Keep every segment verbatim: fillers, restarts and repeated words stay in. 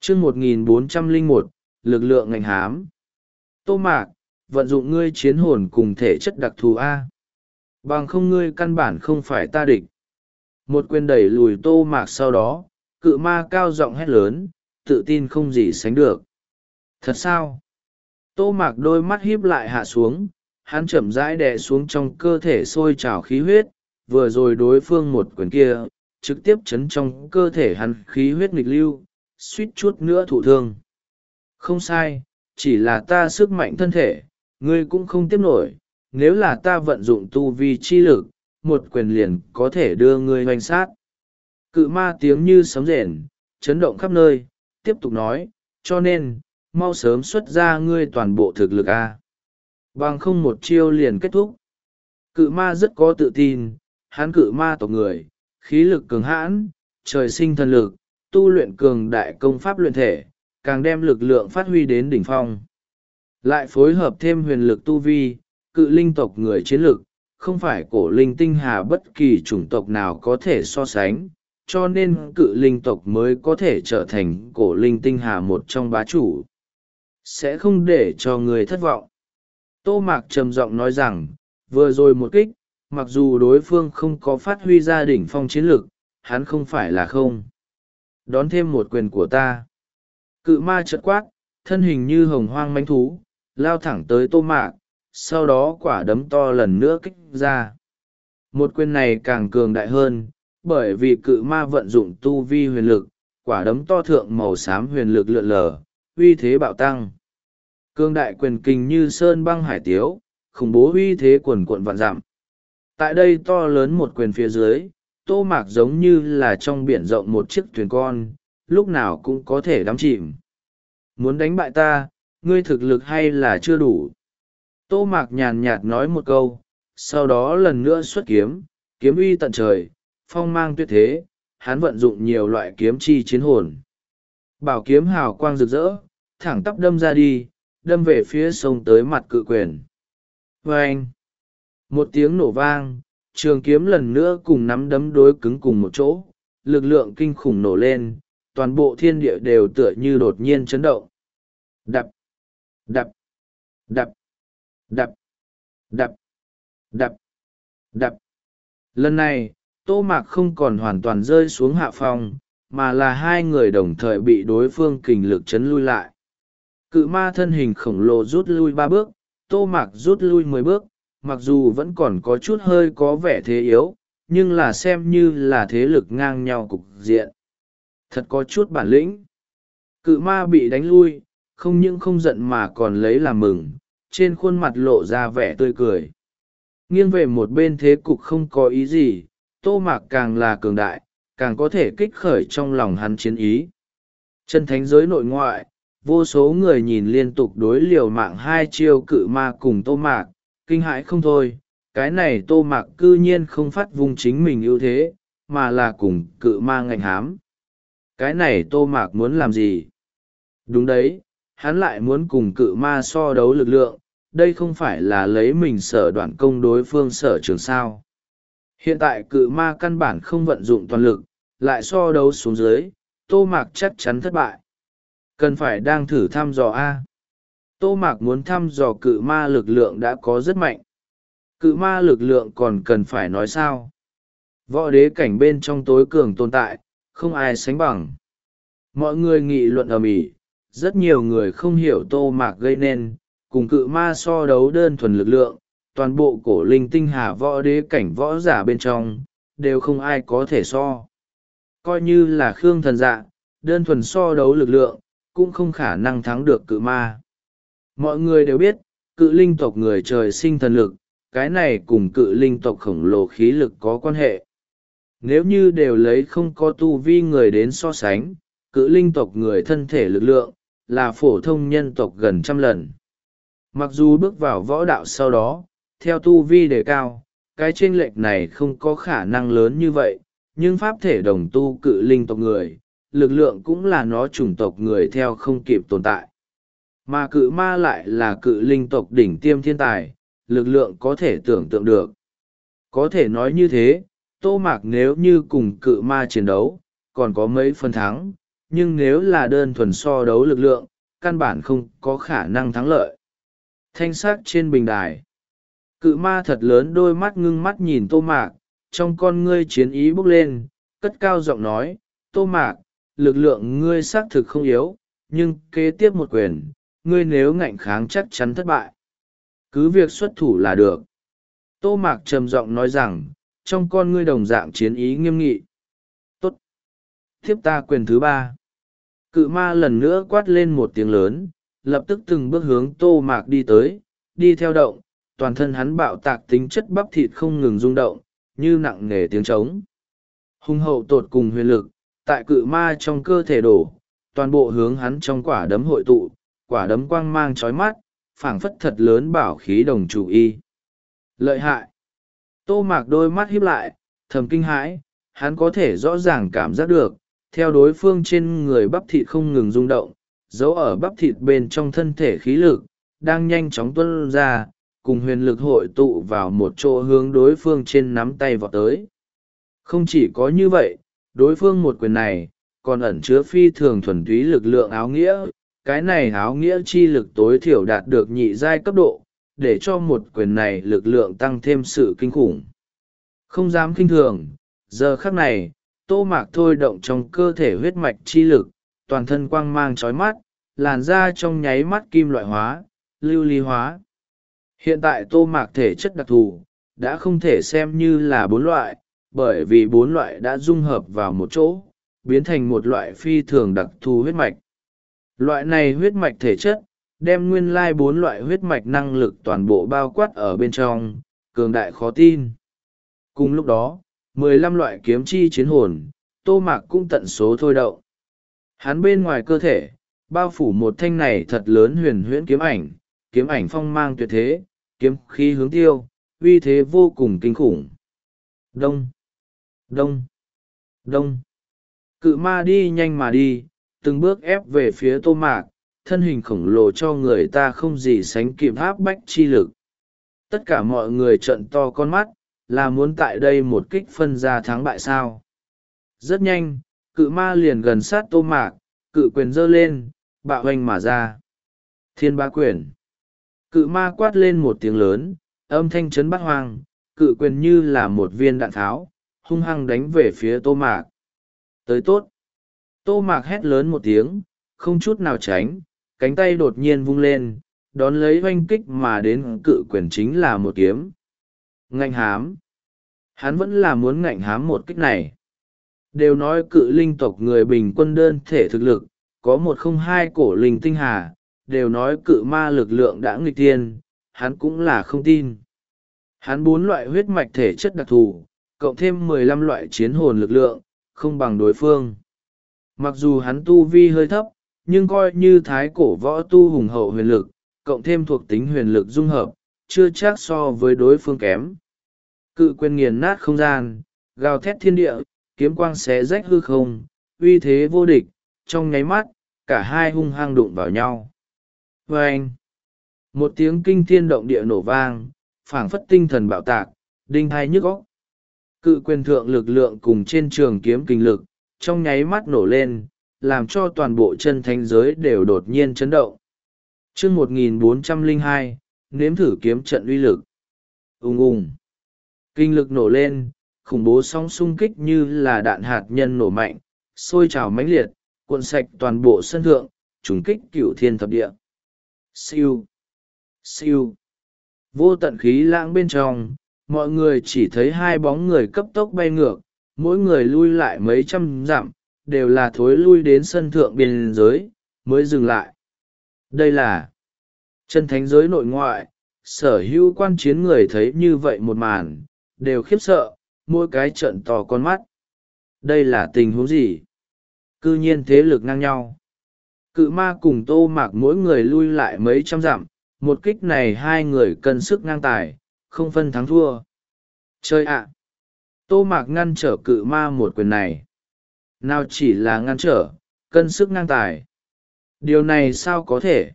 chương một nghìn bốn trăm lẻ một, lực lượng ngành hám. Tô Mạc, vận dụng ngươi chiến hồn cùng thể chất đặc thù A. Bằng không ngươi căn bản không phải ta địch. Một quyền đẩy lùi Tô Mạc sau đó, cự ma cao giọng hét lớn, tự tin không gì sánh được. Thật sao? Tô Mạc đôi mắt híp lại hạ xuống, hắn chậm rãi đè xuống trong cơ thể sôi trào khí huyết, vừa rồi đối phương một quyền kia, trực tiếp chấn trong cơ thể hắn khí huyết nghịch lưu, suýt chút nữa thụ thương. Không sai, chỉ là ta sức mạnh thân thể, ngươi cũng không tiếp nổi, nếu là ta vận dụng tu vi chi lực, một quyền liền có thể đưa ngươi hoành sát. Cự ma tiếng như sấm rền, chấn động khắp nơi, tiếp tục nói, cho nên, mau sớm xuất ra ngươi toàn bộ thực lực a. Bằng không một chiêu liền kết thúc. Cự ma rất có tự tin, hắn cự ma tộc người, khí lực cường hãn, trời sinh thần lực, tu luyện cường đại công pháp luyện thể, càng đem lực lượng phát huy đến đỉnh phong. Lại phối hợp thêm huyền lực tu vi, cự linh tộc người chiến lực, không phải cổ linh tinh hà bất kỳ chủng tộc nào có thể so sánh, cho nên cự linh tộc mới có thể trở thành cổ linh tinh hà một trong bá chủ. Sẽ không để cho người thất vọng. Tô Mạc trầm giọng nói rằng, vừa rồi một kích, mặc dù đối phương không có phát huy ra đỉnh phong chiến lực, hắn không phải là không. Đón thêm một quyền của ta. Cự ma chợt quát, thân hình như hồng hoang mãnh thú, lao thẳng tới Tô Mạc, sau đó quả đấm to lần nữa kích ra. Một quyền này càng cường đại hơn, bởi vì cự ma vận dụng tu vi huyền lực, quả đấm to thượng màu xám huyền lực lượn lờ, uy thế bạo tăng. Cương đại quyền kình như sơn băng hải tiếu, khủng bố uy thế quần quận vạn dặm. Tại đây to lớn một quyền phía dưới, Tô Mạc giống như là trong biển rộng một chiếc thuyền con, lúc nào cũng có thể đắm chìm. Muốn đánh bại ta, ngươi thực lực hay là chưa đủ? Tô Mạc nhàn nhạt nói một câu, sau đó lần nữa xuất kiếm, kiếm uy tận trời, phong mang tuyệt thế, hắn vận dụng nhiều loại kiếm chi chiến hồn. Bảo kiếm hào quang rực rỡ, thẳng tắp đâm ra đi, đâm về phía sông tới mặt cự quyền. Vâng! Một tiếng nổ vang, trường kiếm lần nữa cùng nắm đấm đối cứng cùng một chỗ, lực lượng kinh khủng nổ lên, toàn bộ thiên địa đều tựa như đột nhiên chấn động. Đập! Đập! Đập! Đập! Đập! Đập! Đập! Lần này, Tô Mạc không còn hoàn toàn rơi xuống hạ phòng, mà là hai người đồng thời bị đối phương kình lực chấn lui lại. Cự ma thân hình khổng lồ rút lui ba bước, Tô Mạc rút lui mười bước, mặc dù vẫn còn có chút hơi có vẻ thế yếu, nhưng là xem như là thế lực ngang nhau cục diện. Thật có chút bản lĩnh. Cự ma bị đánh lui, không những không giận mà còn lấy làm mừng, trên khuôn mặt lộ ra vẻ tươi cười. Nghiêng về một bên thế cục không có ý gì, Tô Mạc càng là cường đại, càng có thể kích khởi trong lòng hắn chiến ý. Chân thánh giới nội ngoại, vô số người nhìn liên tục đối liều mạng hai chiêu cự ma cùng Tô Mạc, kinh hãi không thôi. Cái này Tô Mạc cư nhiên không phát vùng chính mình ưu thế, mà là cùng cự ma ngạnh hám. Cái này Tô Mạc muốn làm gì? Đúng đấy, hắn lại muốn cùng cự ma so đấu lực lượng, đây không phải là lấy mình sở đoạn công đối phương sở trường sao. Hiện tại cự ma căn bản không vận dụng toàn lực, lại so đấu xuống dưới, Tô Mạc chắc chắn thất bại. Cần phải đang thử thăm dò A. Tô Mạc muốn thăm dò cự ma lực lượng đã có rất mạnh. Cự ma lực lượng còn cần phải nói sao? Võ đế cảnh bên trong tối cường tồn tại, không ai sánh bằng. Mọi người nghị luận ầm ĩ, rất nhiều người không hiểu Tô Mạc gây nên, cùng cự ma so đấu đơn thuần lực lượng, toàn bộ cổ linh tinh hà võ đế cảnh võ giả bên trong, đều không ai có thể so. Coi như là Khương Thần Dạ, đơn thuần so đấu lực lượng, cũng không khả năng thắng được cự ma. Mọi người đều biết, cự linh tộc người trời sinh thần lực, cái này cùng cự linh tộc khổng lồ khí lực có quan hệ. Nếu như đều lấy không có tu vi người đến so sánh, cự linh tộc người thân thể lực lượng, là phổ thông nhân tộc gần trăm lần. Mặc dù bước vào võ đạo sau đó, theo tu vi đề cao, cái chênh lệch này không có khả năng lớn như vậy, nhưng pháp thể đồng tu cự linh tộc người, lực lượng cũng là nó chủng tộc người theo không kịp tồn tại. Mà cự ma lại là cự linh tộc đỉnh tiêm thiên tài, lực lượng có thể tưởng tượng được. Có thể nói như thế, Tô Mạc nếu như cùng cự ma chiến đấu, còn có mấy phần thắng, nhưng nếu là đơn thuần so đấu lực lượng, căn bản không có khả năng thắng lợi. Thanh sắc trên bình đài, cự ma thật lớn đôi mắt ngưng mắt nhìn Tô Mạc, trong con ngươi chiến ý bốc lên, cất cao giọng nói, Tô Mạc, lực lượng ngươi xác thực không yếu, nhưng kế tiếp một quyền, ngươi nếu ngạnh kháng chắc chắn thất bại. Cứ việc xuất thủ là được. Tô Mạc trầm giọng nói rằng, trong con ngươi đồng dạng chiến ý nghiêm nghị. Tốt. Tiếp ta quyền thứ ba. Cự ma lần nữa quát lên một tiếng lớn, lập tức từng bước hướng Tô Mạc đi tới, đi theo động, toàn thân hắn bạo tạc tính chất bắp thịt không ngừng rung động, như nặng nề tiếng trống. Hung hậu tột cùng huyền lực, tại cự ma trong cơ thể đổ, toàn bộ hướng hắn trong quả đấm hội tụ, quả đấm quang mang chói mắt, phảng phất thật lớn bảo khí đồng chủ y. Lợi hại. Tô Mạc đôi mắt híp lại, thầm kinh hãi, hắn có thể rõ ràng cảm giác được, theo đối phương trên người bắp thịt không ngừng rung động, dấu ở bắp thịt bên trong thân thể khí lực, đang nhanh chóng tuôn ra, cùng huyền lực hội tụ vào một chỗ hướng đối phương trên nắm tay vọt tới. Không chỉ có như vậy, đối phương một quyền này, còn ẩn chứa phi thường thuần túy lực lượng áo nghĩa, cái này áo nghĩa chi lực tối thiểu đạt được nhị giai cấp độ, để cho một quyền này lực lượng tăng thêm sự kinh khủng. Không dám kinh thường, giờ khắc này, Tô Mạc thôi động trong cơ thể huyết mạch chi lực, toàn thân quang mang chói mắt, làn da trong nháy mắt kim loại hóa, lưu ly hóa. Hiện tại Tô Mạc thể chất đặc thù, đã không thể xem như là bốn loại, bởi vì bốn loại đã dung hợp vào một chỗ, biến thành một loại phi thường đặc thù huyết mạch. Loại này huyết mạch thể chất, đem nguyên lai bốn loại huyết mạch năng lực toàn bộ bao quát ở bên trong, cường đại khó tin. Cùng lúc đó, mười lăm loại kiếm chi chiến hồn, Tô Mạc cũng tận số thôi động. Hắn bên ngoài cơ thể, bao phủ một thanh này thật lớn huyền huyễn kiếm ảnh, kiếm ảnh phong mang tuyệt thế, kiếm khí hướng tiêu, uy thế vô cùng kinh khủng. Đông, đông, đông. Cự ma đi nhanh mà đi, từng bước ép về phía Tô Mạc, thân hình khổng lồ cho người ta không gì sánh kịp áp bách chi lực. Tất cả mọi người trợn to con mắt, là muốn tại đây một kích phân ra thắng bại sao. Rất nhanh, cự ma liền gần sát Tô Mạc, cự quyền giơ lên, bạo hoành mà ra. Thiên Bá Quyền. Cự ma quát lên một tiếng lớn, âm thanh chấn bát hoang, cự quyền như là một viên đạn tháo, hung hăng đánh về phía Tô Mạc. Tới tốt. Tô Mạc hét lớn một tiếng, không chút nào tránh, cánh tay đột nhiên vung lên, đón lấy oanh kích mà đến cự quyền chính là một kiếm. Ngạnh hám. Hắn vẫn là muốn ngạnh hám một kích này. Đều nói cự linh tộc người bình quân đơn thể thực lực, có một không hai cổ linh tinh hà, đều nói cự ma lực lượng đã nghịch tiên, hắn cũng là không tin. Hắn bốn loại huyết mạch thể chất đặc thù, cộng thêm mười lăm loại chiến hồn lực lượng, không bằng đối phương. Mặc dù hắn tu vi hơi thấp, nhưng coi như thái cổ võ tu hùng hậu huyền lực, cộng thêm thuộc tính huyền lực dung hợp, chưa chắc so với đối phương kém. Cự quyền nghiền nát không gian, gào thét thiên địa, kiếm quang xé rách hư không, uy thế vô địch, trong nháy mắt, cả hai hung hăng đụng vào nhau. Vâng! Một tiếng kinh thiên động địa nổ vang, phảng phất tinh thần bạo tạc, đinh hai nhức óc. Cự quyền thượng lực lượng cùng trên trường kiếm kinh lực, trong nháy mắt nổ lên, làm cho toàn bộ chân thánh giới đều đột nhiên chấn động. Chương một nghìn bốn trăm lẻ hai, nếm thử kiếm trận uy lực. Ùng ùng. Kinh lực nổ lên, khủng bố sóng xung kích như là đạn hạt nhân nổ mạnh, sôi trào mãnh liệt, cuộn sạch toàn bộ sân thượng, trùng kích cửu thiên thập địa. Siêu. Siêu. Vô tận khí lãng bên trong, mọi người chỉ thấy hai bóng người cấp tốc bay ngược, mỗi người lui lại mấy trăm dặm, đều là thối lui đến sân thượng biên giới, mới dừng lại. Đây là chân thánh giới nội ngoại, sở hữu quan chiến người thấy như vậy một màn, đều khiếp sợ, mỗi cái trận to con mắt. Đây là tình huống gì? Cư nhiên thế lực ngang nhau. Cự ma cùng Tô Mạc mỗi người lui lại mấy trăm dặm, một kích này hai người cân sức ngang tài, không phân thắng thua. Chơi ạ! Tô Mạc ngăn trở cự ma một quyền này. Nào chỉ là ngăn trở, cân sức ngang tài. Điều này sao có thể?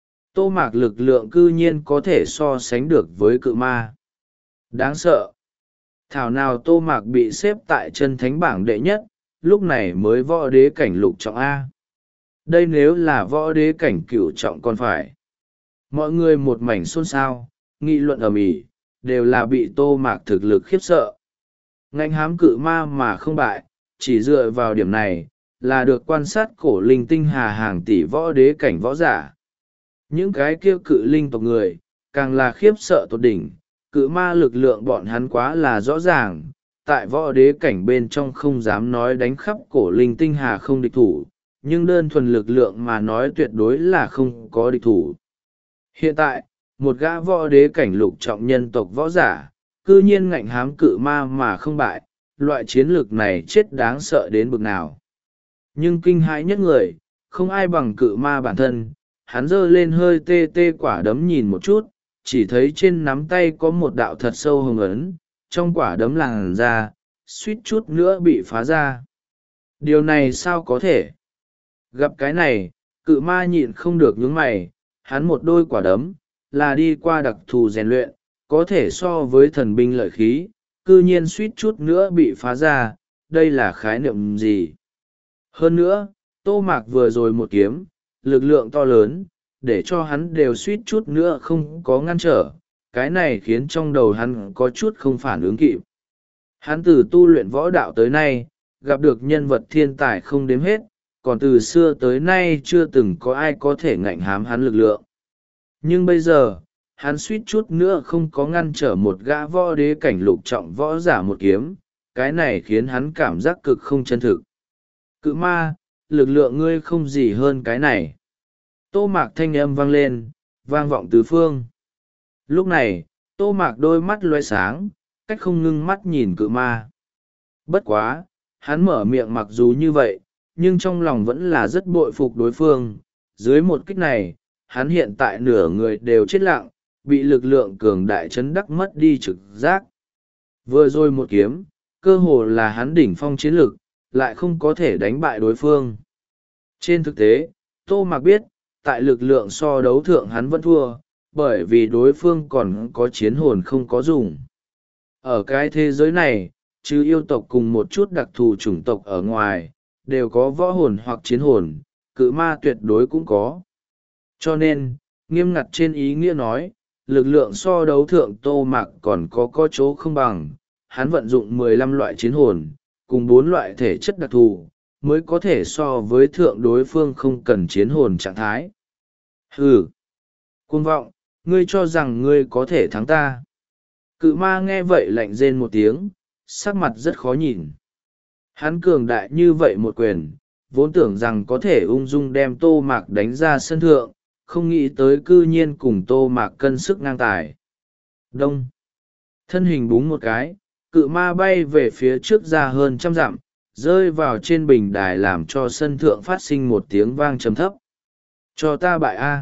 Tô Mạc lực lượng cư nhiên có thể so sánh được với cự ma. Đáng sợ! Thảo nào Tô Mạc bị xếp tại chân thánh bảng đệ nhất, lúc này mới võ đế cảnh lục trọng A. Đây nếu là võ đế cảnh cửu trọng còn phải. Mọi người một mảnh xôn xao, nghị luận ầm ĩ, đều là bị Tô Mạc thực lực khiếp sợ. Ngạnh hám cự ma mà không bại, chỉ dựa vào điểm này, là được quan sát cổ linh tinh hà hàng tỷ võ đế cảnh võ giả. Những cái kia cự linh tộc người, càng là khiếp sợ tột đỉnh, cự ma lực lượng bọn hắn quá là rõ ràng, tại võ đế cảnh bên trong không dám nói đánh khắp cổ linh tinh hà không địch thủ, nhưng đơn thuần lực lượng mà nói tuyệt đối là không có địch thủ. Hiện tại, một gã võ đế cảnh lục trọng nhân tộc võ giả, cư nhiên ngạnh hám cự ma mà không bại, loại chiến lược này chết đáng sợ đến bực nào. Nhưng kinh hãi nhất người, không ai bằng cự ma bản thân, hắn giơ lên hơi tê tê quả đấm nhìn một chút, chỉ thấy trên nắm tay có một đạo thật sâu hồng ấn, trong quả đấm làn ra, suýt chút nữa bị phá ra. Điều này sao có thể? Gặp cái này, cự ma nhịn không được nhướng mày, hắn một đôi quả đấm, là đi qua đặc thù rèn luyện, có thể so với thần binh lợi khí, cư nhiên suýt chút nữa bị phá ra, đây là khái niệm gì? Hơn nữa, Tô Mạc vừa rồi một kiếm, lực lượng to lớn, để cho hắn đều suýt chút nữa không có ngăn trở, cái này khiến trong đầu hắn có chút không phản ứng kịp. Hắn từ tu luyện võ đạo tới nay, gặp được nhân vật thiên tài không đếm hết, còn từ xưa tới nay chưa từng có ai có thể ngạnh hám hắn lực lượng. Nhưng bây giờ, hắn suýt chút nữa không có ngăn trở một gã võ đế cảnh lục trọng võ giả một kiếm, cái này khiến hắn cảm giác cực không chân thực. Cự ma, lực lượng ngươi không gì hơn cái này. Tô Mạc thanh âm vang lên, vang vọng tứ phương. Lúc này, Tô Mạc đôi mắt loe sáng, cách không ngưng mắt nhìn cự ma. Bất quá, hắn mở miệng mặc dù như vậy, nhưng trong lòng vẫn là rất bội phục đối phương. Dưới một kích này, hắn hiện tại nửa người đều chết lặng, bị lực lượng cường đại chấn đắc mất đi trực giác. Vừa rồi một kiếm, cơ hồ là hắn đỉnh phong chiến lực, lại không có thể đánh bại đối phương. Trên thực tế, Tô Mạc biết, tại lực lượng so đấu thượng hắn vẫn thua, bởi vì đối phương còn có chiến hồn không có dùng. Ở cái thế giới này, trừ yêu tộc cùng một chút đặc thù chủng tộc ở ngoài, đều có võ hồn hoặc chiến hồn, cự ma tuyệt đối cũng có. Cho nên, nghiêm ngặt trên ý nghĩa nói, lực lượng so đấu thượng Tô Mạc còn có có chỗ không bằng, hắn vận dụng mười lăm loại chiến hồn, cùng bốn loại thể chất đặc thù, mới có thể so với thượng đối phương không cần chiến hồn trạng thái. Hừ! Cuồng vọng, ngươi cho rằng ngươi có thể thắng ta. Cự ma nghe vậy lạnh rên một tiếng, sắc mặt rất khó nhìn. Hắn cường đại như vậy một quyền, vốn tưởng rằng có thể ung dung đem Tô Mạc đánh ra sân thượng, không nghĩ tới cư nhiên cùng Tô Mạc cân sức ngang tài. Đông! Thân hình búng một cái, cự ma bay về phía trước ra hơn trăm dặm, rơi vào trên bình đài làm cho sân thượng phát sinh một tiếng vang trầm thấp. Cho ta bại A.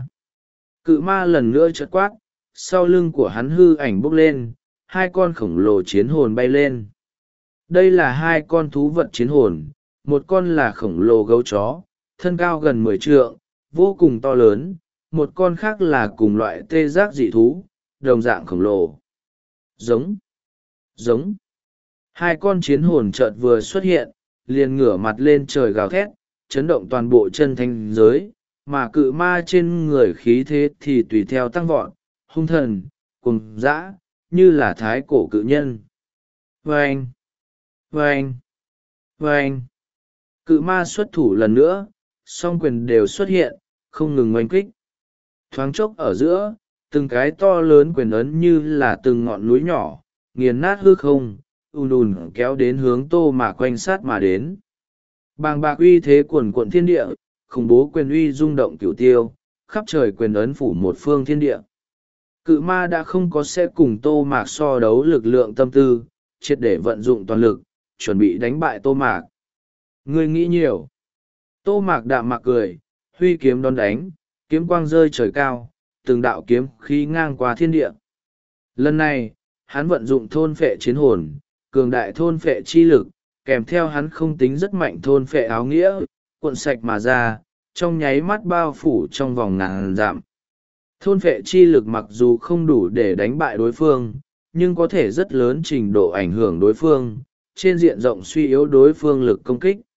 Cự ma lần nữa chợt quát, sau lưng của hắn hư ảnh bốc lên, hai con khổng lồ chiến hồn bay lên. Đây là hai con thú vật chiến hồn, một con là khổng lồ gấu chó, thân cao gần mười trượng, vô cùng to lớn, một con khác là cùng loại tê giác dị thú, đồng dạng khổng lồ. Giống, giống. Hai con chiến hồn chợt vừa xuất hiện, liền ngửa mặt lên trời gào thét, chấn động toàn bộ chân thanh giới, mà cự ma trên người khí thế thì tùy theo tăng vọt, hung thần, cùng dã, như là thái cổ cự nhân. Vâng! Vâng! Vâng! Cự ma xuất thủ lần nữa, song quyền đều xuất hiện, không ngừng oanh kích. Thoáng chốc ở giữa, từng cái to lớn quyền ấn như là từng ngọn núi nhỏ, nghiền nát hư không, ùn ùn kéo đến hướng Tô Mạc quanh sát mà đến. Bàng bạc uy thế cuồn cuộn thiên địa, khủng bố quyền uy rung động cửu tiêu, khắp trời quyền ấn phủ một phương thiên địa. Cự ma đã không có sẽ cùng Tô Mạc so đấu lực lượng tâm tư, triệt để vận dụng toàn lực, chuẩn bị đánh bại Tô Mạc. Ngươi nghĩ nhiều. Tô Mạc đạm mạc cười, huy kiếm đón đánh, kiếm quang rơi trời cao, từng đạo kiếm khí ngang qua thiên địa. Lần này, hắn vận dụng thôn phệ chiến hồn, cường đại thôn phệ chi lực, kèm theo hắn không tính rất mạnh thôn phệ áo nghĩa, cuộn sạch mà ra, trong nháy mắt bao phủ trong vòng ngàn dặm. Thôn phệ chi lực mặc dù không đủ để đánh bại đối phương, nhưng có thể rất lớn trình độ ảnh hưởng đối phương, trên diện rộng suy yếu đối phương lực công kích.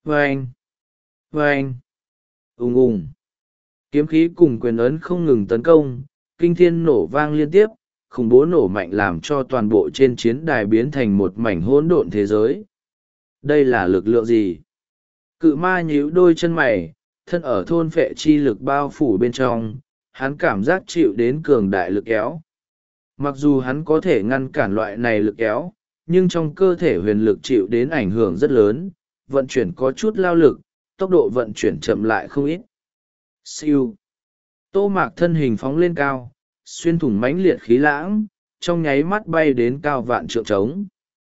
Vâng! Vâng! Ùng ùng! Kiếm khí cùng quyền ấn không ngừng tấn công, kinh thiên nổ vang liên tiếp, khủng bố nổ mạnh làm cho toàn bộ trên chiến đài biến thành một mảnh hỗn độn thế giới. Đây là lực lượng gì? Cự ma nhíu đôi chân mày, thân ở thôn phệ chi lực bao phủ bên trong, hắn cảm giác chịu đến cường đại lực kéo. Mặc dù hắn có thể ngăn cản loại này lực kéo, nhưng trong cơ thể huyền lực chịu đến ảnh hưởng rất lớn, vận chuyển có chút lao lực, tốc độ vận chuyển chậm lại không ít. Siêu. Tô Mạc thân hình phóng lên cao, xuyên thủng mãnh liệt khí lãng, trong nháy mắt bay đến cao vạn trượng trống.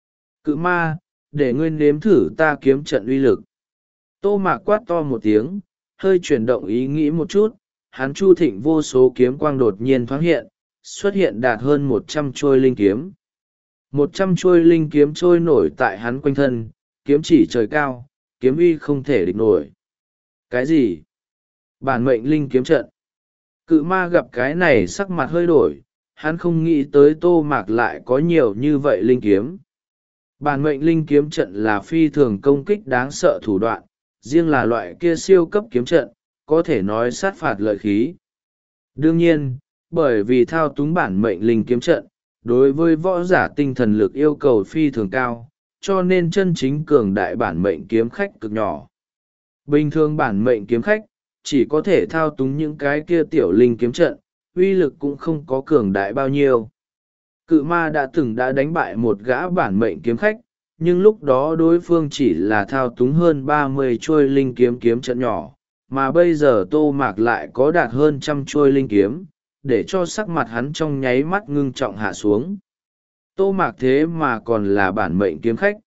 Cự ma, để ngươi nếm thử ta kiếm trận uy lực. Tô Mạc quát to một tiếng, hơi chuyển động ý nghĩ một chút, hắn chu thịnh vô số kiếm quang đột nhiên thoáng hiện, xuất hiện đạt hơn một trăm trôi linh kiếm. Một trăm trôi linh kiếm trôi nổi tại hắn quanh thân, kiếm chỉ trời cao, kiếm uy không thể địch nổi. Cái gì? Bản mệnh linh kiếm trận. Cự ma gặp cái này sắc mặt hơi đổi, hắn không nghĩ tới Tô Mạc lại có nhiều như vậy linh kiếm. Bản mệnh linh kiếm trận là phi thường công kích đáng sợ thủ đoạn, riêng là loại kia siêu cấp kiếm trận, có thể nói sát phạt lợi khí. Đương nhiên, bởi vì thao túng bản mệnh linh kiếm trận, đối với võ giả tinh thần lực yêu cầu phi thường cao, cho nên chân chính cường đại bản mệnh kiếm khách cực nhỏ. Bình thường bản mệnh kiếm khách, chỉ có thể thao túng những cái kia tiểu linh kiếm trận, uy lực cũng không có cường đại bao nhiêu. Cự ma đã từng đã đánh bại một gã bản mệnh kiếm khách, nhưng lúc đó đối phương chỉ là thao túng hơn ba mươi chuôi linh kiếm kiếm trận nhỏ, mà bây giờ Tô Mạc lại có đạt hơn trăm chuôi linh kiếm, để cho sắc mặt hắn trong nháy mắt ngưng trọng hạ xuống. Tô Mạc thế mà còn là bản mệnh kiếm khách.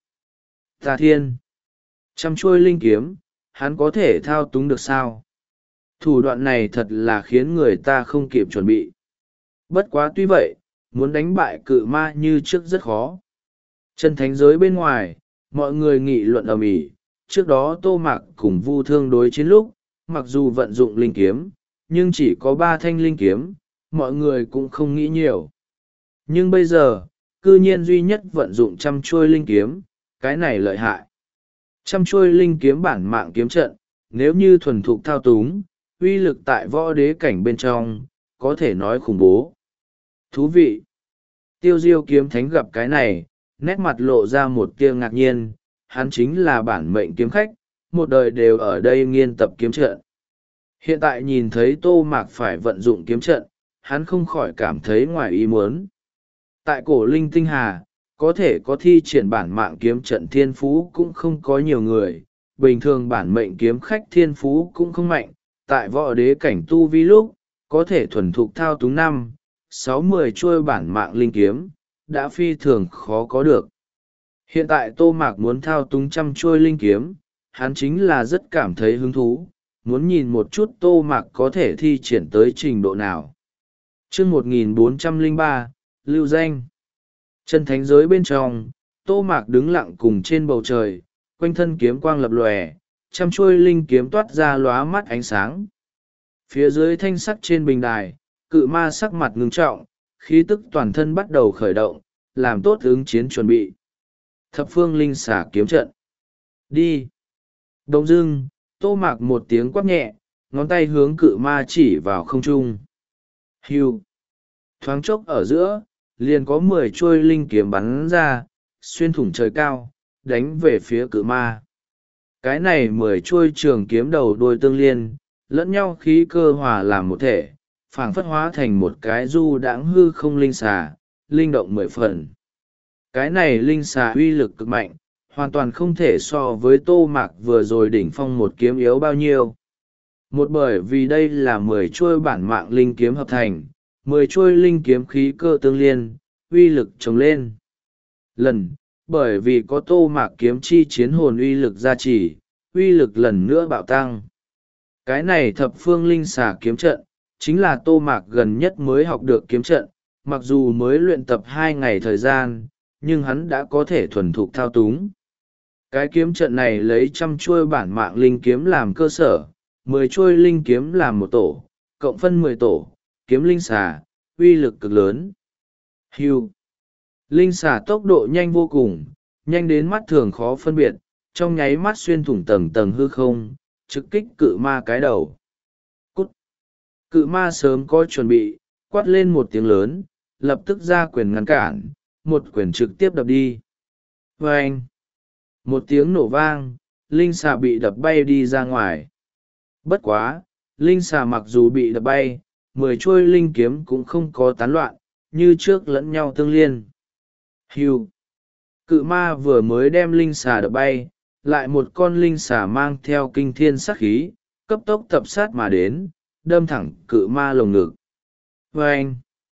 Tà thiên! Trăm chuôi linh kiếm, hắn có thể thao túng được sao? Thủ đoạn này thật là khiến người ta không kịp chuẩn bị. Bất quá tuy vậy, muốn đánh bại cự ma như trước rất khó. Chân thánh giới bên ngoài, mọi người nghị luận ầm ĩ. Trước đó Tô Mạc cùng Vu Thương đối chiến lúc, mặc dù vận dụng linh kiếm, nhưng chỉ có ba thanh linh kiếm, mọi người cũng không nghĩ nhiều. Nhưng bây giờ, cư nhiên duy nhất vận dụng trăm chuôi linh kiếm, cái này lợi hại. Trăm chuôi linh kiếm bản mạng kiếm trận, nếu như thuần thục thao túng, uy lực tại võ đế cảnh bên trong, có thể nói khủng bố. Thú vị! Tiêu Diêu kiếm thánh gặp cái này, nét mặt lộ ra một tia ngạc nhiên, hắn chính là bản mệnh kiếm khách, một đời đều ở đây nghiên tập kiếm trận. Hiện tại nhìn thấy Tô Mạc phải vận dụng kiếm trận, hắn không khỏi cảm thấy ngoài ý muốn. Tại cổ linh tinh hà, có thể có thi triển bản mạng kiếm trận thiên phú cũng không có nhiều người, bình thường bản mệnh kiếm khách thiên phú cũng không mạnh, tại võ đế cảnh tu vi lúc, có thể thuần thục thao túng năm, sáu mười chuôi bản mạng linh kiếm, đã phi thường khó có được. Hiện tại Tô Mạc muốn thao túng trăm chuôi linh kiếm, hắn chính là rất cảm thấy hứng thú, muốn nhìn một chút Tô Mạc có thể thi triển tới trình độ nào. Chương một nghìn bốn trăm lẻ ba, Lưu Danh. Chân thánh giới bên trong, Tô Mạc đứng lặng cùng trên bầu trời, quanh thân kiếm quang lập lòe, trăm chuôi linh kiếm toát ra lóa mắt ánh sáng. Phía dưới thanh sắc trên bình đài, cự ma sắc mặt ngưng trọng, khí tức toàn thân bắt đầu khởi động, làm tốt ứng chiến chuẩn bị. Thập phương linh xả kiếm trận. Đi! Đông dưng, Tô Mạc một tiếng quát nhẹ, ngón tay hướng cự ma chỉ vào không trung. Hưu! Thoáng chốc ở giữa, liền có mười chuôi linh kiếm bắn ra, xuyên thủng trời cao, đánh về phía cự ma. Cái này mười chuôi trường kiếm đầu đuôi tương liên, lẫn nhau khí cơ hòa làm một thể, phảng phất hóa thành một cái du đãng hư không linh xà, linh động mười phần. Cái này linh xà uy lực cực mạnh, hoàn toàn không thể so với Tô Mạc vừa rồi đỉnh phong một kiếm yếu bao nhiêu. Một bởi vì đây là mười chuôi bản mạng linh kiếm hợp thành, mười chuôi linh kiếm khí cơ tương liên, uy lực trồng lên. Lần, bởi vì có Tô Mạc kiếm chi chiến hồn uy lực gia trì, uy lực lần nữa bạo tăng. Cái này thập phương linh xà kiếm trận, chính là Tô Mạc gần nhất mới học được kiếm trận, mặc dù mới luyện tập hai ngày thời gian, nhưng hắn đã có thể thuần thục thao túng. Cái kiếm trận này lấy trăm chuôi bản mạng linh kiếm làm cơ sở, mười chuôi linh kiếm làm một tổ, cộng phân mười tổ, kiếm linh xà, uy lực cực lớn. Hưu. Linh xà tốc độ nhanh vô cùng, nhanh đến mắt thường khó phân biệt, trong nháy mắt xuyên thủng tầng tầng hư không, trực kích cự ma cái đầu. Cút! Cự ma sớm có chuẩn bị, quát lên một tiếng lớn, lập tức ra quyền ngăn cản, một quyền trực tiếp đập đi. Vâng! Một tiếng nổ vang, linh xà bị đập bay đi ra ngoài. Bất quá, linh xà mặc dù bị đập bay, mười chuôi linh kiếm cũng không có tán loạn, như trước lẫn nhau tương liên. Hiu! Cự ma vừa mới đem linh xà đập bay, lại một con linh xà mang theo kinh thiên sát khí, cấp tốc tập sát mà đến, đâm thẳng cự ma lồng ngực. Vâng!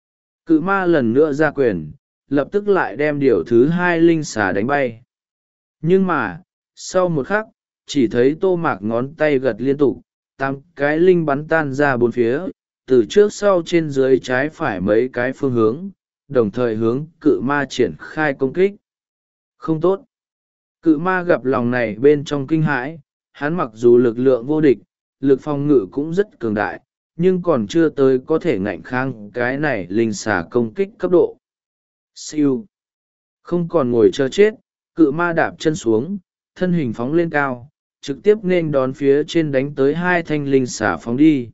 Cự ma lần nữa ra quyền, lập tức lại đem điều thứ hai linh xà đánh bay. Nhưng mà, sau một khắc, chỉ thấy Tô Mạc ngón tay gật liên tục, tám cái linh bắn tan ra bốn phía, từ trước sau trên dưới trái phải mấy cái phương hướng, đồng thời hướng cự ma triển khai công kích. Không tốt! Cự ma gặp lòng này bên trong kinh hãi, hắn mặc dù lực lượng vô địch, lực phòng ngự cũng rất cường đại, nhưng còn chưa tới có thể ngạnh kháng cái này linh xà công kích cấp độ. Siêu! Không còn ngồi chờ chết, cự ma đạp chân xuống, thân hình phóng lên cao, trực tiếp nên đón phía trên đánh tới hai thanh linh xà phóng đi.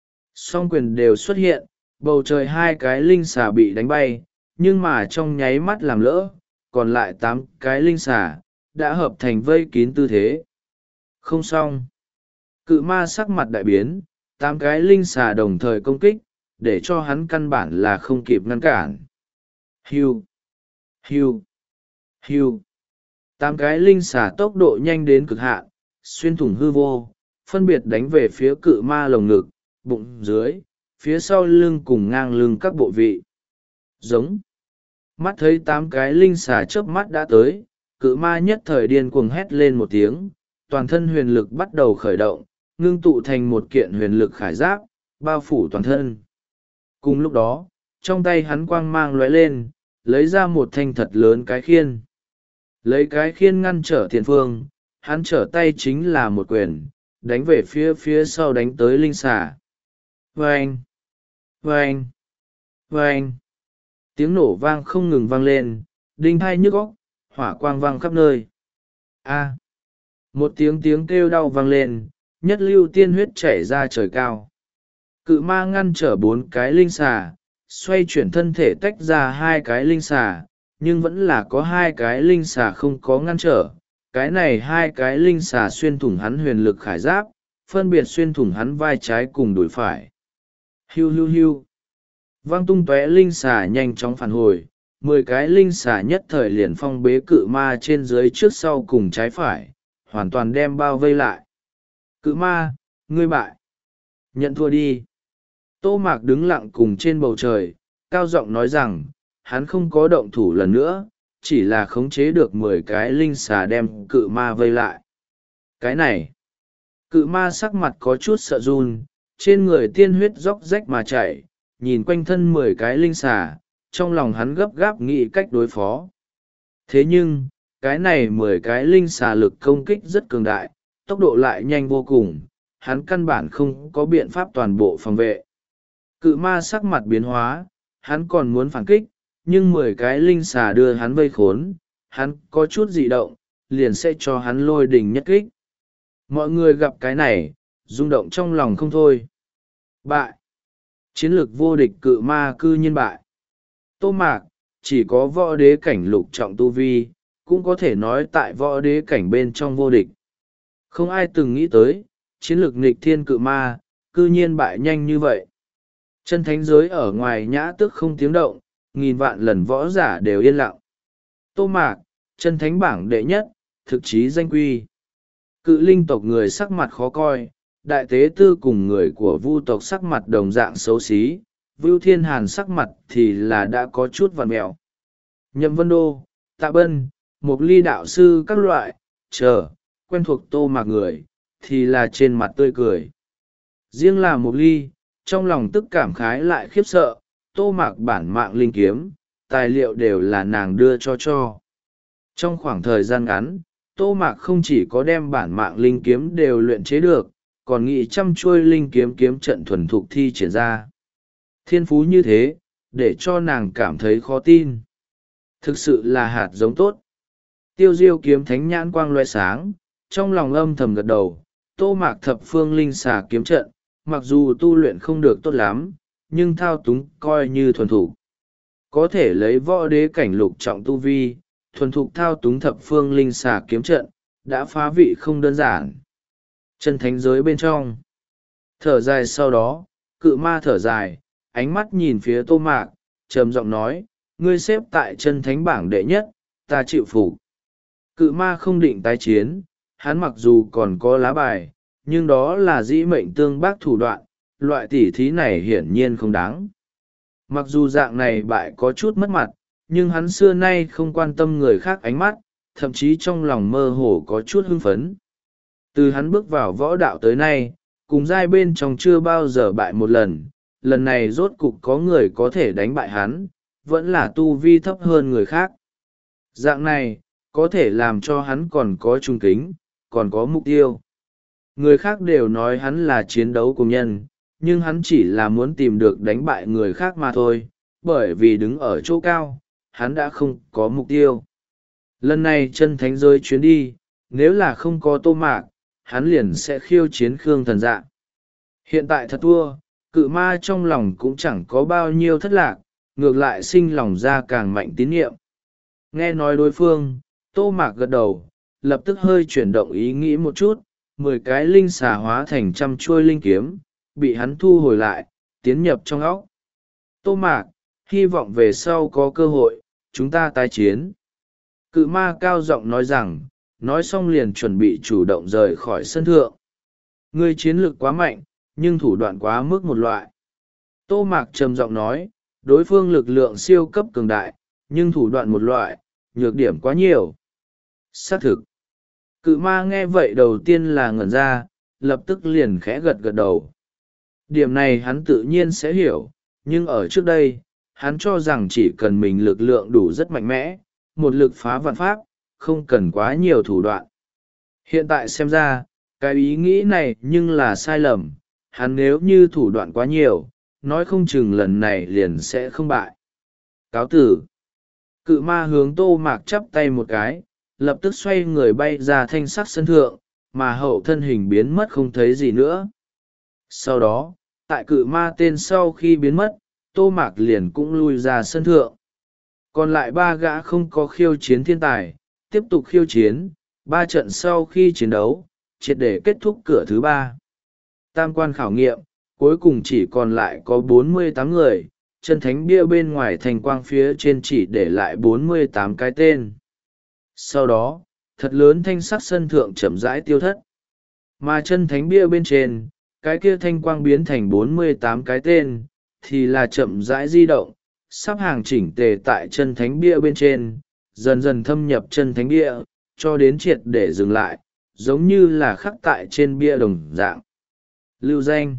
Song quyền đều xuất hiện, bầu trời hai cái linh xà bị đánh bay, nhưng mà trong nháy mắt làm lỡ, còn lại tám cái linh xà đã hợp thành vây kín tư thế. Không xong! Cự ma sắc mặt đại biến, tám cái linh xà đồng thời công kích, để cho hắn căn bản là không kịp ngăn cản. Hiu! Hiu! Hiu! Tám cái linh xà tốc độ nhanh đến cực hạn, xuyên thủng hư vô, phân biệt đánh về phía cự ma lồng ngực, bụng dưới, phía sau lưng cùng ngang lưng các bộ vị. Giống. Mắt thấy tám cái linh xà chớp mắt đã tới, cự ma nhất thời điên cuồng hét lên một tiếng, toàn thân huyền lực bắt đầu khởi động, ngưng tụ thành một kiện huyền lực khải giáp, bao phủ toàn thân. Cùng lúc đó, trong tay hắn quang mang lóe lên, lấy ra một thanh thật lớn cái khiên. Lấy cái khiên ngăn trở tiền phương, hắn trở tay chính là một quyền, đánh về phía phía sau đánh tới linh xà. Vâng! Vâng! Vâng! Tiếng nổ vang không ngừng vang lên, đinh thai nhức óc, hỏa quang vang khắp nơi. A! Một tiếng tiếng kêu đau vang lên, nhất lưu tiên huyết chảy ra trời cao. Cự ma ngăn trở bốn cái linh xà, xoay chuyển thân thể tách ra hai cái linh xà, nhưng vẫn là có hai cái linh xà không có ngăn trở. Cái này hai cái linh xà xuyên thủng hắn huyền lực khải giáp, phân biệt xuyên thủng hắn vai trái cùng đùi phải. Hiu hiu hiu! Vang tung tóe linh xà nhanh chóng phản hồi, mười cái linh xà nhất thời liền phong bế cự ma trên dưới trước sau cùng trái phải, hoàn toàn đem bao vây lại. Cự ma, ngươi bại! Nhận thua đi! Tô Mạc đứng lặng cùng trên bầu trời, cao giọng nói rằng, hắn không có động thủ lần nữa, chỉ là khống chế được mười cái linh xà đem cự ma vây lại. Cái này! Cự ma sắc mặt có chút sợ run, trên người tiên huyết róc rách mà chảy, nhìn quanh thân mười cái linh xà, trong lòng hắn gấp gáp nghĩ cách đối phó. Thế nhưng, cái này mười cái linh xà lực công kích rất cường đại, tốc độ lại nhanh vô cùng, hắn căn bản không có biện pháp toàn bộ phòng vệ. Cự ma sắc mặt biến hóa, hắn còn muốn phản kích, nhưng mười cái linh xà đưa hắn vây khốn, hắn có chút dị động, liền sẽ cho hắn lôi đình nhất kích. Mọi người gặp cái này, rung động trong lòng không thôi. Bại! Chiến lược vô địch cự ma cư nhiên bại. Tô Mạc, chỉ có võ đế cảnh lục trọng tu vi, cũng có thể nói tại võ đế cảnh bên trong vô địch. Không ai từng nghĩ tới, chiến lược nghịch thiên cự ma, cư nhiên bại nhanh như vậy. Chân thánh giới ở ngoài nhã tức không tiếng động, nghìn vạn lần võ giả đều yên lặng. Tô Mạc, chân thánh bảng đệ nhất, thực chí danh quy. Cự linh tộc người sắc mặt khó coi, đại tế tư cùng người của vu tộc sắc mặt đồng dạng xấu xí, Vưu Thiên Hàn sắc mặt thì là đã có chút vằn mẹo. Nhậm Vân Đô, Tạ Bân, Mục Ly đạo sư các loại, chờ, quen thuộc Tô Mạc người, thì là trên mặt tươi cười. Riêng là Mục Ly, trong lòng tức cảm khái lại khiếp sợ, Tô Mạc bản mạng linh kiếm, tài liệu đều là nàng đưa cho cho. Trong khoảng thời gian ngắn, Tô Mạc không chỉ có đem bản mạng linh kiếm đều luyện chế được, còn nghĩ trăm chuôi linh kiếm kiếm trận thuần thục thi triển ra. Thiên phú như thế, để cho nàng cảm thấy khó tin. Thực sự là hạt giống tốt. Tiêu Diêu kiếm thánh nhãn quang loe sáng, trong lòng âm thầm gật đầu. Tô Mạc thập phương linh xà kiếm trận, mặc dù tu luyện không được tốt lắm, nhưng thao túng coi như thuần thục. Có thể lấy võ đế cảnh lục trọng tu vi, thuần thục thao túng thập phương linh xà kiếm trận, đã phá vị không đơn giản. Chân thánh giới bên trong. Thở dài sau đó, cự ma thở dài, ánh mắt nhìn phía Tô Mạc, trầm giọng nói, ngươi xếp tại chân thánh bảng đệ nhất, ta chịu phục. Cự ma không định tái chiến, hắn mặc dù còn có lá bài, nhưng đó là dĩ mệnh tương bác thủ đoạn, loại tỉ thí này hiển nhiên không đáng. Mặc dù dạng này bại có chút mất mặt, nhưng hắn xưa nay không quan tâm người khác ánh mắt, thậm chí trong lòng mơ hồ có chút hưng phấn. Từ hắn bước vào võ đạo tới nay, cùng giai bên trong chưa bao giờ bại một lần, lần này rốt cục có người có thể đánh bại hắn, vẫn là tu vi thấp hơn người khác. Dạng này, có thể làm cho hắn còn có trung kính, còn có mục tiêu. Người khác đều nói hắn là chiến đấu cùng nhân, nhưng hắn chỉ là muốn tìm được đánh bại người khác mà thôi, bởi vì đứng ở chỗ cao, hắn đã không có mục tiêu. Lần này chân thánh giới chuyến đi, nếu là không có Tô Mạc, hắn liền sẽ khiêu chiến Khương Thần Dạ. Hiện tại thật thua, cự ma trong lòng cũng chẳng có bao nhiêu thất lạc, ngược lại sinh lòng ra càng mạnh tín nhiệm. Nghe nói đối phương, Tô Mạc gật đầu, lập tức hơi chuyển động ý nghĩ một chút, mười cái linh xà hóa thành trăm chuôi linh kiếm, bị hắn thu hồi lại, tiến nhập trong óc. Tô Mạc, hy vọng về sau có cơ hội, chúng ta tái chiến. Cự ma cao giọng nói rằng, nói xong liền chuẩn bị chủ động rời khỏi sân thượng. Ngươi chiến lược quá mạnh, nhưng thủ đoạn quá mức một loại. Tô Mạc trầm giọng nói, đối phương lực lượng siêu cấp cường đại, nhưng thủ đoạn một loại, nhược điểm quá nhiều. Xác thực. Cự ma nghe vậy đầu tiên là ngẩn ra, lập tức liền khẽ gật gật đầu. Điểm này hắn tự nhiên sẽ hiểu, nhưng ở trước đây, hắn cho rằng chỉ cần mình lực lượng đủ rất mạnh mẽ, một lực phá vạn pháp, không cần quá nhiều thủ đoạn. Hiện tại xem ra, cái ý nghĩ này nhưng là sai lầm, hắn nếu như thủ đoạn quá nhiều, nói không chừng lần này liền sẽ không bại. Cáo tử. Cự ma hướng Tô Mạc chắp tay một cái, lập tức xoay người bay ra thanh sắc sân thượng, mà hậu thân hình biến mất không thấy gì nữa. Sau đó, tại cự ma tên sau khi biến mất, Tô Mạc liền cũng lui ra sân thượng. Còn lại ba gã không có khiêu chiến thiên tài, tiếp tục khiêu chiến, ba trận sau khi chiến đấu, triệt để kết thúc cửa thứ ba. Tam quan khảo nghiệm, cuối cùng chỉ còn lại có bốn mươi tám người, chân thánh bia bên ngoài thành quang phía trên chỉ để lại bốn mươi tám cái tên. Sau đó, thật lớn thanh sắc sân thượng chậm rãi tiêu thất. Mà chân thánh bia bên trên, cái kia thanh quang biến thành bốn mươi tám cái tên, thì là chậm rãi di động, sắp hàng chỉnh tề tại chân thánh bia bên trên, dần dần thâm nhập chân thánh bia, cho đến triệt để dừng lại, giống như là khắc tại trên bia đồng dạng. Lưu danh.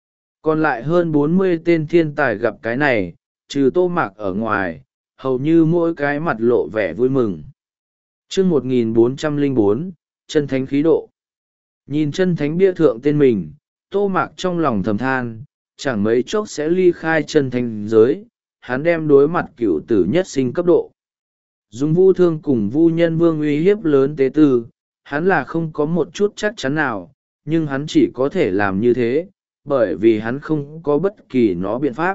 Còn lại hơn bốn mươi tên thiên tài gặp cái này, trừ Tô Mạc ở ngoài, hầu như mỗi cái mặt lộ vẻ vui mừng. Chương một nghìn bốn trăm lẻ bốn, chân thánh khí độ. Nhìn chân thánh bia thượng tên mình, Tô Mạc trong lòng thầm than, chẳng mấy chốc sẽ ly khai chân thánh giới, hắn đem đối mặt cựu tử nhất sinh cấp độ. Dùng vu thương cùng vu nhân vương uy hiếp lớn tế tư, hắn là không có một chút chắc chắn nào, nhưng hắn chỉ có thể làm như thế, bởi vì hắn không có bất kỳ nó biện pháp.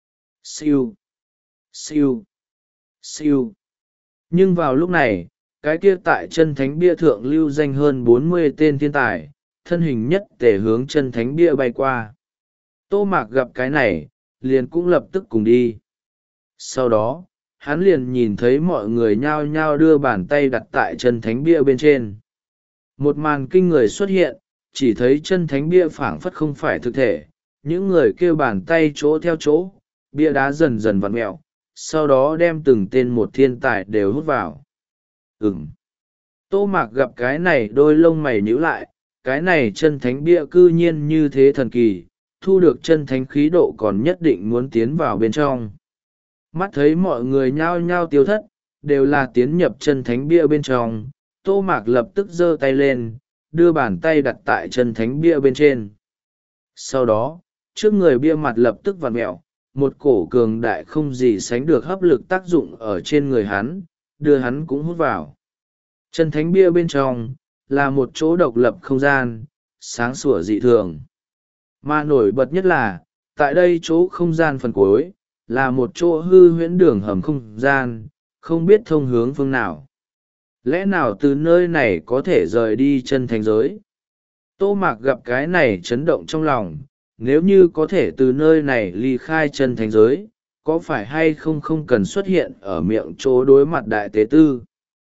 Siêu, siêu, siêu. Nhưng vào lúc này, cái kia tại chân thánh bia thượng lưu danh hơn bốn mươi tên thiên tài, thân hình nhất tề hướng chân thánh bia bay qua. Tô Mạc gặp cái này, liền cũng lập tức cùng đi. Sau đó, hắn liền nhìn thấy mọi người nhao nhao đưa bàn tay đặt tại chân thánh bia bên trên. Một màn kinh người xuất hiện, chỉ thấy chân thánh bia phảng phất không phải thực thể, những người kêu bàn tay chỗ theo chỗ, bia đá dần dần vặn mẹo, sau đó đem từng tên một thiên tài đều hút vào. Ừm. Tô Mạc gặp cái này đôi lông mày nhíu lại, cái này chân thánh bia cư nhiên như thế thần kỳ, thu được chân thánh khí độ còn nhất định muốn tiến vào bên trong. Mắt thấy mọi người nhao nhao tiêu thất, đều là tiến nhập chân thánh bia bên trong, Tô Mạc lập tức giơ tay lên, đưa bàn tay đặt tại chân thánh bia bên trên. Sau đó, trước người bia mặt lập tức vặn mẹo, một cổ cường đại không gì sánh được hấp lực tác dụng ở trên người hắn, đưa hắn cũng hút vào. Chân thánh bia bên trong, là một chỗ độc lập không gian, sáng sủa dị thường. Mà nổi bật nhất là, tại đây chỗ không gian phần cuối, là một chỗ hư huyễn đường hầm không gian, không biết thông hướng phương nào. Lẽ nào từ nơi này có thể rời đi chân thánh giới? Tô Mạc gặp cái này chấn động trong lòng, nếu như có thể từ nơi này ly khai chân thánh giới, có phải hay không không cần xuất hiện ở miệng chỗ đối mặt đại tế tư.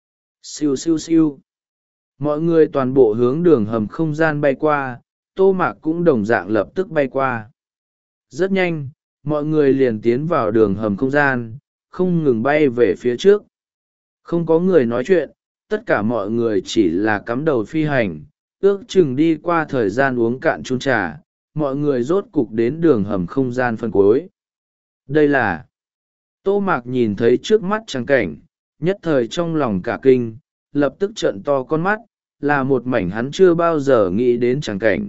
Siêu siêu siêu. Mọi người toàn bộ hướng đường hầm không gian bay qua, Tô Mạc cũng đồng dạng lập tức bay qua. Rất nhanh, mọi người liền tiến vào đường hầm không gian, không ngừng bay về phía trước. Không có người nói chuyện, tất cả mọi người chỉ là cắm đầu phi hành, ước chừng đi qua thời gian uống cạn chung trà, mọi người rốt cục đến đường hầm không gian phân cuối. Đây là... Tô Mạc nhìn thấy trước mắt trắng cảnh, nhất thời trong lòng cả kinh, lập tức trợn to con mắt, là một mảnh hắn chưa bao giờ nghĩ đến trắng cảnh.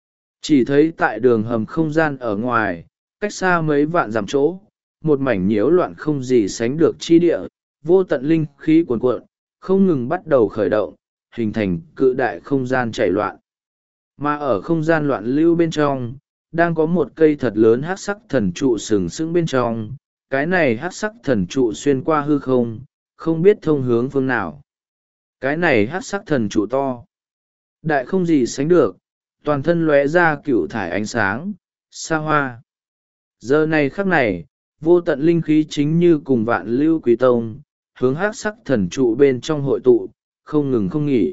Chỉ thấy tại đường hầm không gian ở ngoài, cách xa mấy vạn dặm chỗ, một mảnh nhiễu loạn không gì sánh được chi địa, vô tận linh khí cuồn cuộn, không ngừng bắt đầu khởi động, hình thành cự đại không gian chảy loạn. Mà ở không gian loạn lưu bên trong, đang có một cây thật lớn hắc sắc thần trụ sừng sững bên trong, cái này hắc sắc thần trụ xuyên qua hư không, không biết thông hướng phương nào. Cái này hắc sắc thần trụ to, đại không gì sánh được, toàn thân lóe ra cựu thải ánh sáng, xa hoa. Giờ này khắc này, vô tận linh khí chính như cùng vạn lưu quý tông, hướng hắc sắc thần trụ bên trong hội tụ, không ngừng không nghỉ.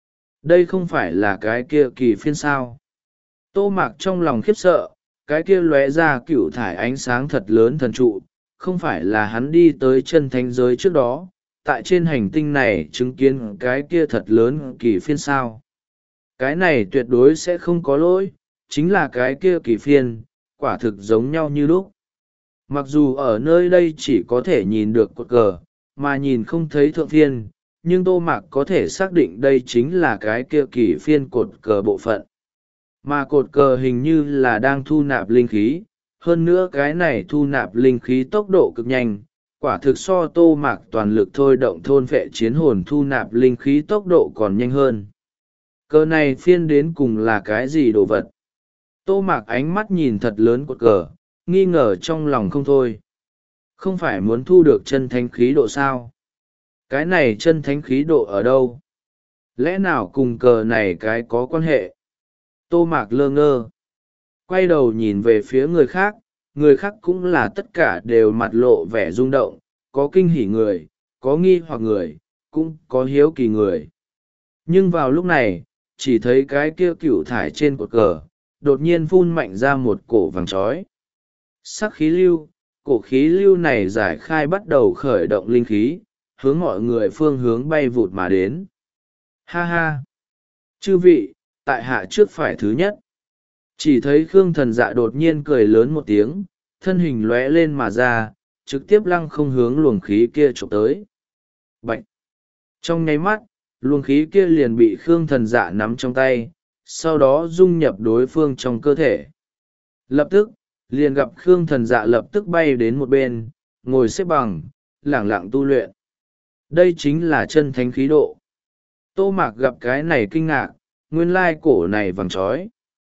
Đây không phải là cái kia kỳ phiên sao. Tô Mạc trong lòng khiếp sợ, cái kia lóe ra cựu thải ánh sáng thật lớn thần trụ, không phải là hắn đi tới chân thánh giới trước đó, tại trên hành tinh này chứng kiến cái kia thật lớn kỳ phiên sao. Cái này tuyệt đối sẽ không có lỗi, chính là cái kia kỳ phiên, quả thực giống nhau như lúc. Mặc dù ở nơi đây chỉ có thể nhìn được cột cờ, mà nhìn không thấy thượng phiên, nhưng Tô Mạc có thể xác định đây chính là cái kia kỳ phiên cột cờ bộ phận. Mà cột cờ hình như là đang thu nạp linh khí, hơn nữa cái này thu nạp linh khí tốc độ cực nhanh, quả thực so Tô Mạc toàn lực thôi động thôn vệ chiến hồn thu nạp linh khí tốc độ còn nhanh hơn. Cờ này phiên đến cùng là cái gì đồ vật? Tô Mạc ánh mắt nhìn thật lớn cột cờ, nghi ngờ trong lòng không thôi. Không phải muốn thu được chân thánh khí độ sao? Cái này chân thánh khí độ ở đâu? Lẽ nào cùng cờ này cái có quan hệ? Tô Mạc lơ ngơ. Quay đầu nhìn về phía người khác, người khác cũng là tất cả đều mặt lộ vẻ rung động, có kinh hỉ người, có nghi hoặc người, cũng có hiếu kỳ người. Nhưng vào lúc này, chỉ thấy cái kia cựu thải trên cột cờ, đột nhiên phun mạnh ra một cổ vàng trói. Sắc khí lưu, cổ khí lưu này giải khai bắt đầu khởi động linh khí, hướng mọi người phương hướng bay vụt mà đến. Ha ha! Chư vị, tại hạ trước phải thứ nhất. Chỉ thấy Khương Thần Dạ đột nhiên cười lớn một tiếng, thân hình lóe lên mà ra, trực tiếp lăng không hướng luồng khí kia chụp tới. Bạch! Trong nháy mắt, luồng khí kia liền bị Khương Thần Dạ nắm trong tay, sau đó dung nhập đối phương trong cơ thể. Lập tức, liền gặp Khương Thần Dạ lập tức bay đến một bên, ngồi xếp bằng, lẳng lặng tu luyện. Đây chính là chân thánh khí độ. Tô Mạc gặp cái này kinh ngạc, nguyên lai cổ này vàng trói.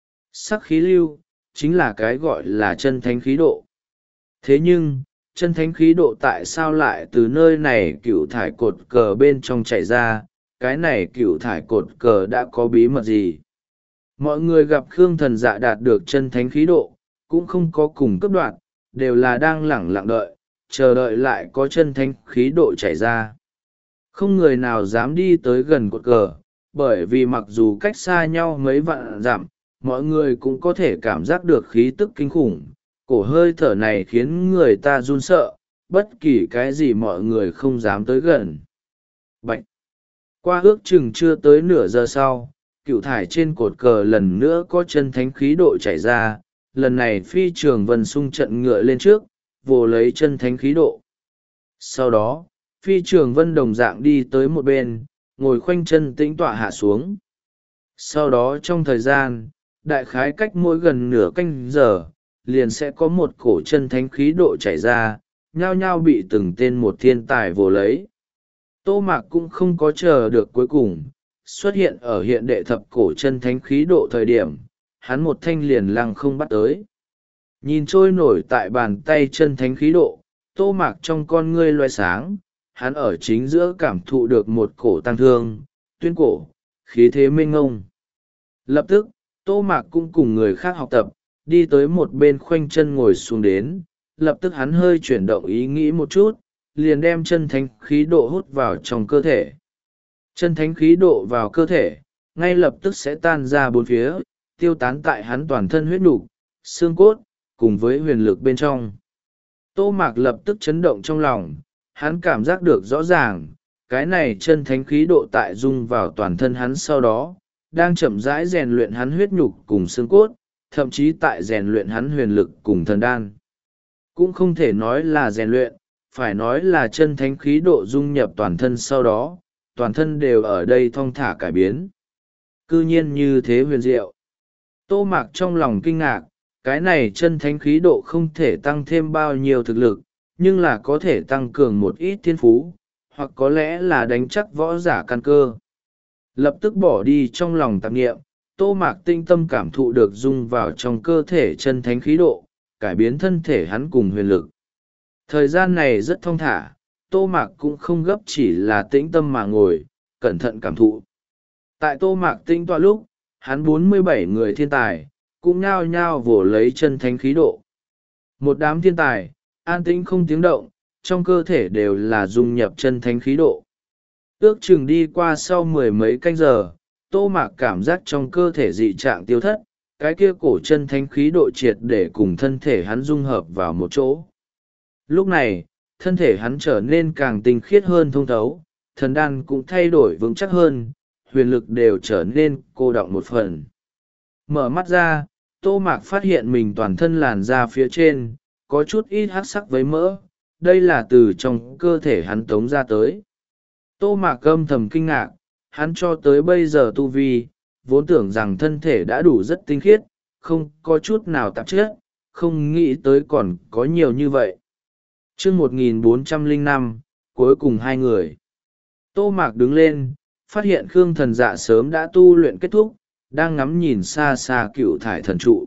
Sắc khí lưu, chính là cái gọi là chân thánh khí độ. Thế nhưng, chân thánh khí độ tại sao lại từ nơi này cựu thải cột cờ bên trong chạy ra, cái này cựu thải cột cờ đã có bí mật gì? Mọi người gặp Khương Thần Dạ đạt được chân thánh khí độ, cũng không có cùng cấp đoạn, đều là đang lẳng lặng đợi, chờ đợi lại có chân thánh khí độ chảy ra. Không người nào dám đi tới gần cột cờ, bởi vì mặc dù cách xa nhau mấy vạn dặm, mọi người cũng có thể cảm giác được khí tức kinh khủng. Cổ hơi thở này khiến người ta run sợ, bất kỳ cái gì mọi người không dám tới gần. Bạch! Qua ước chừng chưa tới nửa giờ sau, cựu thải trên cột cờ lần nữa có chân thánh khí độ chảy ra, lần này Phi Trường Vân xung trận ngựa lên trước, vồ lấy chân thánh khí độ. Sau đó, Phi Trường Vân đồng dạng đi tới một bên, ngồi khoanh chân tĩnh tọa hạ xuống. Sau đó trong thời gian, đại khái cách mỗi gần nửa canh giờ, liền sẽ có một cổ chân thánh khí độ chảy ra, nhao nhao bị từng tên một thiên tài vồ lấy. Tô Mạc cũng không có chờ được cuối cùng, xuất hiện ở hiện đệ thập cổ chân thánh khí độ thời điểm, hắn một thanh liền lăng không bắt tới. Nhìn trôi nổi tại bàn tay chân thánh khí độ, Tô Mạc trong con ngươi loe sáng, hắn ở chính giữa cảm thụ được một cổ tăng thương, tuyên cổ, khí thế mênh ngông. Lập tức, Tô Mạc cũng cùng người khác học tập, đi tới một bên khoanh chân ngồi xuống đến, lập tức hắn hơi chuyển động ý nghĩ một chút, liền đem chân thánh khí độ hút vào trong cơ thể. Chân thánh khí độ vào cơ thể, ngay lập tức sẽ tan ra bốn phía, tiêu tán tại hắn toàn thân huyết nục, xương cốt, cùng với huyền lực bên trong. Tô Mạc lập tức chấn động trong lòng, hắn cảm giác được rõ ràng, cái này chân thánh khí độ tại dung vào toàn thân hắn sau đó, đang chậm rãi rèn luyện hắn huyết nhục cùng xương cốt, thậm chí tại rèn luyện hắn huyền lực cùng thần đan. Cũng không thể nói là rèn luyện, phải nói là chân thánh khí độ dung nhập toàn thân sau đó, toàn thân đều ở đây thong thả cải biến. Cư nhiên như thế huyền diệu. Tô Mạc trong lòng kinh ngạc, cái này chân thánh khí độ không thể tăng thêm bao nhiêu thực lực, nhưng là có thể tăng cường một ít thiên phú, hoặc có lẽ là đánh chắc võ giả căn cơ. Lập tức bỏ đi trong lòng tạp nghiệm, Tô Mạc tinh tâm cảm thụ được dung vào trong cơ thể chân thánh khí độ, cải biến thân thể hắn cùng huyền lực. Thời gian này rất thong thả, Tô Mạc cũng không gấp, chỉ là tĩnh tâm mà ngồi, cẩn thận cảm thụ. Tại Tô Mạc tinh tọa lúc, hắn bốn mươi bảy người thiên tài, cũng nhao nhao vồ lấy chân thánh khí độ. Một đám thiên tài, an tĩnh không tiếng động, trong cơ thể đều là dung nhập chân thánh khí độ. Ước chừng đi qua sau mười mấy canh giờ, Tô Mạc cảm giác trong cơ thể dị trạng tiêu thất, cái kia cổ chân thánh khí độ triệt để cùng thân thể hắn dung hợp vào một chỗ. Lúc này, thân thể hắn trở nên càng tinh khiết hơn thông thấu, thần đan cũng thay đổi vững chắc hơn, huyền lực đều trở nên cô đọng một phần. Mở mắt ra, Tô Mạc phát hiện mình toàn thân làn da phía trên, có chút ít hắc sắc với mỡ, đây là từ trong cơ thể hắn tống ra tới. Tô Mạc âm thầm kinh ngạc, hắn cho tới bây giờ tu vi, vốn tưởng rằng thân thể đã đủ rất tinh khiết, không có chút nào tạp chất, không nghĩ tới còn có nhiều như vậy. Chương một nghìn bốn trăm lẻ năm, cuối cùng hai người. Tô Mạc đứng lên, phát hiện Khương Thần Dạ sớm đã tu luyện kết thúc, đang ngắm nhìn xa xa cựu thải thần trụ.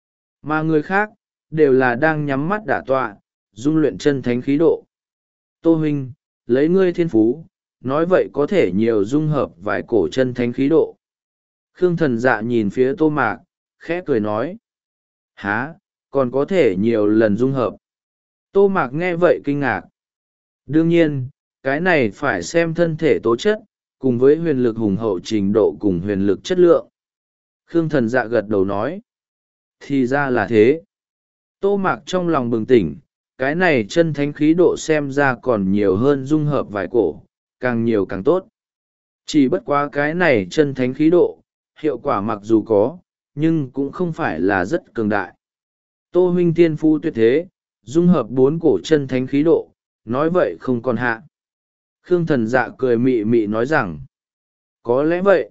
Mà người khác, đều là đang nhắm mắt đả tọa, dung luyện chân thánh khí độ. Tô huynh, lấy ngươi thiên phú, nói vậy có thể nhiều dung hợp vài cổ chân thánh khí độ. Khương Thần Dạ nhìn phía Tô Mạc, khẽ cười nói. Hả, còn có thể nhiều lần dung hợp. Tô Mạc nghe vậy kinh ngạc. Đương nhiên, cái này phải xem thân thể tố chất, cùng với huyền lực hùng hậu trình độ cùng huyền lực chất lượng. Khương Thần Dạ gật đầu nói. Thì ra là thế. Tô Mạc trong lòng bừng tỉnh, cái này chân thánh khí độ xem ra còn nhiều hơn dung hợp vài cổ, càng nhiều càng tốt. Chỉ bất quá cái này chân thánh khí độ, hiệu quả mặc dù có, nhưng cũng không phải là rất cường đại. Tô huynh tiên phu tuyệt thế, dung hợp bốn cổ chân thánh khí độ, nói vậy không còn hạ. Khương Thần Dạ cười mị mị nói rằng, có lẽ vậy.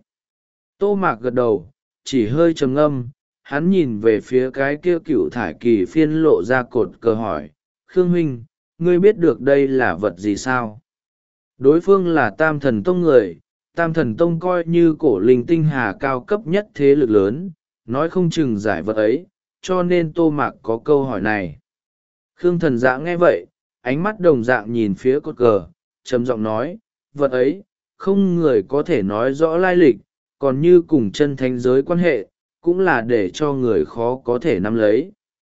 Tô Mạc gật đầu, chỉ hơi trầm ngâm, hắn nhìn về phía cái kia cựu thải kỳ phiên lộ ra cột cờ hỏi, Khương huynh, ngươi biết được đây là vật gì sao? Đối phương là Tam Thần Tông người, Tam Thần Tông coi như cổ linh tinh hà cao cấp nhất thế lực lớn, nói không chừng giải vật ấy, cho nên Tô Mạc có câu hỏi này. Khương Thần Dạ nghe vậy, ánh mắt đồng dạng nhìn phía cột cờ, trầm giọng nói, vật ấy, không người có thể nói rõ lai lịch, còn như cùng chân thánh giới quan hệ, cũng là để cho người khó có thể nắm lấy.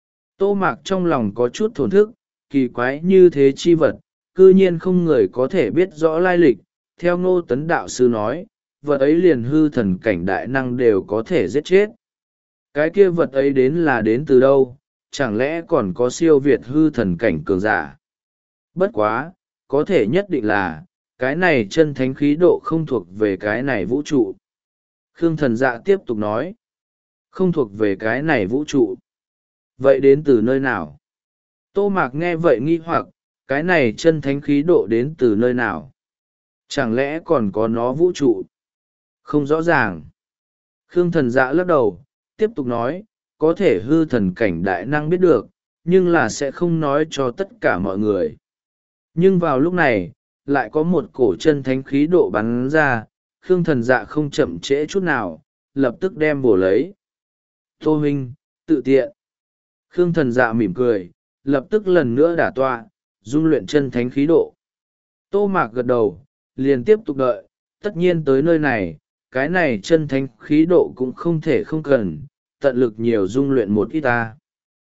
Tô Mạc trong lòng có chút thổn thức, kỳ quái như thế chi vật, cư nhiên không người có thể biết rõ lai lịch, theo Ngô Tấn Đạo Sư nói, vật ấy liền hư thần cảnh đại năng đều có thể giết chết. Cái kia vật ấy đến là đến từ đâu, chẳng lẽ còn có siêu việt hư thần cảnh cường giả? Bất quá, có thể nhất định là, cái này chân thánh khí độ không thuộc về cái này vũ trụ. Khương Thần Dạ tiếp tục nói, không thuộc về cái này vũ trụ. Vậy đến từ nơi nào? Tô Mạc nghe vậy nghi hoặc, cái này chân thánh khí độ đến từ nơi nào? Chẳng lẽ còn có nó vũ trụ? Không rõ ràng. Khương Thần Dạ lắc đầu, tiếp tục nói, có thể hư thần cảnh đại năng biết được, nhưng là sẽ không nói cho tất cả mọi người. Nhưng vào lúc này, lại có một cổ chân thánh khí độ bắn ra, Khương Thần Dạ không chậm trễ chút nào, lập tức đem bổ lấy. Tô huynh, tự tiện. Khương Thần Dạ mỉm cười, lập tức lần nữa đả tọa, dung luyện chân thánh khí độ. Tô Mạc gật đầu, liền tiếp tục đợi, tất nhiên tới nơi này, cái này chân thánh khí độ cũng không thể không cần, tận lực nhiều dung luyện một ít ta.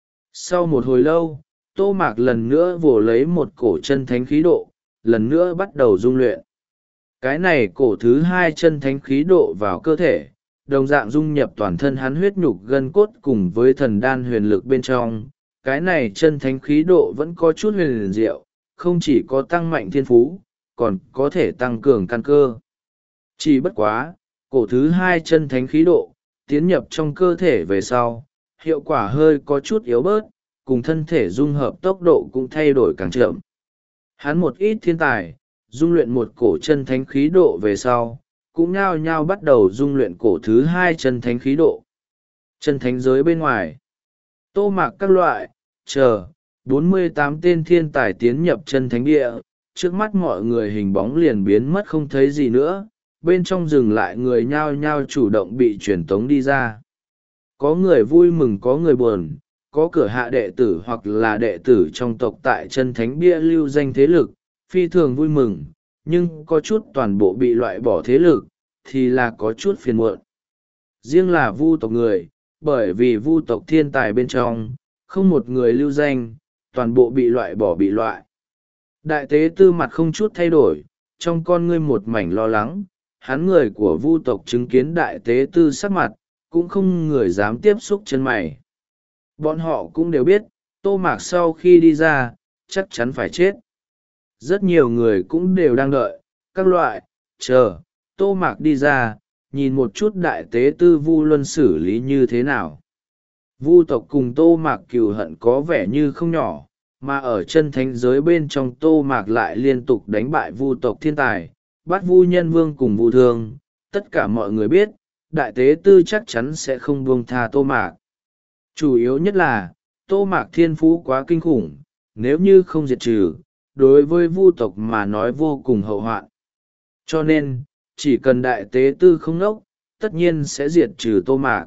Sau một hồi lâu, Tô Mạc lần nữa vồ lấy một cổ chân thánh khí độ, lần nữa bắt đầu dung luyện. Cái này cổ thứ hai chân thánh khí độ vào cơ thể, đồng dạng dung nhập toàn thân hắn huyết nhục gân cốt cùng với thần đan huyền lực bên trong. Cái này chân thánh khí độ vẫn có chút huyền diệu, không chỉ có tăng mạnh thiên phú, còn có thể tăng cường căn cơ. Chỉ bất quá, cổ thứ hai chân thánh khí độ, tiến nhập trong cơ thể về sau, hiệu quả hơi có chút yếu bớt, cùng thân thể dung hợp tốc độ cũng thay đổi càng chậm. Hắn một ít thiên tài, dung luyện một cổ chân thánh khí độ về sau, cũng nhao nhao bắt đầu dung luyện cổ thứ hai chân thánh khí độ. Chân thánh giới bên ngoài, Tô Mạc các loại, chờ, bốn mươi tám tên thiên tài tiến nhập chân thánh địa, trước mắt mọi người hình bóng liền biến mất không thấy gì nữa, bên trong rừng lại người nhao nhao chủ động bị truyền tống đi ra. Có người vui mừng có người buồn, có cửa hạ đệ tử hoặc là đệ tử trong tộc tại chân thánh bia lưu danh thế lực, phi thường vui mừng, nhưng có chút toàn bộ bị loại bỏ thế lực, thì là có chút phiền muộn. Riêng là vu tộc người, bởi vì vu tộc thiên tài bên trong, không một người lưu danh, toàn bộ bị loại bỏ bị loại. Đại tế tư mặt không chút thay đổi, trong con ngươi một mảnh lo lắng, hắn người của vu tộc chứng kiến đại tế tư sắc mặt, cũng không người dám tiếp xúc chân mày. Bọn họ cũng đều biết, Tô Mạc sau khi đi ra, chắc chắn phải chết. Rất nhiều người cũng đều đang đợi, các loại, chờ, Tô Mạc đi ra, nhìn một chút đại tế tư Vu Luân xử lý như thế nào. Vu tộc cùng Tô Mạc cừu hận có vẻ như không nhỏ, mà ở chân thánh giới bên trong Tô Mạc lại liên tục đánh bại Vu tộc thiên tài, bắt Vu Nhân Vương cùng Vu Thương. Tất cả mọi người biết, đại tế tư chắc chắn sẽ không buông tha Tô Mạc. Chủ yếu nhất là, Tô Mạc thiên phú quá kinh khủng, nếu như không diệt trừ, đối với vu tộc mà nói vô cùng hậu hoạn. Cho nên, chỉ cần đại tế tư không nốc, tất nhiên sẽ diệt trừ Tô Mạc.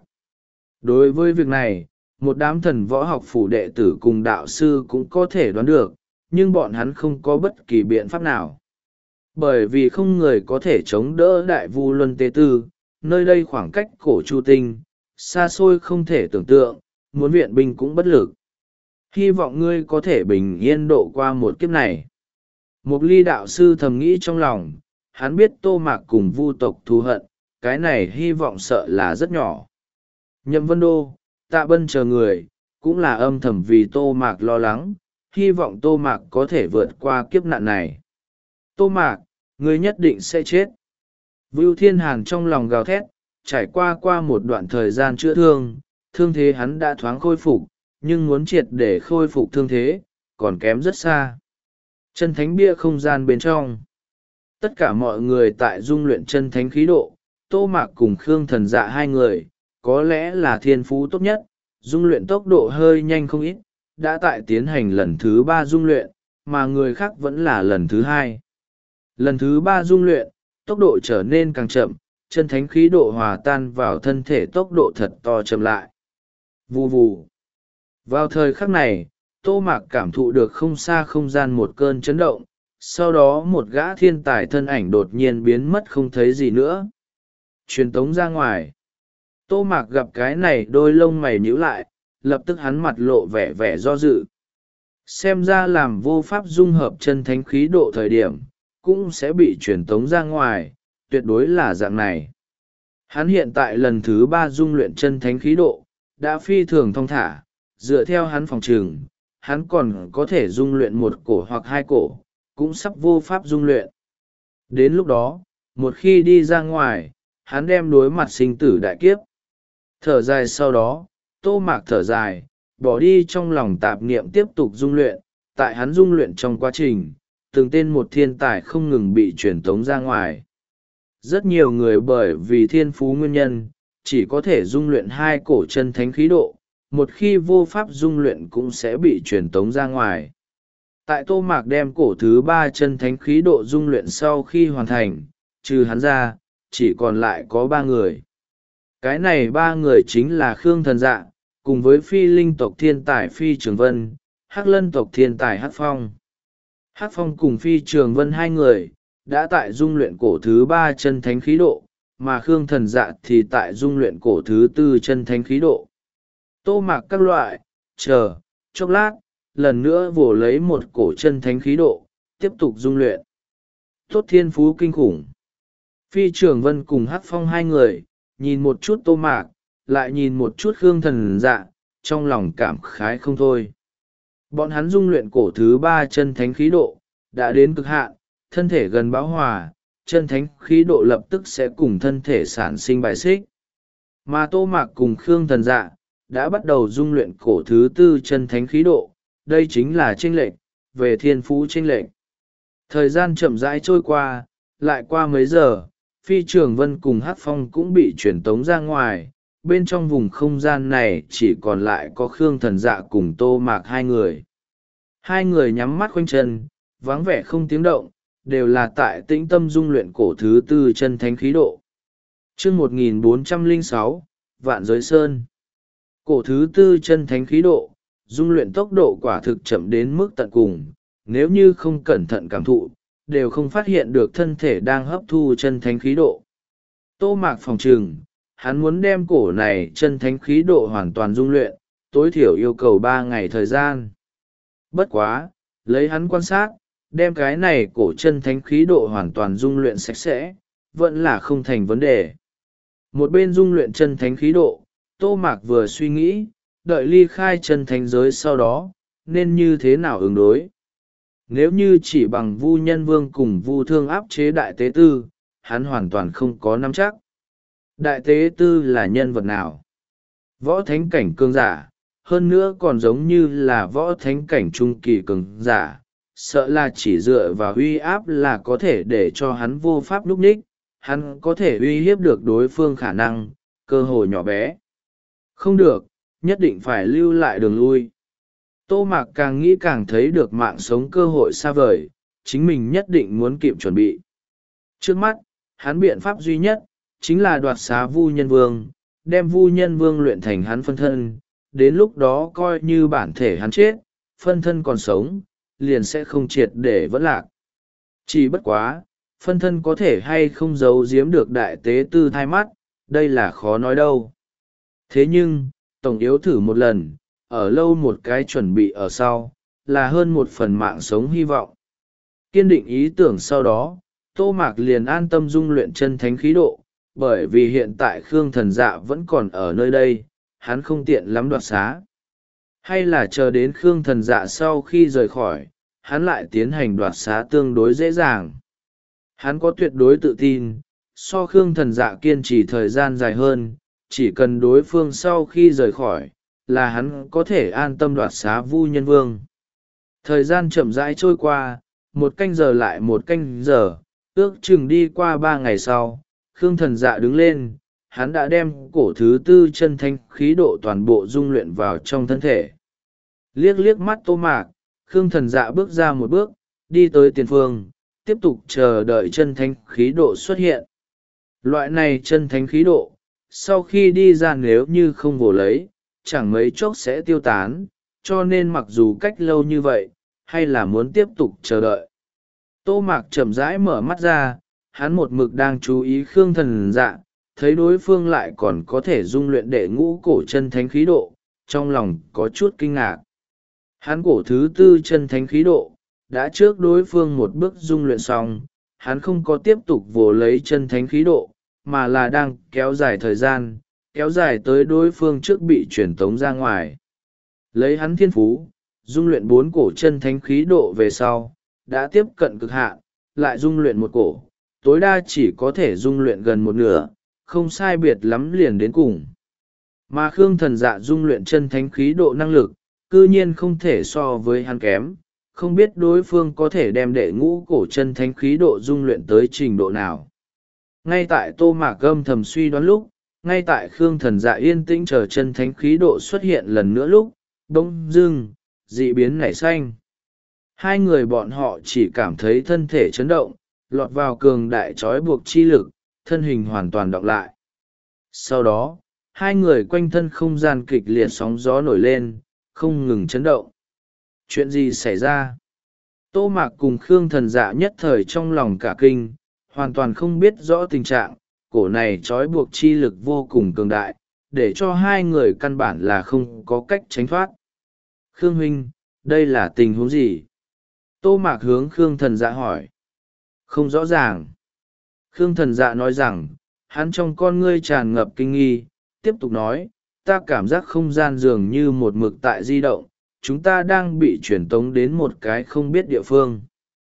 Đối với việc này, một đám thần võ học phủ đệ tử cùng đạo sư cũng có thể đoán được, nhưng bọn hắn không có bất kỳ biện pháp nào. Bởi vì không người có thể chống đỡ đại vu luân tế tư, nơi đây khoảng cách cổ chu tinh, xa xôi không thể tưởng tượng, muốn viện binh cũng bất lực. Hy vọng ngươi có thể bình yên độ qua một kiếp này. Mục Ly đạo sư thầm nghĩ trong lòng, hắn biết Tô Mạc cùng vu tộc thù hận, cái này hy vọng sợ là rất nhỏ. Nhậm Vân Đô, Tạ Bân chờ người, cũng là âm thầm vì Tô Mạc lo lắng, hy vọng Tô Mạc có thể vượt qua kiếp nạn này. Tô Mạc, ngươi nhất định sẽ chết. Vưu Thiên Hàn trong lòng gào thét, trải qua qua một đoạn thời gian chữa thương, thương thế hắn đã thoáng khôi phục, nhưng muốn triệt để khôi phục thương thế, còn kém rất xa. Chân thánh bia không gian bên trong. Tất cả mọi người tại dung luyện chân thánh khí độ, Tô Mạc cùng Khương Thần Dạ hai người, có lẽ là thiên phú tốt nhất, dung luyện tốc độ hơi nhanh không ít, đã tại tiến hành lần thứ ba dung luyện, mà người khác vẫn là lần thứ hai. Lần thứ ba dung luyện, tốc độ trở nên càng chậm, chân thánh khí độ hòa tan vào thân thể tốc độ thật to chậm lại. Vù vù. Vào thời khắc này, Tô Mạc cảm thụ được không xa không gian một cơn chấn động, sau đó một gã thiên tài thân ảnh đột nhiên biến mất không thấy gì nữa. Truyền tống ra ngoài. Tô Mạc gặp cái này đôi lông mày nhíu lại, lập tức hắn mặt lộ vẻ vẻ do dự. Xem ra làm vô pháp dung hợp chân thánh khí độ thời điểm, cũng sẽ bị truyền tống ra ngoài, tuyệt đối là dạng này. Hắn hiện tại lần thứ ba dung luyện chân thánh khí độ, đã phi thường thong thả, dựa theo hắn phòng trường, hắn còn có thể dung luyện một cổ hoặc hai cổ, cũng sắp vô pháp dung luyện. Đến lúc đó, một khi đi ra ngoài, hắn đem đối mặt sinh tử đại kiếp. Thở dài sau đó, Tô Mạc thở dài, bỏ đi trong lòng tạp niệm tiếp tục dung luyện, tại hắn dung luyện trong quá trình, từng tên một thiên tài không ngừng bị truyền tống ra ngoài. Rất nhiều người bởi vì thiên phú nguyên nhân, chỉ có thể dung luyện hai cổ chân thánh khí độ, một khi vô pháp dung luyện cũng sẽ bị truyền tống ra ngoài. Tại Tô Mạc đem cổ thứ ba chân thánh khí độ dung luyện sau khi hoàn thành, trừ hắn ra, chỉ còn lại có ba người. Cái này ba người chính là Khương Thần Dạ, cùng với phi linh tộc thiên tài Phi Trường Vân, hắc lân tộc thiên tài Hắc Phong. Hắc Phong cùng Phi Trường Vân hai người, đã tại dung luyện cổ thứ ba chân thánh khí độ, mà Khương Thần Dạ thì tại dung luyện cổ thứ tư chân thánh khí độ. Tô Mạc các loại, chờ, chốc lát, lần nữa vồ lấy một cổ chân thánh khí độ, tiếp tục dung luyện. Tốt thiên phú kinh khủng. Phi Trường Vân cùng Hắc Phong hai người, nhìn một chút Tô Mạc, lại nhìn một chút Khương Thần Dạ, trong lòng cảm khái không thôi. Bọn hắn dung luyện cổ thứ ba chân thánh khí độ, đã đến cực hạn, thân thể gần bão hòa, chân thánh khí độ lập tức sẽ cùng thân thể sản sinh bài xích. Mà Tô Mạc cùng Khương Thần Dạ, đã bắt đầu dung luyện cổ thứ tư chân thánh khí độ, đây chính là chênh lệch, về thiên phú chênh lệch. Thời gian chậm rãi trôi qua, lại qua mấy giờ, Phi Trường Vân cùng Hắc Phong cũng bị chuyển tống ra ngoài, bên trong vùng không gian này chỉ còn lại có Khương Thần Dạ cùng Tô Mạc hai người. Hai người nhắm mắt khoanh chân, vắng vẻ không tiếng động, đều là tại tĩnh tâm dung luyện cổ thứ tư chân thánh khí độ. Chương một nghìn bốn trăm lẻ sáu, Vạn Giới Sơn. Cổ thứ tư chân thánh khí độ, dung luyện tốc độ quả thực chậm đến mức tận cùng, nếu như không cẩn thận cảm thụ, đều không phát hiện được thân thể đang hấp thu chân thánh khí độ. Tô Mạc phòng trừng, hắn muốn đem cổ này chân thánh khí độ hoàn toàn dung luyện, tối thiểu yêu cầu ba ngày thời gian. Bất quá, lấy hắn quan sát, đem cái này cổ chân thánh khí độ hoàn toàn dung luyện sạch sẽ, vẫn là không thành vấn đề. Một bên dung luyện chân thánh khí độ, Tô Mạc vừa suy nghĩ, đợi ly khai chân thánh giới sau đó, nên như thế nào ứng đối. Nếu như chỉ bằng Vu Nhân Vương cùng Vu Thương áp chế Đại Tế Tư, hắn hoàn toàn không có nắm chắc. Đại Tế Tư là nhân vật nào? Võ thánh cảnh cường giả, hơn nữa còn giống như là võ thánh cảnh trung kỳ cường giả, sợ là chỉ dựa vào uy áp là có thể để cho hắn vô pháp núp ních, hắn có thể uy hiếp được đối phương khả năng, cơ hội nhỏ bé. Không được, nhất định phải lưu lại đường lui. Tô Mạc càng nghĩ càng thấy được mạng sống cơ hội xa vời, chính mình nhất định muốn kịp chuẩn bị. Trước mắt, hắn biện pháp duy nhất, chính là đoạt xá Vu Nhân Vương, đem Vu Nhân Vương luyện thành hắn phân thân, đến lúc đó coi như bản thể hắn chết, phân thân còn sống, liền sẽ không triệt để vẫn lạc. Chỉ bất quá, phân thân có thể hay không giấu giếm được Đại Tế Tư thai mắt, đây là khó nói đâu. Thế nhưng, tổng yếu thử một lần, ở lâu một cái chuẩn bị ở sau, là hơn một phần mạng sống hy vọng. Kiên định ý tưởng sau đó, Tô Mạc liền an tâm dung luyện chân thánh khí độ, bởi vì hiện tại Khương Thần Dạ vẫn còn ở nơi đây, hắn không tiện lắm đoạt xá. Hay là chờ đến Khương Thần Dạ sau khi rời khỏi, hắn lại tiến hành đoạt xá tương đối dễ dàng. Hắn có tuyệt đối tự tin, so Khương Thần Dạ kiên trì thời gian dài hơn, chỉ cần đối phương sau khi rời khỏi, là hắn có thể an tâm đoạt xá Vu Nhân Vương. Thời gian chậm rãi trôi qua, một canh giờ lại một canh giờ, ước chừng đi qua ba ngày sau, Khương Thần Dạ đứng lên, hắn đã đem cổ thứ tư chân thánh khí độ toàn bộ dung luyện vào trong thân thể. Liếc liếc mắt Tô Mạc, Khương Thần Dạ bước ra một bước, đi tới tiền phương, tiếp tục chờ đợi chân thánh khí độ xuất hiện. Loại này chân thánh khí độ, sau khi đi ra nếu như không vồ lấy, chẳng mấy chốc sẽ tiêu tán, cho nên mặc dù cách lâu như vậy, hay là muốn tiếp tục chờ đợi. Tô Mạc chậm rãi mở mắt ra, hắn một mực đang chú ý Khương Thần Dạ, thấy đối phương lại còn có thể dung luyện đệ ngũ cổ chân thánh khí độ, trong lòng có chút kinh ngạc. Hắn cổ thứ tư chân thánh khí độ, đã trước đối phương một bước dung luyện xong, hắn không có tiếp tục vồ lấy chân thánh khí độ, mà là đang kéo dài thời gian, kéo dài tới đối phương trước bị truyền tống ra ngoài. Lấy hắn thiên phú, dung luyện bốn cổ chân thánh khí độ về sau, đã tiếp cận cực hạn, lại dung luyện một cổ, tối đa chỉ có thể dung luyện gần một nửa, không sai biệt lắm liền đến cùng. Mà Khương Thần Dạ dung luyện chân thánh khí độ năng lực, cư nhiên không thể so với hắn kém, không biết đối phương có thể đem đệ ngũ cổ chân thánh khí độ dung luyện tới trình độ nào. Ngay tại Tô Mạc âm thầm suy đoán lúc, ngay tại Khương Thần Dạ yên tĩnh chờ chân thánh khí độ xuất hiện lần nữa lúc, bỗng dưng, dị biến nảy xanh. Hai người bọn họ chỉ cảm thấy thân thể chấn động, lọt vào cường đại trói buộc chi lực, thân hình hoàn toàn đọng lại. Sau đó hai người quanh thân không gian kịch liệt sóng gió nổi lên, không ngừng chấn động. Chuyện gì xảy ra? Tô Mạc cùng Khương Thần Dạ nhất thời trong lòng cả kinh, hoàn toàn không biết rõ tình trạng, cổ này trói buộc chi lực vô cùng cường đại, để cho hai người căn bản là không có cách tránh thoát. Khương huynh, đây là tình huống gì? Tô Mạc hướng Khương Thần Dạ hỏi. Không rõ ràng. Khương Thần Dạ nói rằng, hắn trong con ngươi tràn ngập kinh nghi, tiếp tục nói, ta cảm giác không gian dường như một mực tại di động, chúng ta đang bị truyền tống đến một cái không biết địa phương.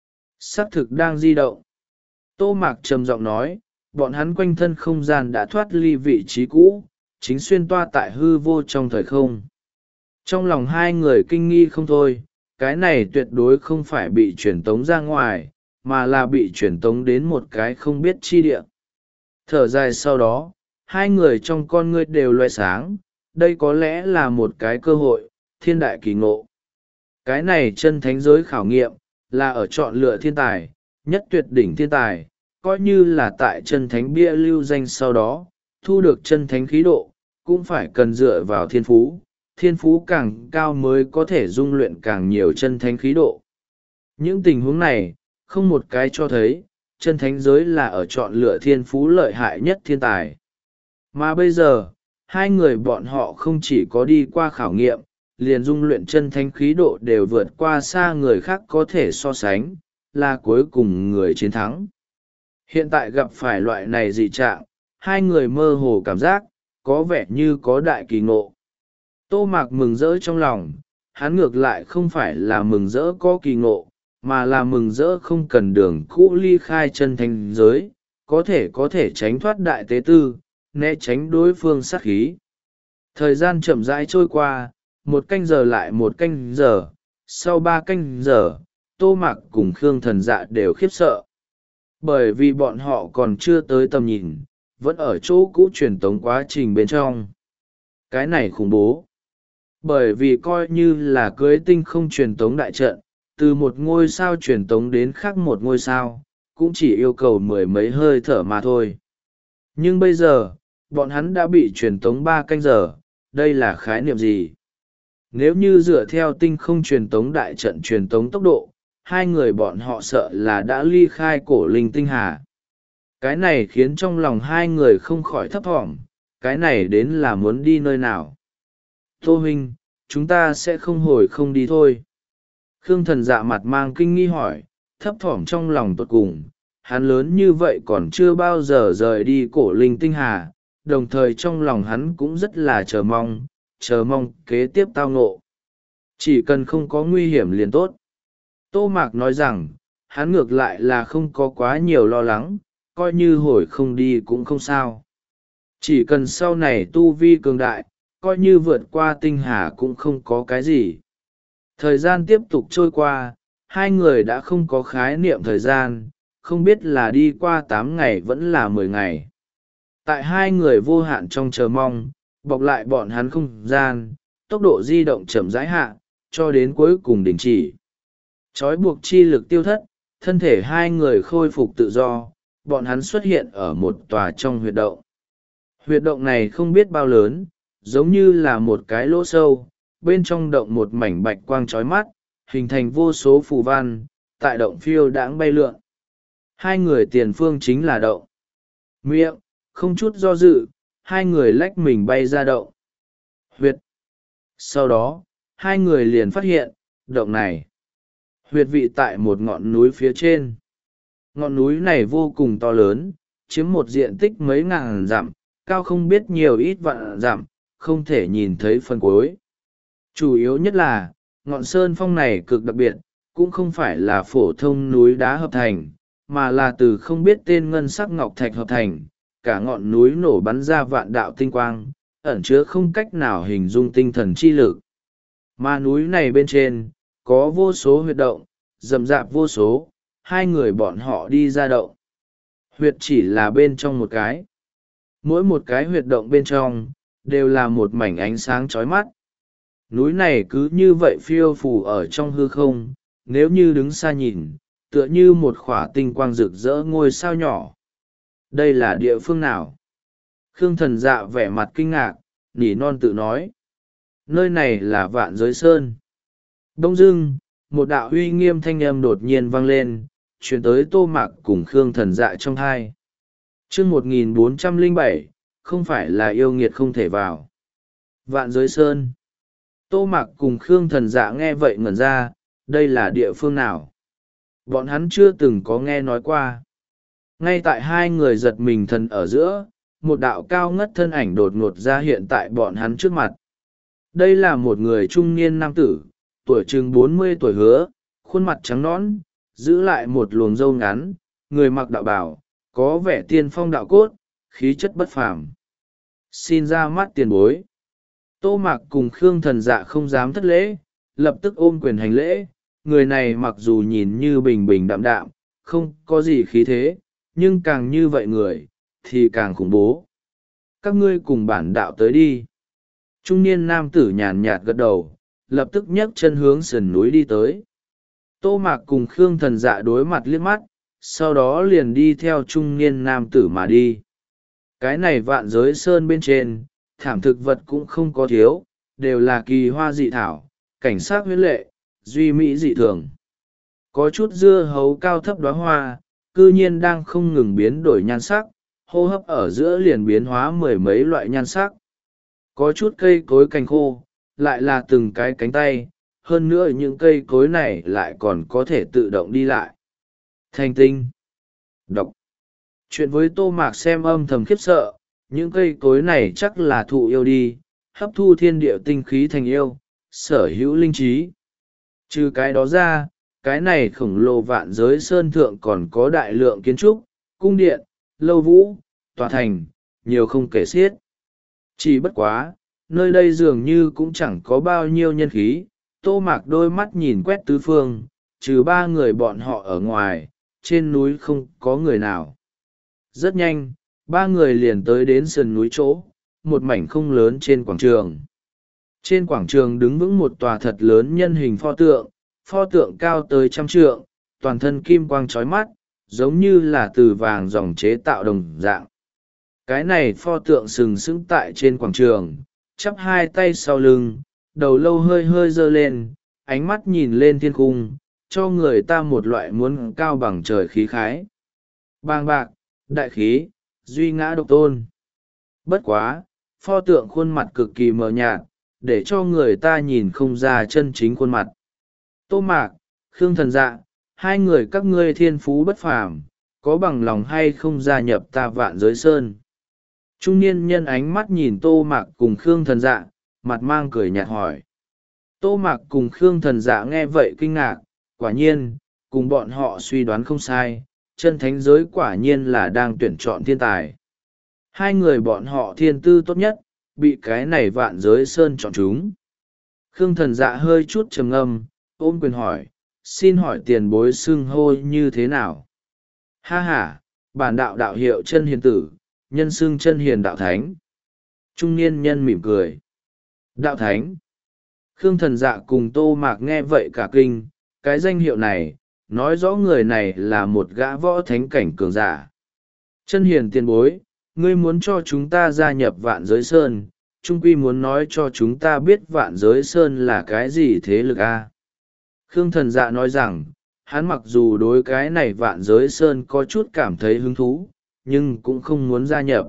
Xác thực đang di động. Tô Mạc trầm giọng nói, bọn hắn quanh thân không gian đã thoát ly vị trí cũ, chính xuyên toa tại hư vô trong thời không. Trong lòng hai người kinh nghi không thôi, cái này tuyệt đối không phải bị truyền tống ra ngoài, mà là bị truyền tống đến một cái không biết chi địa. Thở dài sau đó, hai người trong con ngươi đều loe sáng, đây có lẽ là một cái cơ hội, thiên đại kỳ ngộ. Cái này chân thánh giới khảo nghiệm, là ở chọn lựa thiên tài, nhất tuyệt đỉnh thiên tài, coi như là tại chân thánh bia lưu danh sau đó, thu được chân thánh khí độ, cũng phải cần dựa vào thiên phú, thiên phú càng cao mới có thể dung luyện càng nhiều chân thánh khí độ. Những tình huống này, không một cái cho thấy, chân thánh giới là ở chọn lựa thiên phú lợi hại nhất thiên tài. Mà bây giờ, hai người bọn họ không chỉ có đi qua khảo nghiệm, liền dung luyện chân thánh khí độ đều vượt qua xa người khác có thể so sánh, là cuối cùng người chiến thắng. Hiện tại gặp phải loại này dị trạng, hai người mơ hồ cảm giác, có vẻ như có đại kỳ ngộ. Tô Mạc mừng rỡ trong lòng, hắn ngược lại không phải là mừng rỡ có kỳ ngộ, mà là mừng rỡ không cần đường cũ ly khai chân thánh giới, có thể có thể tránh thoát đại tế tư, né tránh đối phương sát khí. Thời gian chậm rãi trôi qua, một canh giờ lại một canh giờ, sau ba canh giờ, Tô Mạc cùng Khương Thần Dạ đều khiếp sợ. Bởi vì bọn họ còn chưa tới tầm nhìn, vẫn ở chỗ cũ truyền tống quá trình bên trong. Cái này khủng bố. Bởi vì coi như là cưới tinh không truyền tống đại trận, từ một ngôi sao truyền tống đến khác một ngôi sao, cũng chỉ yêu cầu mười mấy hơi thở mà thôi. Nhưng bây giờ, bọn hắn đã bị truyền tống ba canh giờ, đây là khái niệm gì? Nếu như dựa theo tinh không truyền tống đại trận truyền tống tốc độ, hai người bọn họ sợ là đã ly khai cổ linh tinh hà. Cái này khiến trong lòng hai người không khỏi thấp thỏm, cái này đến là muốn đi nơi nào? Tô huynh, chúng ta sẽ không hồi không đi thôi. Khương Thần Dạ mặt mang kinh nghi hỏi, thấp thỏm trong lòng tột cùng, hắn lớn như vậy còn chưa bao giờ rời đi cổ linh tinh hà, đồng thời trong lòng hắn cũng rất là chờ mong, chờ mong kế tiếp tao ngộ. Chỉ cần không có nguy hiểm liền tốt. Tô Mạc nói rằng, hắn ngược lại là không có quá nhiều lo lắng, coi như hồi không đi cũng không sao. Chỉ cần sau này tu vi cường đại, coi như vượt qua tinh hà cũng không có cái gì. Thời gian tiếp tục trôi qua, hai người đã không có khái niệm thời gian, không biết là đi qua tám ngày vẫn là mười ngày. Tại hai người vô hạn trong chờ mong, bọc lại bọn hắn không gian, tốc độ di động chậm rãi hạ, cho đến cuối cùng đình chỉ. Trói buộc chi lực tiêu thất, thân thể hai người khôi phục tự do, bọn hắn xuất hiện ở một tòa trong huyệt động. Huyệt động này không biết bao lớn, giống như là một cái lỗ sâu, bên trong động một mảnh bạch quang trói mắt, hình thành vô số phù văn, tại động phiêu đãng bay lượn. Hai người tiền phương chính là động. Miệng, không chút do dự, hai người lách mình bay ra động. Huyệt. Sau đó, hai người liền phát hiện, động này. Huyệt vị tại một ngọn núi phía trên. Ngọn núi này vô cùng to lớn, chiếm một diện tích mấy ngàn dặm, cao không biết nhiều ít vạn dặm, không thể nhìn thấy phần cuối. Chủ yếu nhất là, ngọn sơn phong này cực đặc biệt, cũng không phải là phổ thông núi đá hợp thành, mà là từ không biết tên ngân sắc ngọc thạch hợp thành, cả ngọn núi nổ bắn ra vạn đạo tinh quang, ẩn chứa không cách nào hình dung tinh thần chi lực. Mà núi này bên trên, có vô số huyệt động, rậm rạp vô số, hai người bọn họ đi ra động. Huyệt chỉ là bên trong một cái. Mỗi một cái huyệt động bên trong, đều là một mảnh ánh sáng chói mắt. Núi này cứ như vậy phiêu phù ở trong hư không, nếu như đứng xa nhìn, tựa như một khỏa tinh quang rực rỡ ngôi sao nhỏ. Đây là địa phương nào? Khương Thần Dạ vẻ mặt kinh ngạc, nỉ non tự nói. Nơi này là Vạn Giới Sơn. Đông dưng, một đạo uy nghiêm thanh âm đột nhiên vang lên, truyền tới Tô Mạc cùng Khương Thần Dạ trong hai. chương một nghìn bốn trăm lẻ bảy, không phải là yêu nghiệt không thể vào. Vạn Giới Sơn. Tô Mạc cùng Khương Thần Dạ nghe vậy ngẩn ra, đây là địa phương nào? Bọn hắn chưa từng có nghe nói qua. Ngay tại hai người giật mình thần ở giữa, một đạo cao ngất thân ảnh đột ngột ra hiện tại bọn hắn trước mặt. Đây là một người trung niên nam tử, tuổi chừng bốn mươi tuổi hứa, khuôn mặt trắng nõn, giữ lại một luồng râu ngắn, người mặc đạo bào, có vẻ tiên phong đạo cốt, khí chất bất phàm. Xin ra mắt tiền bối. Tô Mạc cùng Khương Thần Dạ không dám thất lễ, lập tức ôm quyền hành lễ. Người này mặc dù nhìn như bình bình đạm đạm, không có gì khí thế, nhưng càng như vậy người, thì càng khủng bố. Các ngươi cùng bản đạo tới đi. Trung niên nam tử nhàn nhạt gật đầu, lập tức nhấc chân hướng sườn núi đi tới. Tô Mạc cùng Khương Thần Dạ đối mặt liếc mắt, sau đó liền đi theo trung niên nam tử mà đi. Cái này Vạn Giới Sơn bên trên, thảm thực vật cũng không có thiếu, đều là kỳ hoa dị thảo, cảnh sát huyết lệ, duy mỹ dị thường. Có chút dưa hấu cao thấp đóa hoa, cư nhiên đang không ngừng biến đổi nhan sắc, hô hấp ở giữa liền biến hóa mười mấy loại nhan sắc. Có chút cây cối cành khô, lại là từng cái cánh tay, hơn nữa những cây cối này lại còn có thể tự động đi lại. Thành tinh. Đọc. Chuyện với Tô Mạc xem âm thầm khiếp sợ, những cây cối này chắc là thụ yêu đi, hấp thu thiên địa tinh khí thành yêu, sở hữu linh trí. Trừ cái đó ra, cái này khổng lồ Vạn Giới Sơn thượng còn có đại lượng kiến trúc, cung điện, lâu vũ, tòa thành, nhiều không kể xiết. Chỉ bất quá, nơi đây dường như cũng chẳng có bao nhiêu nhân khí. Tô Mạc đôi mắt nhìn quét tứ phương, trừ ba người bọn họ ở ngoài, trên núi không có người nào. Rất nhanh, ba người liền tới đến sườn núi chỗ, một mảnh không lớn trên quảng trường. Trên quảng trường đứng vững một tòa thật lớn nhân hình pho tượng, pho tượng cao tới trăm trượng, toàn thân kim quang trói mắt, giống như là từ vàng dòng chế tạo đồng dạng. Cái này pho tượng sừng sững tại trên quảng trường, chắp hai tay sau lưng, đầu lâu hơi hơi dơ lên, ánh mắt nhìn lên thiên cung, cho người ta một loại muốn cao bằng trời khí khái. Bàng bạc, đại khí, duy ngã độc tôn. Bất quá, pho tượng khuôn mặt cực kỳ mờ nhạt, để cho người ta nhìn không ra chân chính khuôn mặt. Tô Mạc, Khương Thần Dạ, hai người các ngươi thiên phú bất phàm, có bằng lòng hay không gia nhập ta Vạn Giới Sơn? Trung niên nhân ánh mắt nhìn Tô Mạc cùng Khương Thần Dạ, mặt mang cười nhạt hỏi. Tô Mạc cùng Khương Thần Dạ nghe vậy kinh ngạc, quả nhiên, cùng bọn họ suy đoán không sai, chân thánh giới quả nhiên là đang tuyển chọn thiên tài. Hai người bọn họ thiên tư tốt nhất, bị cái này Vạn Giới Sơn chọn chúng. Khương Thần Dạ hơi chút trầm ngâm, ôm quyền hỏi, xin hỏi tiền bối xưng hô như thế nào? Ha ha, bản đạo đạo hiệu chân hiền tử, nhân xưng chân hiền đạo thánh. Trung niên nhân mỉm cười. Đạo thánh. Khương Thần Dạ cùng Tô Mạc nghe vậy cả kinh, cái danh hiệu này, nói rõ người này là một gã võ thánh cảnh cường giả. Chân hiền tiền bối, ngươi muốn cho chúng ta gia nhập Vạn Giới Sơn, trung quy muốn nói cho chúng ta biết Vạn Giới Sơn là cái gì thế lực a? Khương Thần Dạ nói rằng, hắn mặc dù đối cái này Vạn Giới Sơn có chút cảm thấy hứng thú, nhưng cũng không muốn gia nhập.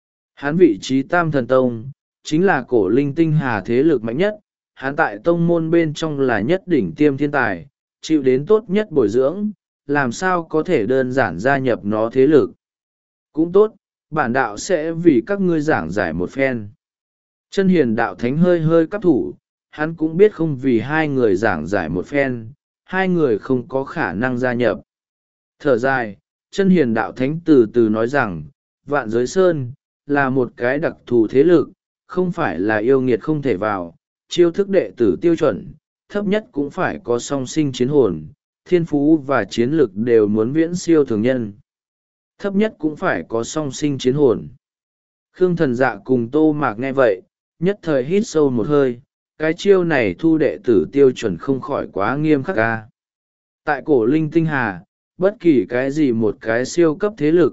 Hắn vị trí Tam Thần Tông, chính là cổ linh tinh hà thế lực mạnh nhất, hắn tại tông môn bên trong là nhất đỉnh tiêm thiên tài, chịu đến tốt nhất bồi dưỡng, làm sao có thể đơn giản gia nhập nó thế lực. Cũng tốt, bản đạo sẽ vì các ngươi giảng giải một phen. Chân hiền đạo thánh hơi hơi cắp thủ, hắn cũng biết không vì hai người giảng giải một phen, hai người không có khả năng gia nhập. Thở dài, chân hiền đạo thánh từ từ nói rằng, Vạn Giới Sơn, là một cái đặc thù thế lực, không phải là yêu nghiệt không thể vào, chiêu thức đệ tử tiêu chuẩn, thấp nhất cũng phải có song sinh chiến hồn, thiên phú và chiến lực đều muốn viễn siêu thường nhân. Thấp nhất cũng phải có song sinh chiến hồn. Khương Thần Dạ cùng Tô Mạc nghe vậy, nhất thời hít sâu một hơi, cái chiêu này thu đệ tử tiêu chuẩn không khỏi quá nghiêm khắc ca. Tại cổ linh tinh hà, bất kỳ cái gì một cái siêu cấp thế lực,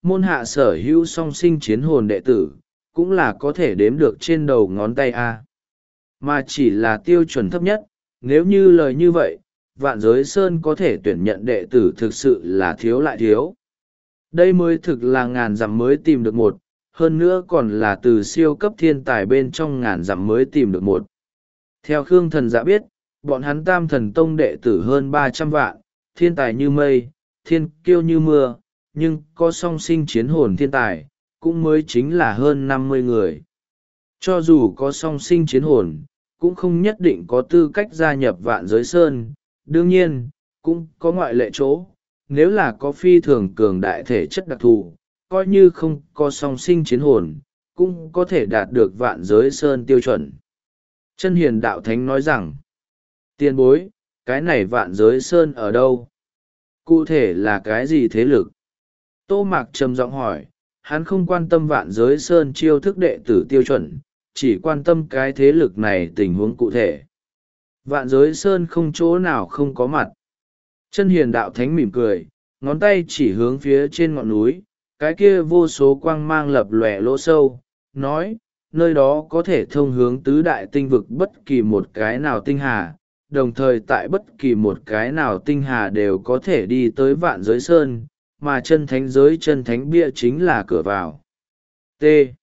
Môn hạ sở hữu song sinh chiến hồn đệ tử, cũng là có thể đếm được trên đầu ngón tay a. Mà chỉ là tiêu chuẩn thấp nhất, nếu như lời như vậy, Vạn Giới Sơn có thể tuyển nhận đệ tử thực sự là thiếu lại thiếu. Đây mới thực là ngàn dặm mới tìm được một, hơn nữa còn là từ siêu cấp thiên tài bên trong ngàn dặm mới tìm được một. Theo Khương Thần Dạ biết, bọn hắn Tam Thần Tông đệ tử hơn ba trăm vạn, thiên tài như mây, thiên kiêu như mưa, nhưng có song sinh chiến hồn thiên tài, cũng mới chính là hơn năm mươi người. Cho dù có song sinh chiến hồn, cũng không nhất định có tư cách gia nhập Vạn Giới Sơn, đương nhiên, cũng có ngoại lệ chỗ, nếu là có phi thường cường đại thể chất đặc thù, coi như không có song sinh chiến hồn, cũng có thể đạt được Vạn Giới Sơn tiêu chuẩn. Chân Hiền Đạo Thánh nói rằng, tiền bối, cái này Vạn Giới Sơn ở đâu? Cụ thể là cái gì thế lực? Tô Mạc trầm giọng hỏi, hắn không quan tâm Vạn Giới Sơn chiêu thức đệ tử tiêu chuẩn, chỉ quan tâm cái thế lực này tình huống cụ thể. Vạn Giới Sơn không chỗ nào không có mặt. Chân Hiền Đạo Thánh mỉm cười, ngón tay chỉ hướng phía trên ngọn núi, cái kia vô số quang mang lập lòe lỗ sâu, nói, nơi đó có thể thông hướng tứ đại tinh vực bất kỳ một cái nào tinh hà, đồng thời tại bất kỳ một cái nào tinh hà đều có thể đi tới Vạn Giới Sơn, mà chân thánh giới chân thánh bia chính là cửa vào. T.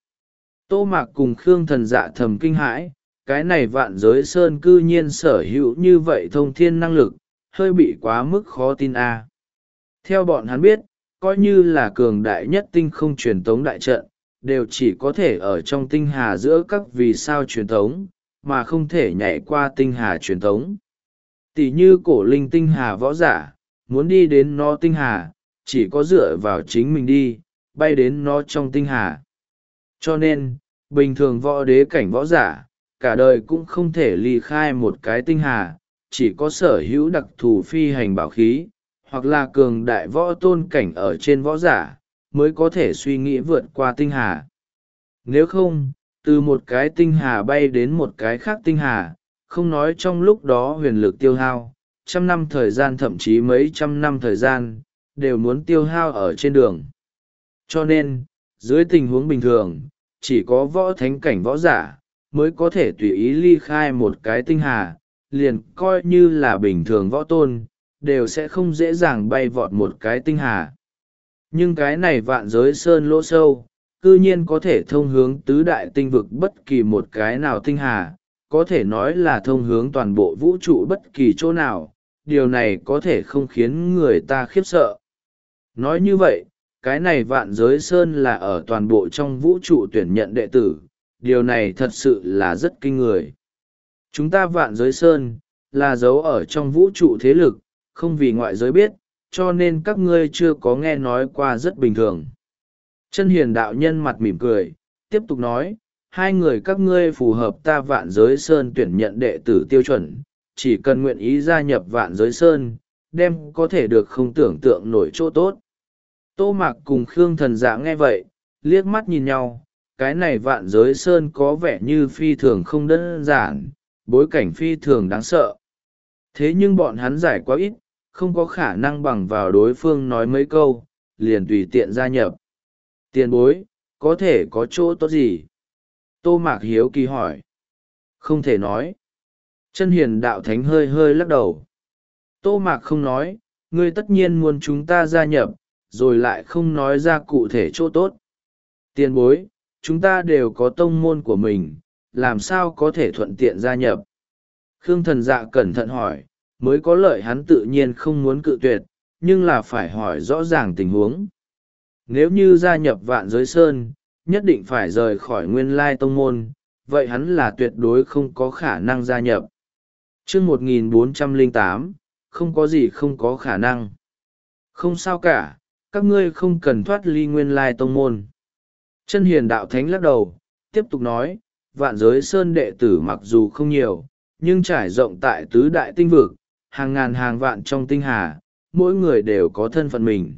Tô Mạc cùng Khương Thần Dạ thầm kinh hãi, cái này Vạn Giới Sơn cư nhiên sở hữu như vậy thông thiên năng lực, hơi bị quá mức khó tin a. Theo bọn hắn biết, coi như là cường đại nhất tinh không truyền tống đại trận, đều chỉ có thể ở trong tinh hà giữa các vì sao truyền tống, mà không thể nhảy qua tinh hà truyền tống. Tỷ như cổ linh tinh hà võ giả, muốn đi đến nó tinh hà, chỉ có dựa vào chính mình đi, bay đến nó trong tinh hà. Cho nên, bình thường võ đế cảnh võ giả, cả đời cũng không thể ly khai một cái tinh hà, chỉ có sở hữu đặc thù phi hành bảo khí, hoặc là cường đại võ tôn cảnh ở trên võ giả, mới có thể suy nghĩ vượt qua tinh hà. Nếu không, từ một cái tinh hà bay đến một cái khác tinh hà, không nói trong lúc đó huyền lực tiêu hao, trăm năm thời gian thậm chí mấy trăm năm thời gian, đều muốn tiêu hao ở trên đường. Cho nên, dưới tình huống bình thường, chỉ có võ thánh cảnh võ giả, mới có thể tùy ý ly khai một cái tinh hà, liền coi như là bình thường võ tôn, đều sẽ không dễ dàng bay vọt một cái tinh hà. Nhưng cái này Vạn Giới Sơn lỗ sâu, cư nhiên có thể thông hướng tứ đại tinh vực bất kỳ một cái nào tinh hà, có thể nói là thông hướng toàn bộ vũ trụ bất kỳ chỗ nào, điều này có thể không khiến người ta khiếp sợ. Nói như vậy, cái này Vạn Giới Sơn là ở toàn bộ trong vũ trụ tuyển nhận đệ tử, điều này thật sự là rất kinh người. Chúng ta Vạn Giới Sơn, là giấu ở trong vũ trụ thế lực, không vì ngoại giới biết, cho nên các ngươi chưa có nghe nói qua rất bình thường. Chân Hiền Đạo Nhân mặt mỉm cười, tiếp tục nói, hai người các ngươi phù hợp ta Vạn Giới Sơn tuyển nhận đệ tử tiêu chuẩn, chỉ cần nguyện ý gia nhập Vạn Giới Sơn, đem có thể được không tưởng tượng nổi chỗ tốt. Tô Mạc cùng Khương Thần Dạ nghe vậy, liếc mắt nhìn nhau, cái này Vạn Giới Sơn có vẻ như phi thường không đơn giản, bối cảnh phi thường đáng sợ. Thế nhưng bọn hắn giải quá ít, không có khả năng bằng vào đối phương nói mấy câu, liền tùy tiện gia nhập. Tiền bối, có thể có chỗ tốt gì? Tô Mạc hiếu kỳ hỏi. Không thể nói. Chân Hiền Đạo Thánh hơi hơi lắc đầu. Tô Mạc không nói, ngươi tất nhiên muốn chúng ta gia nhập, rồi lại không nói ra cụ thể chỗ tốt. Tiền bối, chúng ta đều có tông môn của mình, làm sao có thể thuận tiện gia nhập? Khương Thần Dạ cẩn thận hỏi, mới có lợi hắn tự nhiên không muốn cự tuyệt, nhưng là phải hỏi rõ ràng tình huống. Nếu như gia nhập Vạn Giới Sơn, nhất định phải rời khỏi nguyên lai tông môn, vậy hắn là tuyệt đối không có khả năng gia nhập. chương một nghìn bốn trăm lẻ tám, không có gì không có khả năng. Không sao cả, các ngươi không cần thoát ly nguyên lai tông môn. Chân Hiền Đạo Thánh lắc đầu, tiếp tục nói, Vạn Giới Sơn đệ tử mặc dù không nhiều, nhưng trải rộng tại tứ đại tinh vực, hàng ngàn hàng vạn trong tinh hà, mỗi người đều có thân phận mình.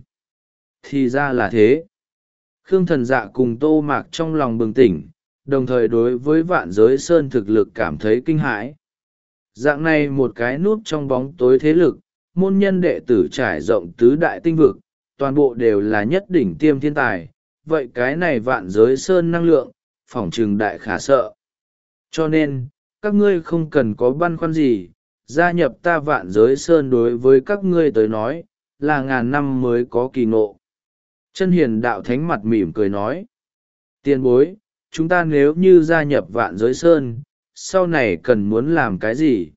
Thì ra là thế. Khương Thần Dạ cùng Tô Mạc trong lòng bừng tỉnh, đồng thời đối với Vạn Giới Sơn thực lực cảm thấy kinh hãi. Dạng này một cái núp trong bóng tối thế lực, môn nhân đệ tử trải rộng tứ đại tinh vực, toàn bộ đều là nhất đỉnh tiêm thiên tài, vậy cái này vạn giới sơn năng lượng, phỏng chừng đại khả sợ. Cho nên, các ngươi không cần có băn khoăn gì, gia nhập ta vạn giới sơn đối với các ngươi tới nói, là ngàn năm mới có kỳ ngộ. Chân hiền đạo thánh mặt mỉm cười nói, tiền bối, chúng ta nếu như gia nhập vạn giới sơn, sau này cần muốn làm cái gì?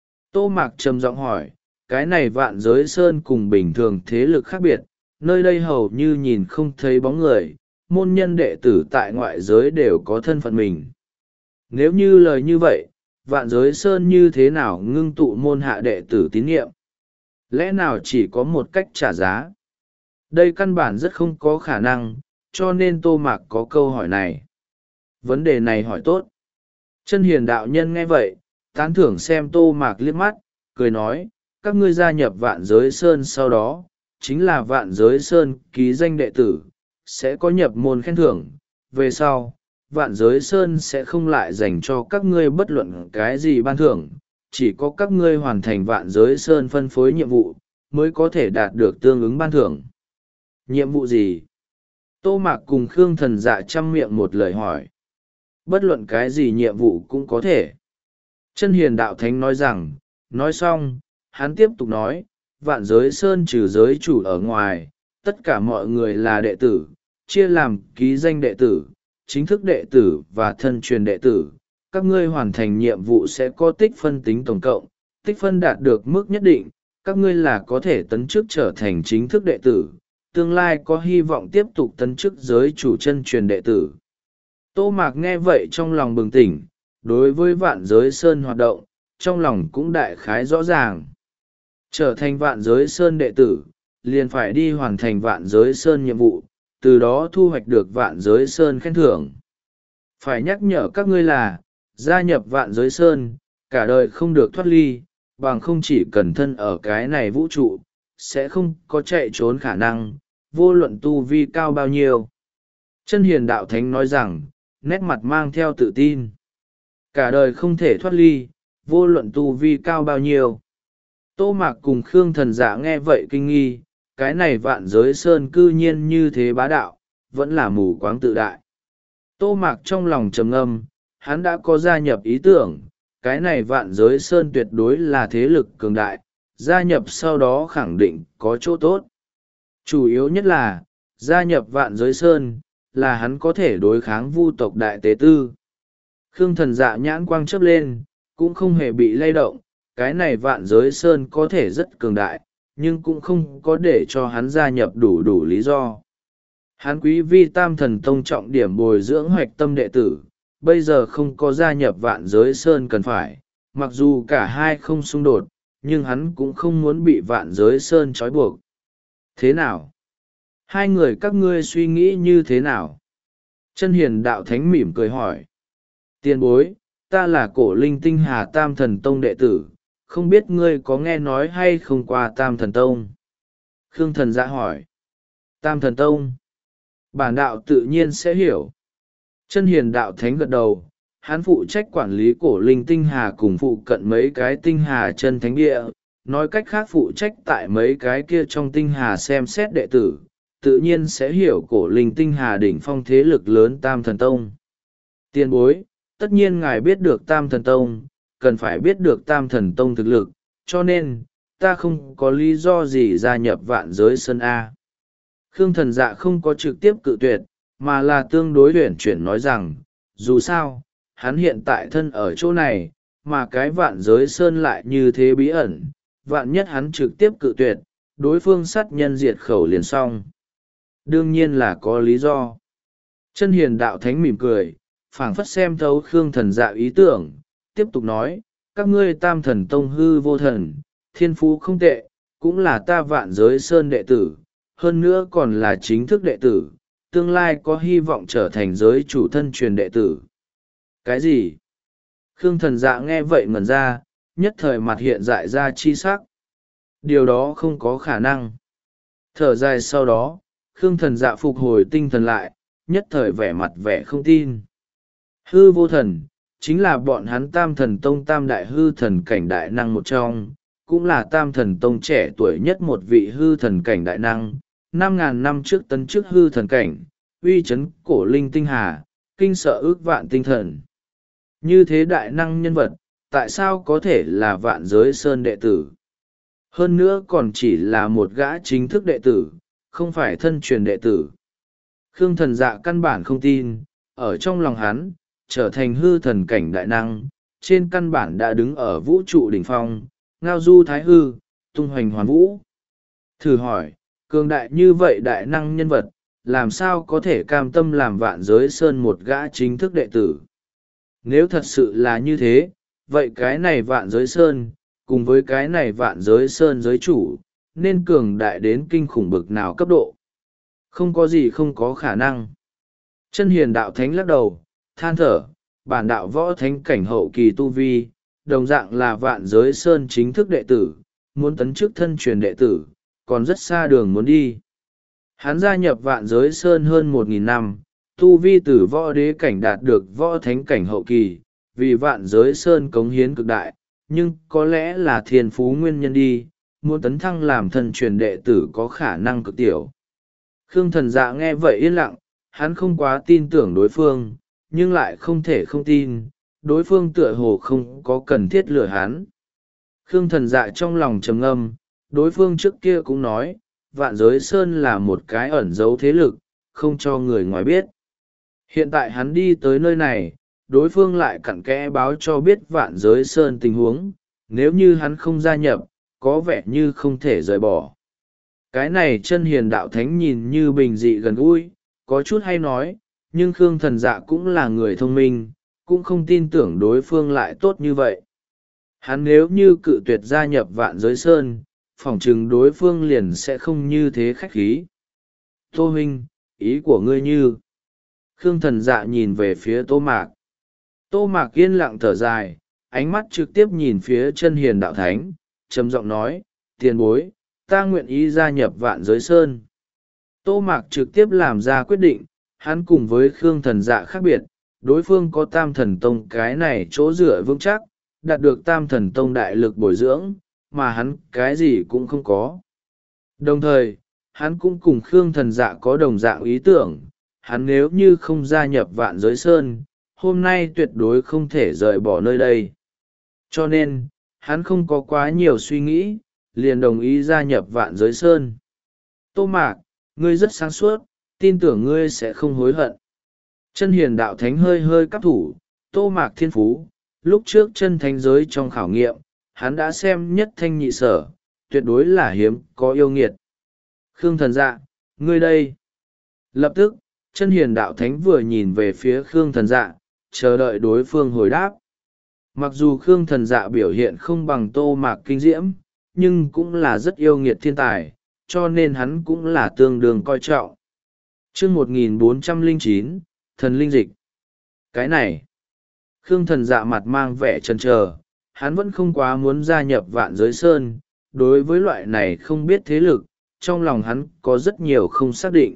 Tô Mạc trầm giọng hỏi, cái này vạn giới sơn cùng bình thường thế lực khác biệt, nơi đây hầu như nhìn không thấy bóng người, môn nhân đệ tử tại ngoại giới đều có thân phận mình. Nếu như lời như vậy, vạn giới sơn như thế nào ngưng tụ môn hạ đệ tử tín nhiệm? Lẽ nào chỉ có một cách trả giá? Đây căn bản rất không có khả năng, cho nên Tô Mạc có câu hỏi này. Vấn đề này hỏi tốt. Chân hiền đạo nhân nghe vậy, tán thưởng xem Tô Mạc liếc mắt, cười nói, các ngươi gia nhập vạn giới sơn sau đó, chính là vạn giới sơn ký danh đệ tử, sẽ có nhập môn khen thưởng. Về sau, vạn giới sơn sẽ không lại dành cho các ngươi bất luận cái gì ban thưởng, chỉ có các ngươi hoàn thành vạn giới sơn phân phối nhiệm vụ, mới có thể đạt được tương ứng ban thưởng. Nhiệm vụ gì? Tô Mạc cùng Khương Thần Dạ chăm miệng một lời hỏi. Bất luận cái gì nhiệm vụ cũng có thể. Chân hiền đạo thánh nói rằng, nói xong, hắn tiếp tục nói, vạn giới sơn trừ giới chủ ở ngoài, tất cả mọi người là đệ tử, chia làm ký danh đệ tử, chính thức đệ tử và thân truyền đệ tử. Các ngươi hoàn thành nhiệm vụ sẽ có tích phân tính tổng cộng, tích phân đạt được mức nhất định, các ngươi là có thể tấn chức trở thành chính thức đệ tử, tương lai có hy vọng tiếp tục tấn chức giới chủ chân truyền đệ tử. Tô Mạc nghe vậy trong lòng bừng tỉnh, đối với vạn giới sơn hoạt động, trong lòng cũng đại khái rõ ràng. Trở thành vạn giới sơn đệ tử, liền phải đi hoàn thành vạn giới sơn nhiệm vụ, từ đó thu hoạch được vạn giới sơn khen thưởng. Phải nhắc nhở các ngươi là, gia nhập vạn giới sơn, cả đời không được thoát ly, bằng không chỉ cần thân ở cái này vũ trụ, sẽ không có chạy trốn khả năng, vô luận tu vi cao bao nhiêu. Chân hiền đạo thánh nói rằng, nét mặt mang theo tự tin. Cả đời không thể thoát ly, vô luận tu vi cao bao nhiêu. Tô Mạc cùng Khương Thần Dạ nghe vậy kinh nghi, cái này vạn giới sơn cư nhiên như thế bá đạo, vẫn là mù quáng tự đại. Tô Mạc trong lòng trầm ngâm, hắn đã có gia nhập ý tưởng, cái này vạn giới sơn tuyệt đối là thế lực cường đại, gia nhập sau đó khẳng định có chỗ tốt. Chủ yếu nhất là, gia nhập vạn giới sơn, là hắn có thể đối kháng vu tộc đại tế tư. Khương Thần Dạ nhãn quang chớp lên, cũng không hề bị lay động, cái này vạn giới sơn có thể rất cường đại, nhưng cũng không có để cho hắn gia nhập đủ đủ lý do. Hắn quý vi tam thần tông trọng điểm bồi dưỡng hoạch tâm đệ tử, bây giờ không có gia nhập vạn giới sơn cần phải, mặc dù cả hai không xung đột, nhưng hắn cũng không muốn bị vạn giới sơn trói buộc. Thế nào? Hai người các ngươi suy nghĩ như thế nào? Chân hiền đạo thánh mỉm cười hỏi. Tiền bối, ta là cổ linh tinh hà tam thần tông đệ tử, không biết ngươi có nghe nói hay không qua tam thần tông? Khương Thần Dạ hỏi. Tam thần tông? Bản đạo tự nhiên sẽ hiểu. Chân hiền đạo thánh gật đầu, hắn phụ trách quản lý cổ linh tinh hà cùng phụ cận mấy cái tinh hà chân thánh địa, nói cách khác phụ trách tại mấy cái kia trong tinh hà xem xét đệ tử, tự nhiên sẽ hiểu cổ linh tinh hà đỉnh phong thế lực lớn tam thần tông. Tiền bối, tất nhiên ngài biết được tam thần tông, cần phải biết được tam thần tông thực lực, cho nên, ta không có lý do gì gia nhập vạn giới sơn A. Khương Thần Dạ không có trực tiếp cự tuyệt, mà là tương đối luyện chuyển nói rằng, dù sao, hắn hiện tại thân ở chỗ này, mà cái vạn giới sơn lại như thế bí ẩn, vạn nhất hắn trực tiếp cự tuyệt, đối phương sát nhân diệt khẩu liền xong. Đương nhiên là có lý do. Chân hiền đạo thánh mỉm cười, phảng phất xem thấu Khương Thần Dạ ý tưởng, tiếp tục nói, các ngươi tam thần tông hư vô thần, thiên phú không tệ, cũng là ta vạn giới sơn đệ tử, hơn nữa còn là chính thức đệ tử, tương lai có hy vọng trở thành giới chủ thân truyền đệ tử. Cái gì? Khương Thần Dạ nghe vậy ngẩn ra, nhất thời mặt hiện dại ra chi sắc. Điều đó không có khả năng. Thở dài sau đó, Khương Thần Dạ phục hồi tinh thần lại, nhất thời vẻ mặt vẻ không tin. Hư vô thần, chính là bọn hắn tam thần tông tam đại hư thần cảnh đại năng một trong, cũng là tam thần tông trẻ tuổi nhất một vị hư thần cảnh đại năng, năm ngàn năm trước tấn chức hư thần cảnh, uy chấn cổ linh tinh hà, kinh sợ ước vạn tinh thần. Như thế đại năng nhân vật, tại sao có thể là Vạn Giới Sơn đệ tử? Hơn nữa còn chỉ là một gã chính thức đệ tử, không phải thân truyền đệ tử. Khương Thần Dạ căn bản không tin, ở trong lòng hắn, trở thành hư thần cảnh đại năng, trên căn bản đã đứng ở vũ trụ đỉnh phong, ngao du thái hư, tung hoành hoàn vũ. Thử hỏi, cường đại như vậy đại năng nhân vật, làm sao có thể cam tâm làm Vạn Giới Sơn một gã chính thức đệ tử? Nếu thật sự là như thế, vậy cái này Vạn Giới Sơn, cùng với cái này Vạn Giới Sơn giới chủ, nên cường đại đến kinh khủng bực nào cấp độ? Không có gì không có khả năng. Chân Hiền đạo thánh lắc đầu, than thở, bản đạo võ thánh cảnh hậu kỳ tu vi, đồng dạng là Vạn Giới Sơn chính thức đệ tử, muốn tấn chức thân truyền đệ tử, còn rất xa đường muốn đi. Hắn gia nhập Vạn Giới Sơn hơn một nghìn năm, tu vi từ võ đế cảnh đạt được võ thánh cảnh hậu kỳ, vì Vạn Giới Sơn cống hiến cực đại, nhưng có lẽ là thiên phú nguyên nhân đi, muốn tấn thăng làm thân truyền đệ tử có khả năng cực tiểu. Khương Thần Dạ nghe vậy yên lặng, hắn không quá tin tưởng đối phương, nhưng lại không thể không tin, đối phương tựa hồ không có cần thiết lừa hắn. Khương Thần Dạ trong lòng trầm ngâm, đối phương trước kia cũng nói, Vạn Giới Sơn là một cái ẩn giấu thế lực, không cho người ngoài biết. Hiện tại hắn đi tới nơi này, đối phương lại cặn kẽ báo cho biết Vạn Giới Sơn tình huống, nếu như hắn không gia nhập, có vẻ như không thể rời bỏ. Cái này Chân Hiền đạo thánh nhìn như bình dị gần gũi, có chút hay nói, nhưng Khương Thần Dạ cũng là người thông minh, cũng không tin tưởng đối phương lại tốt như vậy. Hắn nếu như cự tuyệt gia nhập Vạn Giới Sơn, phỏng chừng đối phương liền sẽ không như thế khách khí. Tô huynh, ý của ngươi như... Khương Thần Dạ nhìn về phía Tô Mạc. Tô Mạc yên lặng thở dài, ánh mắt trực tiếp nhìn phía Chân Hiền đạo thánh, trầm giọng nói, tiền bối, ta nguyện ý gia nhập Vạn Giới Sơn. Tô Mạc trực tiếp làm ra quyết định, hắn cùng với Khương Thần Dạ khác biệt, đối phương có Tam Thần Tông cái này chỗ dựa vững chắc, đạt được Tam Thần Tông đại lực bồi dưỡng, mà hắn cái gì cũng không có. Đồng thời, hắn cũng cùng Khương Thần Dạ có đồng dạng ý tưởng, hắn nếu như không gia nhập Vạn Giới Sơn, hôm nay tuyệt đối không thể rời bỏ nơi đây. Cho nên, hắn không có quá nhiều suy nghĩ, liền đồng ý gia nhập Vạn Giới Sơn. Tô Mạc, ngươi rất sáng suốt, tin tưởng ngươi sẽ không hối hận. Chân Hiền đạo thánh hơi hơi cắp thủ, Tô Mạc thiên phú, lúc trước chân thánh giới trong khảo nghiệm, hắn đã xem nhất thanh nhị sở, tuyệt đối là hiếm có yêu nghiệt. Khương Thần Dạ, ngươi đây. Lập tức, Chân Hiền đạo thánh vừa nhìn về phía Khương Thần Dạ, chờ đợi đối phương hồi đáp. Mặc dù Khương Thần Dạ biểu hiện không bằng Tô Mạc kinh diễm, nhưng cũng là rất yêu nghiệt thiên tài, cho nên hắn cũng là tương đương coi trọng. Chương một nghìn bốn trăm lẻ chín, Thần Linh Dịch. Cái này, Khương Thần Dạ mặt mang vẻ chần chờ, hắn vẫn không quá muốn gia nhập Vạn Giới Sơn, đối với loại này không biết thế lực, trong lòng hắn có rất nhiều không xác định.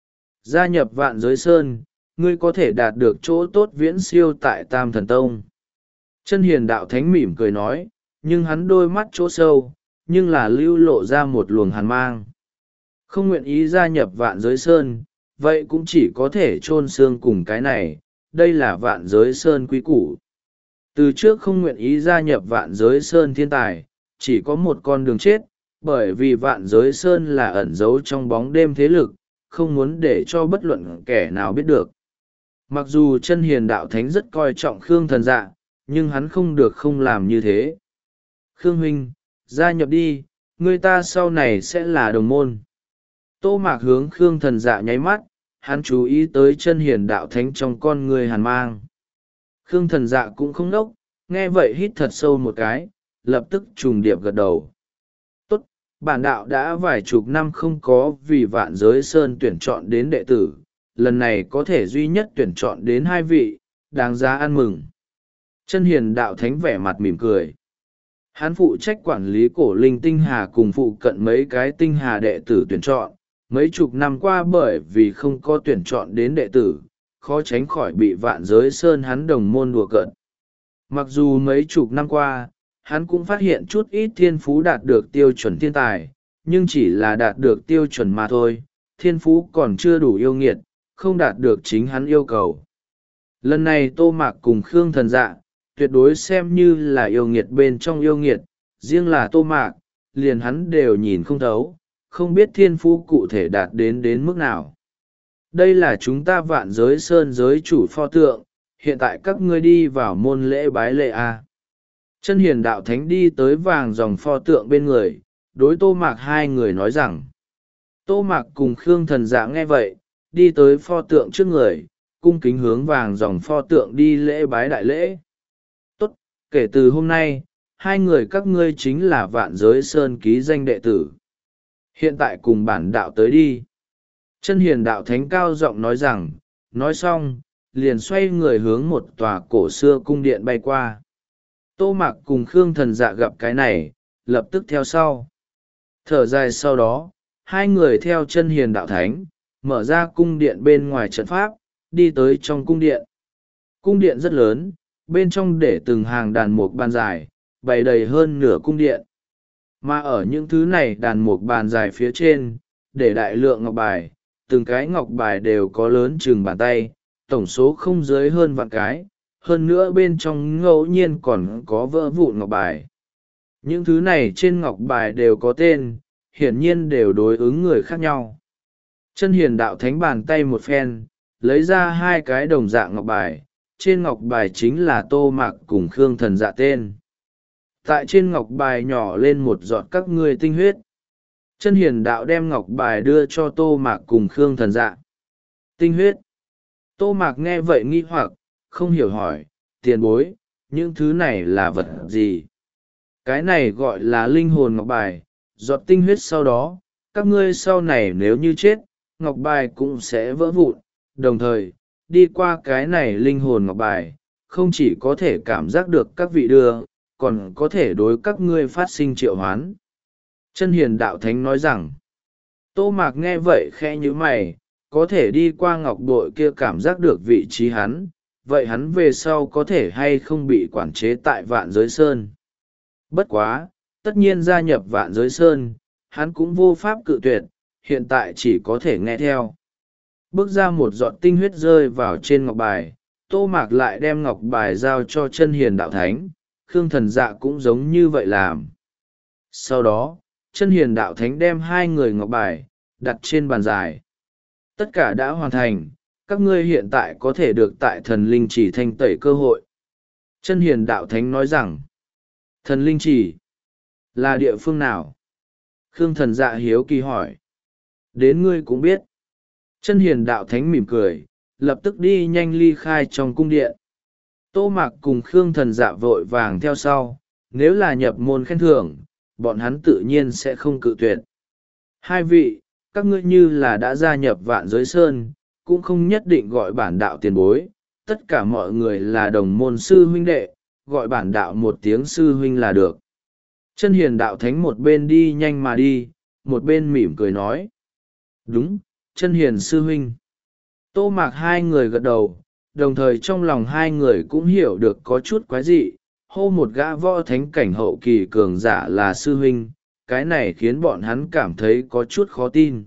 Gia nhập Vạn Giới Sơn, ngươi có thể đạt được chỗ tốt viễn siêu tại Tam Thần Tông. Chân Hiền đạo thánh mỉm cười nói, nhưng hắn đôi mắt chỗ sâu, nhưng là lưu lộ ra một luồng hàn mang. Không nguyện ý gia nhập Vạn Giới Sơn, vậy cũng chỉ có thể chôn xương cùng cái này, đây là Vạn Giới Sơn quý củ. Từ trước không nguyện ý gia nhập Vạn Giới Sơn thiên tài, chỉ có một con đường chết, bởi vì Vạn Giới Sơn là ẩn giấu trong bóng đêm thế lực, không muốn để cho bất luận kẻ nào biết được. Mặc dù Chân Hiền đạo thánh rất coi trọng Khương Thần Dạ, nhưng hắn không được không làm như thế. Khương huynh, gia nhập đi, người ta sau này sẽ là đồng môn. Tô Mạc hướng Khương Thần Dạ nháy mắt, hắn chú ý tới Chân Hiền đạo thánh trong con người hàn mang. Khương Thần Dạ cũng không đốc, nghe vậy hít thật sâu một cái, lập tức trùng điệp gật đầu. Tốt, bản đạo đã vài chục năm không có vì Vạn Giới Sơn tuyển chọn đến đệ tử, lần này có thể duy nhất tuyển chọn đến hai vị, đáng giá ăn mừng. Chân Hiền đạo thánh vẻ mặt mỉm cười. Hắn phụ trách quản lý cổ linh tinh hà cùng phụ cận mấy cái tinh hà đệ tử tuyển chọn, mấy chục năm qua bởi vì không có tuyển chọn đến đệ tử, khó tránh khỏi bị Vạn Giới Sơn hắn đồng môn đùa cợt. Mặc dù mấy chục năm qua, hắn cũng phát hiện chút ít thiên phú đạt được tiêu chuẩn thiên tài, nhưng chỉ là đạt được tiêu chuẩn mà thôi, thiên phú còn chưa đủ yêu nghiệt, không đạt được chính hắn yêu cầu. Lần này Tô Mạc cùng Khương Thần Dạ, tuyệt đối xem như là yêu nghiệt bên trong yêu nghiệt, riêng là Tô Mạc, liền hắn đều nhìn không thấu, không biết thiên phú cụ thể đạt đến đến mức nào. Đây là chúng ta Vạn Giới Sơn giới chủ pho tượng, hiện tại các ngươi đi vào môn lễ bái lễ a. Chân hiền đạo thánh đi tới vàng dòng pho tượng bên người, đối Tô Mạc hai người nói rằng. Tô Mạc cùng Khương Thần Dạ nghe vậy, đi tới pho tượng trước người, cung kính hướng vàng dòng pho tượng đi lễ bái đại lễ. Tốt, kể từ hôm nay, hai người các ngươi chính là Vạn Giới Sơn ký danh đệ tử. Hiện tại cùng bản đạo tới đi. Chân hiền đạo thánh cao giọng nói rằng, nói xong, liền xoay người hướng một tòa cổ xưa cung điện bay qua. Tô Mạc cùng Khương Thần Dạ gặp cái này, lập tức theo sau. Thở dài sau đó, hai người theo chân hiền đạo thánh, mở ra cung điện bên ngoài trận pháp, đi tới trong cung điện. Cung điện rất lớn, bên trong để từng hàng đàn mục bàn dài, bày đầy hơn nửa cung điện. Mà ở những thứ này đàn mục bàn dài phía trên, để đại lượng ngọc bài, từng cái ngọc bài đều có lớn chừng bàn tay, tổng số không dưới hơn vạn cái, hơn nữa bên trong ngẫu nhiên còn có vỡ vụn ngọc bài. Những thứ này trên ngọc bài đều có tên, hiển nhiên đều đối ứng người khác nhau. Chân hiền đạo thánh bàn tay một phen, lấy ra hai cái đồng dạng ngọc bài, trên ngọc bài chính là Tô Mạc cùng Khương Thần Dạ tên. Tại trên ngọc bài nhỏ lên một giọt các ngươi tinh huyết. Chân hiền đạo đem ngọc bài đưa cho Tô Mạc cùng Khương Thần Dạ. Tinh huyết. Tô Mạc nghe vậy nghi hoặc, không hiểu hỏi, tiền bối, những thứ này là vật gì? Cái này gọi là linh hồn ngọc bài, giọt tinh huyết sau đó, các ngươi sau này nếu như chết, ngọc bài cũng sẽ vỡ vụn, đồng thời, đi qua cái này linh hồn ngọc bài, không chỉ có thể cảm giác được các vị đưa, còn có thể đối các ngươi phát sinh triệu hoán. Chân hiền đạo thánh nói rằng, Tô Mạc nghe vậy khẽ như mày, có thể đi qua ngọc bội kia cảm giác được vị trí hắn, vậy hắn về sau có thể hay không bị quản chế tại Vạn Giới Sơn. Bất quá, tất nhiên gia nhập Vạn Giới Sơn, hắn cũng vô pháp cự tuyệt, hiện tại chỉ có thể nghe theo. Bước ra một giọt tinh huyết rơi vào trên ngọc bài, Tô Mạc lại đem ngọc bài giao cho chân hiền đạo thánh, Khương Thần Dạ cũng giống như vậy làm. Sau đó, chân hiền đạo thánh đem hai người ngọc bài, đặt trên bàn dài. Tất cả đã hoàn thành, các ngươi hiện tại có thể được tại thần linh chỉ thanh tẩy cơ hội. Chân hiền đạo thánh nói rằng, thần linh chỉ là địa phương nào? Khương Thần Dạ hiếu kỳ hỏi. Đến ngươi cũng biết. Chân hiền đạo thánh mỉm cười, lập tức đi nhanh ly khai trong cung điện. Tô Mạc cùng Khương Thần Dạ vội vàng theo sau, nếu là nhập môn khen thưởng, bọn hắn tự nhiên sẽ không cự tuyệt. Hai vị, các ngươi như là đã gia nhập Vạn Giới Sơn, cũng không nhất định gọi bản đạo tiền bối, tất cả mọi người là đồng môn sư huynh đệ, gọi bản đạo một tiếng sư huynh là được. Chân hiền đạo thánh một bên đi nhanh mà đi, một bên mỉm cười nói. Đúng, chân hiền sư huynh. Tô Mạc hai người gật đầu, đồng thời trong lòng hai người cũng hiểu được có chút quái dị, hô một gã võ thánh cảnh hậu kỳ cường giả là sư huynh, cái này khiến bọn hắn cảm thấy có chút khó tin.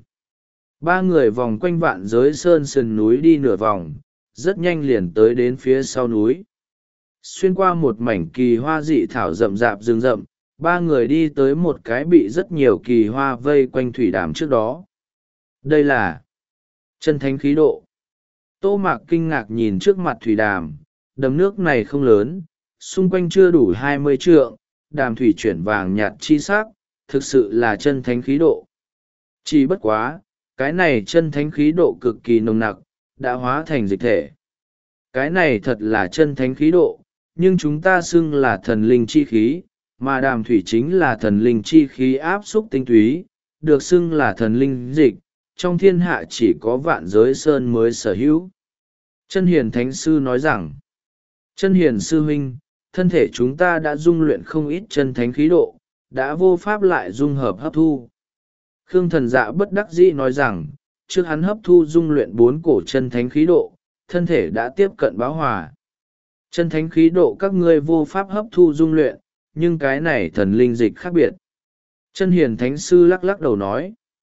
Ba người vòng quanh Vạn Giới Sơn sườn núi đi nửa vòng, rất nhanh liền tới đến phía sau núi. Xuyên qua một mảnh kỳ hoa dị thảo rậm rạp rừng rậm, ba người đi tới một cái bị rất nhiều kỳ hoa vây quanh thủy đàm trước đó. Đây là chân thánh khí độ. Tô Mạc kinh ngạc nhìn trước mặt thủy đàm, đầm nước này không lớn, xung quanh chưa đủ hai mươi trượng, đàm thủy chuyển vàng nhạt chi sắc, thực sự là chân thánh khí độ. Chỉ bất quá, cái này chân thánh khí độ cực kỳ nồng nặc, đã hóa thành dịch thể. Cái này thật là chân thánh khí độ, nhưng chúng ta xưng là thần linh chi khí, mà đàm thủy chính là thần linh chi khí áp xúc tinh túy, được xưng là thần linh dịch, trong thiên hạ chỉ có Vạn Giới Sơn mới sở hữu. Chân hiền thánh sư nói rằng, chân hiền sư huynh, thân thể chúng ta đã dung luyện không ít chân thánh khí độ, đã vô pháp lại dung hợp hấp thu. Khương Thần Dạ bất đắc dĩ nói rằng, trước hắn hấp thu dung luyện bốn cổ chân thánh khí độ, thân thể đã tiếp cận bão hòa. Chân thánh khí độ các ngươi vô pháp hấp thu dung luyện, nhưng cái này thần linh dịch khác biệt. Chân hiền thánh sư lắc lắc đầu nói.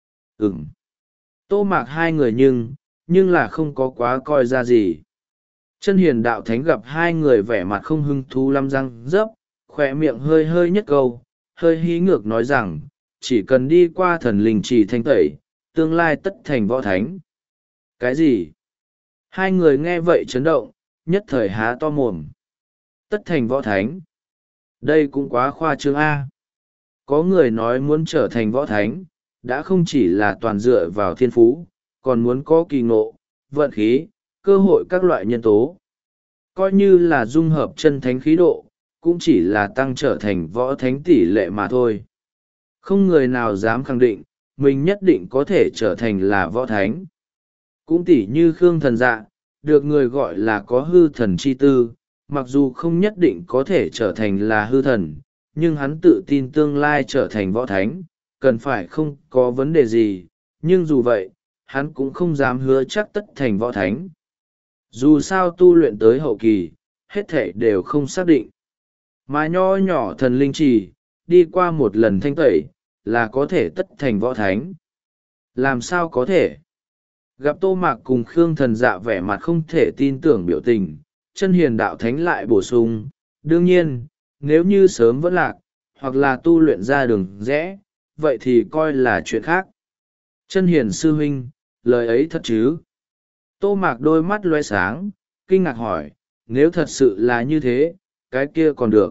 Ừm. Tô Mạc hai người nhưng, nhưng là không có quá coi ra gì. Chân hiền đạo thánh gặp hai người vẻ mặt không hứng thú lăm răng rớp, khỏe miệng hơi hơi nhất câu, hơi hí ngược nói rằng, chỉ cần đi qua thần linh trì thanh tẩy, tương lai tất thành võ thánh. Cái gì? Hai người nghe vậy chấn động, nhất thời há to mồm. Tất thành võ thánh. Đây cũng quá khoa trương A. Có người nói muốn trở thành võ thánh, đã không chỉ là toàn dựa vào thiên phú, còn muốn có kỳ ngộ, vận khí, cơ hội các loại nhân tố. Coi như là dung hợp chân thánh khí độ, cũng chỉ là tăng trở thành võ thánh tỷ lệ mà thôi. Không người nào dám khẳng định, mình nhất định có thể trở thành là võ thánh. Cũng tỉ như Khương Thần Dạ, được người gọi là có hư thần chi tư, mặc dù không nhất định có thể trở thành là hư thần, nhưng hắn tự tin tương lai trở thành võ thánh, cần phải không có vấn đề gì, nhưng dù vậy, hắn cũng không dám hứa chắc tất thành võ thánh. Dù sao tu luyện tới hậu kỳ, hết thể đều không xác định. Mà nho nhỏ thần linh trì, đi qua một lần thanh tẩy, là có thể tất thành võ thánh. Làm sao có thể? Gặp Tô Mạc cùng Khương Thần Dạ vẻ mặt không thể tin tưởng biểu tình, chân hiền đạo thánh lại bổ sung, đương nhiên, nếu như sớm vẫn lạc, hoặc là tu luyện ra đường rẽ, vậy thì coi là chuyện khác. Chân hiền sư huynh, lời ấy thật chứ? Tô Mạc đôi mắt loe sáng, kinh ngạc hỏi, nếu thật sự là như thế, cái kia còn được.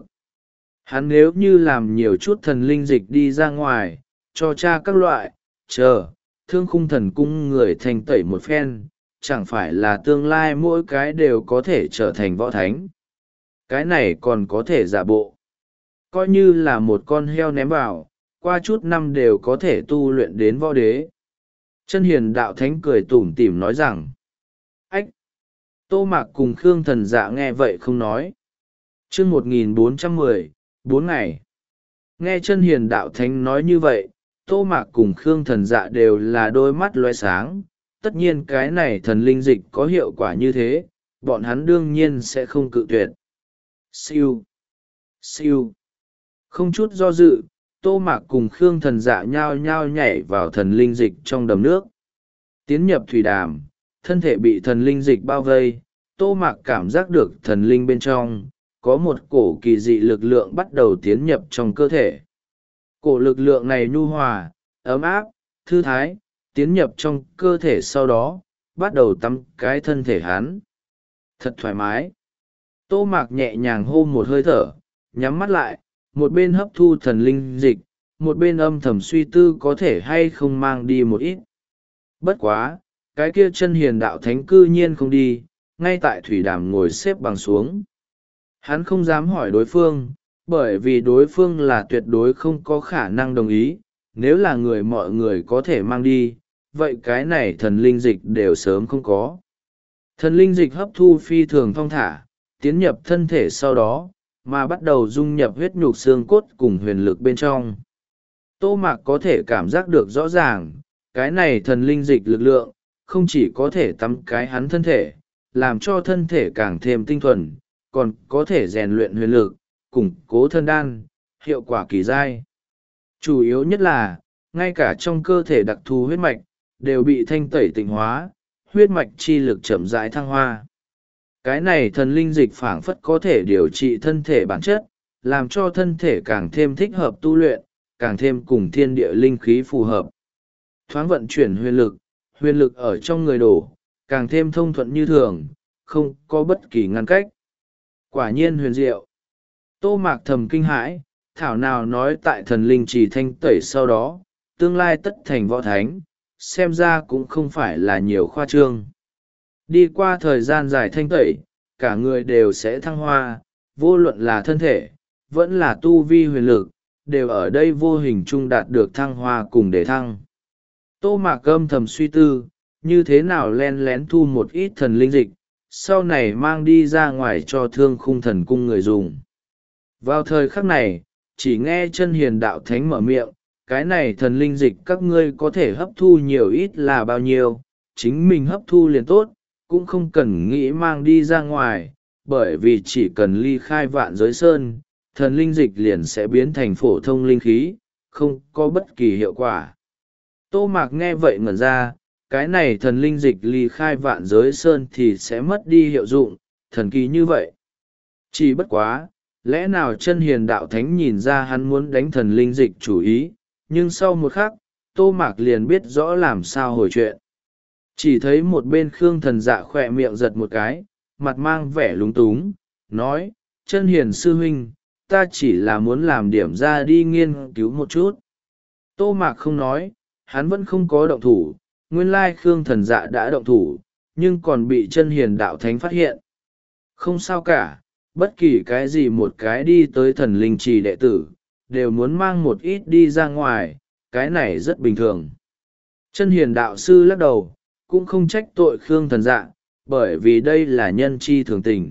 Hắn nếu như làm nhiều chút thần linh dịch đi ra ngoài, cho cha các loại, chờ, thương khung thần cung người thành tẩy một phen, chẳng phải là tương lai mỗi cái đều có thể trở thành võ thánh. Cái này còn có thể giả bộ. Coi như là một con heo ném vào, qua chút năm đều có thể tu luyện đến võ đế. Chân hiền đạo thánh cười tủm tỉm nói rằng, ách! Tô Mạc cùng Khương Thần Dạ nghe vậy không nói. chương một nghìn bốn trăm mười, bốn ngày. Nghe chân hiền đạo thánh nói như vậy, Tô Mạc cùng Khương Thần Dạ đều là đôi mắt loe sáng. Tất nhiên cái này thần linh dịch có hiệu quả như thế, bọn hắn đương nhiên sẽ không cự tuyệt. Siêu! Siêu! Không chút do dự, Tô Mạc cùng Khương Thần Dạ nhao nhao nhảy vào thần linh dịch trong đầm nước. Tiến nhập thủy đàm, thân thể bị thần linh dịch bao vây, Tô Mạc cảm giác được thần linh bên trong, có một cổ kỳ dị lực lượng bắt đầu tiến nhập trong cơ thể. Cổ lực lượng này nhu hòa, ấm áp, thư thái, tiến nhập trong cơ thể sau đó, bắt đầu tắm cái thân thể hắn. Thật thoải mái. Tô Mạc nhẹ nhàng hô một hơi thở, nhắm mắt lại, một bên hấp thu thần linh dịch, một bên âm thầm suy tư có thể hay không mang đi một ít. Bất quá, cái kia chân hiền đạo thánh cư nhiên không đi, ngay tại thủy đàm ngồi xếp bằng xuống. Hắn không dám hỏi đối phương, bởi vì đối phương là tuyệt đối không có khả năng đồng ý, nếu là người mọi người có thể mang đi, vậy cái này thần linh dịch đều sớm không có. Thần linh dịch hấp thu phi thường thong thả, tiến nhập thân thể sau đó, mà bắt đầu dung nhập huyết nhục xương cốt cùng huyền lực bên trong. Tô Mạc có thể cảm giác được rõ ràng, cái này thần linh dịch lực lượng, không chỉ có thể tắm cái hắn thân thể, làm cho thân thể càng thêm tinh thuần, còn có thể rèn luyện huyền lực, củng cố thân đan, hiệu quả kỳ dai. Chủ yếu nhất là, ngay cả trong cơ thể đặc thù huyết mạch, đều bị thanh tẩy tịnh hóa, huyết mạch chi lực chậm rãi thăng hoa. Cái này thần linh dịch phảng phất có thể điều trị thân thể bản chất, làm cho thân thể càng thêm thích hợp tu luyện, càng thêm cùng thiên địa linh khí phù hợp. Thoáng vận chuyển huyền lực, huyền lực ở trong người đổ, càng thêm thông thuận như thường, không có bất kỳ ngăn cách. Quả nhiên huyền diệu. Tô Mạc thầm kinh hãi, thảo nào nói tại thần linh trì thanh tẩy sau đó, tương lai tất thành võ thánh, xem ra cũng không phải là nhiều khoa trương. Đi qua thời gian dài thanh tẩy, cả người đều sẽ thăng hoa, vô luận là thân thể, vẫn là tu vi huyền lực, đều ở đây vô hình chung đạt được thăng hoa cùng để thăng. Tô Mạc âm thầm suy tư, như thế nào len lén thu một ít thần linh dịch, sau này mang đi ra ngoài cho thương khung thần cung người dùng. Vào thời khắc này, chỉ nghe chân hiền đạo thánh mở miệng, cái này thần linh dịch các ngươi có thể hấp thu nhiều ít là bao nhiêu, chính mình hấp thu liền tốt, cũng không cần nghĩ mang đi ra ngoài, bởi vì chỉ cần ly khai vạn giới sơn, thần linh dịch liền sẽ biến thành phổ thông linh khí, không có bất kỳ hiệu quả. Tô Mạc nghe vậy ngẩn ra, cái này thần linh dịch ly khai vạn giới sơn thì sẽ mất đi hiệu dụng, thần kỳ như vậy. Chỉ bất quá, lẽ nào chân hiền đạo thánh nhìn ra hắn muốn đánh thần linh dịch chủ ý, nhưng sau một khắc, Tô Mạc liền biết rõ làm sao hồi chuyện. Chỉ thấy một bên Khương Thần Dạ khỏe miệng giật một cái, mặt mang vẻ lúng túng, nói, chân hiền sư huynh, ta chỉ là muốn làm điểm ra đi nghiên cứu một chút. Tô Mạc không nói, hắn vẫn không có động thủ, nguyên lai Khương Thần Dạ đã động thủ, nhưng còn bị chân hiền đạo thánh phát hiện. Không sao cả, bất kỳ cái gì một cái đi tới thần linh trì đệ tử, đều muốn mang một ít đi ra ngoài, cái này rất bình thường. Chân hiền đạo sư lắc đầu, cũng không trách tội Khương Thần Dạ, bởi vì đây là nhân chi thường tình.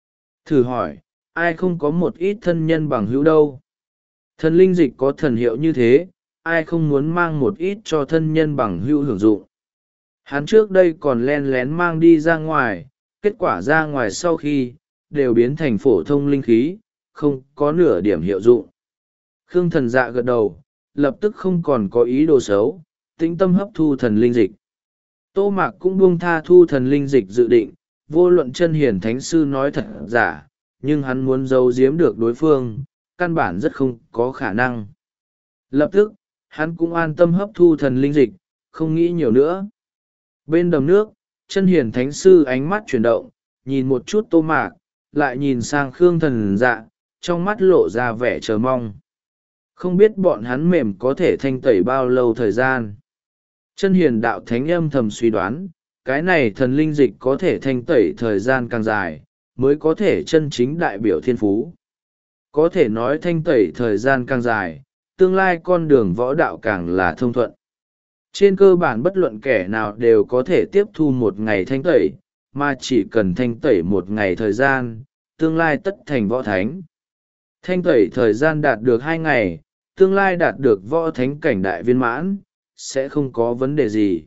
Thử hỏi, ai không có một ít thân nhân bằng hữu đâu? Thần linh dịch có thần hiệu như thế, ai không muốn mang một ít cho thân nhân bằng hữu hưởng dụng? Hắn trước đây còn len lén mang đi ra ngoài, kết quả ra ngoài sau khi, đều biến thành phổ thông linh khí, không có nửa điểm hiệu dụng. Khương Thần Dạ gật đầu, lập tức không còn có ý đồ xấu, tĩnh tâm hấp thu thần linh dịch. Tô Mạc cũng buông tha thu thần linh dịch dự định, vô luận chân hiền thánh sư nói thật giả, nhưng hắn muốn giấu giếm được đối phương, căn bản rất không có khả năng. Lập tức, hắn cũng an tâm hấp thu thần linh dịch, không nghĩ nhiều nữa. Bên đầm nước, chân hiền thánh sư ánh mắt chuyển động, nhìn một chút Tô Mạc, lại nhìn sang Khương Thần Dạ, trong mắt lộ ra vẻ chờ mong. Không biết bọn hắn mềm có thể thanh tẩy bao lâu thời gian. Chân hiền đạo thánh âm thầm suy đoán, cái này thần linh dịch có thể thanh tẩy thời gian càng dài, mới có thể chân chính đại biểu thiên phú. Có thể nói thanh tẩy thời gian càng dài, tương lai con đường võ đạo càng là thông thuận. Trên cơ bản bất luận kẻ nào đều có thể tiếp thu một ngày thanh tẩy, mà chỉ cần thanh tẩy một ngày thời gian, tương lai tất thành võ thánh. Thanh tẩy thời gian đạt được hai ngày, tương lai đạt được võ thánh cảnh đại viên mãn, sẽ không có vấn đề gì.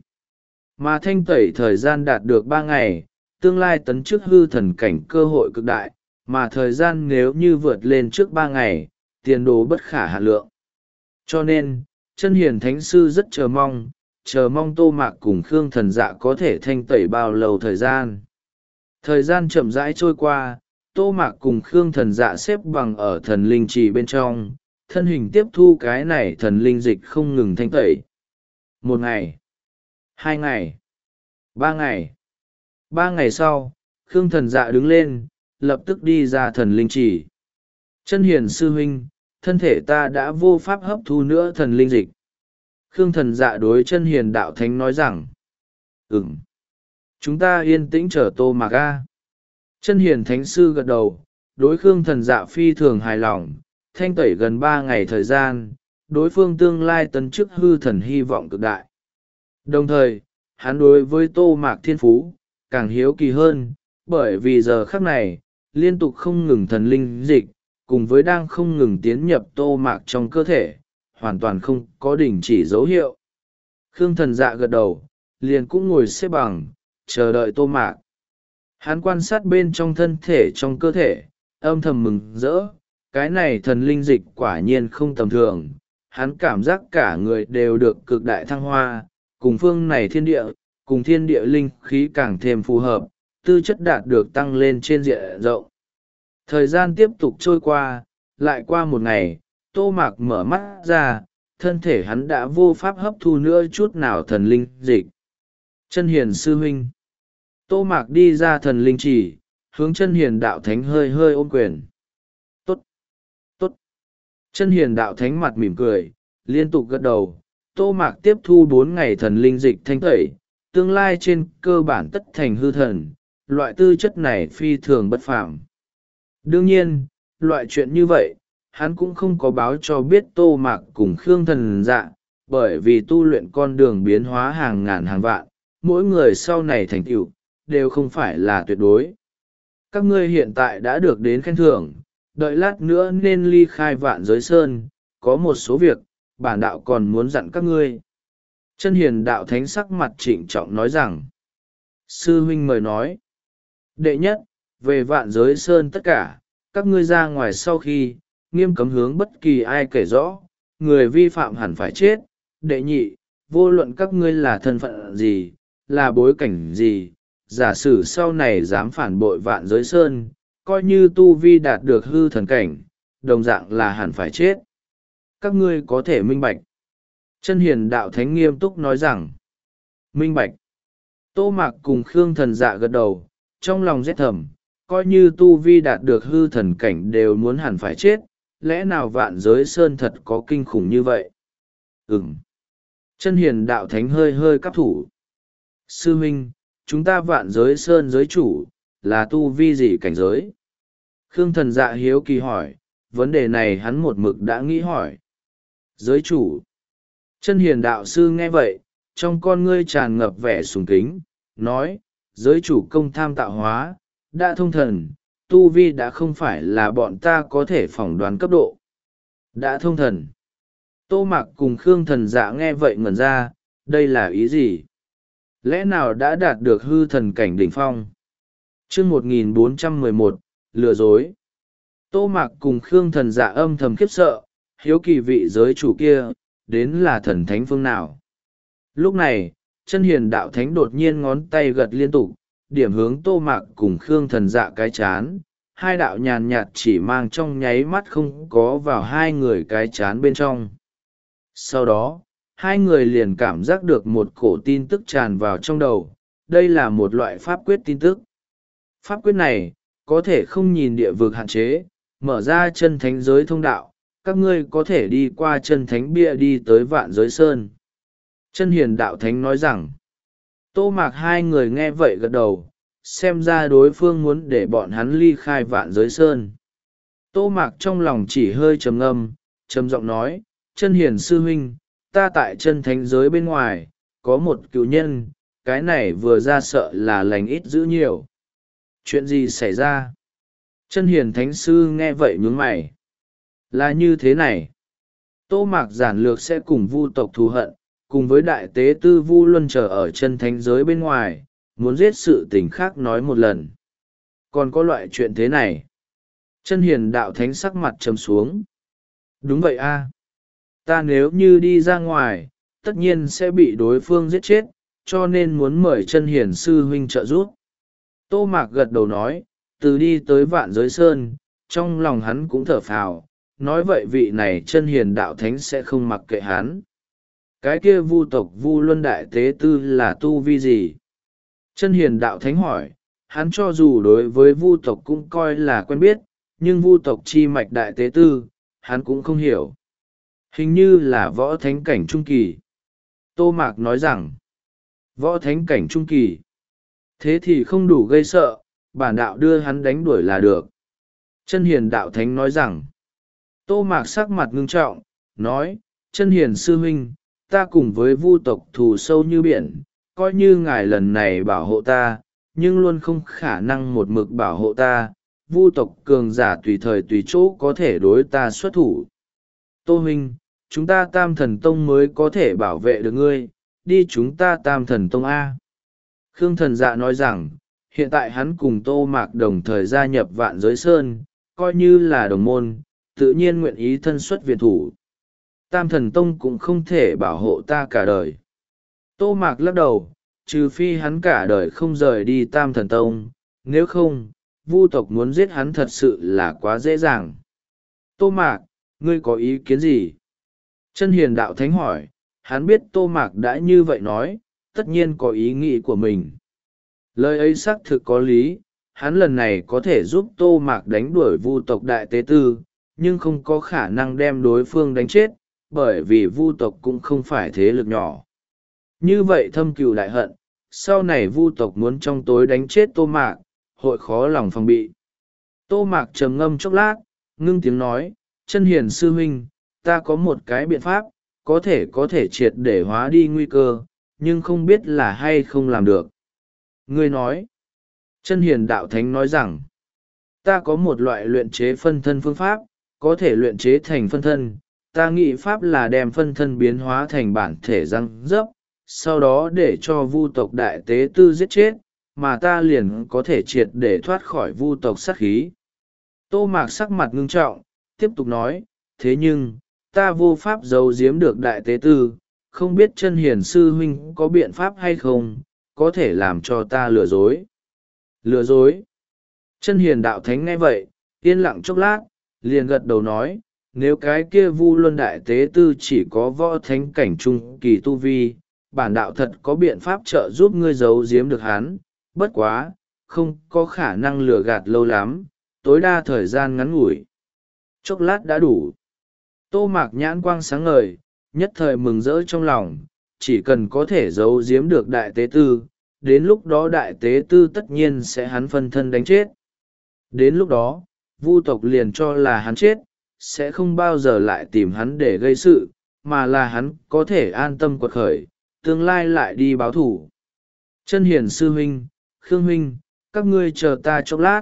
Mà thanh tẩy thời gian đạt được ba ngày, tương lai tấn chức hư thần cảnh cơ hội cực đại, mà thời gian nếu như vượt lên trước ba ngày, tiền đồ bất khả hạn lượng. Cho nên, chân hiền thánh sư rất chờ mong, chờ mong Tô Mạc cùng Khương Thần Dạ có thể thanh tẩy bao lâu thời gian. Thời gian chậm rãi trôi qua, Tô Mạc cùng Khương Thần Dạ xếp bằng ở thần linh trì bên trong, thân hình tiếp thu cái này thần linh dịch không ngừng thanh tẩy. Một ngày, hai ngày, ba ngày. Ba ngày sau, Khương Thần Dạ đứng lên, lập tức đi ra thần linh trì. Chân hiền sư huynh, thân thể ta đã vô pháp hấp thu nữa thần linh dịch. Khương Thần Dạ đối chân hiền đạo thánh nói rằng, ừm, chúng ta yên tĩnh chờ Tô Mạc a. Chân hiền thánh sư gật đầu, đối Khương Thần Dạ phi thường hài lòng, thanh tẩy gần ba ngày thời gian, đối phương tương lai tấn chức hư thần hy vọng cực đại. Đồng thời, hắn đối với Tô Mạc thiên phú, càng hiếu kỳ hơn, bởi vì giờ khắc này, liên tục không ngừng thần linh dịch, cùng với đang không ngừng tiến nhập Tô Mạc trong cơ thể, hoàn toàn không có đình chỉ dấu hiệu. Khương Thần Dạ gật đầu, liền cũng ngồi xếp bằng, chờ đợi Tô Mạc. Hắn quan sát bên trong thân thể trong cơ thể, âm thầm mừng rỡ, cái này thần linh dịch quả nhiên không tầm thường. Hắn cảm giác cả người đều được cực đại thăng hoa, cùng phương này thiên địa, cùng thiên địa linh khí càng thêm phù hợp, tư chất đạt được tăng lên trên diện rộng. Thời gian tiếp tục trôi qua, lại qua một ngày, Tô Mạc mở mắt ra, thân thể hắn đã vô pháp hấp thu nữa chút nào thần linh dịch. Chân hiền sư huynh. Tô Mạc đi ra thần linh trì, hướng chân hiền đạo thánh hơi hơi ôm quyền. Tốt, tốt. Chân hiền đạo thánh mặt mỉm cười, liên tục gật đầu. Tô Mạc tiếp thu bốn ngày thần linh dịch thanh tẩy, tương lai trên cơ bản tất thành hư thần, loại tư chất này phi thường bất phàm. Đương nhiên, loại chuyện như vậy, hắn cũng không có báo cho biết Tô Mạc cùng Khương Thần Dạ, bởi vì tu luyện con đường biến hóa hàng ngàn hàng vạn, mỗi người sau này thành tựu đều không phải là tuyệt đối. Các ngươi hiện tại đã được đến khen thưởng, đợi lát nữa nên ly khai vạn giới sơn, có một số việc, bản đạo còn muốn dặn các ngươi. Chân hiền đạo thánh sắc mặt trịnh trọng nói rằng, sư huynh mời nói. Đệ nhất, về vạn giới sơn tất cả, các ngươi ra ngoài sau khi, nghiêm cấm hướng bất kỳ ai kể rõ, người vi phạm hẳn phải chết. Đệ nhị, vô luận các ngươi là thân phận gì, là bối cảnh gì, giả sử sau này dám phản bội Vạn Giới Sơn, coi như tu vi đạt được hư thần cảnh, đồng dạng là hẳn phải chết. Các ngươi có thể minh bạch. Chân Hiền Đạo Thánh nghiêm túc nói rằng, minh bạch. Tô Mạc cùng Khương Thần Dạ gật đầu, trong lòng rét thầm, coi như tu vi đạt được hư thần cảnh đều muốn hẳn phải chết, lẽ nào Vạn Giới Sơn thật có kinh khủng như vậy? Ừm. Chân Hiền Đạo Thánh hơi hơi cắp thủ. Sư huynh, chúng ta Vạn Giới Sơn giới chủ, là tu vi gì cảnh giới? Khương Thần Dạ hiếu kỳ hỏi, vấn đề này hắn một mực đã nghĩ hỏi. Giới chủ. Chân Hiền Đạo Sư nghe vậy, trong con ngươi tràn ngập vẻ sùng kính, nói, giới chủ công tham tạo hóa, đã thông thần, tu vi đã không phải là bọn ta có thể phỏng đoán cấp độ. Đã thông thần. Tô Mạc cùng Khương Thần Dạ nghe vậy ngẩn ra, đây là ý gì? Lẽ nào đã đạt được hư thần cảnh đỉnh phong? chương một nghìn bốn trăm mười một, lừa dối. Tô Mạc cùng Khương Thần Dạ âm thầm khiếp sợ, hiếu kỳ vị giới chủ kia, đến là thần thánh phương nào? Lúc này, Chân Hiền Đạo Thánh đột nhiên ngón tay gật liên tục, điểm hướng Tô Mạc cùng Khương Thần Dạ cái chán, hai đạo nhàn nhạt chỉ mang trong nháy mắt không có vào hai người cái chán bên trong. Sau đó, hai người liền cảm giác được một cổ tin tức tràn vào trong đầu, đây là một loại pháp quyết tin tức. Pháp quyết này, có thể không nhìn địa vực hạn chế, mở ra chân thánh giới thông đạo, các ngươi có thể đi qua chân thánh bia đi tới Vạn Giới Sơn. Chân Hiền Đạo Thánh nói rằng, Tô Mạc hai người nghe vậy gật đầu, xem ra đối phương muốn để bọn hắn ly khai Vạn Giới Sơn. Tô Mạc trong lòng chỉ hơi trầm ngâm, trầm giọng nói, Chân Hiền sư huynh, ta tại chân thánh giới bên ngoài, có một cựu nhân, cái này vừa ra sợ là lành ít giữ nhiều. Chuyện gì xảy ra? Chân Hiền Thánh Sư nghe vậy nhướng mày. Là như thế này. Tô Mạc giản lược sẽ cùng vu tộc thù hận, cùng với đại tế tư Vu Luân chờ ở chân thánh giới bên ngoài, muốn giết sự tình khác nói một lần. Còn có loại chuyện thế này. Chân Hiền Đạo Thánh sắc mặt trầm xuống. Đúng vậy a, ta nếu như đi ra ngoài, tất nhiên sẽ bị đối phương giết chết, cho nên muốn mời Chân Hiền sư huynh trợ giúp. Tô Mạc gật đầu nói, từ đi tới Vạn Giới Sơn, trong lòng hắn cũng thở phào, nói vậy vị này Chân Hiền Đạo Thánh sẽ không mặc kệ hắn. Cái kia vu tộc Vu Luân đại tế tư là tu vi gì? Chân Hiền Đạo Thánh hỏi, hắn cho dù đối với vu tộc cũng coi là quen biết, nhưng vu tộc chi mạch đại tế tư, hắn cũng không hiểu. Hình như là võ thánh cảnh trung kỳ. Tô Mạc nói rằng, võ thánh cảnh trung kỳ. Thế thì không đủ gây sợ, bản đạo đưa hắn đánh đuổi là được. Chân Hiền Đạo Thánh nói rằng, Tô Mạc sắc mặt ngưng trọng, nói, Chân Hiền sư huynh, ta cùng với vu tộc thù sâu như biển, coi như ngài lần này bảo hộ ta, nhưng luôn không khả năng một mực bảo hộ ta, vu tộc cường giả tùy thời tùy chỗ có thể đối ta xuất thủ. Tô huynh, chúng ta Tam Thần Tông mới có thể bảo vệ được ngươi, đi chúng ta Tam Thần Tông A. Khương Thần Dạ nói rằng, hiện tại hắn cùng Tô Mạc đồng thời gia nhập Vạn Giới Sơn, coi như là đồng môn, tự nhiên nguyện ý thân xuất viện thủ. Tam Thần Tông cũng không thể bảo hộ ta cả đời. Tô Mạc lắc đầu, trừ phi hắn cả đời không rời đi Tam Thần Tông, nếu không, vu tộc muốn giết hắn thật sự là quá dễ dàng. Tô Mạc, ngươi có ý kiến gì? Chân Hiền Đạo Thánh hỏi, hắn biết Tô Mạc đã như vậy nói, tất nhiên có ý nghĩ của mình. Lời ấy xác thực có lý, hắn lần này có thể giúp Tô Mạc đánh đuổi vu tộc đại tế tư, nhưng không có khả năng đem đối phương đánh chết, bởi vì vu tộc cũng không phải thế lực nhỏ. Như vậy thâm cừu đại hận, sau này vu tộc muốn trong tối đánh chết Tô Mạc, hội khó lòng phòng bị. Tô Mạc trầm ngâm chốc lát, ngưng tiếng nói, Chân Hiền sư huynh, ta có một cái biện pháp, có thể có thể triệt để hóa đi nguy cơ, nhưng không biết là hay không làm được. Ngươi nói, Chân Hiền Đạo Thánh nói rằng, ta có một loại luyện chế phân thân phương pháp, có thể luyện chế thành phân thân, ta nghĩ pháp là đem phân thân biến hóa thành bản thể răng rớp, sau đó để cho vu tộc đại tế tư giết chết, mà ta liền có thể triệt để thoát khỏi vu tộc sát khí. Tô Mạc sắc mặt ngưng trọng, tiếp tục nói, thế nhưng, ta vô pháp giấu giếm được đại tế tư, không biết chân hiền sư huynh có biện pháp hay không, có thể làm cho ta lừa dối. Lừa dối? Chân hiền đạo thánh nghe vậy, yên lặng chốc lát, liền gật đầu nói, nếu cái kia Vu Luân đại tế tư chỉ có võ thánh cảnh trung kỳ tu vi, bản đạo thật có biện pháp trợ giúp ngươi giấu giếm được hắn, bất quá, không có khả năng lừa gạt lâu lắm, tối đa thời gian ngắn ngủi. Chốc lát đã đủ. Tô Mạc nhãn quang sáng ngời, nhất thời mừng rỡ trong lòng, chỉ cần có thể giấu giếm được đại tế tư, đến lúc đó đại tế tư tất nhiên sẽ hắn phân thân đánh chết. Đến lúc đó, Vu tộc liền cho là hắn chết, sẽ không bao giờ lại tìm hắn để gây sự, mà là hắn có thể an tâm quật khởi, tương lai lại đi báo thủ. Chân hiền sư huynh, Khương huynh, các ngươi chờ ta chốc lát.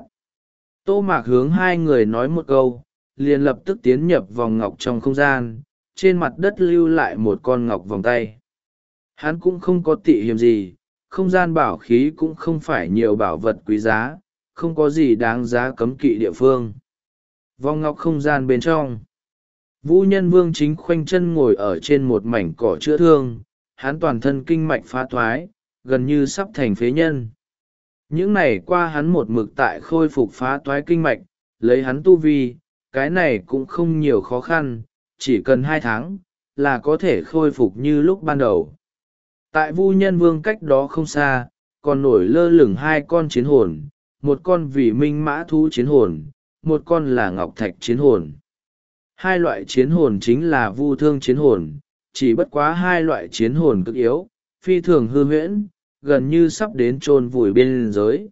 Tô Mạc hướng hai người nói một câu, liền lập tức tiến nhập vòng ngọc trong không gian, trên mặt đất lưu lại một con ngọc vòng tay. Hắn cũng không có tị hiềm gì, không gian bảo khí cũng không phải nhiều bảo vật quý giá, không có gì đáng giá cấm kỵ địa phương. Vòng ngọc không gian bên trong, Vũ Nhân Vương chính khoanh chân ngồi ở trên một mảnh cỏ chữa thương, hắn toàn thân kinh mạch phá thoái, gần như sắp thành phế nhân. Những ngày qua hắn một mực tại khôi phục phá toái kinh mạch, lấy hắn tu vi, cái này cũng không nhiều khó khăn, chỉ cần hai tháng, là có thể khôi phục như lúc ban đầu. Tại Vu Nhân Vương cách đó không xa, còn nổi lơ lửng hai con chiến hồn, một con vì minh mã thú chiến hồn, một con là ngọc thạch chiến hồn. Hai loại chiến hồn chính là Vu Thương chiến hồn, chỉ bất quá hai loại chiến hồn cực yếu, phi thường hư huyễn, gần như sắp đến chôn vùi biên giới.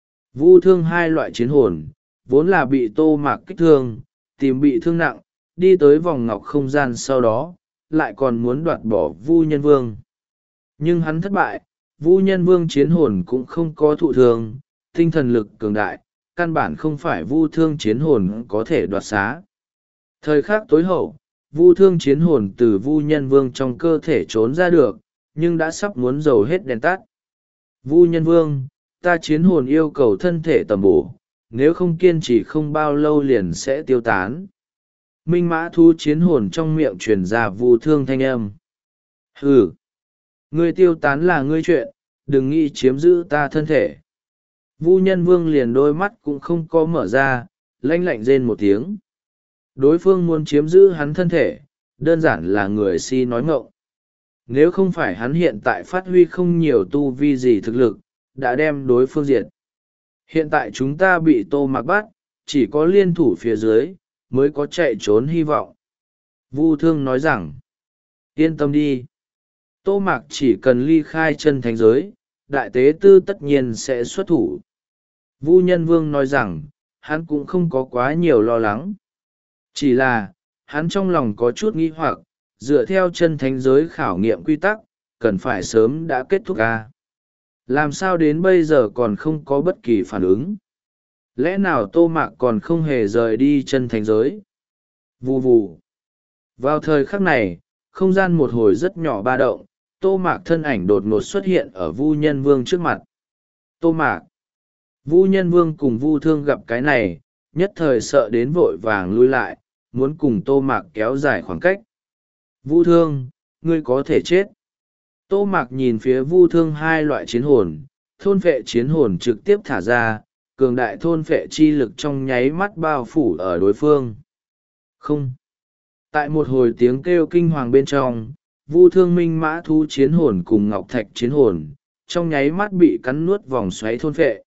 Vu Thương hai loại chiến hồn, vốn là bị Tô Mạc kích thương, tìm bị thương nặng, đi tới vòng ngọc không gian sau đó, lại còn muốn đoạt bỏ Vu Nhân Vương. Nhưng hắn thất bại, Vu Nhân Vương chiến hồn cũng không có thụ thương, tinh thần lực cường đại, căn bản không phải Vu Thương chiến hồn có thể đoạt xá. Thời khắc tối hậu, Vu Thương chiến hồn từ Vu Nhân Vương trong cơ thể trốn ra được, nhưng đã sắp muốn dầu hết đèn tắt. Vu Nhân Vương, ta chiến hồn yêu cầu thân thể tầm bổ, nếu không kiên trì không bao lâu liền sẽ tiêu tán. Minh mã thu chiến hồn trong miệng truyền ra Vu Thương thanh âm. Hừ, ngươi tiêu tán là ngươi chuyện, đừng nghĩ chiếm giữ ta thân thể. Vu Nhân Vương liền đôi mắt cũng không có mở ra, lanh lạnh rên một tiếng. Đối phương muốn chiếm giữ hắn thân thể, đơn giản là người si nói ngọng. Nếu không phải hắn hiện tại phát huy không nhiều tu vi gì thực lực, đã đem đối phương diệt. Hiện tại chúng ta bị Tô Mạc bắt, chỉ có liên thủ phía dưới, mới có chạy trốn hy vọng. Vu Thương nói rằng, yên tâm đi. Tô Mạc chỉ cần ly khai chân thánh giới, đại tế tư tất nhiên sẽ xuất thủ. Vu Nhân Vương nói rằng, hắn cũng không có quá nhiều lo lắng. Chỉ là, hắn trong lòng có chút nghi hoặc, dựa theo chân thánh giới khảo nghiệm quy tắc, cần phải sớm đã kết thúc ca. Làm sao đến bây giờ còn không có bất kỳ phản ứng? Lẽ nào Tô Mạc còn không hề rời đi chân thánh giới? Vù vù. Vào thời khắc này, không gian một hồi rất nhỏ ba động, Tô Mạc thân ảnh đột ngột xuất hiện ở Vu Nhân Vương trước mặt. Tô Mạc. Vu Nhân Vương cùng Vu Thương gặp cái này, nhất thời sợ đến vội vàng lui lại, muốn cùng Tô Mạc kéo dài khoảng cách. Vu Thương, ngươi có thể chết. Tô Mạc nhìn phía Vu Thương hai loại chiến hồn, thôn phệ chiến hồn trực tiếp thả ra, cường đại thôn phệ chi lực trong nháy mắt bao phủ ở đối phương. Không. Tại một hồi tiếng kêu kinh hoàng bên trong, Vu Thương minh mã thu chiến hồn cùng ngọc thạch chiến hồn, trong nháy mắt bị cắn nuốt vòng xoáy thôn phệ.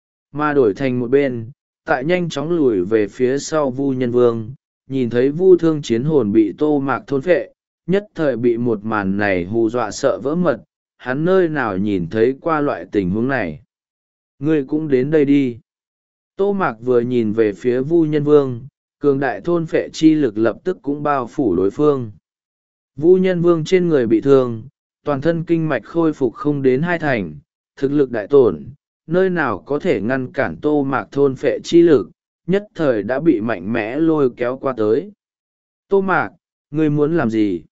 Mà đổi thành một bên, tại nhanh chóng lùi về phía sau Vu Nhân Vương, nhìn thấy Vu Thương chiến hồn bị Tô Mạc thôn phệ, nhất thời bị một màn này hù dọa sợ vỡ mật, hắn nơi nào nhìn thấy qua loại tình huống này. Ngươi cũng đến đây đi. Tô Mạc vừa nhìn về phía Vu Nhân Vương, cường đại thôn phệ chi lực lập tức cũng bao phủ đối phương. Vu Nhân Vương trên người bị thương, toàn thân kinh mạch khôi phục không đến hai thành, thực lực đại tổn, nơi nào có thể ngăn cản Tô Mạc thôn phệ chi lực, nhất thời đã bị mạnh mẽ lôi kéo qua tới. Tô Mạc, ngươi muốn làm gì?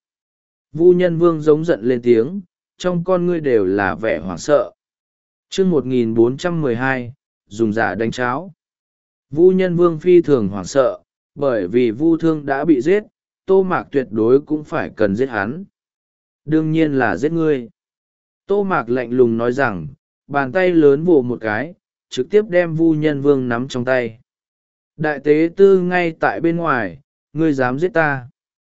Vu Nhân Vương giống giận lên tiếng, trong con ngươi đều là vẻ hoảng sợ. Chương một nghìn bốn trăm mười hai, dùng giả đánh cháo. Vu Nhân Vương phi thường hoảng sợ, bởi vì Vu Thương đã bị giết, Tô Mạc tuyệt đối cũng phải cần giết hắn. Đương nhiên là giết ngươi. Tô Mạc lạnh lùng nói rằng, bàn tay lớn vồ một cái, trực tiếp đem Vu Nhân Vương nắm trong tay. Đại tế tư ngay tại bên ngoài, ngươi dám giết ta.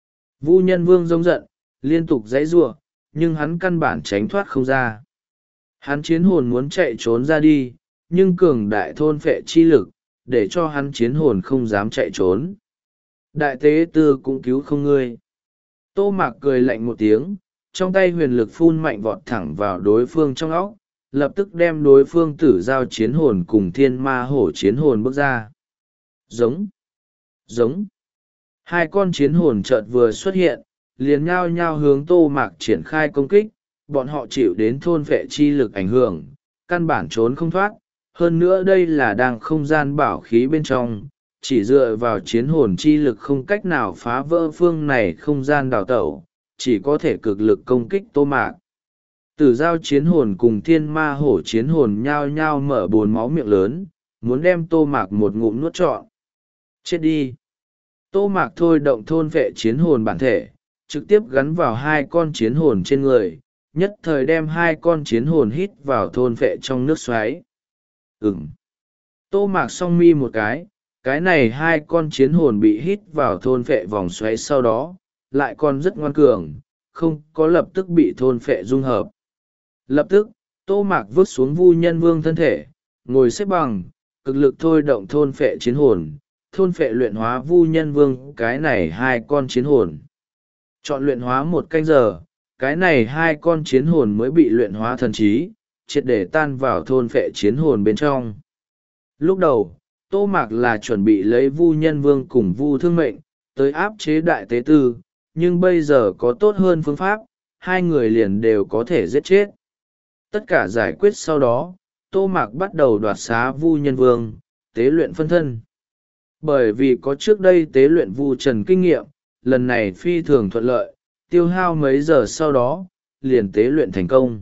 Vu Nhân Vương giống giận, liên tục giãy giụa, nhưng hắn căn bản tránh thoát không ra. Hắn chiến hồn muốn chạy trốn ra đi, nhưng cường đại thôn phệ chi lực, để cho hắn chiến hồn không dám chạy trốn. Đại tế tư cũng cứu không ngươi. Tô Mạc cười lạnh một tiếng, trong tay huyền lực phun mạnh vọt thẳng vào đối phương trong óc, lập tức đem đối phương tử giao chiến hồn cùng thiên ma hổ chiến hồn bước ra. Giống, giống. Hai con chiến hồn chợt vừa xuất hiện, liền nhao nhao hướng Tô Mạc triển khai công kích, bọn họ chịu đến thôn vệ chi lực ảnh hưởng, căn bản trốn không thoát. Hơn nữa đây là đang không gian bảo khí bên trong, chỉ dựa vào chiến hồn chi lực không cách nào phá vỡ phương này không gian đào tẩu, chỉ có thể cực lực công kích Tô Mạc. Tử giao chiến hồn cùng thiên ma hổ chiến hồn nhao nhao mở bồn máu miệng lớn, muốn đem Tô Mạc một ngụm nuốt trọn. Chết đi! Tô Mạc thôi động thôn vệ chiến hồn bản thể, trực tiếp gắn vào hai con chiến hồn trên người, nhất thời đem hai con chiến hồn hít vào thôn vệ trong nước xoáy. Ừm! Tô Mạc song mi một cái, cái này hai con chiến hồn bị hít vào thôn vệ vòng xoáy sau đó, lại còn rất ngoan cường, không có lập tức bị thôn vệ dung hợp. Lập tức, Tô Mạc vứt xuống Vu Nhân Vương thân thể, ngồi xếp bằng, cực lực thôi động thôn phệ chiến hồn, thôn phệ luyện hóa Vu Nhân Vương cái này hai con chiến hồn. Chọn luyện hóa một canh giờ, cái này hai con chiến hồn mới bị luyện hóa thần trí, triệt để tan vào thôn phệ chiến hồn bên trong. Lúc đầu, Tô Mạc là chuẩn bị lấy Vu Nhân Vương cùng Vu Thương Mệnh, tới áp chế đại tế tư, nhưng bây giờ có tốt hơn phương pháp, hai người liền đều có thể giết chết. Tất cả giải quyết sau đó, Tô Mạc bắt đầu đoạt xá Vu Nhân Vương, tế luyện phân thân. Bởi vì có trước đây tế luyện Vu Trần kinh nghiệm, lần này phi thường thuận lợi, tiêu hao mấy giờ sau đó, liền tế luyện thành công.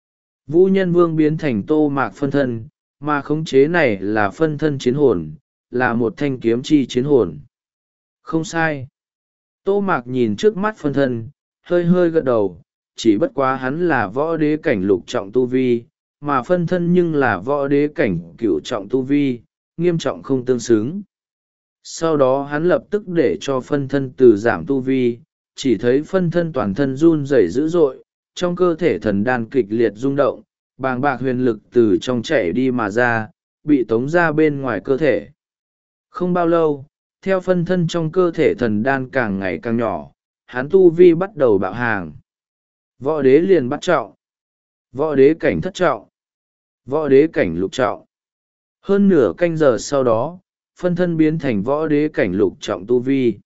Vu Nhân Vương biến thành Tô Mạc phân thân, mà khống chế này là phân thân chiến hồn, là một thanh kiếm chi chiến hồn. Không sai. Tô Mạc nhìn trước mắt phân thân, hơi hơi gật đầu, chỉ bất quá hắn là võ đế cảnh lục trọng tu vi, mà phân thân nhưng là võ đế cảnh cửu trọng tu vi, nghiêm trọng không tương xứng. Sau đó hắn lập tức để cho phân thân từ giảm tu vi, chỉ thấy phân thân toàn thân run rẩy dữ dội, trong cơ thể thần đan kịch liệt rung động, bàng bạc huyền lực từ trong chảy đi mà ra, bị tống ra bên ngoài cơ thể. Không bao lâu, theo phân thân trong cơ thể thần đan càng ngày càng nhỏ, hắn tu vi bắt đầu bạo hàng. Võ đế liền bắt trọng, võ đế cảnh thất trọng, võ đế cảnh lục trọng. Hơn nửa canh giờ sau đó, phân thân biến thành võ đế cảnh lục trọng tu vi.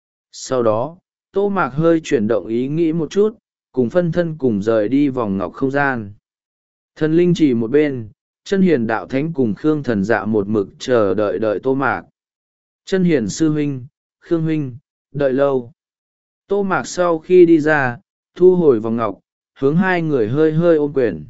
Sau đó, Tô Mạc hơi chuyển động ý nghĩ một chút, cùng phân thân cùng rời đi vòng ngọc không gian. Thần linh chỉ một bên, chân hiền đạo thánh cùng Khương thần dạ một mực chờ đợi đợi Tô Mạc. Chân hiền sư huynh, Khương huynh, đợi lâu. Tô Mạc sau khi đi ra, thu hồi vòng ngọc, hướng hai người hơi hơi ôm quyền.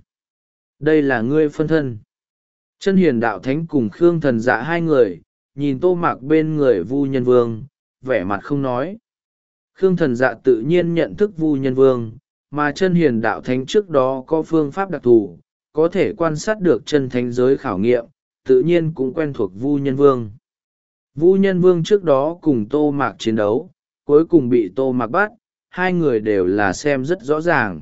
Đây là ngươi phân thân. Chân hiền đạo thánh cùng Khương thần dạ hai người, nhìn Tô Mạc bên người Vu Nhân Vương, vẻ mặt không nói. Khương thần dạ tự nhiên nhận thức Vu Nhân Vương, mà chân hiền đạo thánh trước đó có phương pháp đặc thù, có thể quan sát được chân thánh giới khảo nghiệm, tự nhiên cũng quen thuộc Vu Nhân Vương. Vu Nhân Vương trước đó cùng Tô Mạc chiến đấu, cuối cùng bị Tô Mạc bắt, hai người đều là xem rất rõ ràng.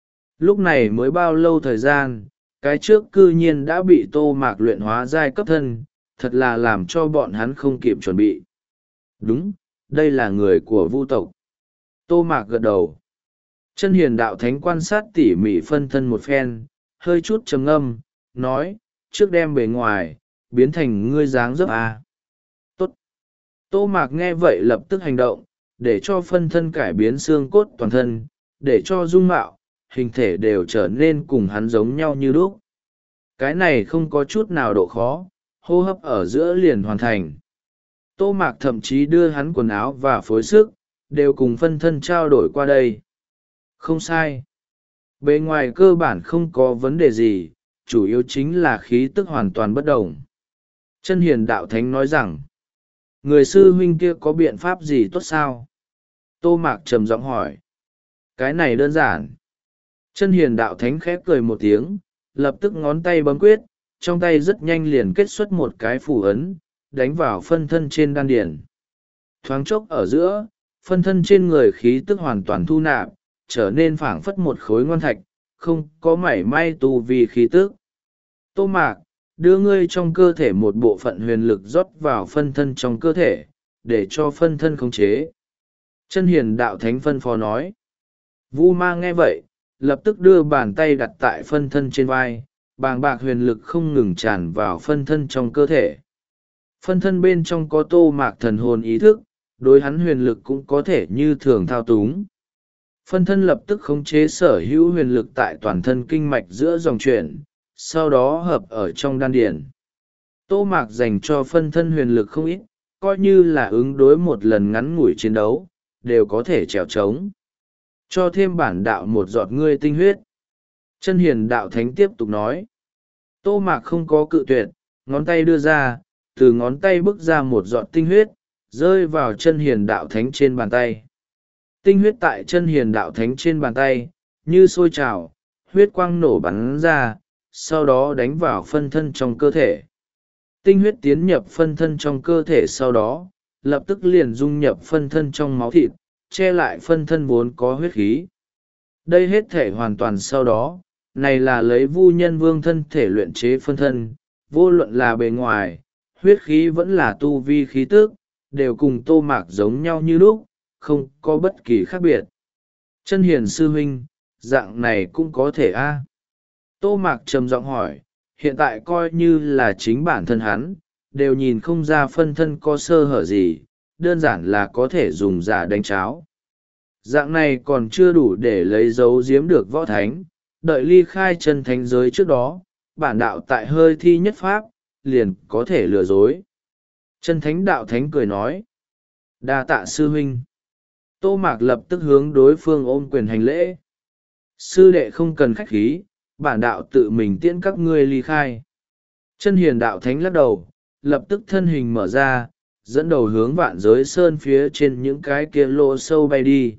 Lúc này mới bao lâu thời gian, cái trước cư nhiên đã bị Tô Mạc luyện hóa giai cấp thân, thật là làm cho bọn hắn không kịp chuẩn bị. Đúng, đây là người của Vu tộc. Tô Mạc gật đầu. Chân hiền đạo thánh quan sát tỉ mỉ phân thân một phen, hơi chút trầm ngâm, nói, trước đem bề ngoài, biến thành ngươi dáng dấp à. Tốt. Tô Mạc nghe vậy lập tức hành động, để cho phân thân cải biến xương cốt toàn thân, để cho dung mạo, hình thể đều trở nên cùng hắn giống nhau như đúc. Cái này không có chút nào độ khó, hô hấp ở giữa liền hoàn thành. Tô Mạc thậm chí đưa hắn quần áo và phối sức, đều cùng phân thân trao đổi qua đây. Không sai. Bề ngoài cơ bản không có vấn đề gì, chủ yếu chính là khí tức hoàn toàn bất đồng. Chân hiền đạo thánh nói rằng, người sư huynh kia có biện pháp gì tốt sao? Tô Mạc trầm giọng hỏi. Cái này đơn giản. Chân hiền đạo thánh khép cười một tiếng, lập tức ngón tay bấm quyết, trong tay rất nhanh liền kết xuất một cái phù ấn, đánh vào phân thân trên đan điển. Thoáng chốc ở giữa, phân thân trên người khí tức hoàn toàn thu nạp, trở nên phảng phất một khối ngon thạch, không có mảy may tu vì khí tức. Tô Mạc, đưa ngươi trong cơ thể một bộ phận huyền lực rót vào phân thân trong cơ thể, để cho phân thân khống chế. Chân hiền đạo thánh phân phó nói. Vu Ma nghe vậy, lập tức đưa bàn tay đặt tại phân thân trên vai, bàng bạc huyền lực không ngừng tràn vào phân thân trong cơ thể. Phân thân bên trong có Tô Mạc thần hồn ý thức, đối hắn huyền lực cũng có thể như thường thao túng. Phân thân lập tức khống chế sở hữu huyền lực tại toàn thân kinh mạch giữa dòng chuyển, sau đó hợp ở trong đan điển. Tô Mạc dành cho phân thân huyền lực không ít, coi như là ứng đối một lần ngắn ngủi chiến đấu, đều có thể trèo trống. Cho thêm bản đạo một giọt ngươi tinh huyết. Chân hiền đạo thánh tiếp tục nói. Tô Mạc không có cự tuyệt, ngón tay đưa ra, từ ngón tay bước ra một giọt tinh huyết, rơi vào chân hiền đạo thánh trên bàn tay. Tinh huyết tại chân hiền đạo thánh trên bàn tay, như sôi trào, huyết quang nổ bắn ra, sau đó đánh vào phân thân trong cơ thể. Tinh huyết tiến nhập phân thân trong cơ thể sau đó, lập tức liền dung nhập phân thân trong máu thịt, che lại phân thân vốn có huyết khí. Đây hết thể hoàn toàn sau đó, này là lấy Vu Nhân Vương thân thể luyện chế phân thân, vô luận là bề ngoài, huyết khí vẫn là tu vi khí tức, đều cùng Tô Mạc giống nhau như lúc, không có bất kỳ khác biệt. Chân hiền sư huynh, dạng này cũng có thể a? Tô Mạc trầm giọng hỏi, hiện tại coi như là chính bản thân hắn, đều nhìn không ra phân thân có sơ hở gì, đơn giản là có thể dùng giả đánh cháo. Dạng này còn chưa đủ để lấy dấu giếm được võ thánh, đợi ly khai chân thánh giới trước đó, bản đạo tại hơi thi nhất pháp, liền có thể lừa dối. Chân thánh đạo thánh cười nói, đa tạ sư huynh. Tô Mạc lập tức hướng đối phương ôm quyền hành lễ. Sư đệ không cần khách khí, bản đạo tự mình tiễn các ngươi ly khai. Chân hiền đạo thánh lắc đầu, lập tức thân hình mở ra, dẫn đầu hướng vạn giới sơn phía trên những cái kia lỗ sâu bay đi.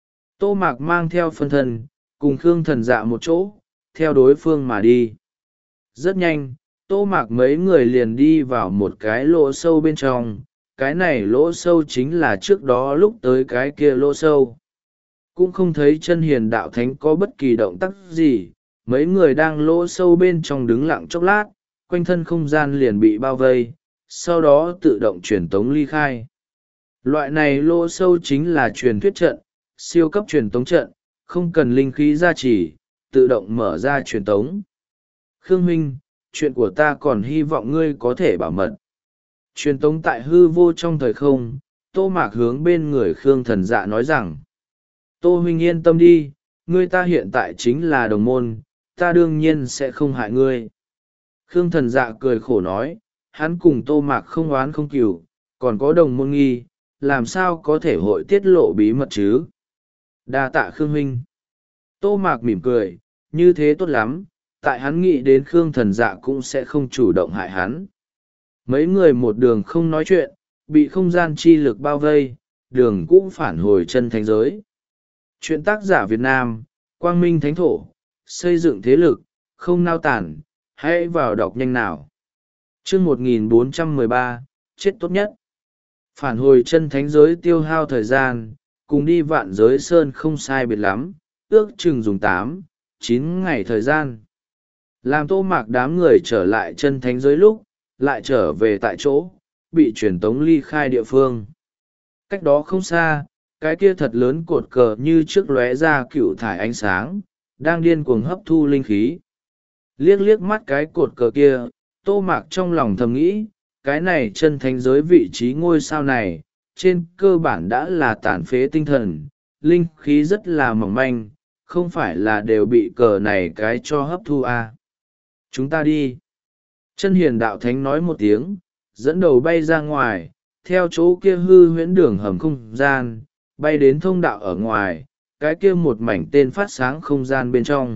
Tô Mạc mang theo phân thân, cùng Khương Thần Dạ một chỗ, theo đối phương mà đi. Rất nhanh, Tô Mạc mấy người liền đi vào một cái lỗ sâu bên trong, cái này lỗ sâu chính là trước đó lúc tới cái kia lỗ sâu. Cũng không thấy chân hiền đạo thánh có bất kỳ động tác gì, mấy người đang lỗ sâu bên trong đứng lặng chốc lát, quanh thân không gian liền bị bao vây, sau đó tự động truyền tống ly khai. Loại này lỗ sâu chính là truyền thuyết trận, siêu cấp truyền tống trận, không cần linh khí gia trì, tự động mở ra truyền tống. Khương huynh, chuyện của ta còn hy vọng ngươi có thể bảo mật. Truyền tống tại hư vô trong thời không, Tô Mạc hướng bên người Khương Thần Dạ nói rằng, Tô huynh yên tâm đi, ngươi ta hiện tại chính là đồng môn, ta đương nhiên sẽ không hại ngươi. Khương Thần Dạ cười khổ nói, hắn cùng Tô Mạc không oán không cừu, còn có đồng môn nghi, làm sao có thể hội tiết lộ bí mật chứ? Đa tạ Khương huynh. Tô Mạc mỉm cười, như thế tốt lắm, tại hắn nghĩ đến Khương Thần Dạ cũng sẽ không chủ động hại hắn. Mấy người một đường không nói chuyện, bị không gian chi lực bao vây, đường cũng phản hồi chân thánh giới. Chuyện tác giả Việt Nam, Quang Minh Thánh Thổ, xây dựng thế lực, không nao tản, hãy vào đọc nhanh nào. chương một nghìn bốn trăm mười ba, chết tốt nhất. Phản hồi chân thánh giới tiêu hao thời gian, cùng đi vạn giới sơn không sai biệt lắm, ước chừng dùng tám, chín ngày thời gian. Làm Tô Mạc đám người trở lại chân thánh giới lúc, lại trở về tại chỗ, bị truyền tống ly khai địa phương. Cách đó không xa, cái kia thật lớn cột cờ như trước lóe ra cựu thải ánh sáng, đang điên cuồng hấp thu linh khí. Liếc liếc mắt cái cột cờ kia, Tô Mạc trong lòng thầm nghĩ, cái này chân thánh giới vị trí ngôi sao này, trên cơ bản đã là tàn phế tinh thần, linh khí rất là mỏng manh, không phải là đều bị cờ này cái cho hấp thu à. Chúng ta đi. Chân hiền đạo thánh nói một tiếng, dẫn đầu bay ra ngoài, theo chỗ kia hư huyễn đường hầm không gian, bay đến thông đạo ở ngoài, cái kia một mảnh tên phát sáng không gian bên trong.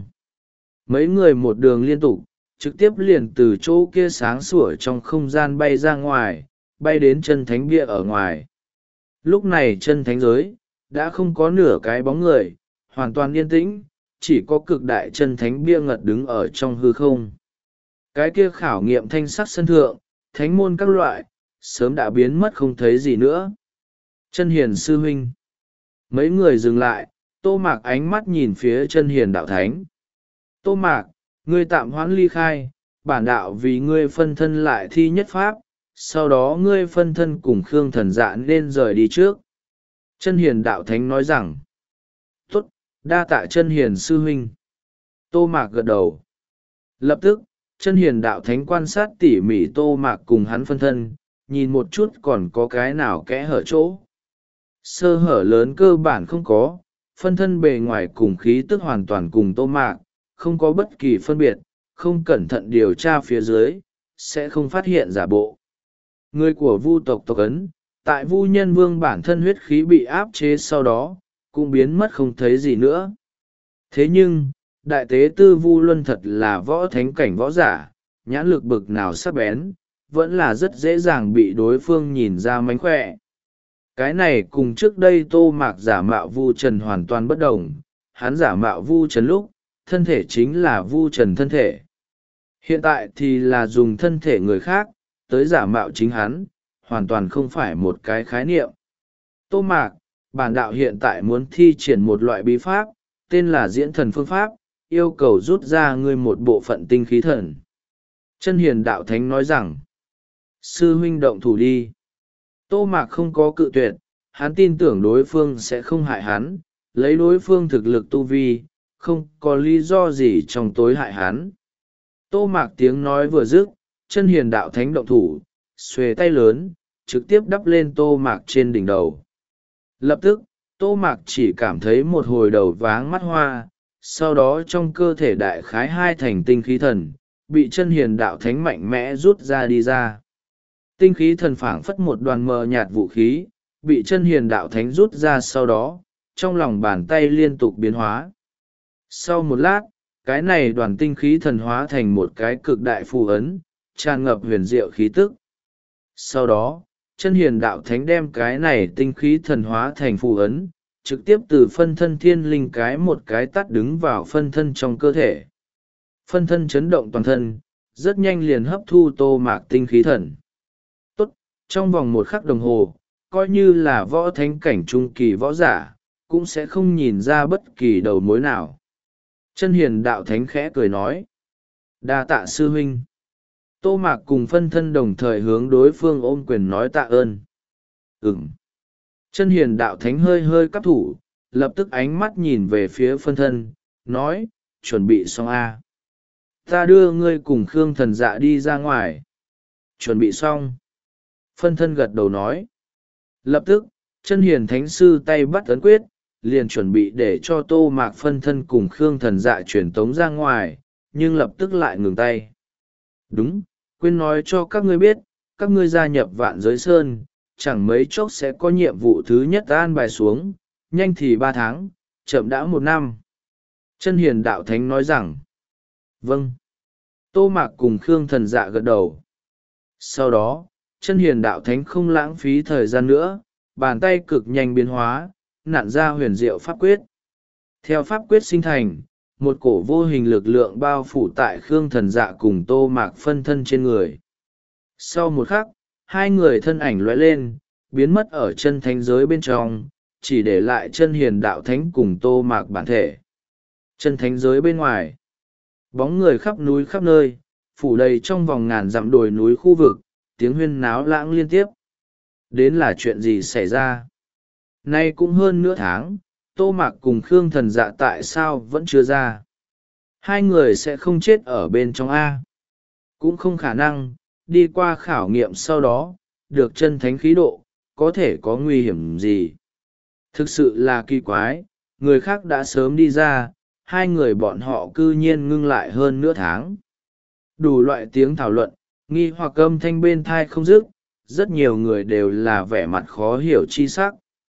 Mấy người một đường liên tục, trực tiếp liền từ chỗ kia sáng sủa trong không gian bay ra ngoài, bay đến chân thánh bia ở ngoài. Lúc này chân thánh giới, đã không có nửa cái bóng người, hoàn toàn yên tĩnh, chỉ có cực đại chân thánh bia ngật đứng ở trong hư không. Cái kia khảo nghiệm thanh sắc sân thượng, thánh môn các loại, sớm đã biến mất không thấy gì nữa. Chân hiền sư huynh. Mấy người dừng lại, Tô Mạc ánh mắt nhìn phía chân hiền đạo thánh. Tô Mạc, ngươi tạm hoãn ly khai, bản đạo vì ngươi phân thân lại thi nhất pháp, sau đó ngươi phân thân cùng Khương Thần Dạ nên rời đi trước. Chân hiền đạo thánh nói rằng, tốt, đa tạ chân hiền sư huynh. Tô Mạc gật đầu. Lập tức, chân hiền đạo thánh quan sát tỉ mỉ Tô Mạc cùng hắn phân thân, nhìn một chút còn có cái nào kẽ hở chỗ. Sơ hở lớn cơ bản không có, phân thân bề ngoài cùng khí tức hoàn toàn cùng Tô Mạc, không có bất kỳ phân biệt, không cẩn thận điều tra phía dưới, sẽ không phát hiện giả bộ. Người của Vu tộc tộc ấn, tại Vu Nhân Vương bản thân huyết khí bị áp chế sau đó, cũng biến mất không thấy gì nữa. Thế nhưng, đại tế tư Vu Luân thật là võ thánh cảnh võ giả, nhãn lực bực nào sắc bén, vẫn là rất dễ dàng bị đối phương nhìn ra mánh khỏe. Cái này cùng trước đây Tô Mạc giả mạo Vu Trần hoàn toàn bất đồng, hắn giả mạo Vu Trần lúc, thân thể chính là Vu Trần thân thể. Hiện tại thì là dùng thân thể người khác, tới giả mạo chính hắn, hoàn toàn không phải một cái khái niệm. Tô Mạc, bản đạo hiện tại muốn thi triển một loại bí pháp, tên là diễn thần phương pháp, yêu cầu rút ra ngươi một bộ phận tinh khí thần. Chân hiền đạo thánh nói rằng, sư huynh động thủ đi. Tô Mạc không có cự tuyệt, hắn tin tưởng đối phương sẽ không hại hắn, lấy đối phương thực lực tu vi, không có lý do gì trong tối hại hắn. Tô Mạc tiếng nói vừa dứt, chân hiền đạo thánh động thủ, xuề tay lớn, trực tiếp đắp lên Tô Mạc trên đỉnh đầu. Lập tức, Tô Mạc chỉ cảm thấy một hồi đầu váng mắt hoa, sau đó trong cơ thể đại khái hai thành tinh khí thần, bị chân hiền đạo thánh mạnh mẽ rút ra đi ra. Tinh khí thần phảng phất một đoàn mờ nhạt vũ khí, bị chân hiền đạo thánh rút ra sau đó, trong lòng bàn tay liên tục biến hóa. Sau một lát, cái này đoàn tinh khí thần hóa thành một cái cực đại phù ấn, tràn ngập huyền diệu khí tức. Sau đó, chân hiền đạo thánh đem cái này tinh khí thần hóa thành phù ấn, trực tiếp từ phân thân thiên linh cái một cái tắt đứng vào phân thân trong cơ thể. Phân thân chấn động toàn thân, rất nhanh liền hấp thu Tô Mạc tinh khí thần. Tốt, trong vòng một khắc đồng hồ, coi như là võ thánh cảnh trung kỳ võ giả, cũng sẽ không nhìn ra bất kỳ đầu mối nào. Chân hiền đạo thánh khẽ cười nói, đa tạ sư huynh. Tô Mạc cùng phân thân đồng thời hướng đối phương ôm quyền nói tạ ơn. Ừm. Chân hiền đạo thánh hơi hơi cắp thủ, lập tức ánh mắt nhìn về phía phân thân, nói, chuẩn bị xong a. Ta đưa ngươi cùng Khương Thần Dạ đi ra ngoài. Chuẩn bị xong. Phân thân gật đầu nói. Lập tức, chân hiền thánh sư tay bắt ấn quyết, liền chuẩn bị để cho Tô Mạc phân thân cùng Khương Thần Dạ truyền tống ra ngoài, nhưng lập tức lại ngừng tay. Đúng, quên nói cho các ngươi biết, các ngươi gia nhập Vạn Giới Sơn, chẳng mấy chốc sẽ có nhiệm vụ thứ nhất an bài xuống, nhanh thì ba tháng, chậm đã một năm. Chân hiền đạo thánh nói rằng, vâng. Tô Mạc cùng Khương Thần Dạ gật đầu. Sau đó, chân hiền đạo thánh không lãng phí thời gian nữa, bàn tay cực nhanh biến hóa, nặn ra huyền diệu pháp quyết. Theo pháp quyết sinh thành, một cổ vô hình lực lượng bao phủ tại Khương Thần Dạ cùng Tô Mạc phân thân trên người. Sau một khắc, hai người thân ảnh lóe lên, biến mất ở chân thánh giới bên trong, chỉ để lại chân hiền đạo thánh cùng Tô Mạc bản thể. Chân thánh giới bên ngoài, bóng người khắp núi khắp nơi, phủ đầy trong vòng ngàn dặm đồi núi khu vực, tiếng huyên náo lãng liên tiếp. Đến là chuyện gì xảy ra? Nay cũng hơn nửa tháng, Tô Mạc cùng Khương Thần Dạ tại sao vẫn chưa ra? Hai người sẽ không chết ở bên trong A. Cũng không khả năng, đi qua khảo nghiệm sau đó, được chân thánh khí độ, có thể có nguy hiểm gì? Thực sự là kỳ quái, người khác đã sớm đi ra, hai người bọn họ cư nhiên ngưng lại hơn nửa tháng. Đủ loại tiếng thảo luận, nghi hoặc âm thanh bên thai không dứt, rất nhiều người đều là vẻ mặt khó hiểu chi sắc.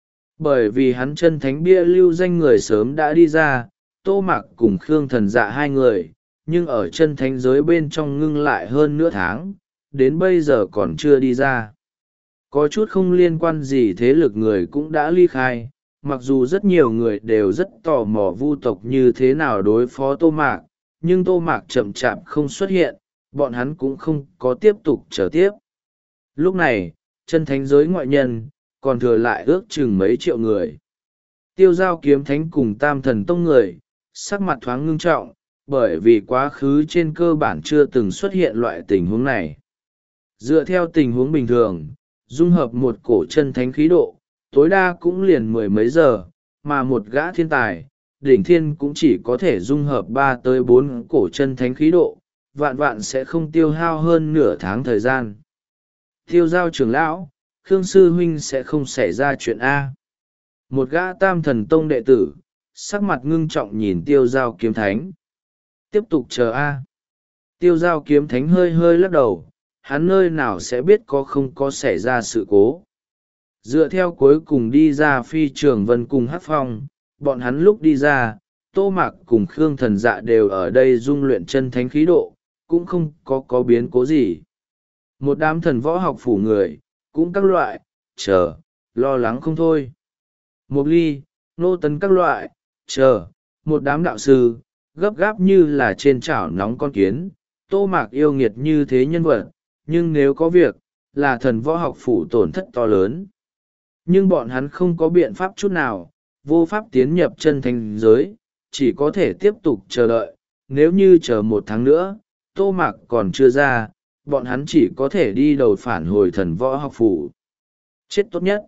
Bởi vì hắn chân thánh bia lưu danh người sớm đã đi ra, Tô Mạc cùng Khương Thần Dạ hai người, nhưng ở chân thánh giới bên trong ngưng lại hơn nửa tháng, đến bây giờ còn chưa đi ra. Có chút không liên quan gì thế lực người cũng đã ly khai, mặc dù rất nhiều người đều rất tò mò vu tộc như thế nào đối phó tô mạc, nhưng tô mạc chậm chạp không xuất hiện, bọn hắn cũng không có tiếp tục chờ tiếp. Lúc này chân thánh giới ngoại nhân còn thừa lại ước chừng mấy triệu người. Tiêu Giao Kiếm Thánh cùng Tam Thần Tông người sắc mặt thoáng ngưng trọng, bởi vì quá khứ trên cơ bản chưa từng xuất hiện loại tình huống này. Dựa theo tình huống bình thường, dung hợp một cổ chân thánh khí độ tối đa cũng liền mười mấy giờ, mà một gã thiên tài đỉnh thiên cũng chỉ có thể dung hợp ba tới bốn cổ chân thánh khí độ, vạn vạn sẽ không tiêu hao hơn nửa tháng thời gian. Tiêu Giao trưởng lão, Khương sư huynh sẽ không xảy ra chuyện A. Một gã Tam Thần Tông đệ tử sắc mặt ngưng trọng nhìn Tiêu Giao Kiếm Thánh. Tiếp tục chờ A. Tiêu Giao Kiếm Thánh hơi hơi lắc đầu, hắn nơi nào sẽ biết có không có xảy ra sự cố. Dựa theo cuối cùng đi ra Phi Trường Vân cùng Hắc Phong, bọn hắn lúc đi ra, Tô Mạc cùng Khương Thần Dạ đều ở đây dung luyện chân thánh khí độ, cũng không có có biến cố gì. Một đám thần võ học phủ người, cũng các loại, chờ, lo lắng không thôi. Mộc Ly, Nô Tấn các loại, chờ, một đám đạo sư, gấp gáp như là trên chảo nóng con kiến. Tô Mạc yêu nghiệt như thế nhân vật, nhưng nếu có việc, là thần võ học phủ tổn thất to lớn. Nhưng bọn hắn không có biện pháp chút nào, vô pháp tiến nhập chân thánh giới, chỉ có thể tiếp tục chờ đợi. Nếu như chờ một tháng nữa, Tô Mạc còn chưa ra, bọn hắn chỉ có thể đi đầu phản hồi thần võ học phủ. Chết tốt nhất.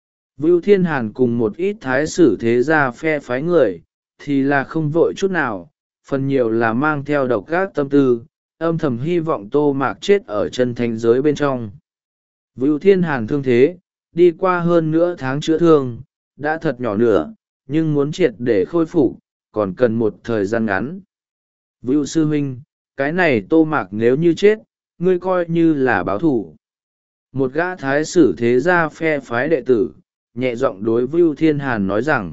Vưu Thiên Hàn cùng một ít thái sử thế gia phe phái người, thì là không vội chút nào, phần nhiều là mang theo độc ác tâm tư, âm thầm hy vọng Tô Mạc chết ở chân thánh giới bên trong. Vưu Thiên Hàn thương thế, đi qua hơn nửa tháng chữa thương, đã thật nhỏ nửa, nhưng muốn triệt để khôi phục, còn cần một thời gian ngắn. Vưu sư huynh, cái này Tô Mạc nếu như chết, ngươi coi như là báo thủ. Một gã thái sử thế gia phe phái đệ tử, nhẹ giọng đối Vưu Thiên Hàn nói rằng,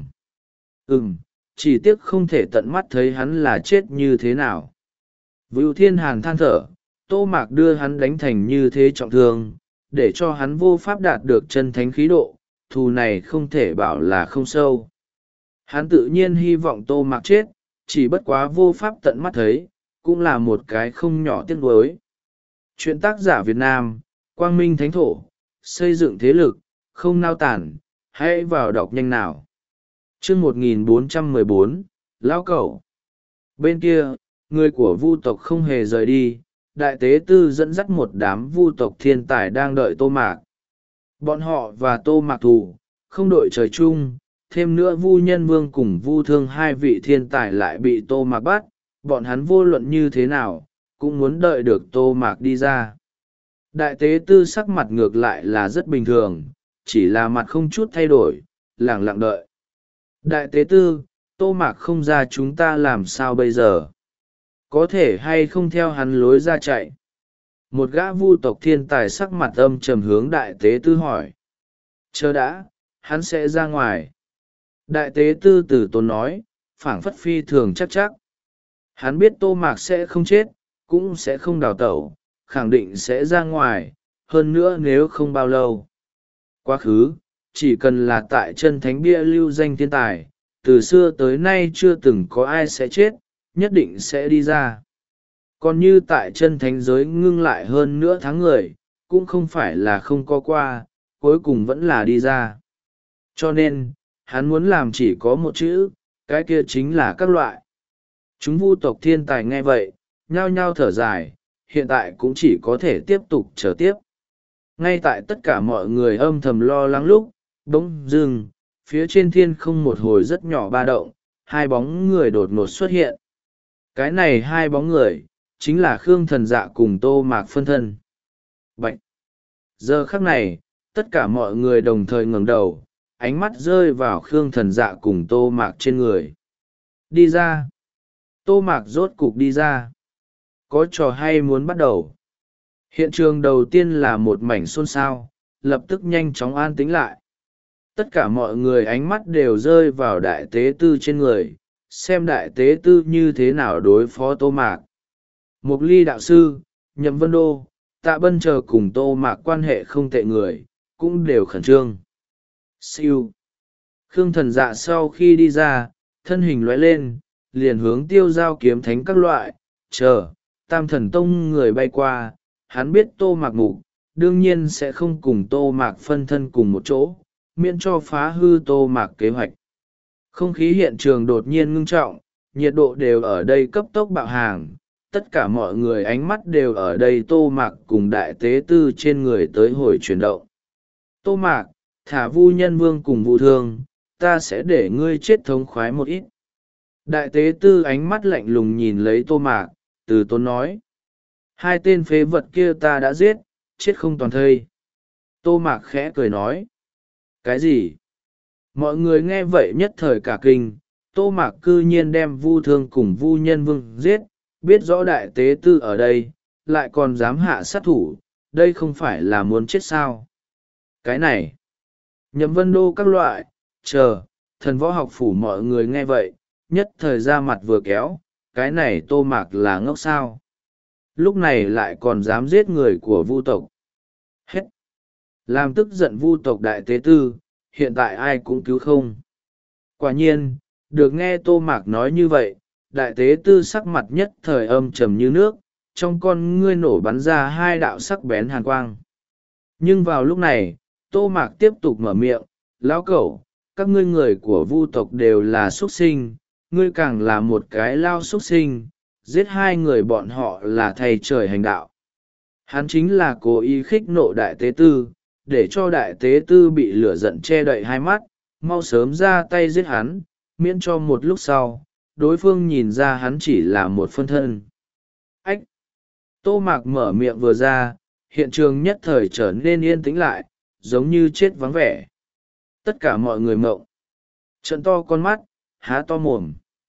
ừm, chỉ tiếc không thể tận mắt thấy hắn là chết như thế nào. Vưu Thiên Hàn than thở, Tô Mạc đưa hắn đánh thành như thế trọng thương, để cho hắn vô pháp đạt được chân thánh khí độ, thù này không thể bảo là không sâu. Hắn tự nhiên hy vọng Tô Mạc chết, chỉ bất quá vô pháp tận mắt thấy, cũng là một cái không nhỏ tiếc nuối. Chuyện tác giả Việt Nam, Quang Minh Thánh Thổ, xây dựng thế lực, không nao tản, hãy vào đọc nhanh nào. Chương một nghìn bốn trăm mười bốn, Lão Cẩu. Bên kia, người của Vu tộc không hề rời đi, đại tế tư dẫn dắt một đám Vu tộc thiên tài đang đợi Tô Mạc. Bọn họ và Tô Mạc thù, không đội trời chung, thêm nữa Vu Nhân Vương cùng Vu Thương hai vị thiên tài lại bị Tô Mạc bắt, bọn hắn vô luận như thế nào, cũng muốn đợi được Tô Mạc đi ra. Đại tế tư sắc mặt ngược lại là rất bình thường, chỉ là mặt không chút thay đổi, lẳng lặng đợi. Đại tế tư, Tô Mạc không ra chúng ta làm sao bây giờ? Có thể hay không theo hắn lối ra chạy? Một gã Vu tộc thiên tài sắc mặt âm trầm hướng đại tế tư hỏi. Chờ đã, hắn sẽ ra ngoài. Đại tế tư từ tốn nói, phảng phất phi thường chắc chắc. Hắn biết Tô Mạc sẽ không chết, cũng sẽ không đào tẩu, khẳng định sẽ ra ngoài, hơn nữa nếu không bao lâu. Quá khứ, chỉ cần là tại chân thánh bia lưu danh thiên tài, từ xưa tới nay chưa từng có ai sẽ chết, nhất định sẽ đi ra. Còn như tại chân thánh giới ngưng lại hơn nữa tháng người, cũng không phải là không có qua, cuối cùng vẫn là đi ra. Cho nên, hắn muốn làm chỉ có một chữ, cái kia chính là các loại. Chúng Vu tộc thiên tài nghe vậy, nhao nhao thở dài, hiện tại cũng chỉ có thể tiếp tục chờ tiếp. Ngay tại tất cả mọi người âm thầm lo lắng lúc, bỗng dưng, phía trên thiên không một hồi rất nhỏ ba động, hai bóng người đột ngột xuất hiện. Cái này hai bóng người, chính là Khương Thần Dạ cùng Tô Mạc phân thân. Bạch! Giờ khắc này, tất cả mọi người đồng thời ngẩng đầu, ánh mắt rơi vào Khương Thần Dạ cùng Tô Mạc trên người. Đi ra! Tô Mạc rốt cục đi ra. Có trò hay muốn bắt đầu. Hiện trường đầu tiên là một mảnh xôn xao, lập tức nhanh chóng an tĩnh lại. Tất cả mọi người ánh mắt đều rơi vào đại tế tư trên người, xem đại tế tư như thế nào đối phó Tô Mạc. Mục Ly đạo sư, Nhậm Vân Đô, Tạ Bân chờ cùng Tô Mạc quan hệ không tệ người, cũng đều khẩn trương. Siêu. Khương Thần Dạ sau khi đi ra, thân hình lóe lên, liền hướng tiêu giao kiếm thánh các loại, chờ, tam thần tông người bay qua. Hắn biết Tô Mạc ngủ, đương nhiên sẽ không cùng Tô Mạc phân thân cùng một chỗ, miễn cho phá hư Tô Mạc kế hoạch. Không khí hiện trường đột nhiên ngưng trọng, nhiệt độ đều ở đây cấp tốc bạo hàng, tất cả mọi người ánh mắt đều ở đây Tô Mạc cùng đại tế tư trên người tới hồi chuyển động. Tô Mạc, thả Vu Nhân Vương cùng Vu Thương, ta sẽ để ngươi chết thống khoái một ít. Đại tế tư ánh mắt lạnh lùng nhìn lấy Tô Mạc, từ tốn nói. Hai tên phế vật kia ta đã giết, chết không toàn thây. Tô Mạc khẽ cười nói. Cái gì? Mọi người nghe vậy nhất thời cả kinh. Tô Mạc cư nhiên đem Vu Thương cùng Vu Nhân Vương giết, biết rõ đại tế tư ở đây, lại còn dám hạ sát thủ, đây không phải là muốn chết sao? Cái này, Nhậm Vân Đô các loại, chờ, thần võ học phủ mọi người nghe vậy, nhất thời ra mặt vừa kéo, cái này Tô Mạc là ngốc sao? Lúc này lại còn dám giết người của Vu tộc. Hết. Làm tức giận Vu tộc đại tế tư, hiện tại ai cũng cứu không. Quả nhiên, được nghe Tô Mạc nói như vậy, đại tế tư sắc mặt nhất thời âm trầm như nước, trong con ngươi nổ bắn ra hai đạo sắc bén hàn quang. Nhưng vào lúc này, Tô Mạc tiếp tục mở miệng, lão cẩu, các ngươi người của Vu tộc đều là xuất sinh, ngươi càng là một cái lao xuất sinh, giết hai người bọn họ là thầy trời hành đạo. Hắn chính là cố ý khích nộ đại tế tư, để cho đại tế tư bị lửa giận che đậy hai mắt, mau sớm ra tay giết hắn, miễn cho một lúc sau, đối phương nhìn ra hắn chỉ là một phân thân. Ách! Tô Mạc mở miệng vừa ra, hiện trường nhất thời trở nên yên tĩnh lại, giống như chết vắng vẻ. Tất cả mọi người mộng. Trợn to con mắt, há to mồm.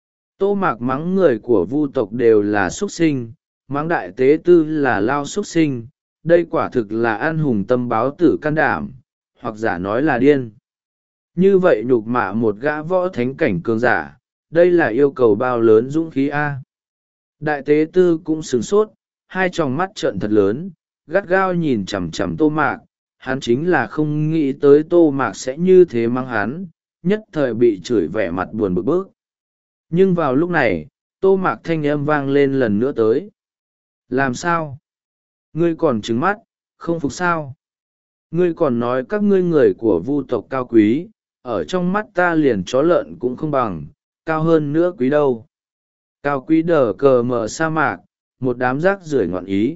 Tô Mạc mắng người của Vu tộc đều là xuất sinh, mắng đại tế tư là lao xuất sinh, đây quả thực là an hùng tâm báo tử can đảm, hoặc giả nói là điên. Như vậy nhục mạ một gã võ thánh cảnh cường giả, đây là yêu cầu bao lớn dũng khí A. Đại tế tư cũng sửng sốt, hai tròng mắt trợn thật lớn, gắt gao nhìn chằm chằm Tô Mạc, hắn chính là không nghĩ tới Tô Mạc sẽ như thế mắng hắn, nhất thời bị chửi vẻ mặt buồn bực bức. Nhưng vào lúc này, Tô Mạc thanh âm vang lên lần nữa tới. Làm sao? Ngươi còn trứng mắt, không phục sao? Ngươi còn nói các ngươi người của Vu tộc cao quý, ở trong mắt ta liền chó lợn cũng không bằng, cao hơn nữa quý đâu. Cao quý đờ cờ mở sa mạc, một đám rác rưởi ngọn ý.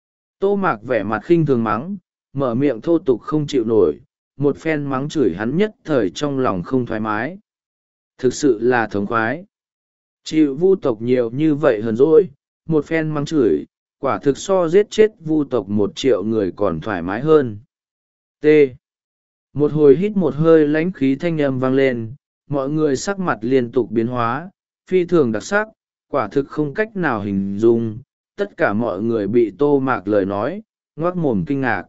Tô Mạc vẻ mặt khinh thường mắng, mở miệng thô tục không chịu nổi, một phen mắng chửi hắn nhất thời trong lòng không thoải mái. Thực sự là thống khoái. Chịu Vu tộc nhiều như vậy hờn dỗi, một phen mắng chửi, quả thực so giết chết Vu tộc một triệu người còn thoải mái hơn. T. Một hồi hít một hơi lãnh khí thanh âm vang lên, mọi người sắc mặt liên tục biến hóa, phi thường đặc sắc, quả thực không cách nào hình dung. Tất cả mọi người bị Tô Mạc lời nói, ngoác mồm kinh ngạc.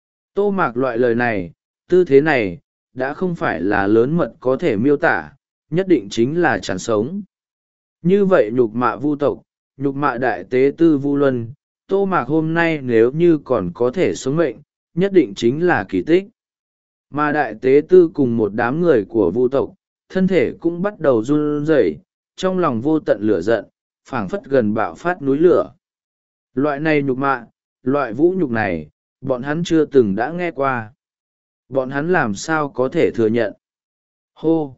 Tô Mạc loại lời này, tư thế này, đã không phải là lớn mật có thể miêu tả, nhất định chính là chẳng sống. Như vậy nhục mạ Vu tộc, nhục mạ đại tế tư Vu Luân, Tô Mạc hôm nay nếu như còn có thể sống mệnh, nhất định chính là kỳ tích. Mà đại tế tư cùng một đám người của Vu tộc, thân thể cũng bắt đầu run rẩy, trong lòng vô tận lửa giận, phảng phất gần bạo phát núi lửa. Loại này nhục mạ, loại vũ nhục này, bọn hắn chưa từng đã nghe qua. Bọn hắn làm sao có thể thừa nhận? Hô!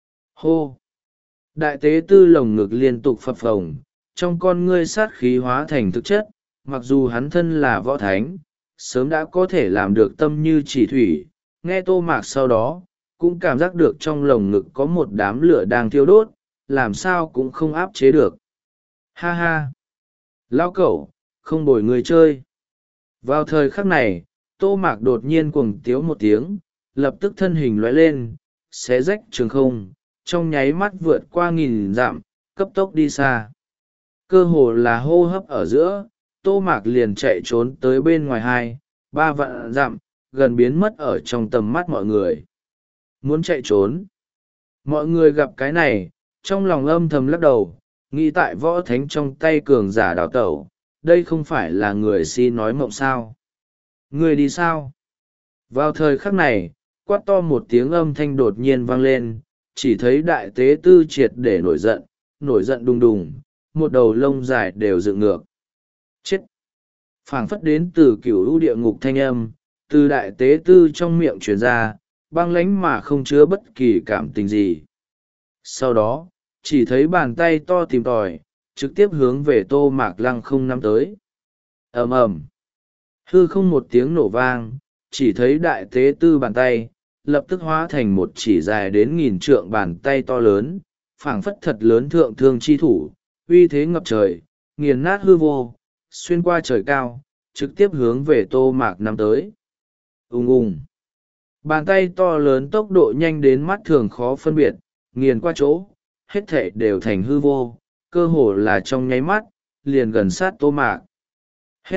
Hô! Đại tế tư lồng ngực liên tục phập phồng, trong con ngươi sát khí hóa thành thực chất, mặc dù hắn thân là võ thánh, sớm đã có thể làm được tâm như chỉ thủy, nghe Tô Mạc sau đó, cũng cảm giác được trong lồng ngực có một đám lửa đang thiêu đốt, làm sao cũng không áp chế được. Ha ha! Lão cẩu, không bồi người chơi. Vào thời khắc này, Tô Mạc đột nhiên cuồng tiếu một tiếng, lập tức thân hình lóe lên, xé rách trường không, trong nháy mắt vượt qua nghìn dặm, cấp tốc đi xa. Cơ hồ là hô hấp ở giữa, Tô Mạc liền chạy trốn tới bên ngoài hai, ba vạn dặm, gần biến mất ở trong tầm mắt mọi người. Muốn chạy trốn. Mọi người gặp cái này, trong lòng âm thầm lắc đầu, nghĩ tại võ thánh trong tay cường giả đào tẩu, đây không phải là người si nói mộng sao. Người đi sao? Vào thời khắc này, quát to một tiếng, âm thanh đột nhiên vang lên, chỉ thấy đại tế tư triệt để nổi giận, nổi giận đùng đùng, một đầu lông dài đều dựng ngược. Chết! Phảng phất đến từ cửu lũ địa ngục thanh âm, từ đại tế tư trong miệng truyền ra, băng lãnh mà không chứa bất kỳ cảm tình gì. Sau đó, chỉ thấy bàn tay to tìm tòi, trực tiếp hướng về Tô Mạc Lăng không nắm tới. Ầm ầm, hư không một tiếng nổ vang, chỉ thấy đại tế tư bàn tay lập tức hóa thành một chỉ dài đến nghìn trượng bàn tay to lớn, phảng phất thật lớn thượng thương chi thủ, uy thế ngập trời, nghiền nát hư vô, xuyên qua trời cao, trực tiếp hướng về Tô Mạc nắm tới. Ùng ùng, bàn tay to lớn tốc độ nhanh đến mắt thường khó phân biệt, nghiền qua chỗ, hết thảy đều thành hư vô, cơ hồ là trong nháy mắt, liền gần sát Tô Mạc. Hết!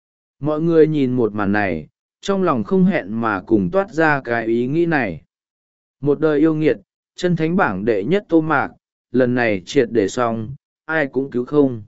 Mọi người nhìn một màn này, trong lòng không hẹn mà cùng toát ra cái ý nghĩ này. Một đời yêu nghiệt, chân thánh bảng đệ nhất Tô Mạc, lần này triệt để xong, ai cũng cứu không.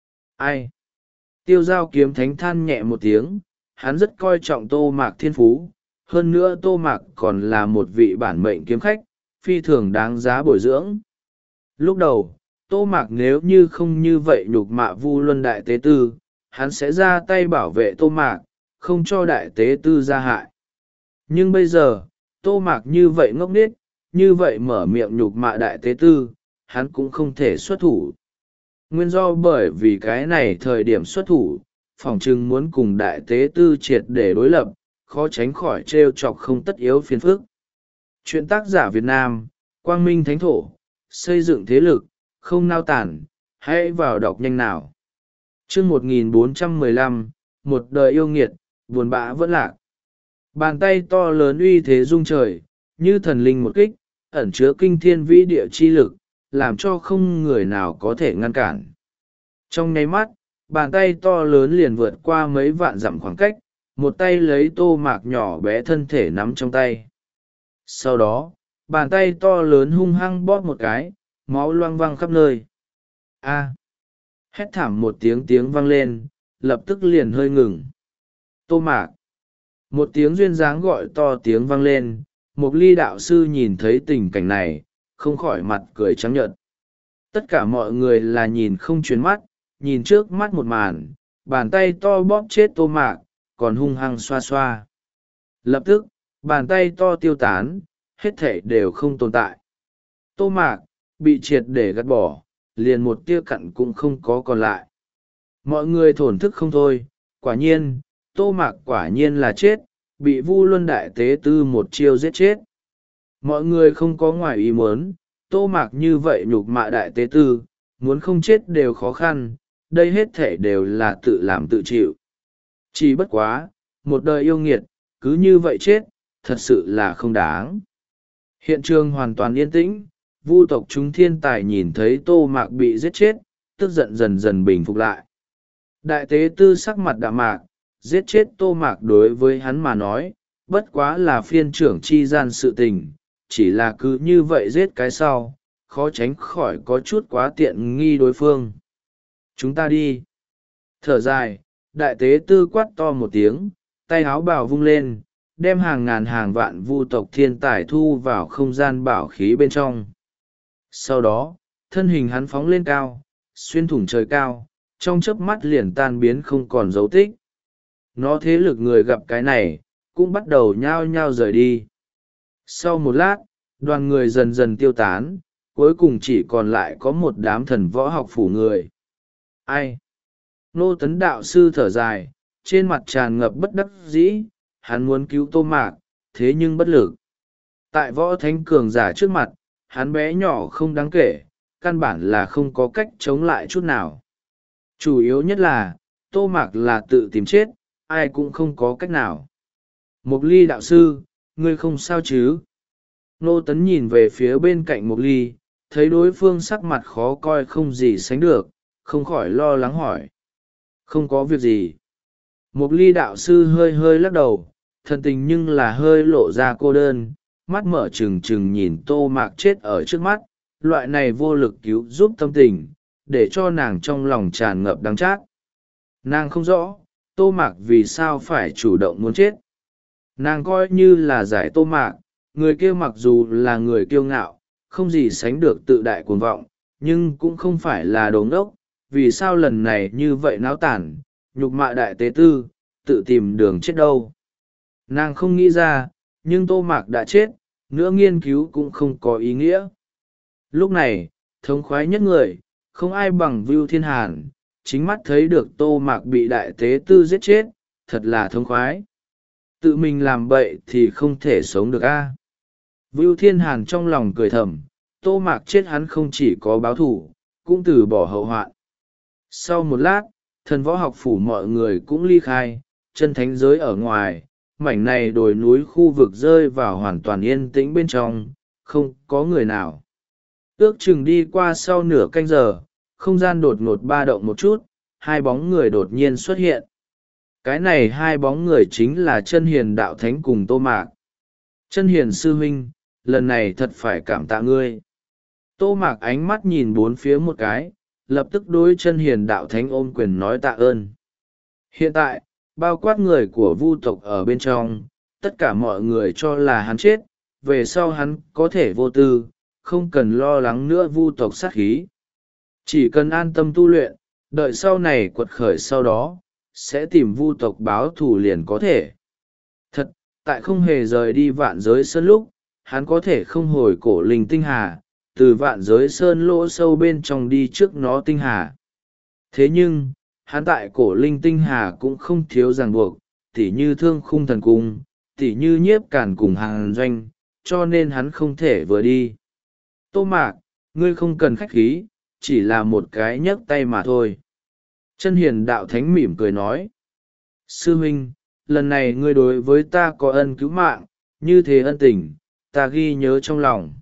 Ai? Tiêu Giao Kiếm Thánh than nhẹ một tiếng, hắn rất coi trọng Tô Mạc thiên phú, hơn nữa Tô Mạc còn là một vị bản mệnh kiếm khách, phi thường đáng giá bồi dưỡng. Lúc đầu, Tô Mạc nếu như không như vậy nhục mạ Vu Luân đại tế tư, hắn sẽ ra tay bảo vệ Tô Mạc, không cho đại tế tư ra hại. Nhưng bây giờ, Tô Mạc như vậy ngốc nghếch, như vậy mở miệng nhục mạ đại tế tư, hắn cũng không thể xuất thủ. Nguyên do bởi vì cái này thời điểm xuất thủ, phỏng chừng muốn cùng đại tế tư triệt để đối lập, khó tránh khỏi trêu chọc không tất yếu phiền phức. Chuyện tác giả Việt Nam, Quang Minh Thánh Thổ, xây dựng thế lực, không nao tản, hãy vào đọc nhanh nào. Chương một nghìn bốn trăm mười lăm, một đời yêu nghiệt, buồn bã vẫn lạc. Bàn tay to lớn uy thế rung trời, như thần linh một kích, ẩn chứa kinh thiên vĩ địa chi lực, làm cho không người nào có thể ngăn cản. Trong nháy mắt, bàn tay to lớn liền vượt qua mấy vạn dặm khoảng cách, một tay lấy Tô Mạc nhỏ bé thân thể nắm trong tay. Sau đó, bàn tay to lớn hung hăng bóp một cái, máu loang văng khắp nơi. A! Hét thảm một tiếng tiếng vang lên, lập tức liền hơi ngừng. Tô Mạc! Một tiếng duyên dáng gọi to tiếng vang lên, Mục Ly đạo sư nhìn thấy tình cảnh này, không khỏi mặt cười trắng nhợt. Tất cả mọi người là nhìn không chuyển mắt, nhìn trước mắt một màn, bàn tay to bóp chết Tô Mạc, còn hung hăng xoa xoa. Lập tức, bàn tay to tiêu tán, hết thảy đều không tồn tại. Tô Mạc bị triệt để gạt bỏ, liền một tia cặn cũng không có còn lại. Mọi người thổn thức không thôi, quả nhiên, Tô Mạc quả nhiên là chết, bị Vu Luân đại tế tư một chiêu giết chết. Mọi người không có ngoài ý muốn, Tô Mạc như vậy nhục mạ đại tế tư, muốn không chết đều khó khăn, đây hết thể đều là tự làm tự chịu. Chỉ bất quá, một đời yêu nghiệt, cứ như vậy chết, thật sự là không đáng. Hiện trường hoàn toàn yên tĩnh, Vu tộc chúng thiên tài nhìn thấy Tô Mạc bị giết chết, tức giận dần dần bình phục lại. Đại tế tư sắc mặt đạm mạc, giết chết Tô Mạc đối với hắn mà nói, bất quá là phiên trưởng chi gian sự tình, chỉ là cứ như vậy giết cái sau, khó tránh khỏi có chút quá tiện nghi đối phương. Chúng ta đi. Thở dài, đại tế tư quát to một tiếng, tay áo bào vung lên, đem hàng ngàn hàng vạn vu tộc thiên tài thu vào không gian bảo khí bên trong. Sau đó, thân hình hắn phóng lên cao, xuyên thủng trời cao, trong chớp mắt liền tan biến không còn dấu tích. Nó thế lực người gặp cái này, cũng bắt đầu nhao nhao rời đi. Sau một lát, đoàn người dần dần tiêu tán, cuối cùng chỉ còn lại có một đám thần võ học phủ người. Ai? Nô Tấn đạo sư thở dài, trên mặt tràn ngập bất đắc dĩ, hắn muốn cứu Tô Mạc, thế nhưng bất lực. Tại võ thánh cường giả trước mặt, hắn bé nhỏ không đáng kể, căn bản là không có cách chống lại chút nào. Chủ yếu nhất là, Tô Mạc là tự tìm chết, ai cũng không có cách nào. Mục Ly đạo sư, ngươi không sao chứ? Nô Tấn nhìn về phía bên cạnh Mục Ly, thấy đối phương sắc mặt khó coi không gì sánh được, không khỏi lo lắng hỏi. Không có việc gì. Mục Ly đạo sư hơi hơi lắc đầu, thần tình nhưng là hơi lộ ra cô đơn, mắt mở trừng trừng nhìn Tô Mạc chết ở trước mắt, loại này vô lực cứu giúp tâm tình, để cho nàng trong lòng tràn ngập đắng chát. Nàng không rõ, Tô Mạc vì sao phải chủ động muốn chết. Nàng coi như là giải Tô Mạc, Người kia mặc dù là người kiêu ngạo, không gì sánh được tự đại cuồng vọng, nhưng cũng không phải là đồ ngốc. Vì sao lần này như vậy náo tản, nhục mạ đại tế tư, tự tìm đường chết đâu? Nàng không nghĩ ra, nhưng Tô Mạc đã chết, nữa nghiên cứu cũng không có ý nghĩa. Lúc này, thống khoái nhất người, không ai bằng Vưu Thiên Hàn, chính mắt thấy được Tô Mạc bị đại tế tư giết chết, thật là thống khoái. Tự mình làm bậy thì không thể sống được a. Vưu Thiên Hàn trong lòng cười thầm, Tô Mạc chết hắn không chỉ có báo thù, cũng từ bỏ hậu hoạn. Sau một lát, thần võ học phủ mọi người cũng ly khai, chân thánh giới ở ngoài, mảnh này đồi núi khu vực rơi vào hoàn toàn yên tĩnh bên trong, không có người nào. Ước chừng đi qua sau nửa canh giờ, không gian đột ngột ba động một chút, hai bóng người đột nhiên xuất hiện. Cái này hai bóng người chính là Chân Hiền đạo thánh cùng Tô Mạc. Chân Hiền sư huynh, lần này thật phải cảm tạ ngươi. Tô Mạc ánh mắt nhìn bốn phía một cái, lập tức đối Chân Hiền đạo thánh ôm quyền nói tạ ơn. Hiện tại, bao quát người của Vu tộc ở bên trong, tất cả mọi người cho là hắn chết, về sau hắn có thể vô tư, không cần lo lắng nữa Vu tộc sát khí. Chỉ cần an tâm tu luyện, đợi sau này quật khởi sau đó, sẽ tìm Vu tộc báo thù liền có thể. Thật, tại không hề rời đi Vạn Giới Sơn lúc, hắn có thể không hồi cổ linh tinh hà, từ Vạn Giới Sơn lỗ sâu bên trong đi trước nó tinh hà. Thế nhưng, hắn tại cổ linh tinh hà cũng không thiếu ràng buộc, tỉ như Thương Khung Thần Cung, tỉ như Nhiếp Cản cùng Hàn Doanh, cho nên hắn không thể vừa đi. Tô Mạc, ngươi không cần khách khí, chỉ là một cái nhấc tay mà thôi. Chân Hiền đạo thánh mỉm cười nói. Sư huynh, lần này ngươi đối với ta có ân cứu mạng, như thế ân tình, ta ghi nhớ trong lòng.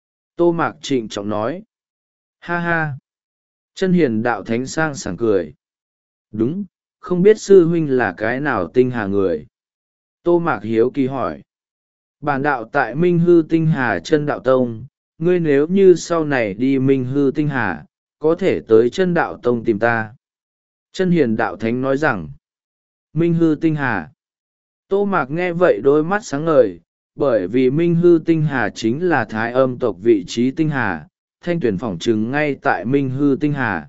Tô Mạc trịnh trọng nói. Ha ha. Chân Hiền đạo thánh sang sảng cười. Đúng, không biết sư huynh là cái nào tinh hà người. Tô Mạc hiếu kỳ hỏi. Bản đạo tại Minh Hư Tinh Hà Chân Đạo Tông, ngươi nếu như sau này đi Minh Hư Tinh Hà, có thể tới Chân Đạo Tông tìm ta. Chân Hiền đạo thánh nói rằng, Minh Hư Tinh Hà. Tô Mạc nghe vậy đôi mắt sáng ngời, bởi vì Minh Hư Tinh Hà chính là Thái Âm tộc vị trí Tinh Hà, thanh tuyển phỏng trừng ngay tại Minh Hư Tinh Hà.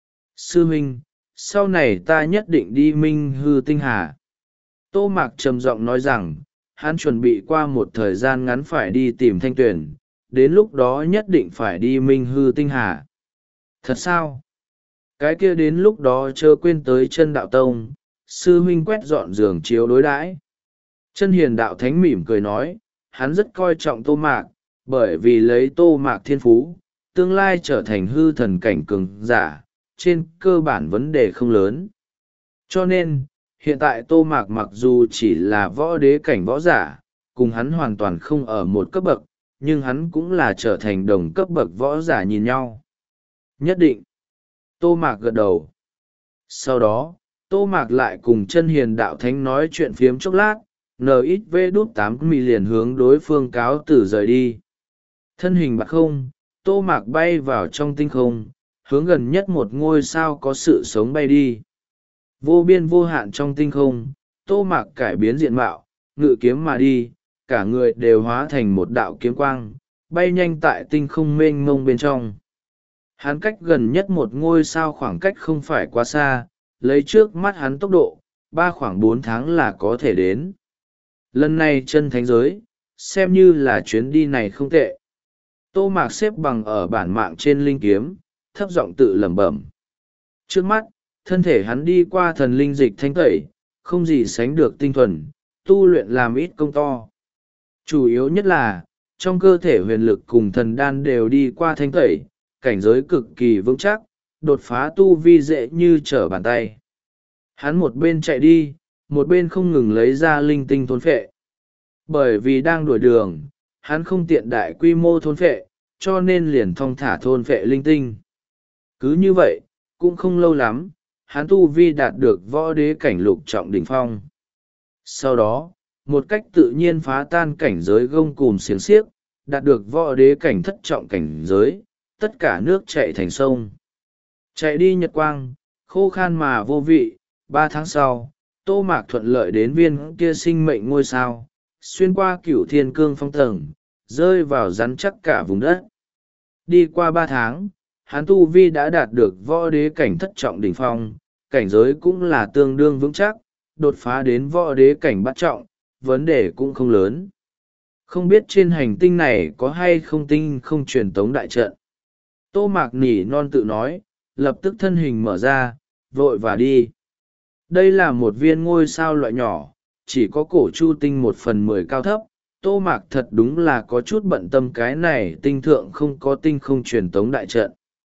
Sư huynh, sau này ta nhất định đi Minh Hư Tinh Hà. Tô Mạc trầm giọng nói rằng, hắn chuẩn bị qua một thời gian ngắn phải đi tìm thanh tuyển, đến lúc đó nhất định phải đi Minh Hư Tinh Hà. Thật sao? Cái kia đến lúc đó chớ quên tới Chân Đạo Tông, sư huynh quét dọn giường chiếu đối đãi. Chân Hiền đạo thánh mỉm cười nói, hắn rất coi trọng Tô Mạc, bởi vì lấy Tô Mạc thiên phú, tương lai trở thành hư thần cảnh cường giả, trên cơ bản vấn đề không lớn. Cho nên, hiện tại Tô Mạc mặc dù chỉ là võ đế cảnh võ giả, cùng hắn hoàn toàn không ở một cấp bậc, nhưng hắn cũng là trở thành đồng cấp bậc võ giả nhìn nhau. Nhất định. Tô Mạc gật đầu. Sau đó, Tô Mạc lại cùng Chân Hiền đạo thánh nói chuyện phiếm chốc lát, en ít vê đút tám mi liền hướng đối phương cáo tử rời đi. Thân hình bạc không, Tô Mạc bay vào trong tinh không, hướng gần nhất một ngôi sao có sự sống bay đi. Vô biên vô hạn trong tinh không, Tô Mạc cải biến diện mạo, ngự kiếm mà đi, cả người đều hóa thành một đạo kiếm quang, bay nhanh tại tinh không mênh mông bên trong. Hắn cách gần nhất một ngôi sao khoảng cách không phải quá xa, lấy trước mắt hắn tốc độ, ba khoảng bốn tháng là có thể đến. Lần này chân thánh giới, xem như là chuyến đi này không tệ. Tô Mạc xếp bằng ở bản mạng trên linh kiếm, thấp giọng tự lẩm bẩm. Trước mắt, thân thể hắn đi qua thần linh dịch thanh tẩy, không gì sánh được tinh thuần, tu luyện làm ít công to. Chủ yếu nhất là, trong cơ thể huyền lực cùng thần đan đều đi qua thanh tẩy, cảnh giới cực kỳ vững chắc, đột phá tu vi dễ như trở bàn tay. Hắn một bên chạy đi, một bên không ngừng lấy ra linh tinh thôn phệ. Bởi vì đang đuổi đường, hắn không tiện đại quy mô thôn phệ, cho nên liền thong thả thôn phệ linh tinh. Cứ như vậy, cũng không lâu lắm, hắn tu vi đạt được võ đế cảnh lục trọng đỉnh phong. Sau đó, một cách tự nhiên phá tan cảnh giới gông cùm xiềng xiếc, đạt được võ đế cảnh thất trọng cảnh giới, tất cả nước chạy thành sông. Chạy đi nhật quang, khô khan mà vô vị, ba tháng sau, Tô Mạc thuận lợi đến viên kia sinh mệnh ngôi sao, xuyên qua cửu thiên cương phong tầng, rơi vào rắn chắc cả vùng đất. Đi qua ba tháng, hắn tu vi đã đạt được võ đế cảnh thất trọng đỉnh phong, cảnh giới cũng là tương đương vững chắc, đột phá đến võ đế cảnh bát trọng, vấn đề cũng không lớn. Không biết trên hành tinh này có hay không tinh không truyền tống đại trận. Tô Mạc nỉ non tự nói, lập tức thân hình mở ra, vội và đi. Đây là một viên ngôi sao loại nhỏ, chỉ có cổ chu tinh một phần mười cao thấp. Tô Mạc thật đúng là có chút bận tâm cái này tinh thượng không có tinh không truyền tống đại trận.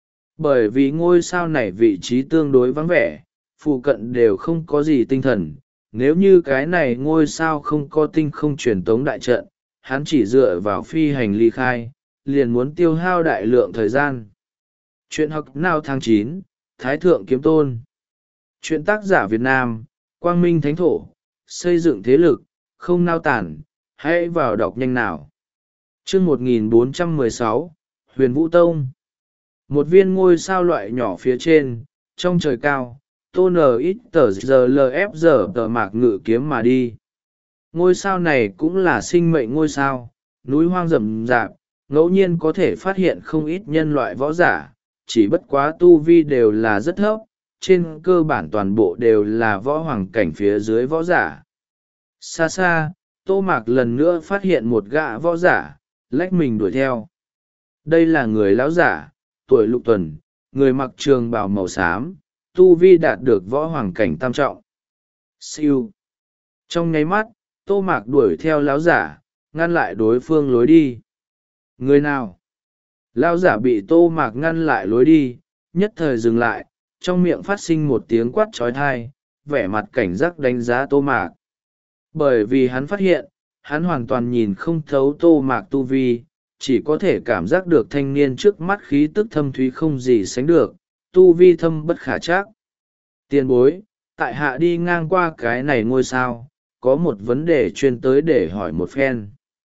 Bởi vì ngôi sao này vị trí tương đối vắng vẻ, phụ cận đều không có gì tinh thần. Nếu như cái này ngôi sao không có tinh không truyền tống đại trận, hắn chỉ dựa vào phi hành ly khai, liền muốn tiêu hao đại lượng thời gian. Chuyện học nào tháng chín, Thái Thượng Kiếm Tôn. Chuyện tác giả Việt Nam, Quang Minh Thánh Thổ, xây dựng thế lực, không nao tản, hãy vào đọc nhanh nào. Chương một nghìn bốn trăm mười sáu, Huyền Vũ Tông. Một viên ngôi sao loại nhỏ phía trên, trong trời cao, Tô N ít tờ giờ lf giờ tờ mạc ngự kiếm mà đi. Ngôi sao này cũng là sinh mệnh ngôi sao, núi hoang rậm rạp, ngẫu nhiên có thể phát hiện không ít nhân loại võ giả, chỉ bất quá tu vi đều là rất thấp, trên cơ bản toàn bộ đều là võ hoàng cảnh phía dưới võ giả. Xa xa, Tô Mạc lần nữa phát hiện một gã võ giả, lách mình đuổi theo. Đây là người lão giả, tuổi lục tuần, người mặc trường bào màu xám, tu vi đạt được võ hoàng cảnh tam trọng. Siêu. Trong nháy mắt, Tô Mạc đuổi theo lão giả, ngăn lại đối phương lối đi. Người nào? Lão giả bị Tô Mạc ngăn lại lối đi, nhất thời dừng lại, trong miệng phát sinh một tiếng quát trói thai, vẻ mặt cảnh giác đánh giá Tô Mạc. Bởi vì hắn phát hiện, hắn hoàn toàn nhìn không thấu Tô Mạc tu vi, chỉ có thể cảm giác được thanh niên trước mắt khí tức thâm thúy không gì sánh được, tu vi thâm bất khả trắc. Tiền bối, tại hạ đi ngang qua cái này ngôi sao, có một vấn đề chuyên tới để hỏi một phen.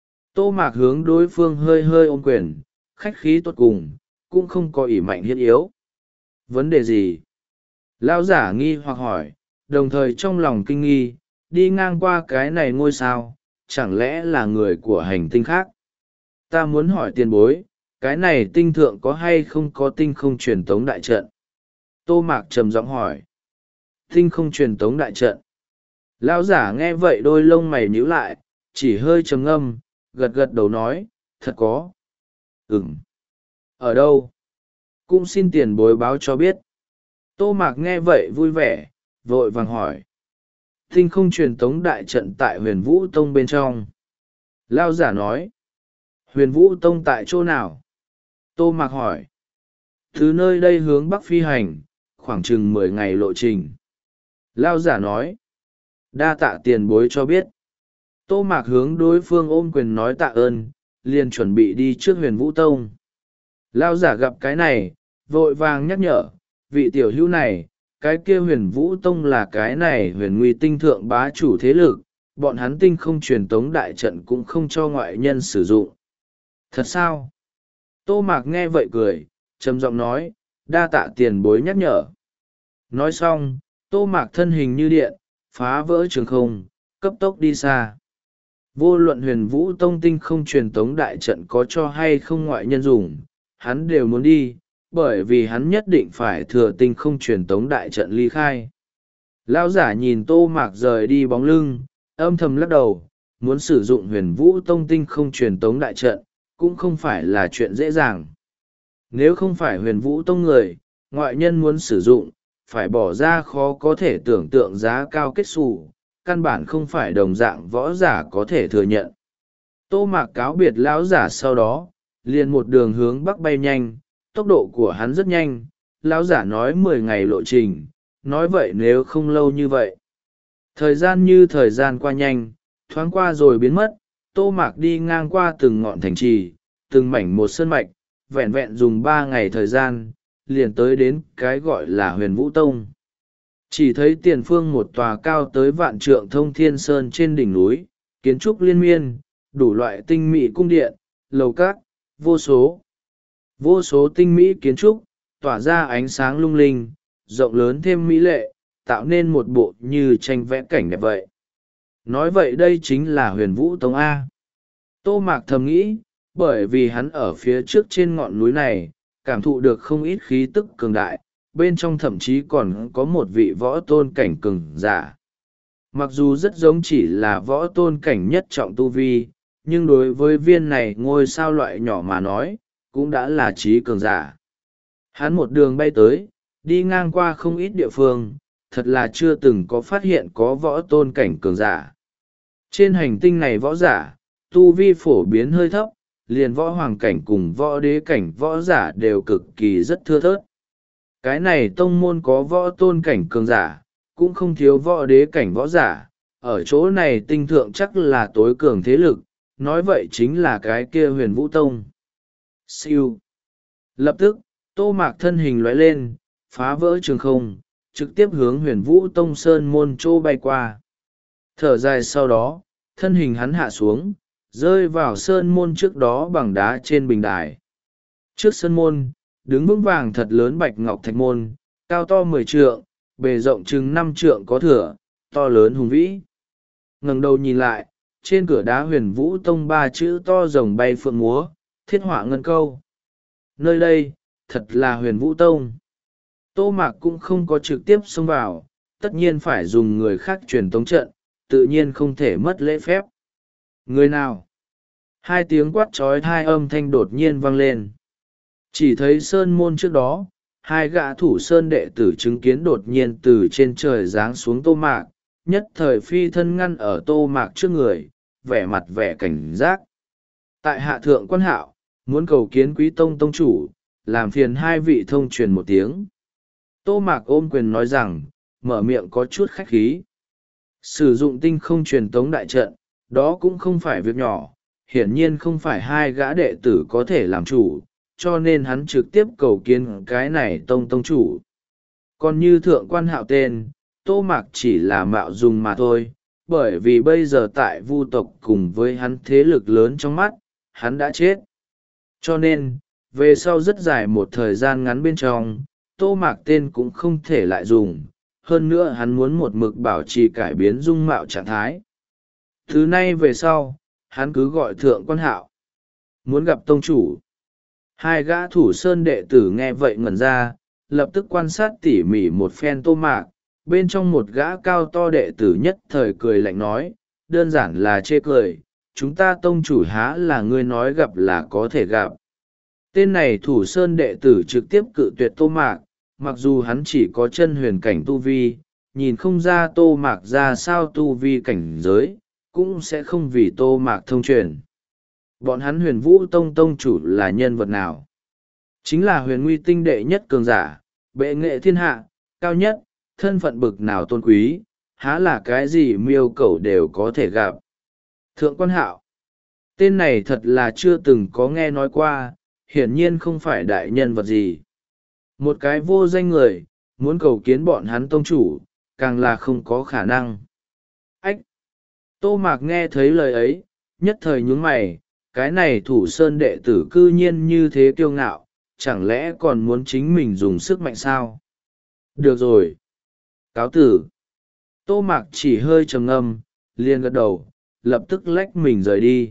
Tô Mạc hướng đối phương hơi hơi ôm quyền, khách khí tốt cùng, cũng không có ỷ mạnh hiết yếu. Vấn đề gì? Lão giả nghi hoặc hỏi, đồng thời trong lòng kinh nghi, đi ngang qua cái này ngôi sao, chẳng lẽ là người của hành tinh khác? Ta muốn hỏi tiền bối, cái này tinh thượng có hay không có tinh không truyền tống đại trận? Tô Mạc trầm giọng hỏi. Tinh không truyền tống đại trận. Lão giả nghe vậy đôi lông mày nhíu lại, chỉ hơi trầm ngâm, gật gật đầu nói, thật có. Ừm. Ở đâu? Cũng xin tiền bối báo cho biết. Tô Mạc nghe vậy vui vẻ, vội vàng hỏi. Tinh không truyền tống đại trận tại Huyền Vũ Tông bên trong. Lão giả nói. Huyền Vũ Tông tại chỗ nào? Tô Mạc hỏi. Từ nơi đây hướng bắc phi hành, khoảng chừng mười ngày lộ trình. Lão giả nói. Đa tạ tiền bối cho biết. Tô Mạc hướng đối phương ôm quyền nói tạ ơn, liền chuẩn bị đi trước Huyền Vũ Tông. Lão giả gặp cái này, vội vàng nhắc nhở, vị tiểu hữu này, cái kia Huyền Vũ Tông là cái này huyền nguy tinh thượng bá chủ thế lực, bọn hắn tinh không truyền tống đại trận cũng không cho ngoại nhân sử dụng. Thật sao? Tô Mạc nghe vậy cười, trầm giọng nói, đa tạ tiền bối nhắc nhở. Nói xong, Tô Mạc thân hình như điện, phá vỡ trường không, cấp tốc đi xa. Vô luận Huyền Vũ Tông tinh không truyền tống đại trận có cho hay không ngoại nhân dùng, hắn đều muốn đi, bởi vì hắn nhất định phải thừa tinh không truyền tống đại trận ly khai. Lão giả nhìn Tô Mạc rời đi bóng lưng, âm thầm lắc đầu, muốn sử dụng Huyền Vũ Tông tinh không truyền tống đại trận, cũng không phải là chuyện dễ dàng. Nếu không phải Huyền Vũ Tông người, ngoại nhân muốn sử dụng, phải bỏ ra khó có thể tưởng tượng giá cao kết xù, căn bản không phải đồng dạng võ giả có thể thừa nhận. Tô Mạc cáo biệt lão giả sau đó, liền một đường hướng bắc bay nhanh, tốc độ của hắn rất nhanh, lão giả nói mười ngày lộ trình, nói vậy nếu không lâu như vậy. Thời gian như thời gian qua nhanh, thoáng qua rồi biến mất, Tô Mạc đi ngang qua từng ngọn thành trì, từng mảnh một sơn mạch, vẹn vẹn dùng ba ngày thời gian, liền tới đến cái gọi là Huyền Vũ Tông. Chỉ thấy tiền phương một tòa cao tới vạn trượng thông thiên sơn trên đỉnh núi, kiến trúc liên miên, đủ loại tinh mỹ cung điện, lầu cát, vô số. Vô số tinh mỹ kiến trúc, tỏa ra ánh sáng lung linh, rộng lớn thêm mỹ lệ, tạo nên một bộ như tranh vẽ cảnh đẹp vậy. nói vậy đây chính là huyền vũ tông A. Tô Mạc thầm nghĩ, bởi vì hắn ở phía trước trên ngọn núi này, cảm thụ được không ít khí tức cường đại, bên trong thậm chí còn có một vị võ tôn cảnh cường giả. Mặc dù rất giống chỉ là võ tôn cảnh nhất trọng tu vi, nhưng đối với viên này ngôi sao loại nhỏ mà nói, cũng đã là trí cường giả. Hắn một đường bay tới, đi ngang qua không ít địa phương, thật là chưa từng có phát hiện có võ tôn cảnh cường giả. Trên hành tinh này võ giả, tu vi phổ biến hơi thấp, liền võ hoàng cảnh cùng võ đế cảnh võ giả đều cực kỳ rất thưa thớt. Cái này tông môn có võ tôn cảnh cường giả, cũng không thiếu võ đế cảnh võ giả, ở chỗ này tinh thượng chắc là tối cường thế lực, nói vậy chính là cái kia huyền vũ tông. Siêu. Lập tức, Tô Mạc thân hình lóe lên, phá vỡ trường không, trực tiếp hướng huyền vũ tông sơn môn chỗ bay qua. Thở dài sau đó, thân hình hắn hạ xuống, rơi vào sơn môn trước đó bằng đá trên bình đài. Trước sơn môn, đứng vững vàng thật lớn bạch ngọc thạch môn, cao to mười trượng, bề rộng chừng năm trượng có thửa, to lớn hùng vĩ. Ngẩng đầu nhìn lại, trên cửa đá huyền vũ tông ba chữ to rồng bay phượng múa, thiết họa ngân câu. Nơi đây, thật là huyền vũ tông. Tô Mạc cũng không có trực tiếp xông vào, tất nhiên phải dùng người khác truyền tống trận, tự nhiên không thể mất lễ phép. Người nào? Hai tiếng quát trói hai âm thanh đột nhiên vang lên. Chỉ thấy sơn môn trước đó, hai gã thủ sơn đệ tử chứng kiến đột nhiên từ trên trời giáng xuống Tô Mạc, nhất thời phi thân ngăn ở Tô Mạc trước người, vẻ mặt vẻ cảnh giác. Tại hạ thượng quan hạo, muốn cầu kiến quý tông tông chủ, làm phiền hai vị thông truyền một tiếng. Tô Mạc ôm quyền nói rằng, mở miệng có chút khách khí. Sử dụng tinh không truyền tống đại trận, đó cũng không phải việc nhỏ, hiển nhiên không phải hai gã đệ tử có thể làm chủ, cho nên hắn trực tiếp cầu kiến cái này tông tông chủ. Còn như thượng quan hạo tên, Tô Mạc chỉ là mạo dùng mà thôi, bởi vì bây giờ tại Vu tộc cùng với hắn thế lực lớn trong mắt, hắn đã chết. Cho nên, về sau rất dài một thời gian ngắn bên trong, Tô Mạc tên cũng không thể lại dùng, hơn nữa hắn muốn một mực bảo trì cải biến dung mạo trạng thái. Thứ nay về sau, hắn cứ gọi thượng quan hạo. Muốn gặp tông chủ. Hai gã thủ sơn đệ tử nghe vậy ngẩn ra, lập tức quan sát tỉ mỉ một phen Tô Mạc, bên trong một gã cao to đệ tử nhất thời cười lạnh nói, đơn giản là chê cười, chúng ta tông chủ há là ngươi nói gặp là có thể gặp. Tên này thủ sơn đệ tử trực tiếp cự tuyệt Tô Mạc, mặc dù hắn chỉ có chân huyền cảnh tu vi, nhìn không ra Tô Mạc ra sao tu vi cảnh giới, cũng sẽ không vì Tô Mạc thông truyền. Bọn hắn huyền vũ tông tông chủ là nhân vật nào? Chính là huyền nguy tinh đệ nhất cường giả, bệ nghệ thiên hạ, cao nhất, thân phận bực nào tôn quý, há là cái gì miêu cầu đều có thể gặp. Thượng quan hạo, tên này thật là chưa từng có nghe nói qua, hiển nhiên không phải đại nhân vật gì. Một cái vô danh người, muốn cầu kiến bọn hắn tông chủ, càng là không có khả năng. Ách! Tô Mạc nghe thấy lời ấy, nhất thời nhướng mày, cái này thủ sơn đệ tử cư nhiên như thế kiêu ngạo, chẳng lẽ còn muốn chính mình dùng sức mạnh sao? Được rồi. Cáo tử. Tô Mạc chỉ hơi trầm ngâm, liền gật đầu, lập tức lách mình rời đi.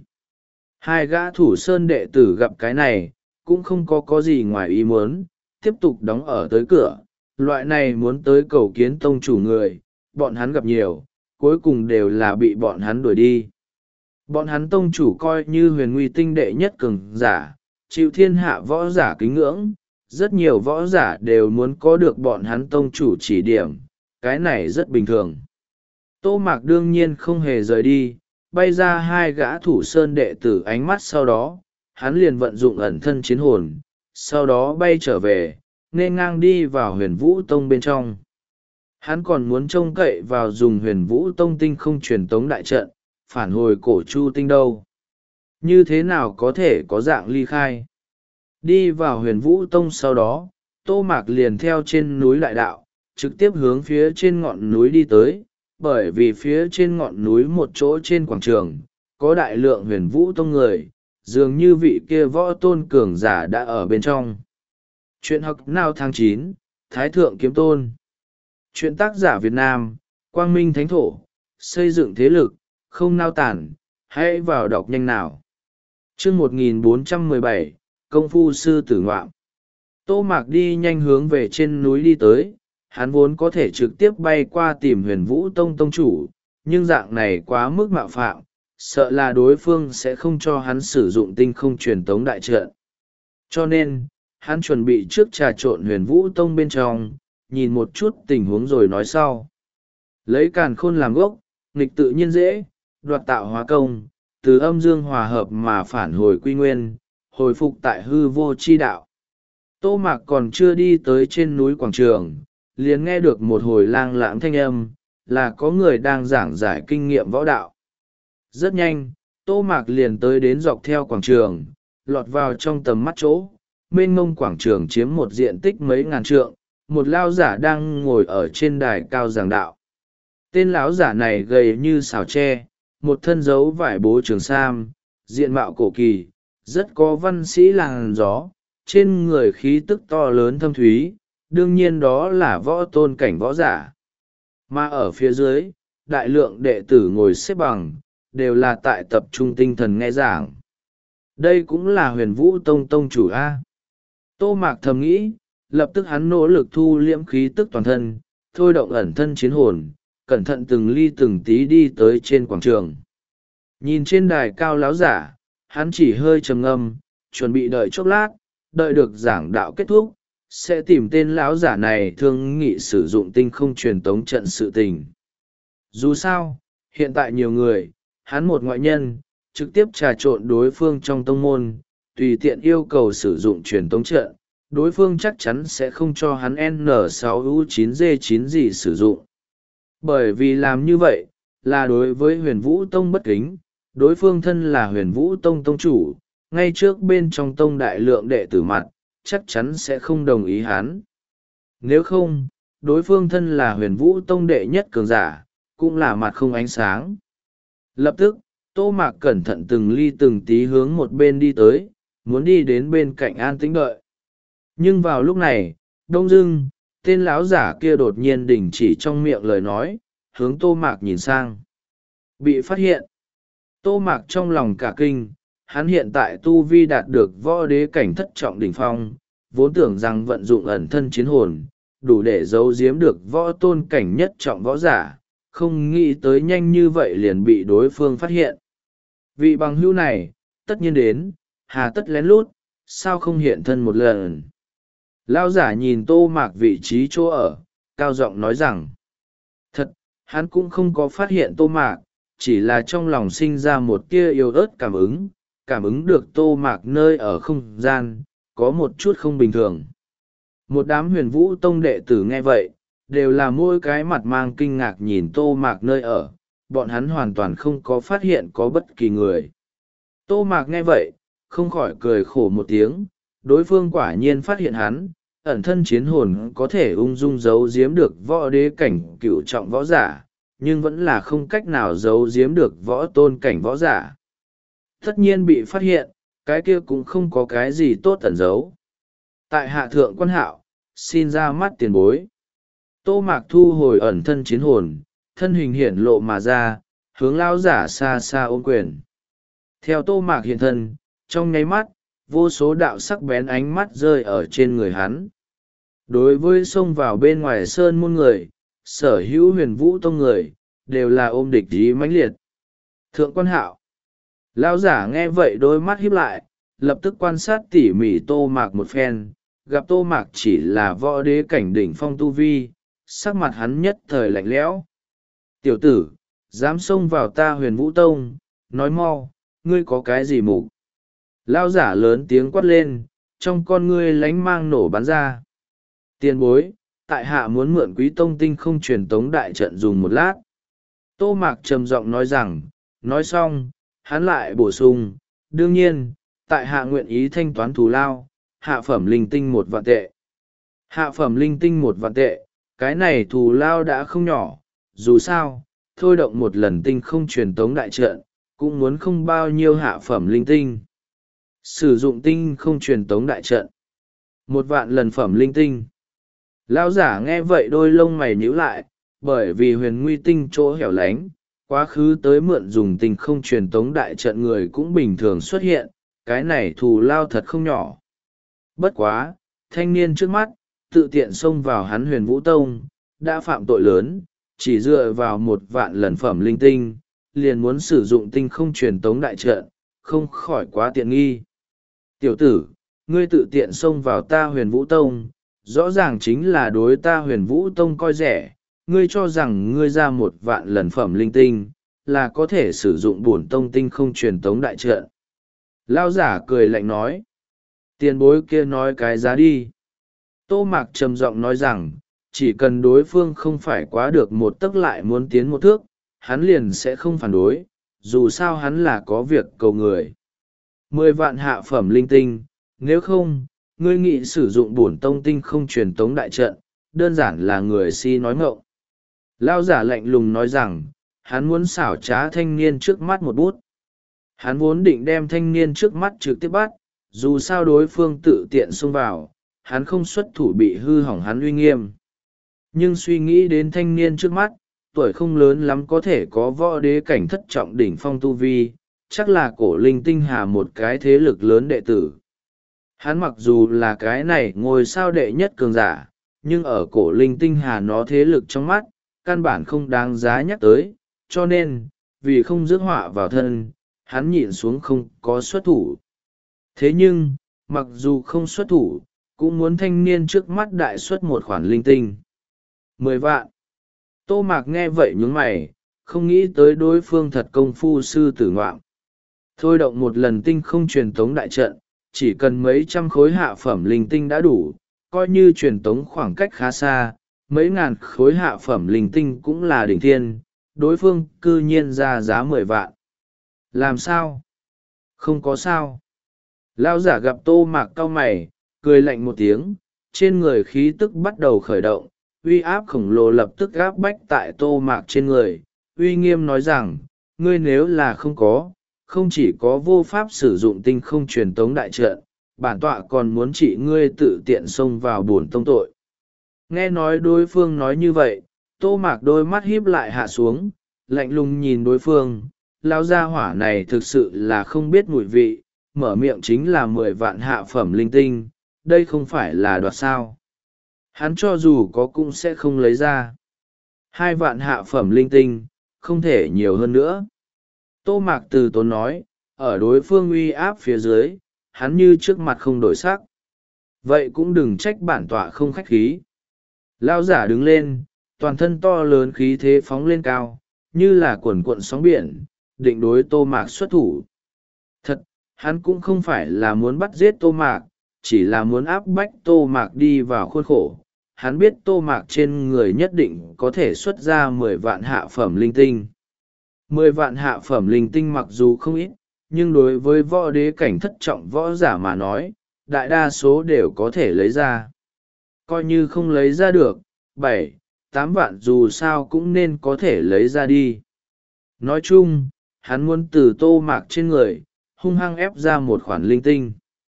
Hai gã thủ sơn đệ tử gặp cái này, cũng không có có gì ngoài ý muốn, tiếp tục đóng ở tới cửa. Loại này muốn tới cầu kiến tông chủ người, bọn hắn gặp nhiều, cuối cùng đều là bị bọn hắn đuổi đi. Bọn hắn tông chủ coi như huyền nguy tinh đệ nhất cường giả, chịu thiên hạ võ giả kính ngưỡng, rất nhiều võ giả đều muốn có được bọn hắn tông chủ chỉ điểm, cái này rất bình thường. Tô Mạc đương nhiên không hề rời đi, bay ra hai gã thủ sơn đệ tử ánh mắt sau đó, hắn liền vận dụng ẩn thân chiến hồn, sau đó bay trở về, nên ngang đi vào huyền vũ tông bên trong. Hắn còn muốn trông cậy vào dùng huyền vũ tông tinh không truyền tống đại trận, phản hồi cổ chu tinh đâu. Như thế nào có thể có dạng ly khai? Đi vào huyền vũ tông sau đó, Tô Mạc liền theo trên núi đại đạo, trực tiếp hướng phía trên ngọn núi đi tới, bởi vì phía trên ngọn núi một chỗ trên quảng trường, có đại lượng huyền vũ tông người, dường như vị kia võ tôn cường giả đã ở bên trong. Chuyện học nào tháng chín, Thái Thượng Kiếm Tôn. Chuyện tác giả Việt Nam, Quang Minh Thánh Thổ, xây dựng thế lực, không nao tản, hãy vào đọc nhanh nào. Chương một nghìn bốn trăm mười bảy, Công phu sư tử ngoạm. Tô Mạc đi nhanh hướng về trên núi đi tới, hắn vốn có thể trực tiếp bay qua tìm Huyền Vũ Tông tông chủ, nhưng dạng này quá mức mạo phạm, sợ là đối phương sẽ không cho hắn sử dụng tinh không truyền tống đại trận. Cho nên, hắn chuẩn bị trước trà trộn Huyền Vũ Tông bên trong, nhìn một chút tình huống rồi nói sau. Lấy càn khôn làm gốc, nghịch tự nhiên dễ, đoạt tạo hóa công, từ âm dương hòa hợp mà phản hồi quy nguyên, hồi phục tại hư vô chi đạo. Tô Mạc còn chưa đi tới trên núi quảng trường, liền nghe được một hồi lang lãng thanh âm, là có người đang giảng giải kinh nghiệm võ đạo. Rất nhanh, Tô Mạc liền tới đến dọc theo quảng trường, lọt vào trong tầm mắt chỗ, mênh mông quảng trường chiếm một diện tích mấy ngàn trượng, một lao giả đang ngồi ở trên đài cao giảng đạo. Tên lão giả này gầy như xào tre, một thân dấu vải bố trường sam, diện mạo cổ kỳ, rất có văn sĩ làn gió, trên người khí tức to lớn thâm thúy, đương nhiên đó là võ tôn cảnh võ giả. Mà ở phía dưới, đại lượng đệ tử ngồi xếp bằng, đều là tại tập trung tinh thần nghe giảng. Đây cũng là Huyền Vũ Tông tông chủ A. Tô Mạc thầm nghĩ, lập tức hắn nỗ lực thu liễm khí tức toàn thân, thôi động ẩn thân chiến hồn, cẩn thận từng ly từng tí đi tới trên quảng trường. Nhìn trên đài cao láo giả, hắn chỉ hơi trầm ngâm, chuẩn bị đợi chốc lát, đợi được giảng đạo kết thúc, sẽ tìm tên lão giả này thương nghị sử dụng tinh không truyền tống trận sự tình. Dù sao, hiện tại nhiều người, hắn một ngoại nhân, trực tiếp trà trộn đối phương trong tông môn, tùy tiện yêu cầu sử dụng truyền tống trận, đối phương chắc chắn sẽ không cho hắn N sáu U chín G chín gì sử dụng. Bởi vì làm như vậy, là đối với Huyền Vũ Tông bất kính, đối phương thân là Huyền Vũ Tông tông chủ, ngay trước bên trong tông đại lượng đệ tử mặt, chắc chắn sẽ không đồng ý hắn. Nếu không, đối phương thân là Huyền Vũ Tông đệ nhất cường giả, cũng là mặt không ánh sáng. Lập tức, Tô Mạc cẩn thận từng ly từng tí hướng một bên đi tới, muốn đi đến bên cạnh an tĩnh đợi. Nhưng vào lúc này, đông dưng, tên lão giả kia đột nhiên đình chỉ trong miệng lời nói, hướng Tô Mạc nhìn sang. Bị phát hiện. Tô Mạc trong lòng cả kinh, hắn hiện tại tu vi đạt được võ đế cảnh thất trọng đỉnh phong, vốn tưởng rằng vận dụng ẩn thân chiến hồn, đủ để giấu giếm được võ tôn cảnh nhất trọng võ giả, không nghĩ tới nhanh như vậy liền bị đối phương phát hiện. Vị bằng hữu này, tất nhiên đến, hà tất lén lút, sao không hiện thân một lần. Lao giả nhìn Tô Mạc vị trí chỗ ở, cao giọng nói rằng, thật, hắn cũng không có phát hiện Tô Mạc, chỉ là trong lòng sinh ra một tia yêu ớt cảm ứng, cảm ứng được Tô Mạc nơi ở không gian, có một chút không bình thường. Một đám Huyền Vũ Tông đệ tử nghe vậy, đều là mỗi cái mặt mang kinh ngạc nhìn Tô Mạc nơi ở, bọn hắn hoàn toàn không có phát hiện có bất kỳ người. Tô Mạc nghe vậy, không khỏi cười khổ một tiếng, đối phương quả nhiên phát hiện hắn, ẩn thân chiến hồn có thể ung dung giấu giếm được võ đế cảnh cửu trọng võ giả, nhưng vẫn là không cách nào giấu giếm được võ tôn cảnh võ giả. Tất nhiên bị phát hiện, cái kia cũng không có cái gì tốt ẩn giấu. Tại hạ thượng quan hạo, xin ra mắt tiền bối. Tô Mạc thu hồi ẩn thân chiến hồn, thân hình hiển lộ mà ra, hướng lao giả xa xa ôm quyền. Theo Tô Mạc hiện thân, trong nháy mắt, vô số đạo sắc bén ánh mắt rơi ở trên người hắn. Đối với xông vào bên ngoài sơn môn người, sở hữu Huyền Vũ Tông người, đều là ôm địch ý mãnh liệt. Thượng quan hạo. Lão giả nghe vậy đôi mắt híp lại, lập tức quan sát tỉ mỉ Tô Mạc một phen, gặp Tô Mạc chỉ là võ đế cảnh đỉnh phong tu vi, sắc mặt hắn nhất thời lạnh lẽo. Tiểu tử, dám xông vào ta Huyền Vũ Tông, nói mau, ngươi có cái gì mục? Lão giả lớn tiếng quát lên, trong con ngươi lánh mang nổ bắn ra. Tiền bối, tại hạ muốn mượn Quý Tông tinh không truyền tống đại trận dùng một lát. Tô Mạc trầm giọng nói rằng, nói xong, hắn lại bổ sung, đương nhiên, tại hạ nguyện ý thanh toán thù lao, hạ phẩm linh tinh một vạn tệ. Hạ phẩm linh tinh một vạn tệ, cái này thù lao đã không nhỏ, dù sao, thôi động một lần tinh không truyền tống đại trận, cũng muốn không bao nhiêu hạ phẩm linh tinh. Sử dụng tinh không truyền tống đại trận. Một vạn lần phẩm linh tinh. Lão giả nghe vậy đôi lông mày nhíu lại, bởi vì huyền nguy tinh chỗ hẻo lánh, quá khứ tới mượn dùng tinh không truyền tống đại trận người cũng bình thường xuất hiện, cái này thù lao thật không nhỏ. Bất quá, thanh niên trước mắt, tự tiện xông vào hắn Huyền Vũ Tông, đã phạm tội lớn, chỉ dựa vào một vạn lần phẩm linh tinh, liền muốn sử dụng tinh không truyền tống đại trận, không khỏi quá tiện nghi. Tiểu tử, ngươi tự tiện xông vào ta Huyền Vũ Tông, rõ ràng chính là đối ta Huyền Vũ Tông coi rẻ, ngươi cho rằng ngươi ra một vạn lần phẩm linh tinh, là có thể sử dụng bổn tông tinh không truyền tống đại trận. Lao giả cười lạnh nói. Tiền bối kia nói cái giá đi. Tô Mạc trầm giọng nói rằng, chỉ cần đối phương không phải quá được một tấc lại muốn tiến một thước, hắn liền sẽ không phản đối, dù sao hắn là có việc cầu người. Mười vạn hạ phẩm linh tinh, nếu không, ngươi nghĩ sử dụng bổn tông tinh không truyền tống đại trận, đơn giản là người si nói ngọng. Lao giả lạnh lùng nói rằng, hắn muốn xảo trá thanh niên trước mắt một bút. Hắn vốn định đem thanh niên trước mắt trực tiếp bắt, dù sao đối phương tự tiện xông vào, hắn không xuất thủ bị hư hỏng hắn uy nghiêm. Nhưng suy nghĩ đến thanh niên trước mắt, tuổi không lớn lắm có thể có võ đế cảnh thất trọng đỉnh phong tu vi, chắc là cổ linh tinh hà một cái thế lực lớn đệ tử. Hắn mặc dù là cái này ngôi sao đệ nhất cường giả, nhưng ở cổ linh tinh hà nó thế lực trong mắt, căn bản không đáng giá nhắc tới, cho nên, vì không rước họa vào thân, hắn nhịn xuống không có xuất thủ. Thế nhưng, mặc dù không xuất thủ, cũng muốn thanh niên trước mắt đại xuất một khoản linh tinh. Mười vạn. Tô Mạc nghe vậy nhướng mày, không nghĩ tới đối phương thật công phu sư tử ngoạm. Thôi động một lần tinh không truyền tống đại trận, chỉ cần mấy trăm khối hạ phẩm linh tinh đã đủ, coi như truyền tống khoảng cách khá xa, mấy ngàn khối hạ phẩm linh tinh cũng là đỉnh thiên, đối phương cư nhiên ra giá mười vạn. Làm sao? Không có sao. Lao giả gặp Tô Mạc cau mày, cười lạnh một tiếng, trên người khí tức bắt đầu khởi động, uy áp khổng lồ lập tức gáp bách tại Tô Mạc trên người, uy nghiêm nói rằng, ngươi nếu là không có, không chỉ có vô pháp sử dụng tinh không truyền tống đại trận, bản tọa còn muốn trị ngươi tự tiện xông vào bổn tông tội. Nghe nói đối phương nói như vậy, Tô Mạc đôi mắt híp lại hạ xuống, lạnh lùng nhìn đối phương, lão gia hỏa này thực sự là không biết mùi vị, mở miệng chính là mười vạn hạ phẩm linh tinh, đây không phải là đoạt sao. Hắn cho dù có cũng sẽ không lấy ra. Hai vạn hạ phẩm linh tinh, không thể nhiều hơn nữa. Tô Mạc từ tốn nói, ở đối phương uy áp phía dưới, hắn như trước mặt không đổi sắc. Vậy cũng đừng trách bản tọa không khách khí. Lão giả đứng lên, toàn thân to lớn khí thế phóng lên cao, như là cuồn cuộn sóng biển, định đối Tô Mạc xuất thủ. Thật, hắn cũng không phải là muốn bắt giết Tô Mạc, chỉ là muốn áp bách Tô Mạc đi vào khuôn khổ. Hắn biết Tô Mạc trên người nhất định có thể xuất ra mười vạn hạ phẩm linh tinh. Mười vạn hạ phẩm linh tinh mặc dù không ít, nhưng đối với võ đế cảnh thất trọng võ giả mà nói, đại đa số đều có thể lấy ra. Coi như không lấy ra được, bảy, tám vạn dù sao cũng nên có thể lấy ra đi. Nói chung, hắn muốn từ Tô Mạc trên người, hung hăng ép ra một khoản linh tinh.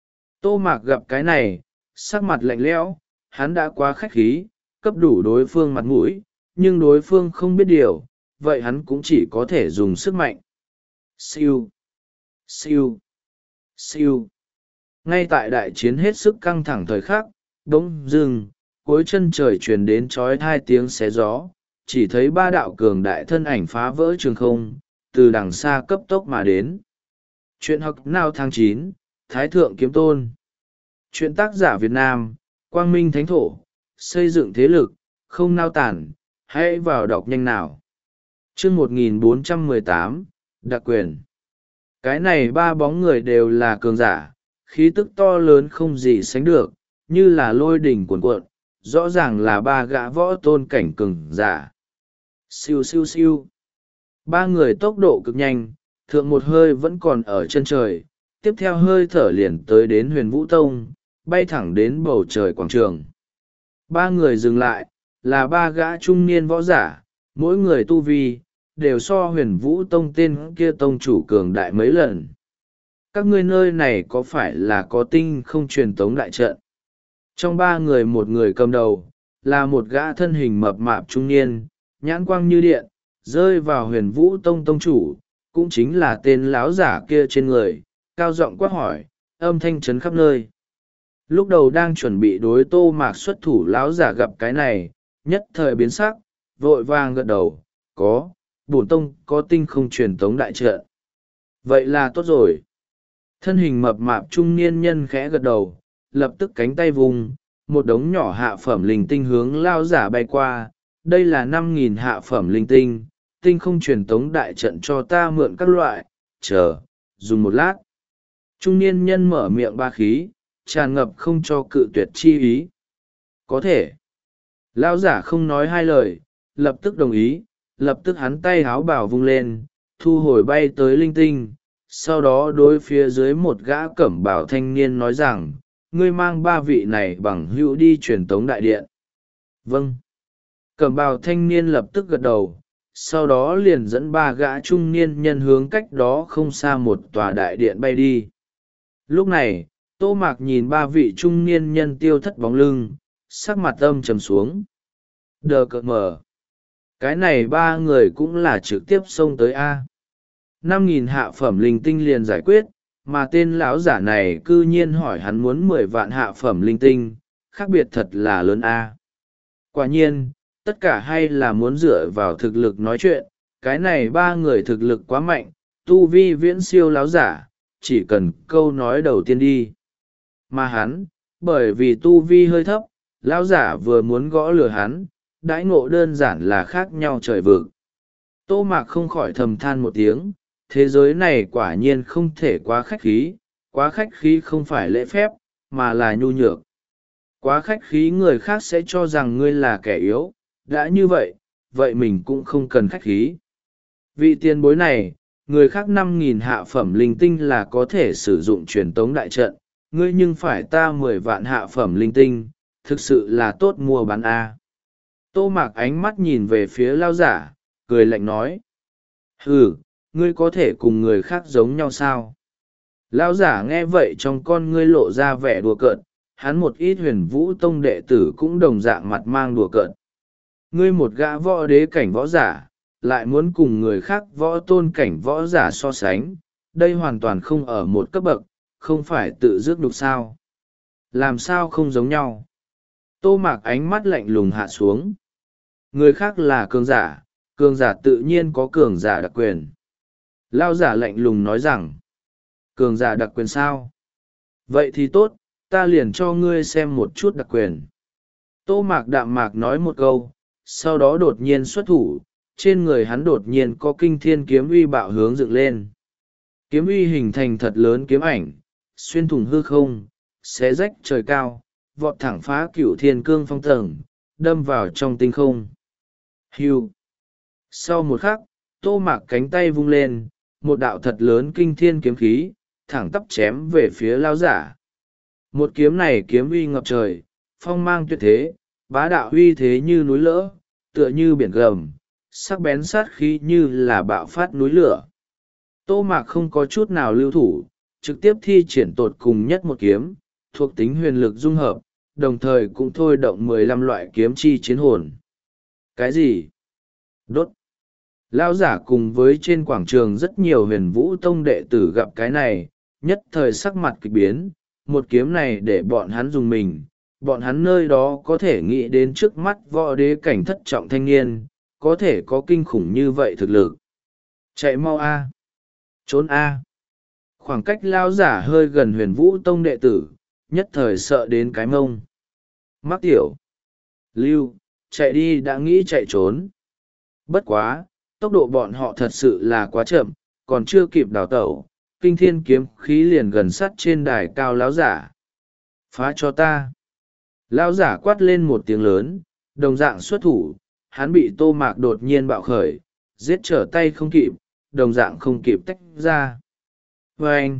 Tô Mạc gặp cái này, sắc mặt lạnh lẽo, hắn đã quá khách khí, cấp đủ đối phương mặt mũi, nhưng đối phương không biết điều, vậy hắn cũng chỉ có thể dùng sức mạnh. Siêu, siêu, siêu. Ngay tại đại chiến hết sức căng thẳng thời khắc, bỗng dưng, cuối chân trời truyền đến trói hai tiếng xé gió, chỉ thấy ba đạo cường đại thân ảnh phá vỡ trường không, từ đằng xa cấp tốc mà đến. Chuyện học nào tháng chín, Thái Thượng Kiếm Tôn. Chuyện tác giả Việt Nam, Quang Minh Thánh Thổ, xây dựng thế lực, không nao tản, hãy vào đọc nhanh nào. Chương một nghìn bốn trăm mười tám, đặc quyền. Cái này ba bóng người đều là cường giả, khí tức to lớn không gì sánh được, như là lôi đỉnh cuồn cuộn, rõ ràng là ba gã võ tôn cảnh cường giả. Siêu siêu siêu. Ba người tốc độ cực nhanh, thượng một hơi vẫn còn ở chân trời, tiếp theo hơi thở liền tới đến Huyền Vũ Tông, bay thẳng đến bầu trời quảng trường. Ba người dừng lại, là ba gã trung niên võ giả, mỗi người tu vi, đều so Huyền Vũ Tông tên kia tông chủ cường đại mấy lần. Các ngươi nơi này có phải là có tinh không truyền tống đại trận? Trong ba người một người cầm đầu, là một gã thân hình mập mạp trung niên, nhãn quang như điện, rơi vào huyền vũ tông tông chủ, cũng chính là tên láo giả kia trên người, cao giọng quát hỏi, âm thanh trấn khắp nơi. Lúc đầu đang chuẩn bị đối Tô Mạc xuất thủ, láo giả gặp cái này, nhất thời biến sắc, vội vàng gật đầu, có, bổn tông có tinh không truyền tống đại trận. Vậy là tốt rồi. Thân hình mập mạp trung niên nhân khẽ gật đầu, lập tức cánh tay vùng, một đống nhỏ hạ phẩm linh tinh hướng lao giả bay qua. Đây là năm nghìn hạ phẩm linh tinh, tinh không truyền tống đại trận cho ta mượn các loại, chờ, dùng một lát. Trung niên nhân mở miệng ba khí, tràn ngập không cho cự tuyệt chi ý. Có thể. Lao giả không nói hai lời, lập tức đồng ý, lập tức hắn tay háo bảo vung lên, thu hồi bay tới linh tinh. Sau đó đối phía dưới một gã cẩm bào thanh niên nói rằng, ngươi mang ba vị này bằng hữu đi truyền tống đại điện. Vâng. Cẩm bào thanh niên lập tức gật đầu, sau đó liền dẫn ba gã trung niên nhân hướng cách đó không xa một tòa đại điện bay đi. Lúc này, Tô Mạc nhìn ba vị trung niên nhân tiêu thất bóng lưng, sắc mặt âm trầm xuống. Đờ cợt mờ. Cái này ba người cũng là trực tiếp xông tới A. năm nghìn hạ phẩm linh tinh liền giải quyết, mà tên lão giả này cư nhiên hỏi hắn muốn mười vạn hạ phẩm linh tinh, khác biệt thật là lớn A. Quả nhiên, tất cả hay là muốn dựa vào thực lực nói chuyện, cái này ba người thực lực quá mạnh, tu vi viễn siêu lão giả, chỉ cần câu nói đầu tiên đi. Mà hắn, bởi vì tu vi hơi thấp, lão giả vừa muốn gõ lừa hắn, đãi ngộ đơn giản là khác nhau trời vực. Tô Mạc không khỏi thầm than một tiếng, thế giới này quả nhiên không thể quá khách khí, quá khách khí không phải lễ phép, mà là nhu nhược. Quá khách khí người khác sẽ cho rằng ngươi là kẻ yếu, đã như vậy, vậy mình cũng không cần khách khí. Vị tiền bối này, người khác năm nghìn hạ phẩm linh tinh là có thể sử dụng truyền tống đại trận, ngươi nhưng phải ta mười vạn hạ phẩm linh tinh, thực sự là tốt mua bán A. Tô Mạc ánh mắt nhìn về phía lao giả, cười lạnh nói. Ừ, ngươi có thể cùng người khác giống nhau sao? Lao giả nghe vậy trong con ngươi lộ ra vẻ đùa cợt, hắn một ít huyền vũ tông đệ tử cũng đồng dạng mặt mang đùa cợt. Ngươi một gã võ đế cảnh võ giả, lại muốn cùng người khác võ tôn cảnh võ giả so sánh, đây hoàn toàn không ở một cấp bậc, không phải tự rước đục sao. Làm sao không giống nhau? Tô Mạc ánh mắt lạnh lùng hạ xuống. Người khác là cường giả, cường giả tự nhiên có cường giả đặc quyền. Lao giả lạnh lùng nói rằng, cường giả đặc quyền sao? Vậy thì tốt, ta liền cho ngươi xem một chút đặc quyền. Tô Mạc đạm mạc nói một câu, sau đó đột nhiên xuất thủ, trên người hắn đột nhiên có kinh thiên kiếm uy bạo hướng dựng lên. Kiếm uy hình thành thật lớn kiếm ảnh, xuyên thủng hư không, xé rách trời cao, vọt thẳng phá cửu thiên cương phong tầng, đâm vào trong tinh không. Hưu. Sau một khắc, Tô Mạc cánh tay vung lên, một đạo thật lớn kinh thiên kiếm khí, thẳng tắp chém về phía lao giả. Một kiếm này kiếm uy ngập trời, phong mang tuyệt thế, bá đạo uy thế như núi lỡ, tựa như biển gầm, sắc bén sát khí như là bạo phát núi lửa. Tô Mạc không có chút nào lưu thủ, trực tiếp thi triển tột cùng nhất một kiếm, thuộc tính huyền lực dung hợp, đồng thời cũng thôi động mười lăm loại kiếm chi chiến hồn. Cái gì? Đốt! Lao giả cùng với trên quảng trường rất nhiều huyền vũ tông đệ tử gặp cái này, nhất thời sắc mặt kịch biến, một kiếm này để bọn hắn dùng mình, bọn hắn nơi đó có thể nghĩ đến trước mắt võ đế cảnh thất trọng thanh niên, có thể có kinh khủng như vậy thực lực. Chạy mau A! Trốn A! Khoảng cách lao giả hơi gần huyền vũ tông đệ tử, nhất thời sợ đến cái mông. Mắc tiểu! Lưu! Chạy đi đã nghĩ chạy trốn. Bất quá, tốc độ bọn họ thật sự là quá chậm, còn chưa kịp đào tẩu, kinh thiên kiếm khí liền gần sắt trên đài cao lão giả. Phá cho ta! Lão giả quát lên một tiếng lớn, đồng dạng xuất thủ, hắn bị Tô Mạc đột nhiên bạo khởi, giết trở tay không kịp, đồng dạng không kịp tách ra. Vâng!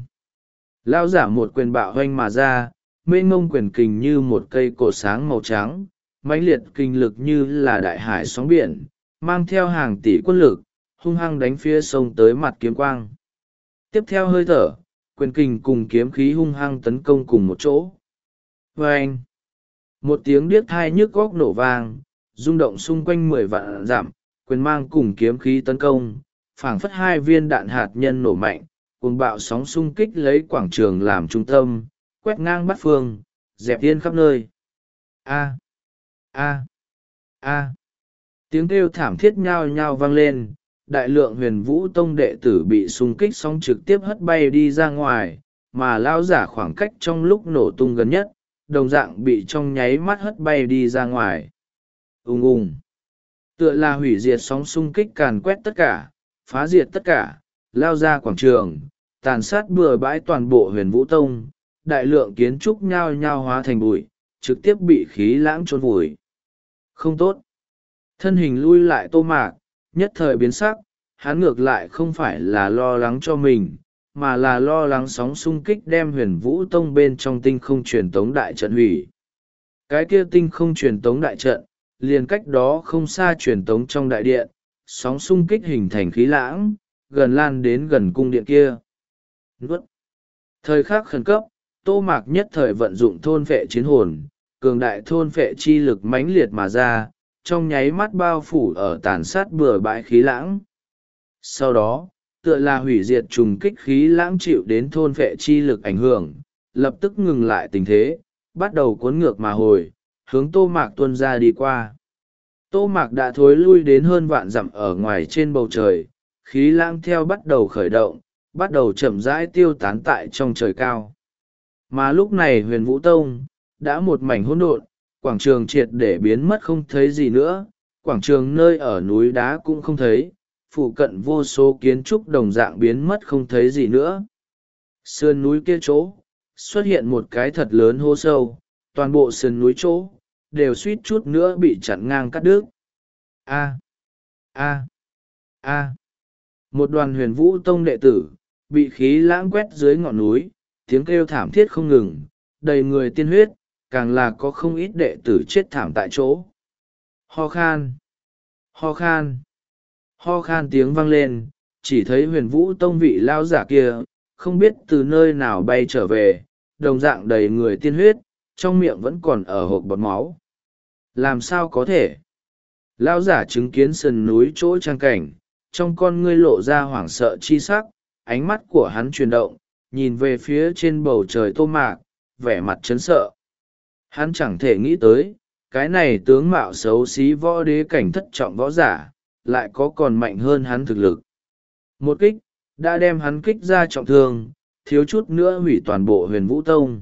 Lão giả một quyền bạo hoanh mà ra, mênh mông quyền kình như một cây cột sáng màu trắng, mãnh liệt kinh lực như là đại hải sóng biển, mang theo hàng tỷ quân lực, hung hăng đánh phía sông tới mặt kiếm quang. Tiếp theo hơi thở, quyền kình cùng kiếm khí hung hăng tấn công cùng một chỗ. Vâng! Một tiếng điếc thai nhức góc nổ vang, rung động xung quanh mười vạn dặm, quyền mang cùng kiếm khí tấn công, phảng phất hai viên đạn hạt nhân nổ mạnh, cuồng bạo sóng xung kích lấy quảng trường làm trung tâm, quét ngang bát phương, dẹp yên khắp nơi. A, a, a. Tiếng kêu thảm thiết nhao nhao vang lên, đại lượng huyền vũ tông đệ tử bị xung kích xong trực tiếp hất bay đi ra ngoài, mà lao giả khoảng cách trong lúc nổ tung gần nhất, đồng dạng bị trong nháy mắt hất bay đi ra ngoài. Ùng ùng. Tựa là hủy diệt sóng xung kích càn quét tất cả, phá diệt tất cả, lao ra quảng trường, tàn sát bừa bãi toàn bộ huyền vũ tông, đại lượng kiến trúc nhao nhao hóa thành bụi, trực tiếp bị khí lãng chôn vùi. Không tốt. Thân hình lui lại Tô Mạc, nhất thời biến sắc, hắn ngược lại không phải là lo lắng cho mình, mà là lo lắng sóng xung kích đem huyền vũ tông bên trong tinh không truyền tống đại trận hủy. Cái kia tinh không truyền tống đại trận, liền cách đó không xa truyền tống trong đại điện, sóng xung kích hình thành khí lãng, gần lan đến gần cung điện kia. Nuốt. Thời khắc khẩn cấp, Tô Mạc nhất thời vận dụng thôn phệ chiến hồn, cường đại thôn phệ chi lực mãnh liệt mà ra, trong nháy mắt bao phủ ở tàn sát bừa bãi khí lãng. Sau đó, tựa là hủy diệt trùng kích khí lãng chịu đến thôn phệ chi lực ảnh hưởng, lập tức ngừng lại tình thế, bắt đầu cuốn ngược mà hồi, hướng Tô Mạc tuôn ra đi qua. Tô Mạc đã thối lui đến hơn vạn dặm ở ngoài trên bầu trời, khí lãng theo bắt đầu khởi động, bắt đầu chậm rãi tiêu tán tại trong trời cao. Mà lúc này huyền vũ tông, đã một mảnh hỗn độn, quảng trường triệt để biến mất không thấy gì nữa, quảng trường nơi ở núi đá cũng không thấy, phụ cận vô số kiến trúc đồng dạng biến mất không thấy gì nữa. Sườn núi kia chỗ, xuất hiện một cái thật lớn hố sâu, toàn bộ sườn núi chỗ, đều suýt chút nữa bị chặn ngang cắt đứt. A, a, a. Một đoàn huyền vũ tông đệ tử, bị khí lãng quét dưới ngọn núi, tiếng kêu thảm thiết không ngừng, đầy người tiên huyết, càng là có không ít đệ tử chết thảm tại chỗ. Ho khan, ho khan, ho khan tiếng vang lên, chỉ thấy huyền vũ tông vị lao giả kia, không biết từ nơi nào bay trở về, đồng dạng đầy người tiên huyết, trong miệng vẫn còn ở hộp bọt máu. Làm sao có thể? Lao giả chứng kiến sườn núi chỗ trang cảnh, trong con ngươi lộ ra hoảng sợ chi sắc, ánh mắt của hắn chuyển động, nhìn về phía trên bầu trời Tô Mạc, vẻ mặt chấn sợ. Hắn chẳng thể nghĩ tới, cái này tướng mạo xấu xí võ đế cảnh thất trọng võ giả, lại có còn mạnh hơn hắn thực lực. Một kích, đã đem hắn kích ra trọng thương, thiếu chút nữa hủy toàn bộ huyền vũ tông.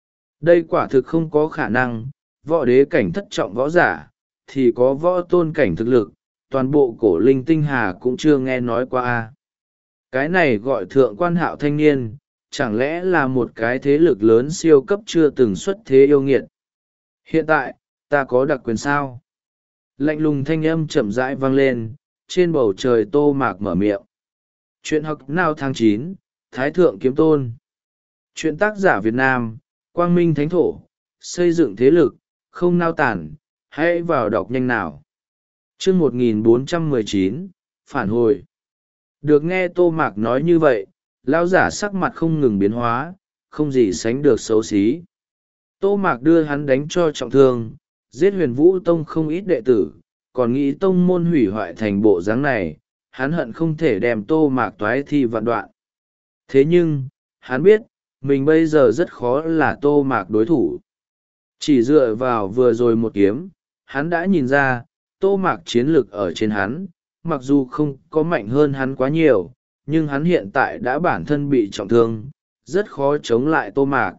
Đây quả thực không có khả năng, võ đế cảnh thất trọng võ giả, thì có võ tôn cảnh thực lực, toàn bộ cổ linh tinh hà cũng chưa nghe nói qua. Cái này gọi thượng quan hạo thanh niên, chẳng lẽ là một cái thế lực lớn siêu cấp chưa từng xuất thế yêu nghiệt. Hiện tại, ta có đặc quyền sao? Lạnh lùng thanh âm chậm rãi vang lên, trên bầu trời Tô Mạc mở miệng. Chuyện học nào tháng chín, Thái Thượng Kiếm Tôn. Chuyện tác giả Việt Nam, Quang Minh Thánh Thổ, xây dựng thế lực, không nao tản, hãy vào đọc nhanh nào. Chương một nghìn bốn trăm mười chín, Phản hồi. Được nghe Tô Mạc nói như vậy, lão giả sắc mặt không ngừng biến hóa, không gì sánh được xấu xí. Tô Mạc đưa hắn đánh cho trọng thương, giết huyền vũ tông không ít đệ tử, còn nghĩ tông môn hủy hoại thành bộ dáng này, hắn hận không thể đem Tô Mạc toái thi vạn đoạn. Thế nhưng, hắn biết, mình bây giờ rất khó là Tô Mạc đối thủ. Chỉ dựa vào vừa rồi một kiếm, hắn đã nhìn ra, Tô Mạc chiến lực ở trên hắn, mặc dù không có mạnh hơn hắn quá nhiều, nhưng hắn hiện tại đã bản thân bị trọng thương, rất khó chống lại Tô Mạc.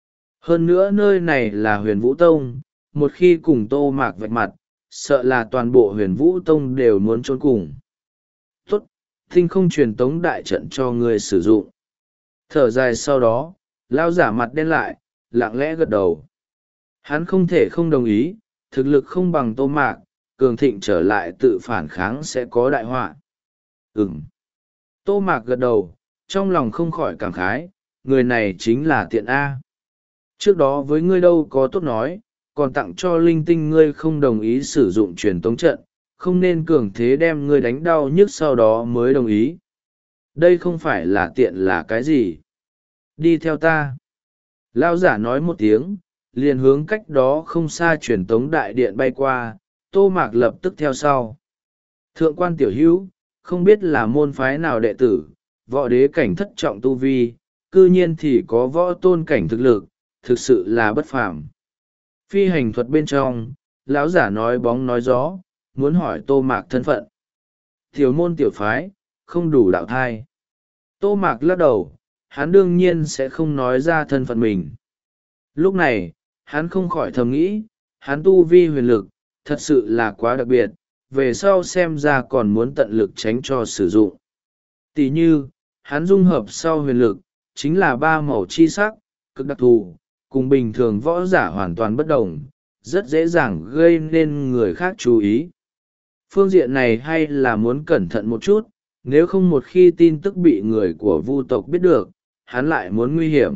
Hơn nữa nơi này là huyền vũ tông, một khi cùng Tô Mạc vạch mặt, sợ là toàn bộ huyền vũ tông đều muốn trốn cùng. Tốt, tinh không truyền tống đại trận cho người sử dụng. Thở dài sau đó, lao giả mặt đen lại, lặng lẽ gật đầu. Hắn không thể không đồng ý, thực lực không bằng Tô Mạc, cường thịnh trở lại tự phản kháng sẽ có đại họa. Ừm. Tô Mạc gật đầu, trong lòng không khỏi cảm khái, người này chính là tiện A. Trước đó với ngươi đâu có tốt nói, còn tặng cho linh tinh ngươi không đồng ý sử dụng truyền tống trận, không nên cường thế đem ngươi đánh đau nhức sau đó mới đồng ý. Đây không phải là tiện là cái gì. Đi theo ta. Lao giả nói một tiếng, liền hướng cách đó không xa truyền tống đại điện bay qua, Tô Mạc lập tức theo sau. Thượng quan tiểu hữu, không biết là môn phái nào đệ tử, võ đế cảnh thất trọng tu vi, cư nhiên thì có võ tôn cảnh thực lực, thực sự là bất phàm. Phi hành thuật bên trong, lão giả nói bóng nói gió, muốn hỏi Tô Mạc thân phận. Tiểu môn tiểu phái, không đủ đạo thai. Tô Mạc lắc đầu, hắn đương nhiên sẽ không nói ra thân phận mình. Lúc này, hắn không khỏi thầm nghĩ, hắn tu vi huyền lực, thật sự là quá đặc biệt, về sau xem ra còn muốn tận lực tránh cho sử dụng. Tỷ như, hắn dung hợp sau huyền lực, chính là ba màu chi sắc, cực đặc thù, cùng bình thường võ giả hoàn toàn bất đồng, rất dễ dàng gây nên người khác chú ý. Phương diện này hay là muốn cẩn thận một chút, nếu không một khi tin tức bị người của vu tộc biết được, hắn lại muốn nguy hiểm.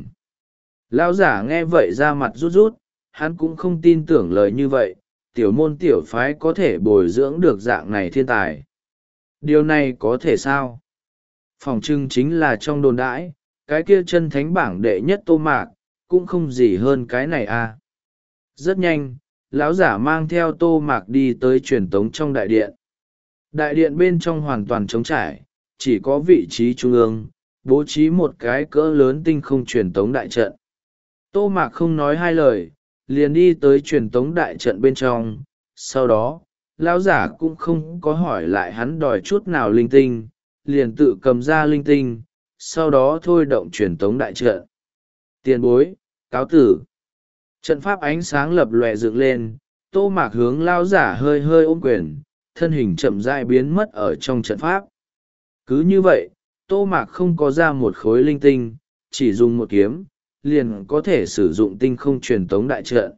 Lão giả nghe vậy ra mặt rút rút, hắn cũng không tin tưởng lời như vậy, tiểu môn tiểu phái có thể bồi dưỡng được dạng này thiên tài. Điều này có thể sao? Phòng trưng chính là trong đồn đãi, cái kia chân thánh bảng đệ nhất Tô Mạc, cũng không gì hơn cái này à. Rất nhanh, lão giả mang theo Tô Mạc đi tới truyền tống trong đại điện. Đại điện bên trong hoàn toàn trống trải, chỉ có vị trí trung ương, bố trí một cái cỡ lớn tinh không truyền tống đại trận. Tô Mạc không nói hai lời, liền đi tới truyền tống đại trận bên trong. Sau đó, lão giả cũng không có hỏi lại hắn đòi chút nào linh tinh, liền tự cầm ra linh tinh, sau đó thôi động truyền tống đại trận. Tiền bối, cáo tử. Trận pháp ánh sáng lập lòe dựng lên, Tô Mạc hướng lão giả hơi hơi ôm quyền, thân hình chậm rãi biến mất ở trong trận pháp. Cứ như vậy, Tô Mạc không có ra một khối linh tinh, chỉ dùng một kiếm, liền có thể sử dụng tinh không truyền tống đại trận.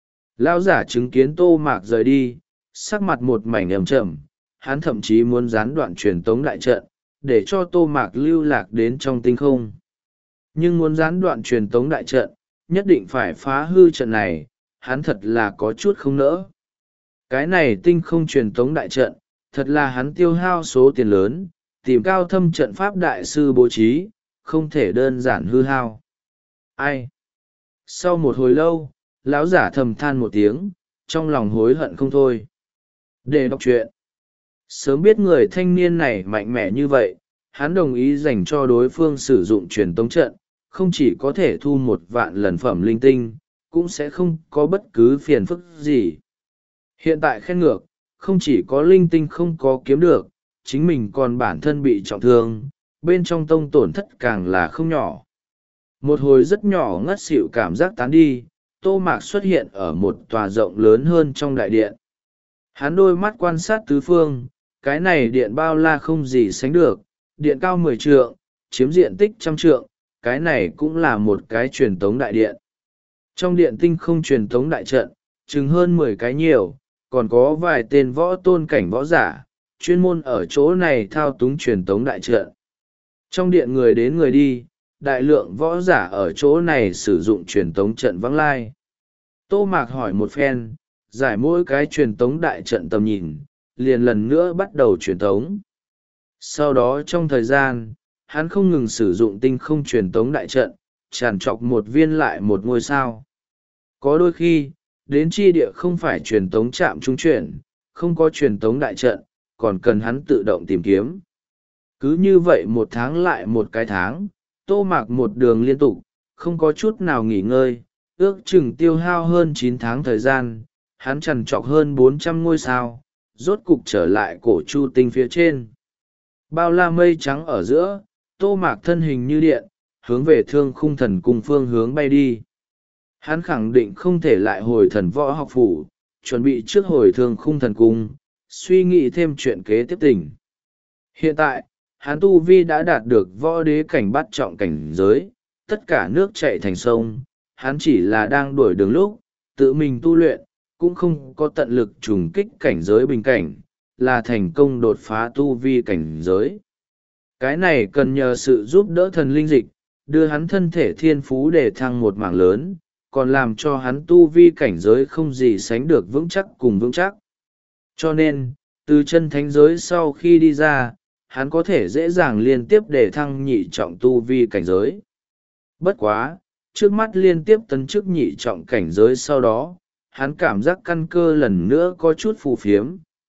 Lão giả chứng kiến Tô Mạc rời đi, sắc mặt một mảnh ầm chậm, hắn thậm chí muốn gián đoạn truyền tống đại trận, để cho Tô Mạc lưu lạc đến trong tinh không. Nhưng muốn gián đoạn truyền tống đại trận, nhất định phải phá hư trận này, hắn thật là có chút không nỡ. Cái này tinh không truyền tống đại trận, thật là hắn tiêu hao số tiền lớn, tìm cao thâm trận pháp đại sư bố trí, không thể đơn giản hư hao. Ai? Sau một hồi lâu, lão giả thầm than một tiếng, trong lòng hối hận không thôi. Để đọc truyện. Sớm biết người thanh niên này mạnh mẽ như vậy, hắn đồng ý dành cho đối phương sử dụng truyền tống trận, không chỉ có thể thu một vạn lần phẩm linh tinh, cũng sẽ không có bất cứ phiền phức gì. Hiện tại khen ngược, không chỉ có linh tinh không có kiếm được, chính mình còn bản thân bị trọng thương, bên trong tông tổn thất càng là không nhỏ. Một hồi rất nhỏ ngất xỉu cảm giác tán đi, Tô Mạc xuất hiện ở một tòa rộng lớn hơn trong đại điện. Hắn đôi mắt quan sát tứ phương, cái này điện bao la không gì sánh được, điện cao mười trượng, chiếm diện tích trăm trượng, cái này cũng là một cái truyền tống đại điện. Trong điện tinh không truyền tống đại trận, chừng hơn mười cái nhiều, còn có vài tên võ tôn cảnh võ giả, chuyên môn ở chỗ này thao túng truyền tống đại trận. Trong điện người đến người đi, đại lượng võ giả ở chỗ này sử dụng truyền tống trận vắng lai. Tô Mạc hỏi một phen, giải mỗi cái truyền tống đại trận tầm nhìn, liền lần nữa bắt đầu truyền tống. Sau đó trong thời gian, hắn không ngừng sử dụng tinh không truyền tống đại trận, tràn trọc một viên lại một ngôi sao. Có đôi khi, đến chi địa không phải truyền tống trạm trung chuyển, không có truyền tống đại trận, còn cần hắn tự động tìm kiếm. Cứ như vậy một tháng lại một cái tháng, Tô Mạc một đường liên tục, không có chút nào nghỉ ngơi, ước chừng tiêu hao hơn chín tháng thời gian, hắn trằn trọc hơn bốn trăm ngôi sao, rốt cục trở lại cổ chu tinh phía trên. Bao la mây trắng ở giữa, Tô Mạc thân hình như điện, hướng về Thương Khung Thần Cung phương hướng bay đi. Hắn khẳng định không thể lại hồi thần võ học phủ, chuẩn bị trước hồi Thương Khung Thần Cung, suy nghĩ thêm chuyện kế tiếp tình. Hiện tại, hắn tu vi đã đạt được võ đế cảnh bắt trọng cảnh giới, tất cả nước chảy thành sông, hắn chỉ là đang đuổi đường lúc, tự mình tu luyện, cũng không có tận lực trùng kích cảnh giới bình cảnh, là thành công đột phá tu vi cảnh giới. Cái này cần nhờ sự giúp đỡ thần linh dịch, đưa hắn thân thể thiên phú để thăng một mảng lớn, còn làm cho hắn tu vi cảnh giới không gì sánh được vững chắc cùng vững chắc. Cho nên, từ chân thánh giới sau khi đi ra, hắn có thể dễ dàng liên tiếp để thăng nhị trọng tu vi cảnh giới. Bất quá, trước mắt liên tiếp tấn chức nhị trọng cảnh giới sau đó, hắn cảm giác căn cơ lần nữa có chút phù phiếm,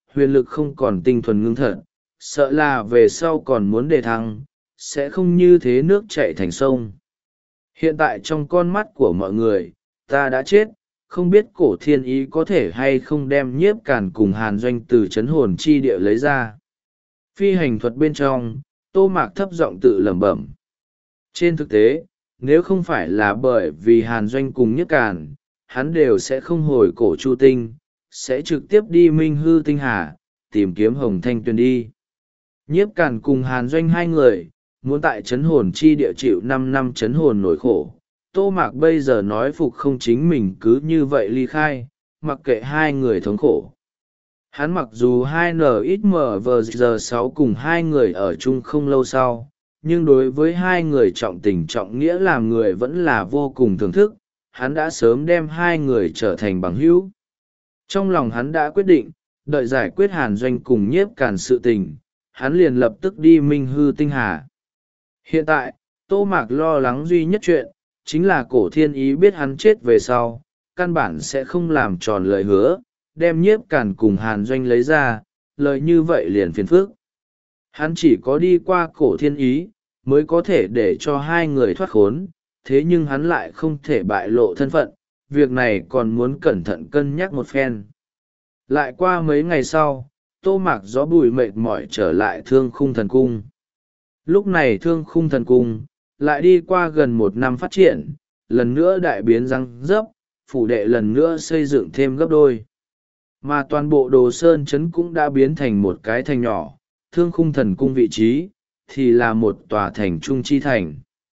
huyền lực không còn tinh thuần ngưng thật, sợ là về sau còn muốn đề thăng, sẽ không như thế nước chảy thành sông. Hiện tại trong con mắt của mọi người, ta đã chết, không biết cổ thiên ý có thể hay không đem nhiếp càn cùng hàn doanh từ chấn hồn chi địa lấy ra. Phi hành thuật bên trong, Tô Mạc thấp giọng tự lẩm bẩm. Trên thực tế, nếu không phải là bởi vì hàn doanh cùng nhiếp càn, hắn đều sẽ không hồi cổ chu tinh, sẽ trực tiếp đi minh hư tinh hà, tìm kiếm hồng thanh tuyền đi. Nhiếp càn cùng hàn doanh hai người, muốn tại chấn hồn chi địa chịu năm năm chấn hồn nổi khổ. Tô Mạc bây giờ nói phục không chính mình cứ như vậy ly khai, mặc kệ hai người thống khổ. Hắn mặc dù hai n ít m vờ giờ sáu cùng hai người ở chung không lâu sau, nhưng đối với hai người trọng tình trọng nghĩa làm người vẫn là vô cùng thưởng thức, hắn đã sớm đem hai người trở thành bằng hữu. Trong lòng hắn đã quyết định, đợi giải quyết hàn doanh cùng nhiếp càn sự tình, hắn liền lập tức đi minh hư tinh hà. Hiện tại, Tô Mạc lo lắng duy nhất chuyện, chính là cổ thiên ý biết hắn chết về sau, căn bản sẽ không làm tròn lời hứa, đem nhiếp càn cùng hàn doanh lấy ra, lời như vậy liền phiền phức. Hắn chỉ có đi qua cổ thiên ý, mới có thể để cho hai người thoát khốn, thế nhưng hắn lại không thể bại lộ thân phận, việc này còn muốn cẩn thận cân nhắc một phen. Lại qua mấy ngày sau, Tô Mạc gió bùi mệt mỏi trở lại thương khung thần cung. Lúc này thương khung thần cung, lại đi qua gần một năm phát triển, lần nữa đại biến răng rấp, phủ đệ lần nữa xây dựng thêm gấp đôi. Mà toàn bộ Đồ Sơn Trấn cũng đã biến thành một cái thành nhỏ, thương khung thần cung vị trí, thì là một tòa thành trung chi thành.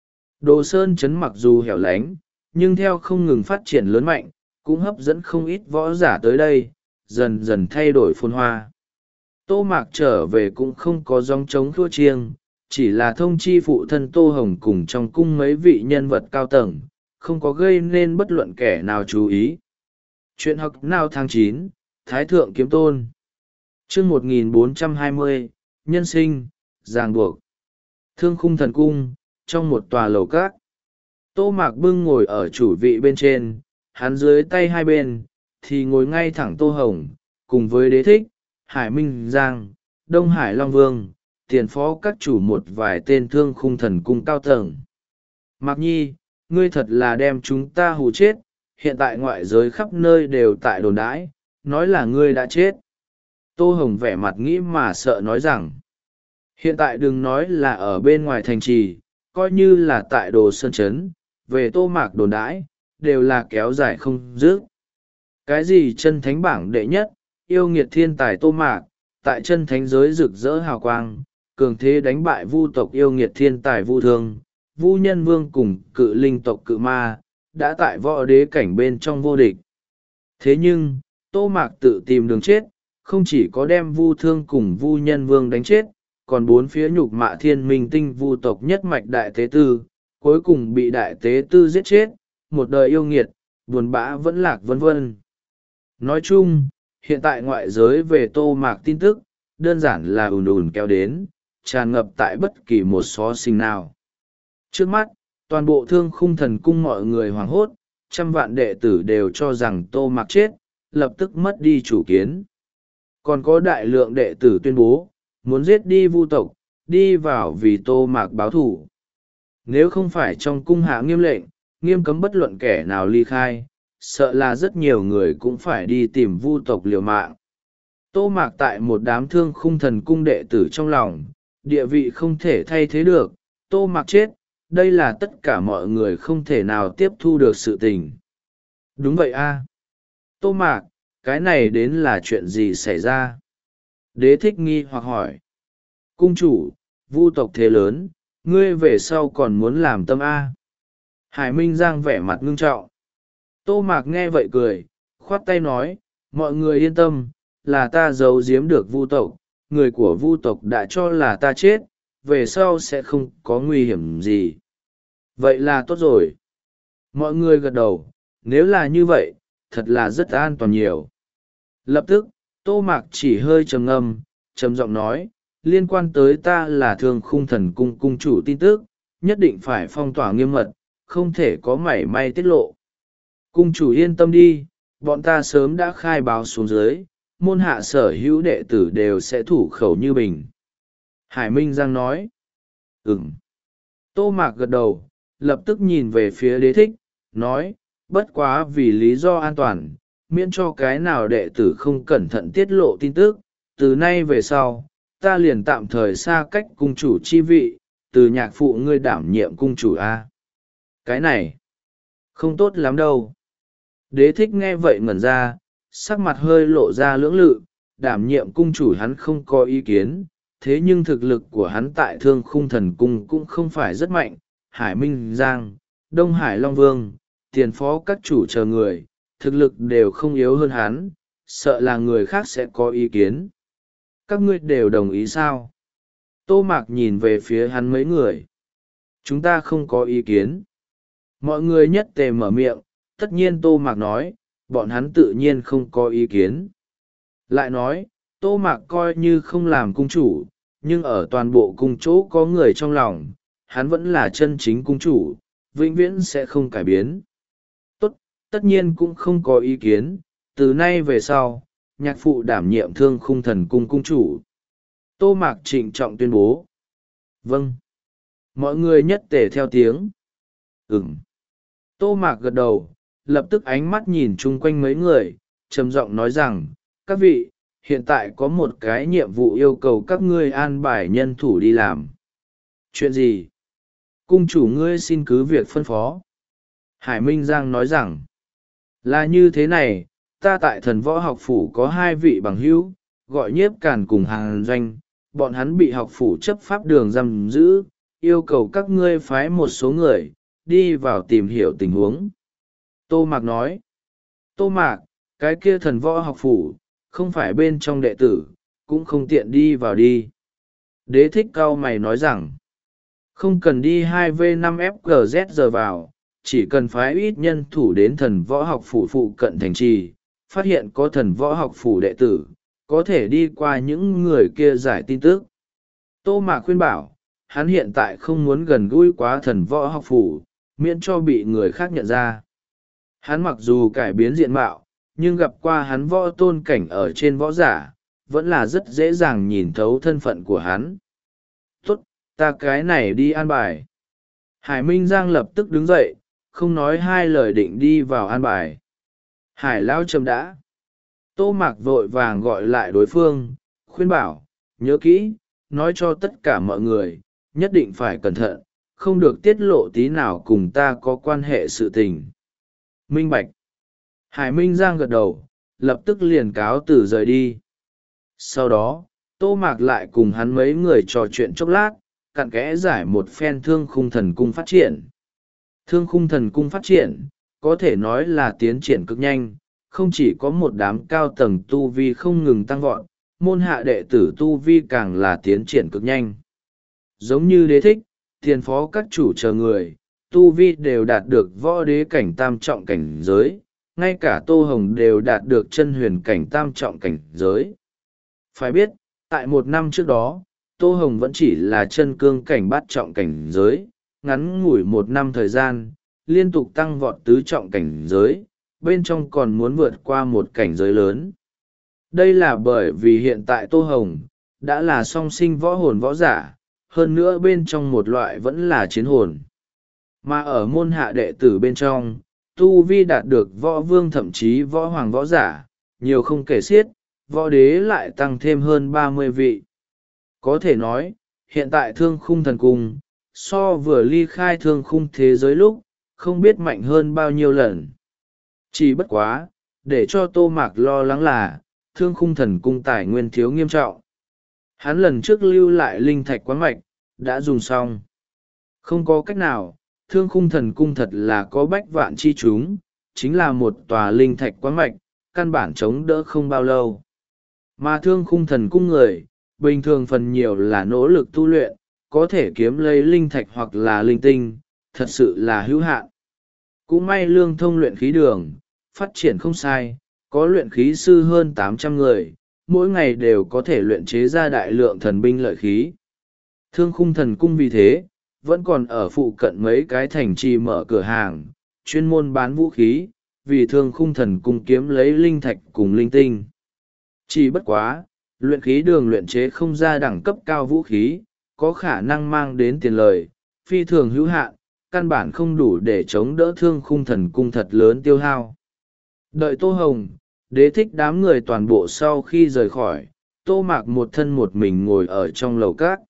Đồ Sơn Trấn mặc dù hẻo lánh, nhưng theo không ngừng phát triển lớn mạnh, cũng hấp dẫn không ít võ giả tới đây, dần dần thay đổi phồn hoa. Tô Mạc trở về cũng không có gióng trống thua chiêng, chỉ là thông chi phụ thân Tô Hồng cùng trong cung mấy vị nhân vật cao tầng, không có gây nên bất luận kẻ nào chú ý. Chuyện học nào tháng chín, Thái Thượng Kiếm Tôn. Chương một nghìn bốn trăm hai mươi, Nhân sinh, ràng buộc. Thương khung thần cung, trong một tòa lầu cát. Tô Mạc Bưng ngồi ở chủ vị bên trên, hắn dưới tay hai bên, thì ngồi ngay thẳng Tô Hồng, cùng với Đế Thích, Hải Minh Giang, Đông Hải Long Vương, tiền phó các chủ một vài tên thương khung thần cung cao tầng. Mạc Nhi, ngươi thật là đem chúng ta hù chết, hiện tại ngoại giới khắp nơi đều tại đồn đãi, nói là ngươi đã chết. Tô Hồng vẻ mặt nghĩ mà sợ nói rằng, hiện tại đừng nói là ở bên ngoài thành trì, coi như là tại Đồ Sơn Trấn, về Tô Mạc đồn đãi, đều là kéo dài không dứt. Cái gì chân thánh bảng đệ nhất, yêu nghiệt thiên tài Tô Mạc, tại chân thánh giới rực rỡ hào quang, cường thế đánh bại vu tộc yêu nghiệt thiên tài Vu Thương, Vu Nhân Vương cùng cự linh tộc cự ma, đã tại võ đế cảnh bên trong vô địch. Thế nhưng, Tô Mạc tự tìm đường chết, không chỉ có đem Vu Thương cùng Vu Nhân Vương đánh chết, còn bốn phía nhục mạ thiên minh tinh vu tộc nhất mạch đại tế tư, cuối cùng bị đại tế tư giết chết, một đời yêu nghiệt, buồn bã vẫn lạc vân vân. Nói chung, hiện tại ngoại giới về Tô Mạc tin tức, đơn giản là ùn ùn kéo đến, tràn ngập tại bất kỳ một xó xỉnh nào. Trước mắt, toàn bộ thương khung thần cung mọi người hoảng hốt, trăm vạn đệ tử đều cho rằng Tô Mạc chết, lập tức mất đi chủ kiến. Còn có đại lượng đệ tử tuyên bố, muốn giết đi vu tộc, đi vào vì Tô Mạc báo thù. Nếu không phải trong cung hạ nghiêm lệnh, nghiêm cấm bất luận kẻ nào ly khai, sợ là rất nhiều người cũng phải đi tìm vu tộc liều mạng. Tô Mạc tại một đám thương khung thần cung đệ tử trong lòng, địa vị không thể thay thế được, Tô Mạc chết, đây là tất cả mọi người không thể nào tiếp thu được sự tình. Đúng vậy a, Tô Mạc, cái này đến là chuyện gì xảy ra? Đế Thích nghi hoặc hỏi. Cung chủ, vu tộc thế lớn, ngươi về sau còn muốn làm tâm A. Hải Minh Giang vẻ mặt ngưng trọng. Tô Mạc nghe vậy cười, khoát tay nói, mọi người yên tâm, là ta giấu giếm được vu tộc, người của vu tộc đã cho là ta chết, về sau sẽ không có nguy hiểm gì. Vậy là tốt rồi. Mọi người gật đầu, nếu là như vậy, thật là rất an toàn nhiều. Lập tức, Tô Mạc chỉ hơi trầm ngâm, trầm giọng nói, liên quan tới ta là thương khung thần cung cung chủ tin tức, nhất định phải phong tỏa nghiêm mật, không thể có mảy may tiết lộ. Cung chủ yên tâm đi, bọn ta sớm đã khai báo xuống dưới, môn hạ sở hữu đệ tử đều sẽ thủ khẩu như bình. Hải Minh Giang nói. Ừm. Tô Mạc gật đầu, lập tức nhìn về phía Đế Thích, nói, bất quá vì lý do an toàn, miễn cho cái nào đệ tử không cẩn thận tiết lộ tin tức, từ nay về sau, ta liền tạm thời xa cách cung chủ chi vị, từ nhạc phụ ngươi đảm nhiệm cung chủ a. Cái này, không tốt lắm đâu. Đế Thích nghe vậy ngẩn ra, sắc mặt hơi lộ ra lưỡng lự, đảm nhiệm cung chủ hắn không có ý kiến, thế nhưng thực lực của hắn tại Thương Khung Thần Cung cũng không phải rất mạnh. Hải Minh Giang, Đông Hải Long Vương, tiền phó các chủ chờ người, thực lực đều không yếu hơn hắn, sợ là người khác sẽ có ý kiến. Các ngươi đều đồng ý sao? Tô Mạc nhìn về phía hắn mấy người. Chúng ta không có ý kiến. Mọi người nhất tề mở miệng, tất nhiên Tô Mạc nói, bọn hắn tự nhiên không có ý kiến. Lại nói, Tô Mạc coi như không làm cung chủ, nhưng ở toàn bộ cung chỗ có người trong lòng, hắn vẫn là chân chính cung chủ, vĩnh viễn sẽ không cải biến. Tốt, tất nhiên cũng không có ý kiến, từ nay về sau, nhạc phụ đảm nhiệm Thương Khung Thần Cung cung chủ. Tô Mạc trịnh trọng tuyên bố. Vâng. Mọi người nhất tề theo tiếng. Ừm. Tô Mạc gật đầu, lập tức ánh mắt nhìn chung quanh mấy người, trầm giọng nói rằng, các vị, hiện tại có một cái nhiệm vụ yêu cầu các ngươi an bài nhân thủ đi làm. Chuyện gì? Cung chủ ngươi xin cứ việc phân phó. Hải Minh Giang nói rằng, là như thế này, ta tại Thần Võ Học Phủ có hai vị bằng hữu, gọi Nhiếp Càn cùng Hàn Doanh, bọn hắn bị học phủ chấp pháp đường giam giữ, yêu cầu các ngươi phái một số người, đi vào tìm hiểu tình huống. Tô Mạc nói, Tô Mạc, cái kia Thần Võ Học Phủ, không phải bên trong đệ tử, cũng không tiện đi vào đi. Đế Thích cau mày nói rằng, không cần đi hai v năm F G Z giờ vào, chỉ cần phái ít nhân thủ đến Thần Võ Học Phủ phụ cận thành trì, phát hiện có Thần Võ Học Phủ đệ tử, có thể đi qua những người kia giải tin tức. Tô Mạc khuyên bảo, hắn hiện tại không muốn gần gũi quá Thần Võ Học Phủ, miễn cho bị người khác nhận ra. Hắn mặc dù cải biến diện mạo, nhưng gặp qua hắn võ tôn cảnh ở trên võ giả, vẫn là rất dễ dàng nhìn thấu thân phận của hắn. Tốt, ta cái này đi an bài. Hải Minh Giang lập tức đứng dậy, không nói hai lời định đi vào an bài. Hải Lão chậm đã. Tô Mạc vội vàng gọi lại đối phương, khuyên bảo, nhớ kỹ, nói cho tất cả mọi người, nhất định phải cẩn thận, không được tiết lộ tí nào cùng ta có quan hệ sự tình. Minh bạch. Hải Minh Giang gật đầu, lập tức liền cáo từ rời đi. Sau đó, Tô Mạc lại cùng hắn mấy người trò chuyện chốc lát, cặn kẽ giải một phen Thương Khung Thần Cung phát triển. Thương Khung Thần Cung phát triển, có thể nói là tiến triển cực nhanh, không chỉ có một đám cao tầng tu vi không ngừng tăng vọt, môn hạ đệ tử tu vi càng là tiến triển cực nhanh. Giống như Đế Thích, tiền phó các chủ chờ người, tu vi đều đạt được võ đế cảnh tam trọng cảnh giới, ngay cả Tô Hồng đều đạt được chân huyền cảnh tam trọng cảnh giới. Phải biết, tại một năm trước đó, Tô Hồng vẫn chỉ là chân cương cảnh bát trọng cảnh giới, ngắn ngủi một năm thời gian, liên tục tăng vọt tứ trọng cảnh giới, bên trong còn muốn vượt qua một cảnh giới lớn. Đây là bởi vì hiện tại Tô Hồng đã là song sinh võ hồn võ giả, hơn nữa bên trong một loại vẫn là chiến hồn. Mà ở môn hạ đệ tử bên trong, tu vi đạt được võ vương thậm chí võ hoàng võ giả, nhiều không kể xiết, võ đế lại tăng thêm hơn ba mươi vị. Có thể nói, hiện tại Thương Khung Thần Cung, so vừa ly khai Thương Khung thế giới lúc, không biết mạnh hơn bao nhiêu lần. Chỉ bất quá, để cho Tô Mạc lo lắng là, Thương Khung Thần Cung tài nguyên thiếu nghiêm trọng. Hắn lần trước lưu lại linh thạch quán mạch, đã dùng xong. Không có cách nào, Thương Khung Thần Cung thật là có bách vạn chi chúng, chính là một tòa linh thạch quán mạch, căn bản chống đỡ không bao lâu. Mà Thương Khung Thần Cung người, bình thường phần nhiều là nỗ lực tu luyện, có thể kiếm lấy linh thạch hoặc là linh tinh, thật sự là hữu hạn. Cũng may Lương Thông luyện khí đường, phát triển không sai, có luyện khí sư hơn tám trăm người, mỗi ngày đều có thể luyện chế ra đại lượng thần binh lợi khí. Thương Khung Thần Cung vì thế, vẫn còn ở phụ cận mấy cái thành trì mở cửa hàng, chuyên môn bán vũ khí, vì Thương Khung Thần Cung kiếm lấy linh thạch cùng linh tinh. Chỉ bất quá, luyện khí đường luyện chế không ra đẳng cấp cao vũ khí, có khả năng mang đến tiền lời, phi thường hữu hạn, căn bản không đủ để chống đỡ thương khung thần cung thật lớn tiêu hao. Đợi Tô Hồng, Đế Thích đám người toàn bộ sau khi rời khỏi, Tô Mạc một thân một mình ngồi ở trong lầu cát.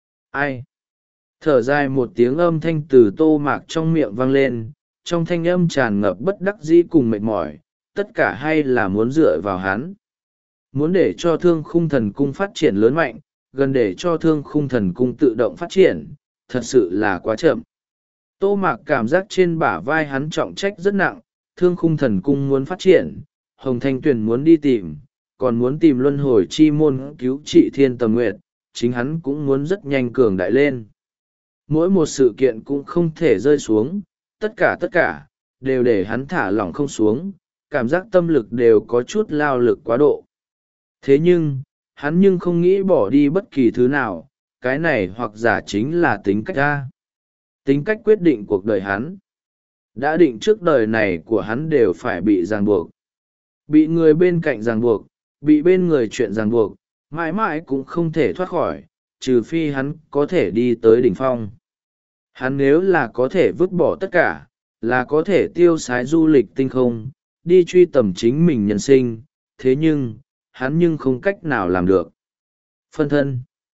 Ai? Thở dài một tiếng âm thanh từ Tô Mạc trong miệng vang lên, trong thanh âm tràn ngập bất đắc dĩ cùng mệt mỏi, tất cả hay là muốn dựa vào hắn. Muốn để cho thương khung thần cung phát triển lớn mạnh, gần để cho thương khung thần cung tự động phát triển, thật sự là quá chậm. Tô Mạc cảm giác trên bả vai hắn trọng trách rất nặng, thương khung thần cung muốn phát triển, Hồng Thanh Tuyền muốn đi tìm, còn muốn tìm luân hồi chi môn cứu trị thiên tầm nguyệt, chính hắn cũng muốn rất nhanh cường đại lên. Mỗi một sự kiện cũng không thể rơi xuống, tất cả tất cả, đều để hắn thả lỏng không xuống, cảm giác tâm lực đều có chút lao lực quá độ. Thế nhưng, hắn nhưng không nghĩ bỏ đi bất kỳ thứ nào, cái này hoặc giả chính là tính cách ra. Tính cách quyết định cuộc đời hắn. Đã định trước đời này của hắn đều phải bị ràng buộc. Bị người bên cạnh ràng buộc, bị bên người chuyện ràng buộc, mãi mãi cũng không thể thoát khỏi, trừ phi hắn có thể đi tới đỉnh phong. Hắn nếu là có thể vứt bỏ tất cả, là có thể tiêu sái du lịch tinh không, đi truy tầm chính mình nhân sinh, thế nhưng, hắn nhưng không cách nào làm được. Phân thân.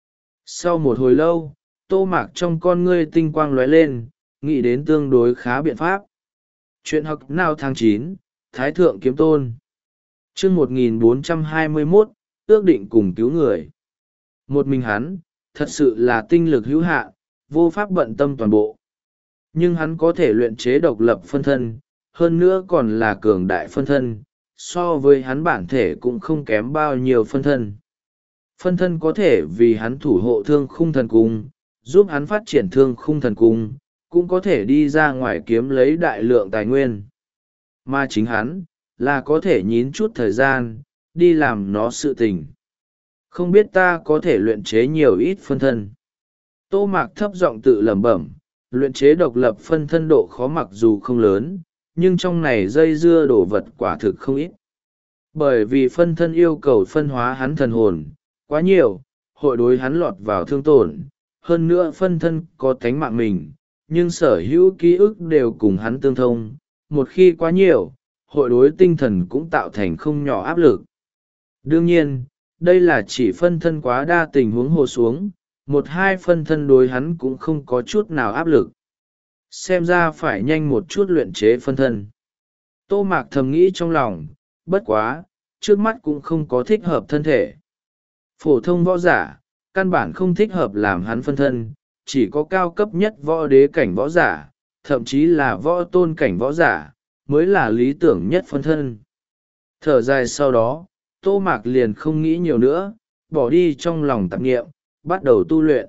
Sau một hồi lâu, Tô Mạc trong con ngươi tinh quang lóe lên, nghĩ đến tương đối khá biện pháp. Chuyện học nào tháng chín, Thái Thượng Kiếm Tôn. chương một nghìn bốn trăm hai mươi mốt, ước định cùng cứu người. Một mình hắn, thật sự là tinh lực hữu hạn, vô pháp bận tâm toàn bộ. Nhưng hắn có thể luyện chế độc lập phân thân, hơn nữa còn là cường đại phân thân, so với hắn bản thể cũng không kém bao nhiêu phân thân. Phân thân có thể vì hắn thủ hộ thương khung thần cung, giúp hắn phát triển thương khung thần cung, cũng có thể đi ra ngoài kiếm lấy đại lượng tài nguyên. Mà chính hắn, là có thể nhín chút thời gian, đi làm nó sự tình. Không biết ta có thể luyện chế nhiều ít phân thân. Tô Mạc thấp giọng tự lẩm bẩm, luyện chế độc lập phân thân độ khó mặc dù không lớn, nhưng trong này dây dưa đổ vật quả thực không ít. Bởi vì phân thân yêu cầu phân hóa hắn thần hồn, quá nhiều, hội đối hắn lọt vào thương tổn, hơn nữa phân thân có tánh mạng mình, nhưng sở hữu ký ức đều cùng hắn tương thông, một khi quá nhiều, hội đối tinh thần cũng tạo thành không nhỏ áp lực. Đương nhiên, đây là chỉ phân thân quá đa tình huống hồ xuống, một hai phân thân đối hắn cũng không có chút nào áp lực. Xem ra phải nhanh một chút luyện chế phân thân. Tô Mạc thầm nghĩ trong lòng, bất quá, trước mắt cũng không có thích hợp thân thể. Phổ thông võ giả, căn bản không thích hợp làm hắn phân thân, chỉ có cao cấp nhất võ đế cảnh võ giả, thậm chí là võ tôn cảnh võ giả, mới là lý tưởng nhất phân thân. Thở dài sau đó, Tô Mạc liền không nghĩ nhiều nữa, bỏ đi trong lòng tạp nghiệm, bắt đầu tu luyện.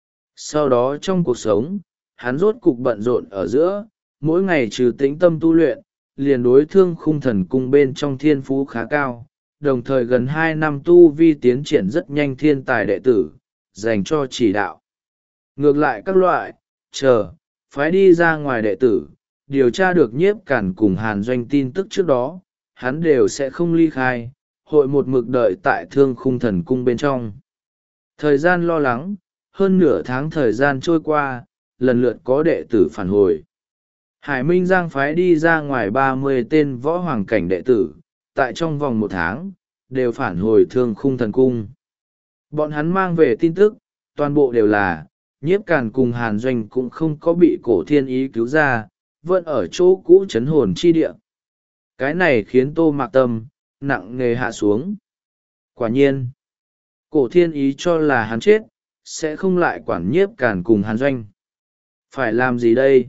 Sau đó trong cuộc sống, hắn rốt cục bận rộn ở giữa, mỗi ngày trừ tĩnh tâm tu luyện, liền đối thương khung thần cung bên trong thiên phú khá cao, đồng thời gần hai năm tu vi tiến triển rất nhanh thiên tài đệ tử, dành cho chỉ đạo. Ngược lại các loại, chờ, phái đi ra ngoài đệ tử, điều tra được Nhiếp Cản cùng Hàn Doanh tin tức trước đó, hắn đều sẽ không ly khai, hội một mực đợi tại thương khung thần cung bên trong. Thời gian lo lắng, hơn nửa tháng thời gian trôi qua, lần lượt có đệ tử phản hồi. Hải Minh Giang phái đi ra ngoài ba mươi tên võ hoàng cảnh đệ tử, tại trong vòng một tháng, đều phản hồi thương khung thần cung. Bọn hắn mang về tin tức, toàn bộ đều là, Nhiếp Cản cùng Hàn Doanh cũng không có bị cổ thiên ý cứu ra, vẫn ở chỗ cũ chấn hồn chi địa. Cái này khiến Tô Mạc tâm, nặng nề hạ xuống. Quả nhiên, cổ thiên ý cho là hắn chết, sẽ không lại quản Nhiếp Cản cùng Hàn Doanh. Phải làm gì đây?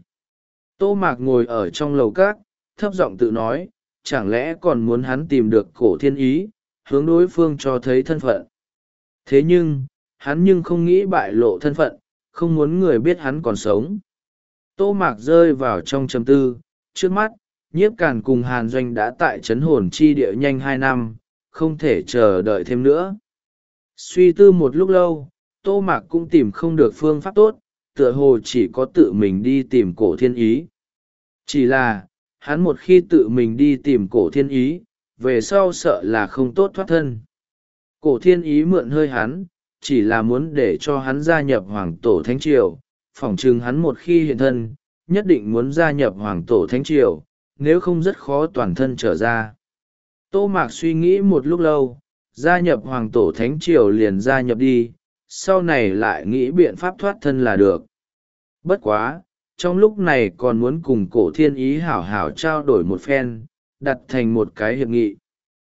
Tô Mạc ngồi ở trong lầu cát, thấp giọng tự nói, chẳng lẽ còn muốn hắn tìm được cổ thiên ý, hướng đối phương cho thấy thân phận. Thế nhưng, hắn nhưng không nghĩ bại lộ thân phận, không muốn người biết hắn còn sống. Tô Mạc rơi vào trong trầm tư, trước mắt, Nhiếp Cản cùng Hàn Doanh đã tại trấn hồn chi địa nhanh hai năm, không thể chờ đợi thêm nữa. Suy tư một lúc lâu, Tô Mạc cũng tìm không được phương pháp tốt, tựa hồ chỉ có tự mình đi tìm cổ thiên ý. Chỉ là, hắn một khi tự mình đi tìm cổ thiên ý, về sau sợ là không tốt thoát thân. Cổ thiên ý mượn hơi hắn, chỉ là muốn để cho hắn gia nhập hoàng tổ thánh triều, phỏng chừng hắn một khi hiện thân, nhất định muốn gia nhập hoàng tổ thánh triều, nếu không rất khó toàn thân trở ra. Tô Mạc suy nghĩ một lúc lâu, gia nhập hoàng tổ thánh triều liền gia nhập đi, sau này lại nghĩ biện pháp thoát thân là được. Bất quá, trong lúc này còn muốn cùng cổ thiên ý hảo hảo trao đổi một phen, đặt thành một cái hiệp nghị.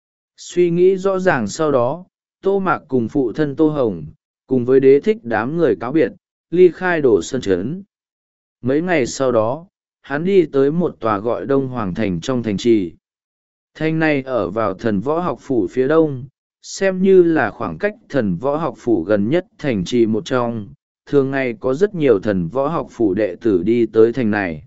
Suy nghĩ rõ ràng sau đó, Tô Mạc cùng phụ thân Tô Hồng, cùng với đế thích đám người cáo biệt, ly khai đổ sơn trấn. Mấy ngày sau đó, hắn đi tới một tòa gọi Đông Hoàng Thành trong thành trì. Thành này ở vào thần võ học phủ phía đông, xem như là khoảng cách thần võ học phủ gần nhất thành trì một trong. Thường ngày có rất nhiều thần võ học phủ đệ tử đi tới thành này.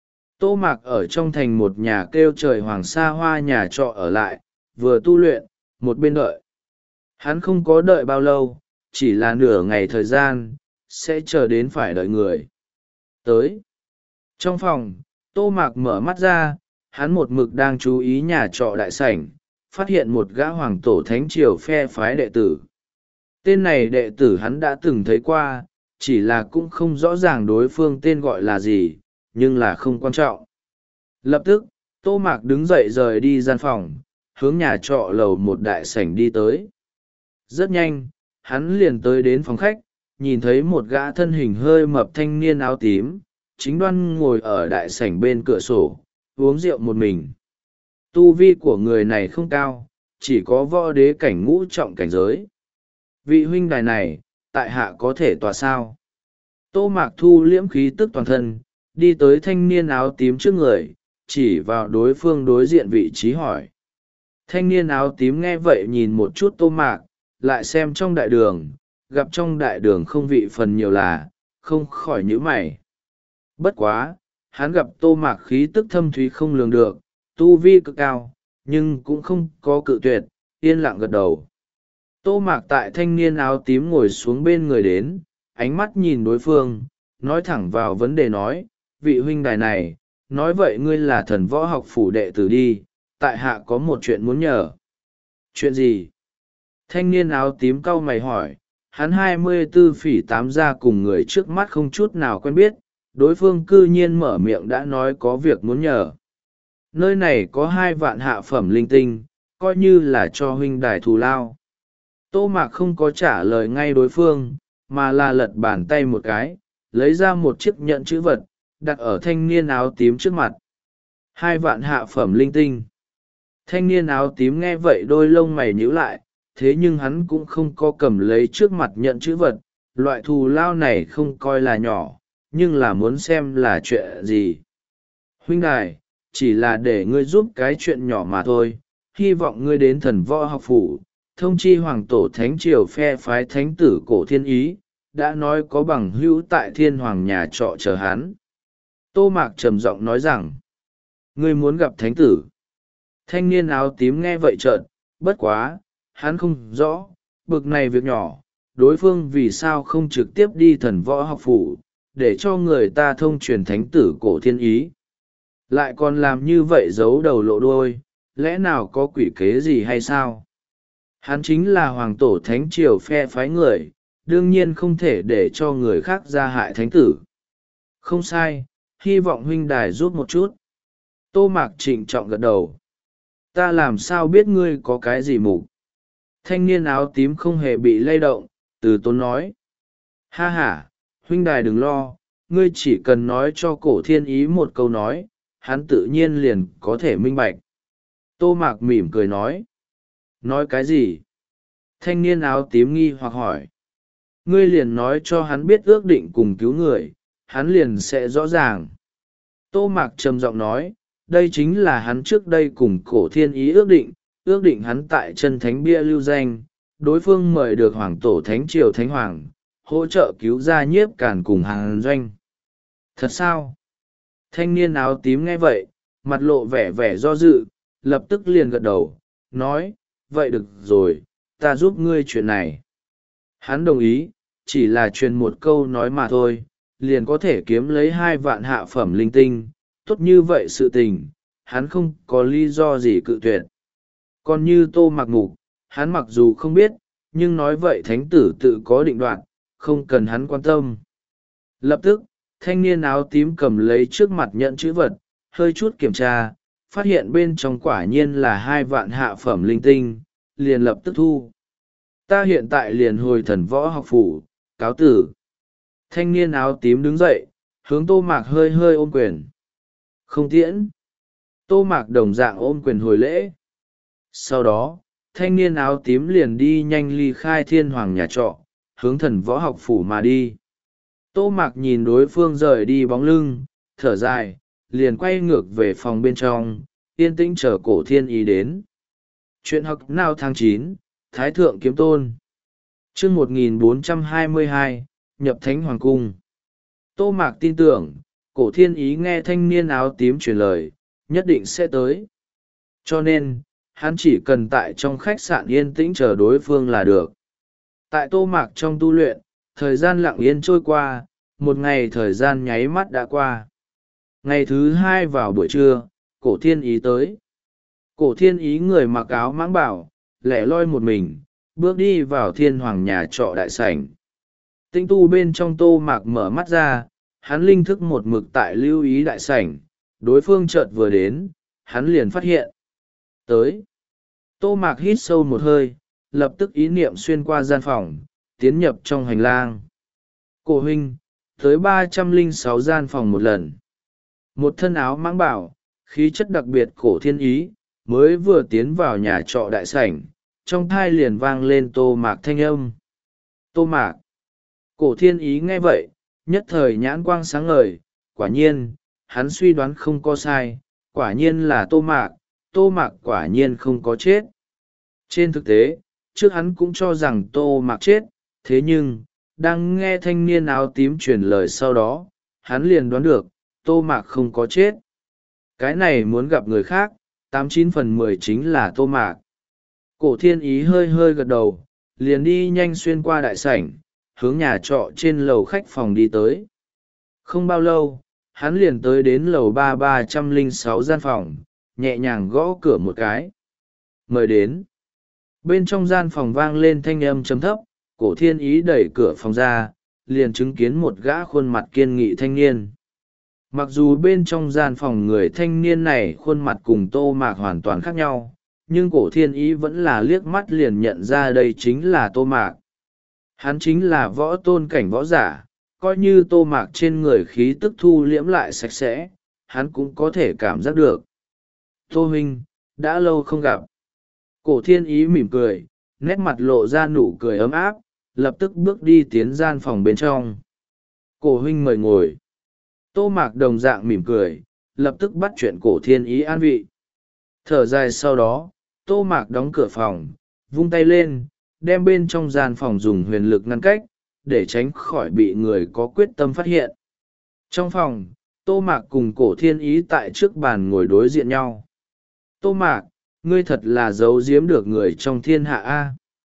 Tô Mạc ở trong thành một nhà kêu trời hoàng sa hoa nhà trọ ở lại, vừa tu luyện, một bên đợi. Hắn không có đợi bao lâu, chỉ là nửa ngày thời gian, sẽ chờ đến phải đợi người. Tới. Trong phòng, Tô Mạc mở mắt ra, hắn một mực đang chú ý nhà trọ đại sảnh, phát hiện một gã hoàng tổ thánh triều phe phái đệ tử. Tên này đệ tử hắn đã từng thấy qua, chỉ là cũng không rõ ràng đối phương tên gọi là gì, nhưng là không quan trọng. Lập tức, Tô Mạc đứng dậy rời đi gian phòng, hướng nhà trọ lầu một đại sảnh đi tới. Rất nhanh, hắn liền tới đến phòng khách, nhìn thấy một gã thân hình hơi mập thanh niên áo tím, chính đoan ngồi ở đại sảnh bên cửa sổ, uống rượu một mình. Tu vi của người này không cao, chỉ có võ đế cảnh ngũ trọng cảnh giới. Vị huynh đài này, tại hạ có thể tòa sao? Tô Mạc thu liễm khí tức toàn thân, đi tới thanh niên áo tím trước người, chỉ vào đối phương đối diện vị trí hỏi. Thanh niên áo tím nghe vậy nhìn một chút Tô Mạc, lại xem trong đại đường, gặp trong đại đường không vị phần nhiều là, không khỏi nhíu mày. Bất quá, hắn gặp Tô Mạc khí tức thâm thúy không lường được, tu vi cực cao, nhưng cũng không có cự tuyệt, yên lặng gật đầu. Tô Mạc tại thanh niên áo tím ngồi xuống bên người đến, ánh mắt nhìn đối phương, nói thẳng vào vấn đề nói, vị huynh đài này, nói vậy ngươi là thần võ học phủ đệ tử đi, tại hạ có một chuyện muốn nhờ. Chuyện gì? Thanh niên áo tím cau mày hỏi, hắn hai mươi tư phỉ tám ra cùng người trước mắt không chút nào quen biết, đối phương cư nhiên mở miệng đã nói có việc muốn nhờ. Nơi này có hai vạn hạ phẩm linh tinh, coi như là cho huynh đài thù lao. Tô Mạc không có trả lời ngay đối phương, mà là lật bàn tay một cái, lấy ra một chiếc nhẫn chữ vật, đặt ở thanh niên áo tím trước mặt. Hai vạn hạ phẩm linh tinh. Thanh niên áo tím nghe vậy đôi lông mày nhíu lại, thế nhưng hắn cũng không có cầm lấy trước mặt nhận chữ vật, loại thù lao này không coi là nhỏ, nhưng là muốn xem là chuyện gì. Huynh đài, chỉ là để ngươi giúp cái chuyện nhỏ mà thôi, hy vọng ngươi đến thần võ học phủ, thông chi hoàng tổ thánh triều phe phái thánh tử cổ thiên ý, đã nói có bằng hữu tại thiên hoàng nhà trọ chờ hắn. Tô Mạc trầm giọng nói rằng, ngươi muốn gặp thánh tử. Thanh niên áo tím nghe vậy trợn, bất quá, hắn không rõ, bực này việc nhỏ, đối phương vì sao không trực tiếp đi thần võ học phủ, để cho người ta thông truyền thánh tử cổ thiên ý. Lại còn làm như vậy giấu đầu lộ đuôi, lẽ nào có quỷ kế gì hay sao? Hắn chính là hoàng tổ thánh triều phe phái người, đương nhiên không thể để cho người khác ra hại thánh tử. Không sai, hy vọng huynh đài giúp một chút. Tô Mạc trịnh trọng gật đầu. Ta làm sao biết ngươi có cái gì mục? Thanh niên áo tím không hề bị lay động, từ tốn nói. Ha ha, huynh đài đừng lo, ngươi chỉ cần nói cho cổ thiên ý một câu nói, hắn tự nhiên liền có thể minh bạch. Tô Mạc mỉm cười nói. Nói cái gì? Thanh niên áo tím nghi hoặc hỏi. Ngươi liền nói cho hắn biết ước định cùng cứu người, hắn liền sẽ rõ ràng. Tô Mạc trầm giọng nói, đây chính là hắn trước đây cùng cổ thiên ý ước định, ước định hắn tại chân thánh bia lưu danh, đối phương mời được hoàng tổ thánh triều thánh hoàng, hỗ trợ cứu ra nhiếp càn cùng hàng doanh. Thật sao? Thanh niên áo tím nghe vậy, mặt lộ vẻ vẻ do dự, lập tức liền gật đầu, nói, vậy được rồi, ta giúp ngươi chuyện này. Hắn đồng ý, chỉ là truyền một câu nói mà thôi, liền có thể kiếm lấy hai vạn hạ phẩm linh tinh, tốt như vậy sự tình, hắn không có lý do gì cự tuyệt. Còn như Tô Mạc Mục, hắn mặc dù không biết, nhưng nói vậy thánh tử tự có định đoạt, không cần hắn quan tâm. Lập tức, thanh niên áo tím cầm lấy trước mặt nhận chữ vật, hơi chút kiểm tra, phát hiện bên trong quả nhiên là hai vạn hạ phẩm linh tinh, liền lập tức thu. Ta hiện tại liền hồi thần võ học phủ, cáo tử. Thanh niên áo tím đứng dậy, hướng Tô Mạc hơi hơi ôm quyền. Không tiễn. Tô Mạc đồng dạng ôm quyền hồi lễ. Sau đó, thanh niên áo tím liền đi nhanh ly khai thiên hoàng nhà trọ, hướng thần võ học phủ mà đi. Tô Mạc nhìn đối phương rời đi bóng lưng, thở dài, liền quay ngược về phòng bên trong, yên tĩnh chờ cổ thiên ý đến. Chuyện học nào tháng chín, Thái Thượng Kiếm Tôn. Chương một nghìn bốn trăm hai mươi hai, nhập Thánh Hoàng Cung. Tô Mạc tin tưởng, cổ thiên ý nghe thanh niên áo tím truyền lời, nhất định sẽ tới. Cho nên, hắn chỉ cần tại trong khách sạn yên tĩnh chờ đối phương là được. Tại Tô Mạc trong tu luyện, thời gian lặng yên trôi qua, một ngày thời gian nháy mắt đã qua. Ngày thứ hai vào buổi trưa, cổ thiên ý tới. Cổ thiên ý người mặc áo mãng bảo, lẻ loi một mình, bước đi vào thiên hoàng nhà trọ đại sảnh. Tinh tu bên trong Tô Mạc mở mắt ra, hắn linh thức một mực tại lưu ý đại sảnh, đối phương chợt vừa đến, hắn liền phát hiện. Tới. Tô Mạc hít sâu một hơi, lập tức ý niệm xuyên qua gian phòng, tiến nhập trong hành lang. Cổ huynh, tới ba trăm lẻ sáu gian phòng một lần. Một thân áo mãng bảo, khí chất đặc biệt cổ thiên ý, mới vừa tiến vào nhà trọ đại sảnh, trong thai liền vang lên Tô Mạc thanh âm. Tô Mạc. Cổ thiên ý nghe vậy, nhất thời nhãn quang sáng ngời, quả nhiên, hắn suy đoán không có sai, quả nhiên là Tô Mạc, Tô Mạc quả nhiên không có chết. Trên thực tế, trước hắn cũng cho rằng Tô Mạc chết, thế nhưng, đang nghe thanh niên áo tím truyền lời sau đó, hắn liền đoán được, Tô Mạc không có chết. Cái này muốn gặp người khác, tám chín phần mười chính là Tô Mạc. Cổ thiên ý hơi hơi gật đầu, liền đi nhanh xuyên qua đại sảnh, hướng nhà trọ trên lầu khách phòng đi tới. Không bao lâu, hắn liền tới đến lầu ba ba trăm lẻ sáu gian phòng, nhẹ nhàng gõ cửa một cái. Mời đến. Bên trong gian phòng vang lên thanh âm trầm thấp, cổ thiên ý đẩy cửa phòng ra, liền chứng kiến một gã khuôn mặt kiên nghị thanh niên. Mặc dù bên trong gian phòng người thanh niên này khuôn mặt cùng Tô Mạc hoàn toàn khác nhau, nhưng cổ thiên ý vẫn là liếc mắt liền nhận ra đây chính là Tô Mạc. Hắn chính là võ tôn cảnh võ giả, coi như Tô Mạc trên người khí tức thu liễm lại sạch sẽ, hắn cũng có thể cảm giác được. Tô huynh, đã lâu không gặp. Cổ thiên ý mỉm cười, nét mặt lộ ra nụ cười ấm áp, lập tức bước đi tiến gian phòng bên trong. Cổ huynh mời ngồi. Tô Mạc đồng dạng mỉm cười, lập tức bắt chuyện cổ thiên ý an vị. Thở dài sau đó, Tô Mạc đóng cửa phòng, vung tay lên, đem bên trong gian phòng dùng huyền lực ngăn cách, để tránh khỏi bị người có quyết tâm phát hiện. Trong phòng, Tô Mạc cùng cổ thiên ý tại trước bàn ngồi đối diện nhau. Tô Mạc, ngươi thật là giấu giếm được người trong thiên hạ a.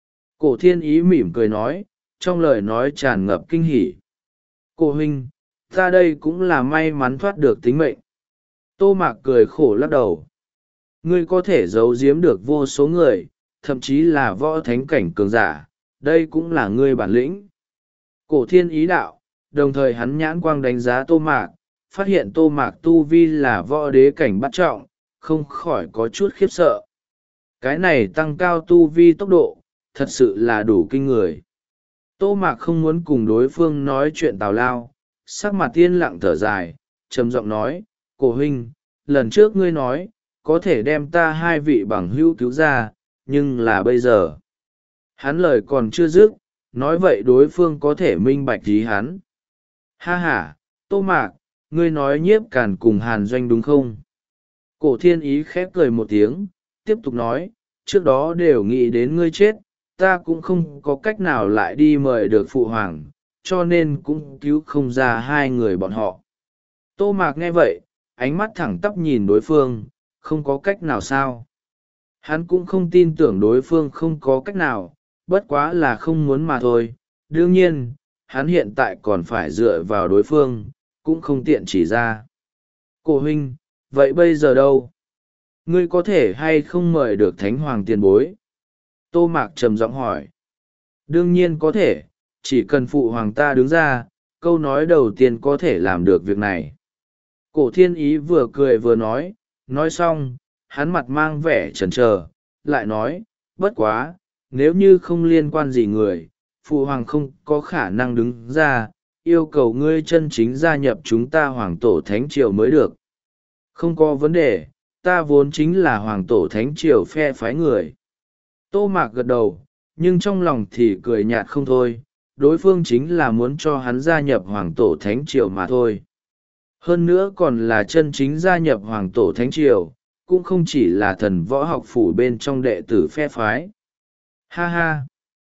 Cổ thiên ý mỉm cười nói, trong lời nói tràn ngập kinh hỉ. Cổ huynh, ta đây cũng là may mắn thoát được tính mệnh. Tô Mạc cười khổ lắc đầu. Ngươi có thể giấu giếm được vô số người, thậm chí là võ thánh cảnh cường giả, đây cũng là ngươi bản lĩnh. Cổ thiên ý đạo, đồng thời hắn nhãn quang đánh giá Tô Mạc, phát hiện Tô Mạc tu vi là võ đế cảnh bắt trọng, không khỏi có chút khiếp sợ. Cái này tăng cao tu vi tốc độ, thật sự là đủ kinh người. Tô Mạc không muốn cùng đối phương nói chuyện tào lao, sắc mặt yên lặng thở dài, trầm giọng nói, cổ huynh, lần trước ngươi nói, có thể đem ta hai vị bằng hữu cứu ra, nhưng là bây giờ. Hắn lời còn chưa dứt, nói vậy đối phương có thể minh bạch ý hắn. Ha ha, Tô Mạc, ngươi nói nhiếp càn cùng Hàn Doanh đúng không? Cổ thiên ý khép cười một tiếng, tiếp tục nói, trước đó đều nghĩ đến ngươi chết, ta cũng không có cách nào lại đi mời được phụ hoàng, cho nên cũng cứu không ra hai người bọn họ. Tô Mạc nghe vậy, ánh mắt thẳng tắp nhìn đối phương, không có cách nào sao. Hắn cũng không tin tưởng đối phương không có cách nào, bất quá là không muốn mà thôi. Đương nhiên, hắn hiện tại còn phải dựa vào đối phương, cũng không tiện chỉ ra. Cổ huynh, vậy bây giờ đâu? Ngươi có thể hay không mời được Thánh Hoàng tiền bối? Tô Mạc trầm giọng hỏi. Đương nhiên có thể, chỉ cần phụ hoàng ta đứng ra, câu nói đầu tiên có thể làm được việc này. Cổ thiên ý vừa cười vừa nói, nói xong, hắn mặt mang vẻ chần chờ, lại nói, bất quá, nếu như không liên quan gì người, phụ hoàng không có khả năng đứng ra, yêu cầu ngươi chân chính gia nhập chúng ta hoàng tổ thánh triều mới được. Không có vấn đề, ta vốn chính là hoàng tổ thánh triều phe phái người. Tô Mạc gật đầu, nhưng trong lòng thì cười nhạt không thôi, đối phương chính là muốn cho hắn gia nhập hoàng tổ thánh triều mà thôi. Hơn nữa còn là chân chính gia nhập hoàng tổ thánh triều, cũng không chỉ là thần võ học phủ bên trong đệ tử phe phái. Ha ha!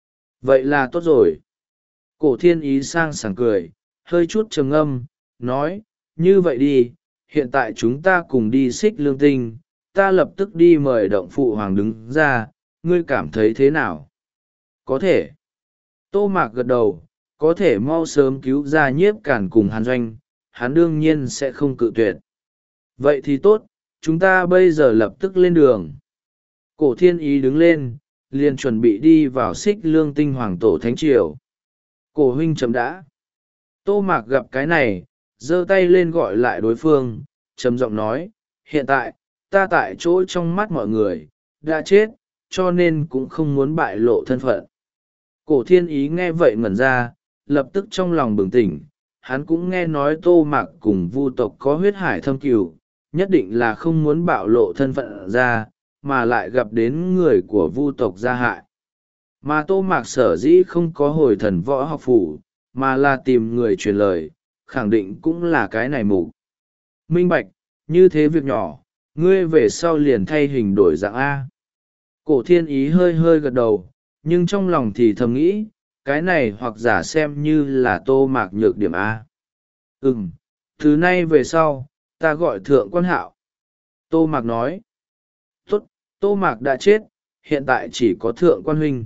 Vậy là tốt rồi. Cổ thiên ý sang sảng cười, hơi chút trầm ngâm, nói, như vậy đi, hiện tại chúng ta cùng đi xích lương tinh, ta lập tức đi mời động phụ hoàng đứng ra, ngươi cảm thấy thế nào? Có thể. Tô Mạc gật đầu, có thể mau sớm cứu ra Nhiếp Cản cùng Hàn Doanh, hắn đương nhiên sẽ không cự tuyệt. Vậy thì tốt, chúng ta bây giờ lập tức lên đường. Cổ thiên ý đứng lên, liền chuẩn bị đi vào xích lương tinh hoàng tổ thánh triều. Cổ huynh chấm đã. Tô Mạc gặp cái này, giơ tay lên gọi lại đối phương, trầm giọng nói, hiện tại, ta tại chỗ trong mắt mọi người, đã chết, cho nên cũng không muốn bại lộ thân phận. Cổ thiên ý nghe vậy ngẩn ra, lập tức trong lòng bừng tỉnh, hắn cũng nghe nói Tô Mạc cùng vu tộc có huyết hải thâm cừu, nhất định là không muốn bạo lộ thân phận ra, mà lại gặp đến người của vu tộc gia hại. Mà Tô Mạc sở dĩ không có hồi thần võ học phủ, mà là tìm người truyền lời, khẳng định cũng là cái này mục. Minh bạch, như thế việc nhỏ, ngươi về sau liền thay hình đổi dạng A. Cổ thiên ý hơi hơi gật đầu, nhưng trong lòng thì thầm nghĩ, cái này hoặc giả xem như là Tô Mạc nhược điểm A. Ừm, từ nay về sau, ta gọi thượng quan hạo. Tô Mạc nói, tốt, Tô Mạc đã chết, hiện tại chỉ có thượng quan huynh.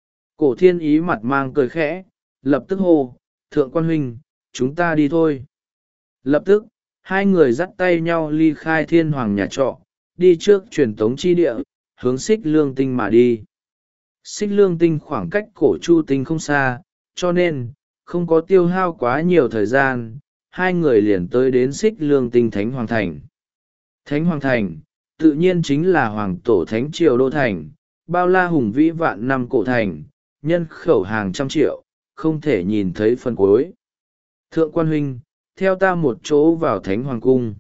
Cổ thiên ý mặt mang cười khẽ, lập tức hô, thượng quan huynh, chúng ta đi thôi. Lập tức, hai người dắt tay nhau ly khai thiên hoàng nhà trọ, đi trước truyền tống chi địa, hướng xích lương tinh mà đi. Xích lương tinh khoảng cách cổ chu tinh không xa, cho nên, không có tiêu hao quá nhiều thời gian, hai người liền tới đến xích lương tinh Thánh Hoàng Thành. Thánh Hoàng Thành, tự nhiên chính là hoàng tổ thánh triều đô thành, bao la hùng vĩ vạn năm cổ thành, nhân khẩu hàng trăm triệu, không thể nhìn thấy phần cuối. Thượng quan huynh, theo ta một chỗ vào Thánh Hoàng Cung.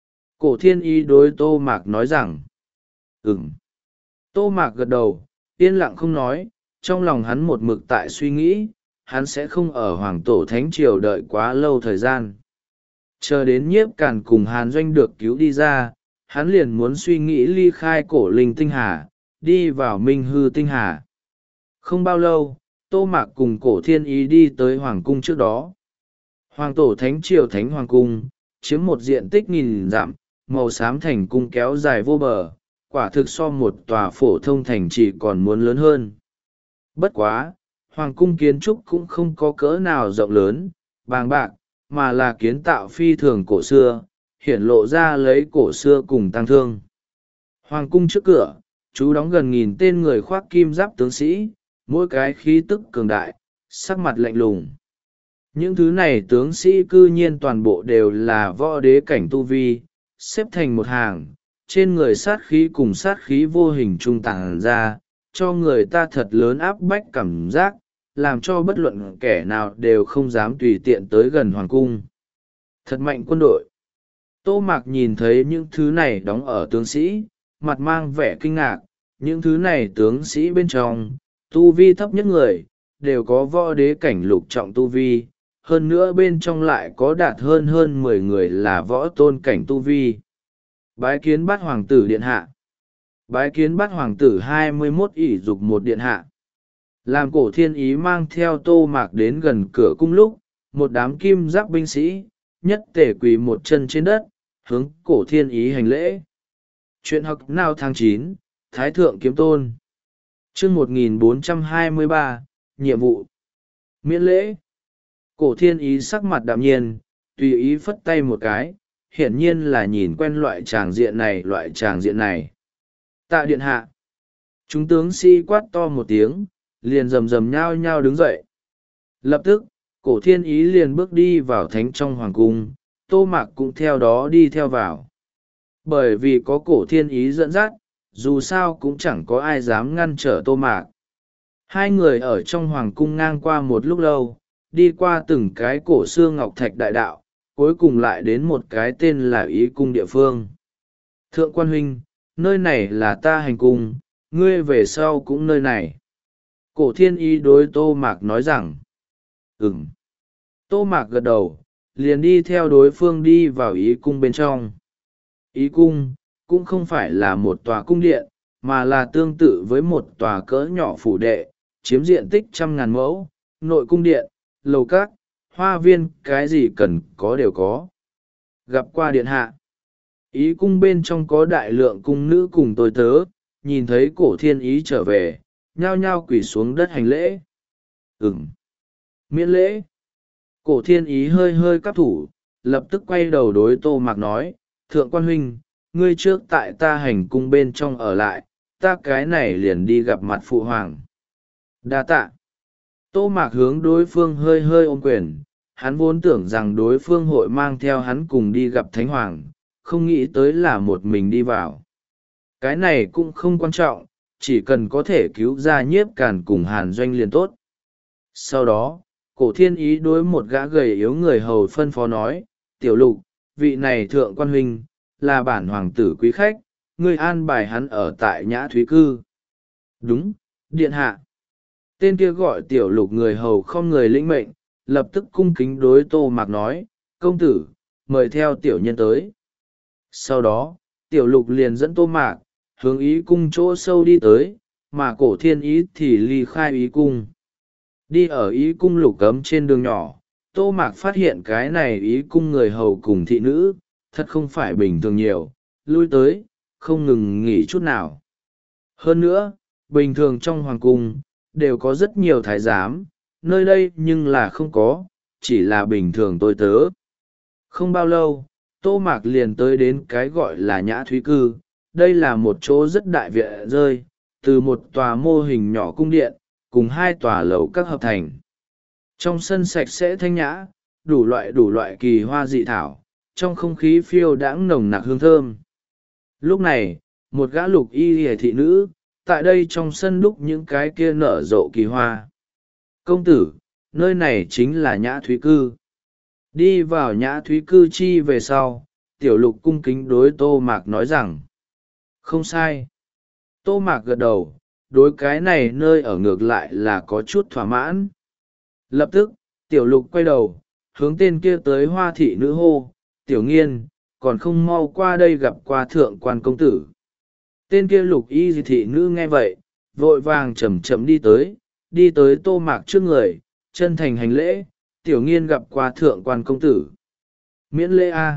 Cổ thiên ý đối Tô Mạc nói rằng, ừm. Tô Mạc gật đầu, yên lặng không nói, trong lòng hắn một mực tại suy nghĩ, hắn sẽ không ở hoàng tổ thánh triều đợi quá lâu thời gian. Chờ đến Nhiếp Cản cùng Hàn Doanh được cứu đi ra, hắn liền muốn suy nghĩ ly khai cổ linh tinh hà, đi vào minh hư tinh hà. Không bao lâu, Tô Mạc cùng cổ thiên ý đi tới hoàng cung trước đó. Hoàng tổ thánh triều Thánh Hoàng Cung, chiếm một diện tích nghìn dặm, màu xám thành cung kéo dài vô bờ, quả thực so một tòa phổ thông thành chỉ còn muốn lớn hơn. Bất quá, hoàng cung kiến trúc cũng không có cỡ nào rộng lớn, bàng bạc, mà là kiến tạo phi thường cổ xưa, hiển lộ ra lấy cổ xưa cùng tăng thương. Hoàng cung trước cửa, chú đóng gần nghìn tên người khoác kim giáp tướng sĩ, mỗi cái khí tức cường đại, sắc mặt lạnh lùng. Những thứ này tướng sĩ cư nhiên toàn bộ đều là võ đế cảnh tu vi, xếp thành một hàng, trên người sát khí cùng sát khí vô hình trung tàng ra, cho người ta thật lớn áp bách cảm giác, làm cho bất luận kẻ nào đều không dám tùy tiện tới gần hoàng cung. Thật mạnh quân đội. Tô Mạc nhìn thấy những thứ này đóng ở tướng sĩ, mặt mang vẻ kinh ngạc, những thứ này tướng sĩ bên trong, tu vi thấp nhất người, đều có võ đế cảnh lục trọng tu vi, hơn nữa bên trong lại có đạt hơn hơn mười người là võ tôn cảnh tu vi. Bái kiến bát hoàng tử điện hạ. Bái kiến bát hoàng tử hai mươi mốt ỷ dục một điện hạ. Làm cổ thiên ý mang theo Tô Mạc đến gần cửa cung lúc, một đám kim giáp binh sĩ, nhất tể quỳ một chân trên đất, hướng cổ thiên ý hành lễ. Chuyện học nào tháng chín, Thái Thượng Kiếm Tôn. chương một nghìn bốn trăm hai mươi ba, nhiệm vụ. Miễn lễ. Cổ thiên ý sắc mặt đạm nhiên, tùy ý phất tay một cái, hiển nhiên là nhìn quen loại tràng diện này loại tràng diện này. Tạ điện hạ. Chúng tướng sĩ quát to một tiếng, liền rầm rầm nhao nhao đứng dậy. Lập tức, Cổ Thiên Ý liền bước đi vào thánh trong hoàng cung, Tô Mạc cũng theo đó đi theo vào. Bởi vì có Cổ Thiên Ý dẫn dắt, dù sao cũng chẳng có ai dám ngăn trở Tô Mạc. Hai người ở trong hoàng cung ngang qua một lúc lâu, đi qua từng cái cổ xưa ngọc thạch đại đạo, cuối cùng lại đến một cái tên là Ý cung địa phương. Thượng quan huynh, nơi này là ta hành cung, ngươi về sau cũng nơi này. Cổ Thiên Ý đối Tô Mạc nói rằng, ừm. Tô Mạc gật đầu, liền đi theo đối phương đi vào Ý cung bên trong. Ý cung cũng không phải là một tòa cung điện, mà là tương tự với một tòa cỡ nhỏ phủ đệ, chiếm diện tích trăm ngàn mẫu, nội cung điện, lầu các, hoa viên, cái gì cần có đều có. Gặp qua điện hạ. Ý cung bên trong có đại lượng cung nữ cùng tôi tớ, nhìn thấy Cổ Thiên Ý trở về, nhao nhao quỳ xuống đất hành lễ. Ừm. Miễn lễ. Cổ Thiên Ý hơi hơi cắp thủ, lập tức quay đầu đối Tô Mạc nói, Thượng quan huynh, ngươi trước tại ta hành cung bên trong ở lại, ta cái này liền đi gặp mặt phụ hoàng. Đa tạ. Tô Mạc hướng đối phương hơi hơi ôm quyền, hắn vốn tưởng rằng đối phương hội mang theo hắn cùng đi gặp Thánh Hoàng, không nghĩ tới là một mình đi vào. Cái này cũng không quan trọng, chỉ cần có thể cứu ra Nhiếp Càn cùng Hàn Doanh liền tốt. Sau đó, Cổ Thiên Ý đối một gã gầy yếu người hầu phân phó nói, Tiểu Lục, vị này Thượng quan huynh, là bản hoàng tử quý khách, ngươi an bài hắn ở tại Nhã Thúy Cư. Đúng, điện hạ. Tên kia gọi Tiểu Lục người hầu không người lĩnh mệnh, lập tức cung kính đối Tô Mạc nói, công tử, mời theo tiểu nhân tới. Sau đó, Tiểu Lục liền dẫn Tô Mạc, hướng Ý cung chỗ sâu đi tới, mà Cổ Thiên Ý thì ly khai Ý cung. Đi ở Ý cung lục cấm trên đường nhỏ, Tô Mạc phát hiện cái này Ý cung người hầu cùng thị nữ, thật không phải bình thường nhiều, lui tới, không ngừng nghỉ chút nào. Hơn nữa, bình thường trong hoàng cung, đều có rất nhiều thái giám, nơi đây nhưng là không có, chỉ là bình thường tôi tớ. Không bao lâu, Tô Mạc liền tới đến cái gọi là Nhã Thúy Cư, đây là một chỗ rất đại viện rơi, từ một tòa mô hình nhỏ cung điện, cùng hai tòa lầu các hợp thành. Trong sân sạch sẽ thanh nhã, đủ loại đủ loại kỳ hoa dị thảo, trong không khí phiêu đãng nồng nặc hương thơm. Lúc này, một gã lục y hề thị nữ, tại đây trong sân đúc những cái kia nở rộ kỳ hoa. Công tử, nơi này chính là Nhã Thúy Cư. Đi vào Nhã Thúy Cư chi về sau, Tiểu Lục cung kính đối Tô Mạc nói rằng, không sai. Tô Mạc gật đầu, đối cái này nơi ở ngược lại là có chút thỏa mãn. Lập tức, Tiểu Lục quay đầu, hướng tên kia tới hoa thị nữ hô, Tiểu Nghiên, còn không mau qua đây gặp qua thượng quan công tử. Tên kia lục y thị nữ nghe vậy, vội vàng chậm chậm đi tới, đi tới Tô Mạc trước người, chân thành hành lễ, Tiểu Nghiên gặp qua thượng quan công tử. Miễn lễ a.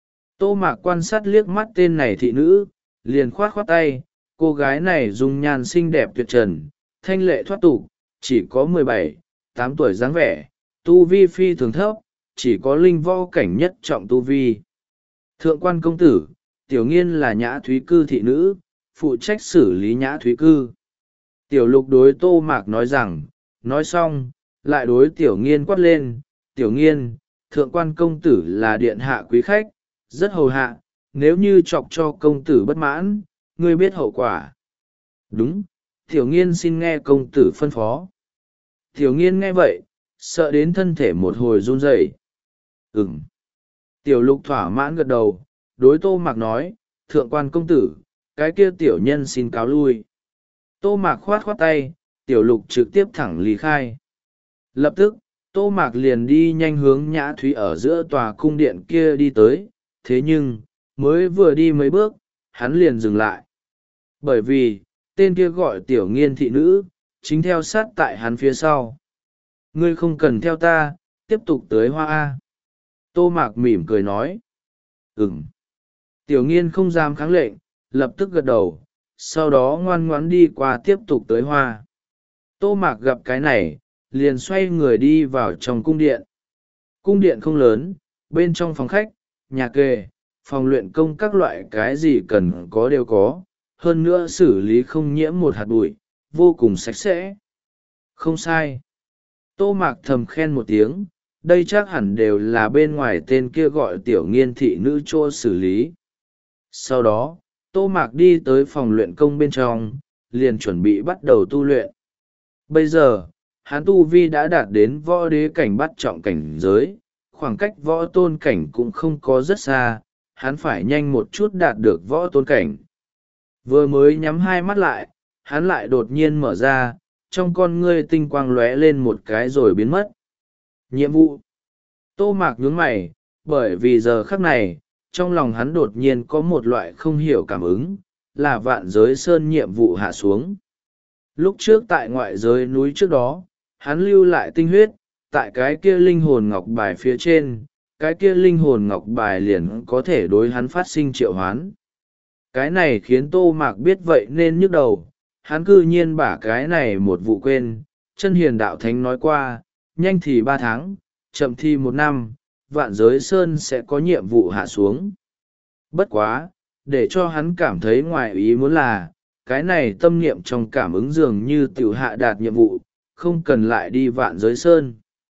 Tô Mạc quan sát liếc mắt tên này thị nữ, liền khoát khoát tay, cô gái này dung nhan xinh đẹp tuyệt trần, thanh lệ thoát tục, chỉ có mười bảy, tám tuổi dáng vẻ, tu vi phi thường thấp, chỉ có linh võ cảnh nhất trọng tu vi. Thượng quan công tử, Tiểu Nghiên là Nhã Thúy Cư thị nữ, phụ trách xử lý Nhã Thúy Cư. Tiểu Lục đối Tô Mạc nói rằng, nói xong, lại đối Tiểu Nghiên quát lên, Tiểu Nghiên, thượng quan công tử là điện hạ quý khách, rất hầu hạ, nếu như chọc cho công tử bất mãn, ngươi biết hậu quả. Đúng, Tiểu Nghiên xin nghe công tử phân phó. Tiểu Nghiên nghe vậy, sợ đến thân thể một hồi run rẩy. Ừm. Tiểu Lục thỏa mãn gật đầu, đối Tô Mạc nói, thượng quan công tử, cái kia tiểu nhân xin cáo lui. Tô Mạc khoát khoát tay, Tiểu Lục trực tiếp thẳng lý khai. Lập tức, Tô Mạc liền đi nhanh hướng Nhã Thúy ở giữa tòa cung điện kia đi tới, thế nhưng, mới vừa đi mấy bước, hắn liền dừng lại. Bởi vì, tên kia gọi Tiểu Nghiên thị nữ, chính theo sát tại hắn phía sau. Ngươi không cần theo ta, tiếp tục tới hoa A. Tô Mạc mỉm cười nói. Ừm. Tiểu Nghiên không dám kháng lệnh, lập tức gật đầu, sau đó ngoan ngoãn đi qua tiếp tục tới hoa. Tô Mạc gặp cái này, liền xoay người đi vào trong cung điện. Cung điện không lớn, bên trong phòng khách, nhà kề, phòng luyện công các loại cái gì cần có đều có, hơn nữa xử lý không nhiễm một hạt bụi, vô cùng sạch sẽ. Không sai. Tô Mạc thầm khen một tiếng, đây chắc hẳn đều là bên ngoài tên kia gọi tiểu nghiên thị nữ chỗ xử lý. Sau đó, Tô Mạc đi tới phòng luyện công bên trong, liền chuẩn bị bắt đầu tu luyện. Bây giờ, hắn tu vi đã đạt đến võ đế cảnh bắt trọng cảnh giới, khoảng cách võ tôn cảnh cũng không có rất xa, hắn phải nhanh một chút đạt được võ tôn cảnh. Vừa mới nhắm hai mắt lại, hắn lại đột nhiên mở ra, trong con ngươi tinh quang lóe lên một cái rồi biến mất. Nhiệm vụ. Tô Mạc nhướng mày, bởi vì giờ khắc này, trong lòng hắn đột nhiên có một loại không hiểu cảm ứng, là vạn giới sơn nhiệm vụ hạ xuống. Lúc trước tại ngoại giới núi trước đó, hắn lưu lại tinh huyết, tại cái kia linh hồn ngọc bài phía trên, cái kia linh hồn ngọc bài liền có thể đối hắn phát sinh triệu hoán. Cái này khiến Tô Mạc biết vậy nên nhức đầu, hắn cư nhiên bả cái này một vụ quên. Chân hiền đạo thánh nói qua, nhanh thì ba tháng, chậm thì một năm, vạn giới sơn sẽ có nhiệm vụ hạ xuống. Bất quá, để cho hắn cảm thấy ngoài ý muốn là, cái này tâm niệm trong cảm ứng dường như tiểu hạ đạt nhiệm vụ, không cần lại đi vạn giới sơn.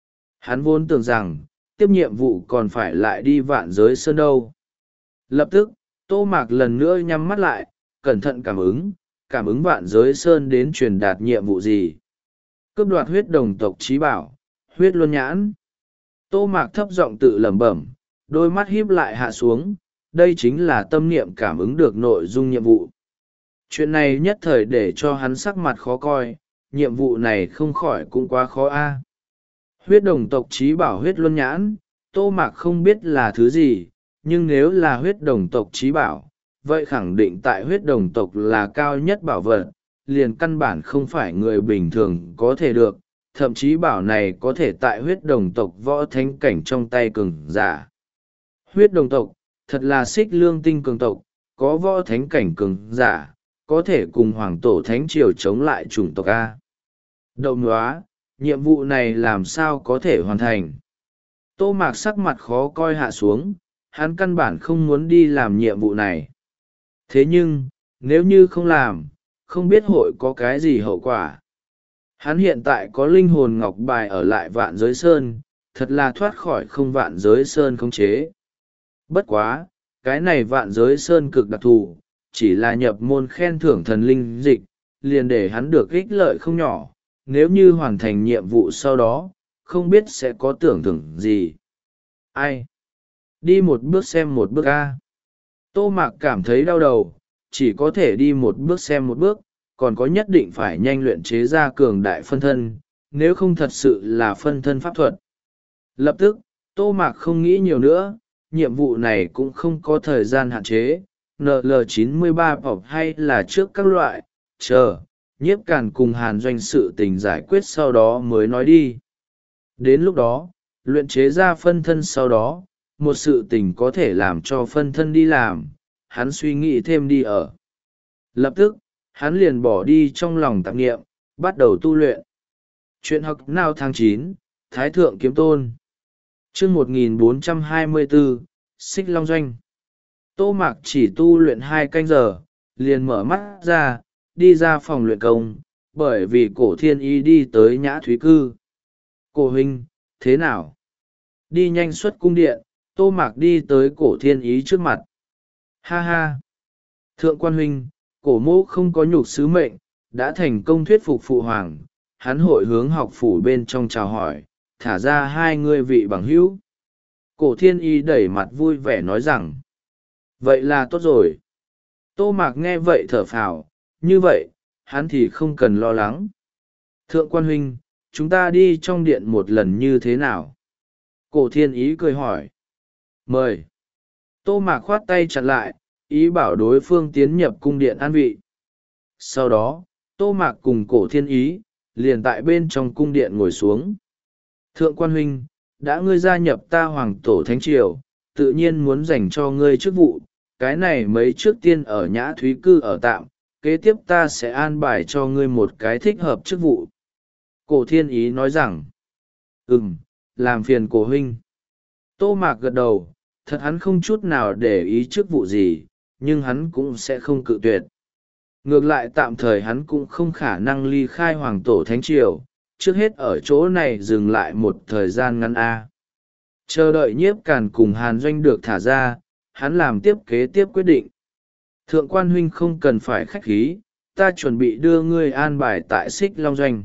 Hắn vốn tưởng rằng, tiếp nhiệm vụ còn phải lại đi vạn giới sơn đâu. Lập tức, Tô Mạc lần nữa nhắm mắt lại, cẩn thận cảm ứng, cảm ứng vạn giới sơn đến truyền đạt nhiệm vụ gì. Cướp đoạt huyết đồng tộc trí bảo, huyết luân nhãn. Tô Mạc thấp giọng tự lẩm bẩm, đôi mắt híp lại hạ xuống, đây chính là tâm niệm cảm ứng được nội dung nhiệm vụ. Chuyện này nhất thời để cho hắn sắc mặt khó coi, nhiệm vụ này không khỏi cũng quá khó a. Huyết đồng tộc trí bảo huyết luân nhãn, Tô Mạc không biết là thứ gì, nhưng nếu là huyết đồng tộc trí bảo, vậy khẳng định tại huyết đồng tộc là cao nhất bảo vật, liền căn bản không phải người bình thường có thể được, thậm chí bảo này có thể tại huyết đồng tộc võ thánh cảnh trong tay cường giả. Huyết đồng tộc, thật là xích lương tinh cường tộc, có võ thánh cảnh cường giả, có thể cùng hoàng tổ thánh triều chống lại chủng tộc A. Đậu nóa, nhiệm vụ này làm sao có thể hoàn thành? Tô Mạc sắc mặt khó coi hạ xuống, hắn căn bản không muốn đi làm nhiệm vụ này. Thế nhưng, nếu như không làm, không biết hội có cái gì hậu quả. Hắn hiện tại có linh hồn ngọc bài ở lại vạn giới sơn, thật là thoát khỏi không vạn giới sơn khống chế. Bất quá, cái này vạn giới sơn cực đặc thù, chỉ là nhập môn khen thưởng thần linh dịch, liền để hắn được ích lợi không nhỏ, nếu như hoàn thành nhiệm vụ sau đó, không biết sẽ có tưởng thưởng gì. Ai? Đi một bước xem một bước a. Tô Mạc cảm thấy đau đầu, chỉ có thể đi một bước xem một bước, còn có nhất định phải nhanh luyện chế ra cường đại phân thân, nếu không thật sự là phân thân pháp thuật. Lập tức, Tô Mạc không nghĩ nhiều nữa, nhiệm vụ này cũng không có thời gian hạn chế, N L chín mươi ba bọc hay là trước các loại, chờ, Nhiếp Càn cùng Hàn Doanh sự tình giải quyết sau đó mới nói đi. Đến lúc đó, luyện chế ra phân thân sau đó, một sự tình có thể làm cho phân thân đi làm, hắn suy nghĩ thêm đi ở. Lập tức, hắn liền bỏ đi trong lòng tạp nghiệm, bắt đầu tu luyện. Chuyện học nào tháng chín, Thái Thượng Kiếm Tôn. Chương một nghìn bốn trăm hai mươi bốn, Xích Long Doanh. Tô Mạc chỉ tu luyện hai canh giờ, liền mở mắt ra, đi ra phòng luyện công, bởi vì Cổ Thiên Ý đi tới Nhã Thúy Cư. Cổ huynh, thế nào? Đi nhanh xuất cung điện, Tô Mạc đi tới Cổ Thiên Ý trước mặt. Ha ha! Thượng quan huynh, Cổ mô không có nhục sứ mệnh, đã thành công thuyết phục phụ hoàng, hắn hội hướng học phủ bên trong chào hỏi, thả ra hai người vị bằng hữu. Cổ Thiên Y đẩy mặt vui vẻ nói rằng, vậy là tốt rồi. Tô Mạc nghe vậy thở phào, như vậy, hắn thì không cần lo lắng. Thượng quan huynh, chúng ta đi trong điện một lần như thế nào? Cổ Thiên Ý cười hỏi. Mời. Tô Mạc khoát tay chặn lại, ý bảo đối phương tiến nhập cung điện an vị. Sau đó, Tô Mạc cùng Cổ Thiên Ý, liền tại bên trong cung điện ngồi xuống. Thượng quan huynh, đã ngươi gia nhập ta hoàng tổ thánh triều, tự nhiên muốn dành cho ngươi chức vụ, cái này mấy trước tiên ở Nhã Thúy Cư ở tạm, kế tiếp ta sẽ an bài cho ngươi một cái thích hợp chức vụ. Cổ Thiên Ý nói rằng, ừm, làm phiền cổ huynh. Tô Mạc gật đầu, thật hắn không chút nào để ý chức vụ gì, nhưng hắn cũng sẽ không cự tuyệt. Ngược lại tạm thời hắn cũng không khả năng ly khai hoàng tổ thánh triều, trước hết ở chỗ này dừng lại một thời gian ngắn a. Chờ đợi nhiếp càn cùng hàn doanh được thả ra, hắn làm tiếp kế tiếp quyết định. Thượng quan huynh không cần phải khách khí, ta chuẩn bị đưa ngươi an bài tại xích long doanh.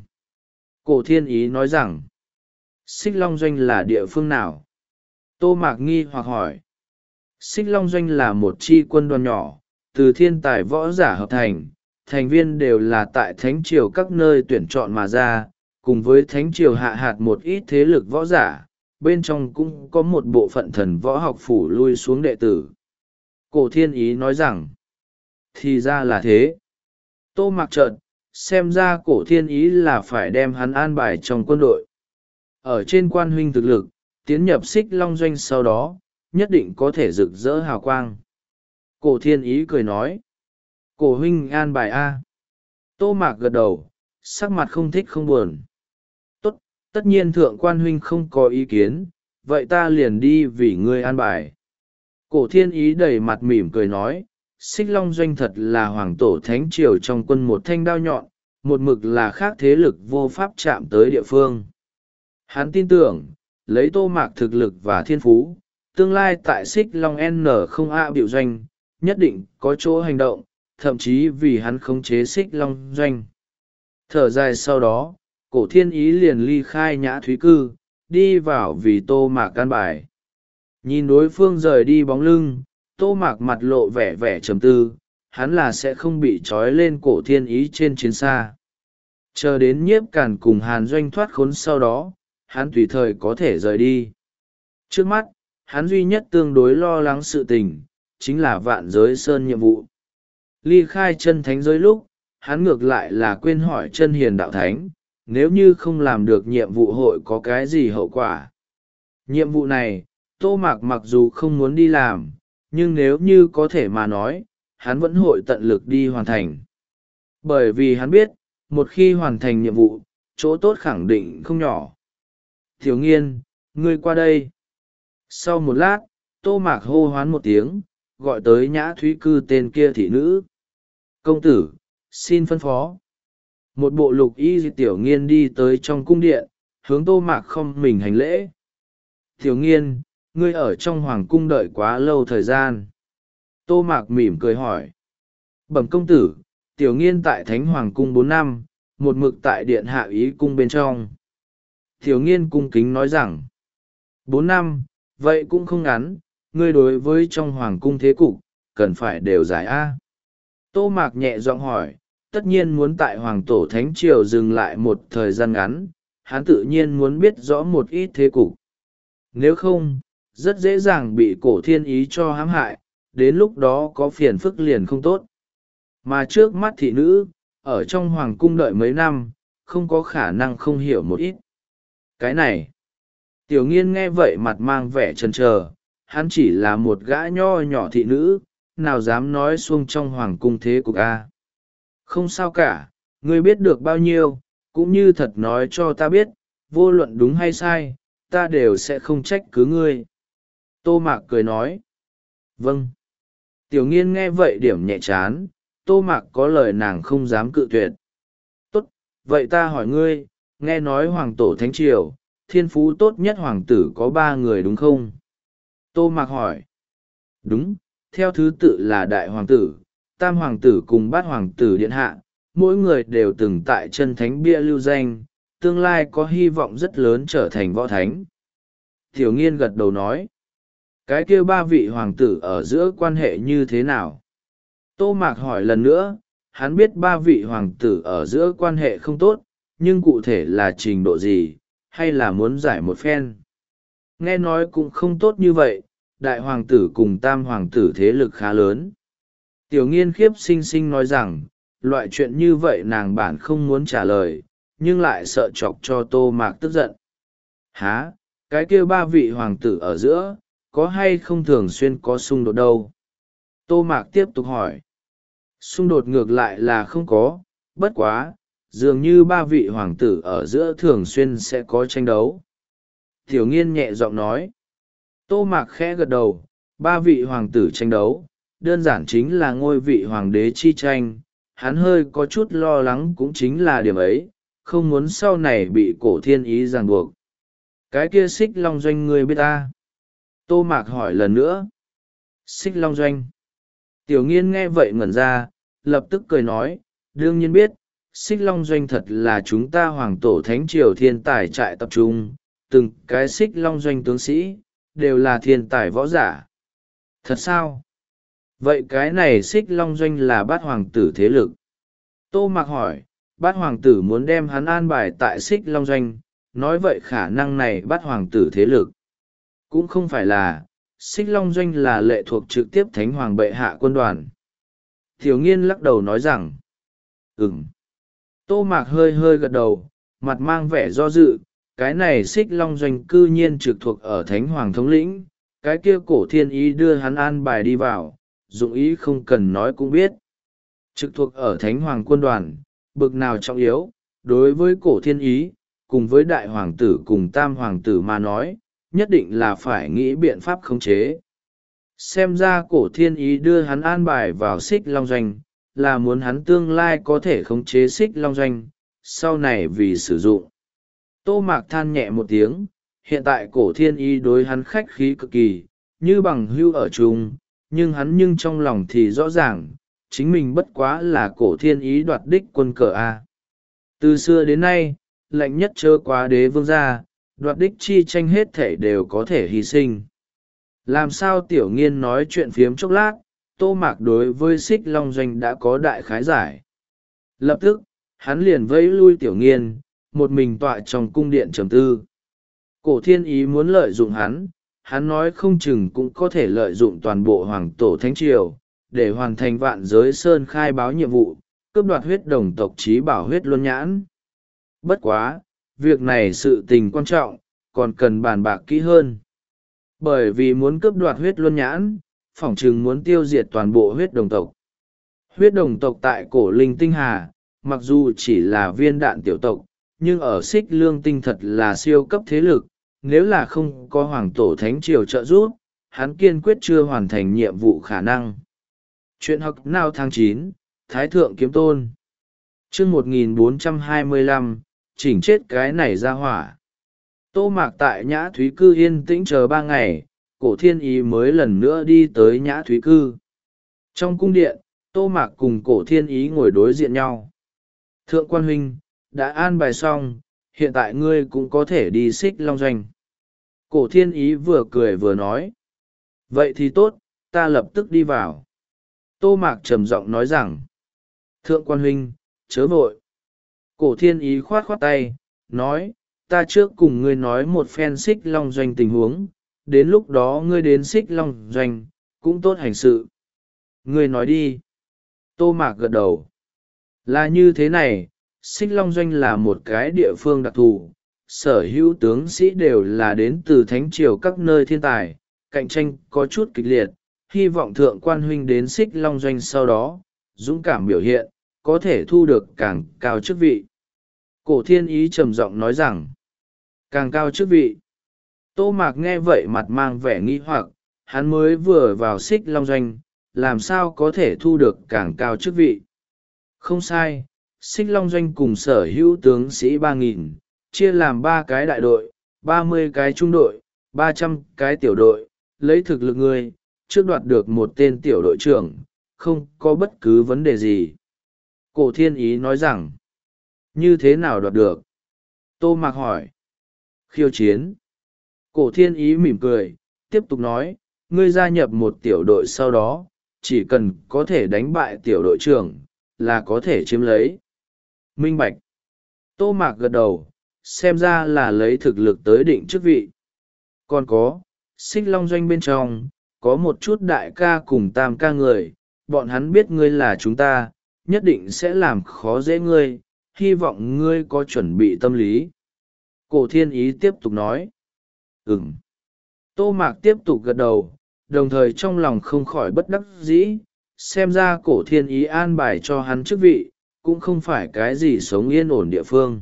Cổ thiên ý nói rằng, xích long doanh là địa phương nào? Tô Mạc nghi hoặc hỏi. Xích long doanh là một chi quân đoàn nhỏ, từ thiên tài võ giả hợp thành, thành viên đều là tại thánh triều các nơi tuyển chọn mà ra, cùng với thánh triều hạ hạt một ít thế lực võ giả, bên trong cũng có một bộ phận thần võ học phủ lui xuống đệ tử. Cổ thiên ý nói rằng, thì ra là thế. Tô Mạc chợt xem ra cổ thiên ý là phải đem hắn an bài trong quân đội. Ở trên quan huynh thực lực, tiến nhập xích long doanh sau đó, nhất định có thể rực rỡ hào quang. Cổ thiên ý cười nói, cổ huynh an bài a. Tô Mạc gật đầu, sắc mặt không thích không buồn. Tốt, tất nhiên thượng quan huynh không có ý kiến, vậy ta liền đi vì ngươi an bài. Cổ thiên ý đầy mặt mỉm cười nói, xích long doanh thật là hoàng tổ thánh triều trong quân một thanh đao nhọn, một mực là khác thế lực vô pháp chạm tới địa phương. Hắn tin tưởng, lấy Tô Mạc thực lực và thiên phú, tương lai tại xích long N không A biểu doanh, nhất định có chỗ hành động, thậm chí vì hắn khống chế xích long doanh. Thở dài sau đó, cổ thiên ý liền ly khai nhã thúy cư, đi vào vì Tô Mạc can bài. Nhìn đối phương rời đi bóng lưng, Tô Mạc mặt lộ vẻ vẻ trầm tư, hắn là sẽ không bị trói lên cổ thiên ý trên chiến xa. Chờ đến nhiếp càn cùng hàn doanh thoát khốn sau đó, hắn tùy thời có thể rời đi. Trước mắt, hắn duy nhất tương đối lo lắng sự tình, chính là vạn giới sơn nhiệm vụ. Ly khai chân thánh giới lúc, hắn ngược lại là quên hỏi chân hiền đạo thánh, nếu như không làm được nhiệm vụ hội có cái gì hậu quả. Nhiệm vụ này, Tô Mạc mặc dù không muốn đi làm, nhưng nếu như có thể mà nói, hắn vẫn hội tận lực đi hoàn thành. Bởi vì hắn biết, một khi hoàn thành nhiệm vụ, chỗ tốt khẳng định không nhỏ. Thiếu nghiên, ngươi qua đây. Sau một lát, Tô Mạc hô hoán một tiếng, gọi tới nhã thúy cư tên kia thị nữ. Công tử, xin phân phó. Một bộ lục y tiểu nghiên đi tới trong cung điện, hướng Tô Mạc không mình hành lễ. Tiểu nghiên, ngươi ở trong hoàng cung đợi quá lâu thời gian. Tô Mạc mỉm cười hỏi. Bẩm công tử, tiểu nghiên tại thánh hoàng cung bốn năm, một mực tại điện hạ ý cung bên trong. Tiểu nghiên cung kính nói rằng, bốn năm, vậy cũng không ngắn, ngươi đối với trong hoàng cung thế cục, cần phải đều giải A. Tô Mạc nhẹ giọng hỏi, tất nhiên muốn tại hoàng tổ thánh triều dừng lại một thời gian ngắn, hắn tự nhiên muốn biết rõ một ít thế cục. Nếu không, rất dễ dàng bị cổ thiên ý cho hãm hại, đến lúc đó có phiền phức liền không tốt. Mà trước mắt thị nữ, ở trong hoàng cung đợi mấy năm, không có khả năng không hiểu một ít. Cái này, tiểu nghiên nghe vậy mặt mang vẻ chần chờ, hắn chỉ là một gã nho nhỏ thị nữ, nào dám nói xuông trong hoàng cung thế cục a. Không sao cả, ngươi biết được bao nhiêu, cũng như thật nói cho ta biết, vô luận đúng hay sai, ta đều sẽ không trách cứ ngươi. Tô Mạc cười nói. Vâng. Tiểu nghiên nghe vậy điểm nhẹ chán, Tô Mạc có lời nàng không dám cự tuyệt. Tốt, vậy ta hỏi ngươi, nghe nói hoàng tổ thánh triều, thiên phú tốt nhất hoàng tử có ba người đúng không? Tô Mạc hỏi. Đúng, theo thứ tự là đại hoàng tử, tam hoàng tử cùng bát hoàng tử điện hạ, mỗi người đều từng tại chân thánh bia lưu danh, tương lai có hy vọng rất lớn trở thành võ thánh. Tiểu nghiên gật đầu nói. Cái kia ba vị hoàng tử ở giữa quan hệ như thế nào? Tô Mạc hỏi lần nữa, hắn biết ba vị hoàng tử ở giữa quan hệ không tốt, nhưng cụ thể là trình độ gì, hay là muốn giải một phen? Nghe nói cũng không tốt như vậy, đại hoàng tử cùng tam hoàng tử thế lực khá lớn. Tiểu nghiên khiếp xinh xinh nói rằng, loại chuyện như vậy nàng bản không muốn trả lời, nhưng lại sợ chọc cho Tô Mạc tức giận. Hả, cái kia ba vị hoàng tử ở giữa, có hay không thường xuyên có xung đột đâu? Tô Mạc tiếp tục hỏi. Xung đột ngược lại là không có, bất quá, dường như ba vị hoàng tử ở giữa thường xuyên sẽ có tranh đấu. Tiểu nghiên nhẹ giọng nói. Tô Mạc khẽ gật đầu, ba vị hoàng tử tranh đấu, đơn giản chính là ngôi vị hoàng đế chi tranh, hắn hơi có chút lo lắng cũng chính là điểm ấy, không muốn sau này bị cổ thiên ý ràng buộc. Cái kia xích long doanh ngươi biết ta? Tô Mạc hỏi lần nữa. Xích long doanh. Tiểu Nghiên nghe vậy ngẩn ra, lập tức cười nói, đương nhiên biết, xích long doanh thật là chúng ta hoàng tổ thánh triều thiên tài trại tập trung, từng cái xích long doanh tướng sĩ, đều là thiên tài võ giả. Thật sao? Vậy cái này xích long doanh là bát hoàng tử thế lực. Tô Mạc hỏi, bát hoàng tử muốn đem hắn an bài tại xích long doanh, nói vậy khả năng này bát hoàng tử thế lực. Cũng không phải là, xích long doanh là lệ thuộc trực tiếp thánh hoàng bệ hạ quân đoàn. Tiểu Nghiên lắc đầu nói rằng, ừm. Tô Mạc hơi hơi gật đầu, mặt mang vẻ do dự, cái này xích long doanh cư nhiên trực thuộc ở thánh hoàng thống lĩnh, cái kia cổ thiên ý đưa hắn an bài đi vào, dụng ý không cần nói cũng biết. Trực thuộc ở thánh hoàng quân đoàn, bực nào trọng yếu, đối với cổ thiên ý, cùng với đại hoàng tử cùng tam hoàng tử mà nói, nhất định là phải nghĩ biện pháp khống chế. Xem ra cổ thiên ý đưa hắn an bài vào xích long doanh, là muốn hắn tương lai có thể khống chế xích long doanh, sau này vì sử dụng. Tô Mạc than nhẹ một tiếng, hiện tại cổ thiên ý đối hắn khách khí cực kỳ, như bằng hưu ở chung, nhưng hắn nhưng trong lòng thì rõ ràng, chính mình bất quá là cổ thiên ý đoạt đích quân cờ A. Từ xưa đến nay, lệnh nhất chớ quá đế vương gia, đoạt đích chi tranh hết thể đều có thể hy sinh. Làm sao Tiểu Nghiên nói chuyện phiếm chốc lát, Tô Mạc đối với xích long doanh đã có đại khái giải. Lập tức, hắn liền vẫy lui Tiểu Nghiên, một mình tọa trong cung điện trầm tư. Cổ thiên ý muốn lợi dụng hắn, hắn nói không chừng cũng có thể lợi dụng toàn bộ hoàng tổ thánh triều, để hoàn thành vạn giới sơn khai báo nhiệm vụ, cướp đoạt huyết đồng tộc trí bảo huyết luân nhãn. Bất quá, việc này sự tình quan trọng, còn cần bàn bạc kỹ hơn. Bởi vì muốn cướp đoạt huyết luân nhãn, phỏng chừng muốn tiêu diệt toàn bộ huyết đồng tộc. Huyết đồng tộc tại cổ linh tinh hà, mặc dù chỉ là viên đạn tiểu tộc, nhưng ở xích lương tinh thật là siêu cấp thế lực, nếu là không có hoàng tổ thánh triều trợ giúp, hắn kiên quyết chưa hoàn thành nhiệm vụ khả năng. Chuyện học nào tháng chín, Thái Thượng Kiếm Tôn. Chương một nghìn bốn trăm hai mươi lăm, chỉnh chết cái này ra hỏa. Tô Mạc tại Nhã Thúy Cư yên tĩnh chờ ba ngày, cổ thiên ý mới lần nữa đi tới Nhã Thúy Cư. Trong cung điện, Tô Mạc cùng cổ thiên ý ngồi đối diện nhau. Thượng quan huynh, đã an bài xong, hiện tại ngươi cũng có thể đi xích long doanh. Cổ thiên ý vừa cười vừa nói. Vậy thì tốt, ta lập tức đi vào. Tô Mạc trầm giọng nói rằng. Thượng quan huynh, chớ vội. Cổ thiên ý khoát khoát tay, nói, ta trước cùng ngươi nói một phen xích long doanh tình huống, đến lúc đó ngươi đến xích long doanh, cũng tốt hành sự. Ngươi nói đi. Tô Mạc gật đầu. Là như thế này, xích long doanh là một cái địa phương đặc thù, sở hữu tướng sĩ đều là đến từ thánh triều các nơi thiên tài, cạnh tranh có chút kịch liệt, hy vọng thượng quan huynh đến xích long doanh sau đó, dũng cảm biểu hiện, có thể thu được càng cao chức vị. Cổ thiên ý trầm giọng nói rằng, càng cao chức vị. Tô Mạc nghe vậy mặt mang vẻ nghi hoặc, hắn mới vừa vào xích long doanh, làm sao có thể thu được càng cao chức vị. Không sai, xích long doanh cùng sở hữu tướng sĩ ba nghìn, chia làm ba cái đại đội, ba mươi cái trung đội, ba trăm cái tiểu đội, lấy thực lực người, trước đoạt được một tên tiểu đội trưởng, không có bất cứ vấn đề gì. Cổ thiên ý nói rằng, như thế nào đoạt được? Tô Mạc hỏi. Khiêu chiến. Cổ thiên ý mỉm cười, tiếp tục nói, ngươi gia nhập một tiểu đội sau đó, chỉ cần có thể đánh bại tiểu đội trưởng, là có thể chiếm lấy. Minh bạch. Tô Mạc gật đầu, xem ra là lấy thực lực tới định chức vị. Còn có, xích long doanh bên trong, có một chút đại ca cùng tam ca người, bọn hắn biết ngươi là chúng ta, nhất định sẽ làm khó dễ ngươi, hy vọng ngươi có chuẩn bị tâm lý. Cổ thiên ý tiếp tục nói. Ừm. Tô Mạc tiếp tục gật đầu, đồng thời trong lòng không khỏi bất đắc dĩ, xem ra cổ thiên ý an bài cho hắn chức vị, cũng không phải cái gì sống yên ổn địa phương.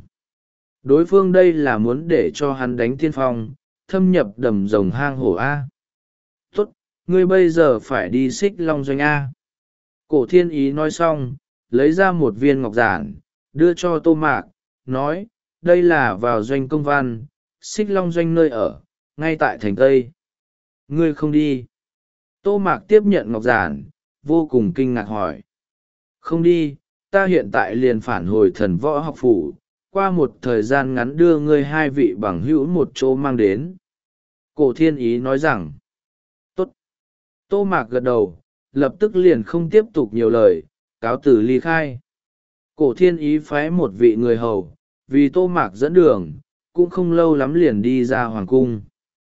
Đối phương đây là muốn để cho hắn đánh tiên phong, thâm nhập đầm rồng hang hổ A. Tốt, ngươi bây giờ phải đi xích long doanh A. Cổ thiên ý nói xong, lấy ra một viên ngọc giản, đưa cho Tô Mạc, nói, đây là vào doanh công văn, xích long doanh nơi ở, ngay tại thành Tây. Ngươi không đi. Tô Mạc tiếp nhận ngọc giản, vô cùng kinh ngạc hỏi. Không đi, ta hiện tại liền phản hồi thần võ học phủ, qua một thời gian ngắn đưa ngươi hai vị bằng hữu một chỗ mang đến. Cổ thiên ý nói rằng, tốt. Tô Mạc gật đầu, lập tức liền không tiếp tục nhiều lời, cáo từ ly khai. Cổ thiên ý phái một vị người hầu, vì Tô Mạc dẫn đường, cũng không lâu lắm liền đi ra hoàng cung.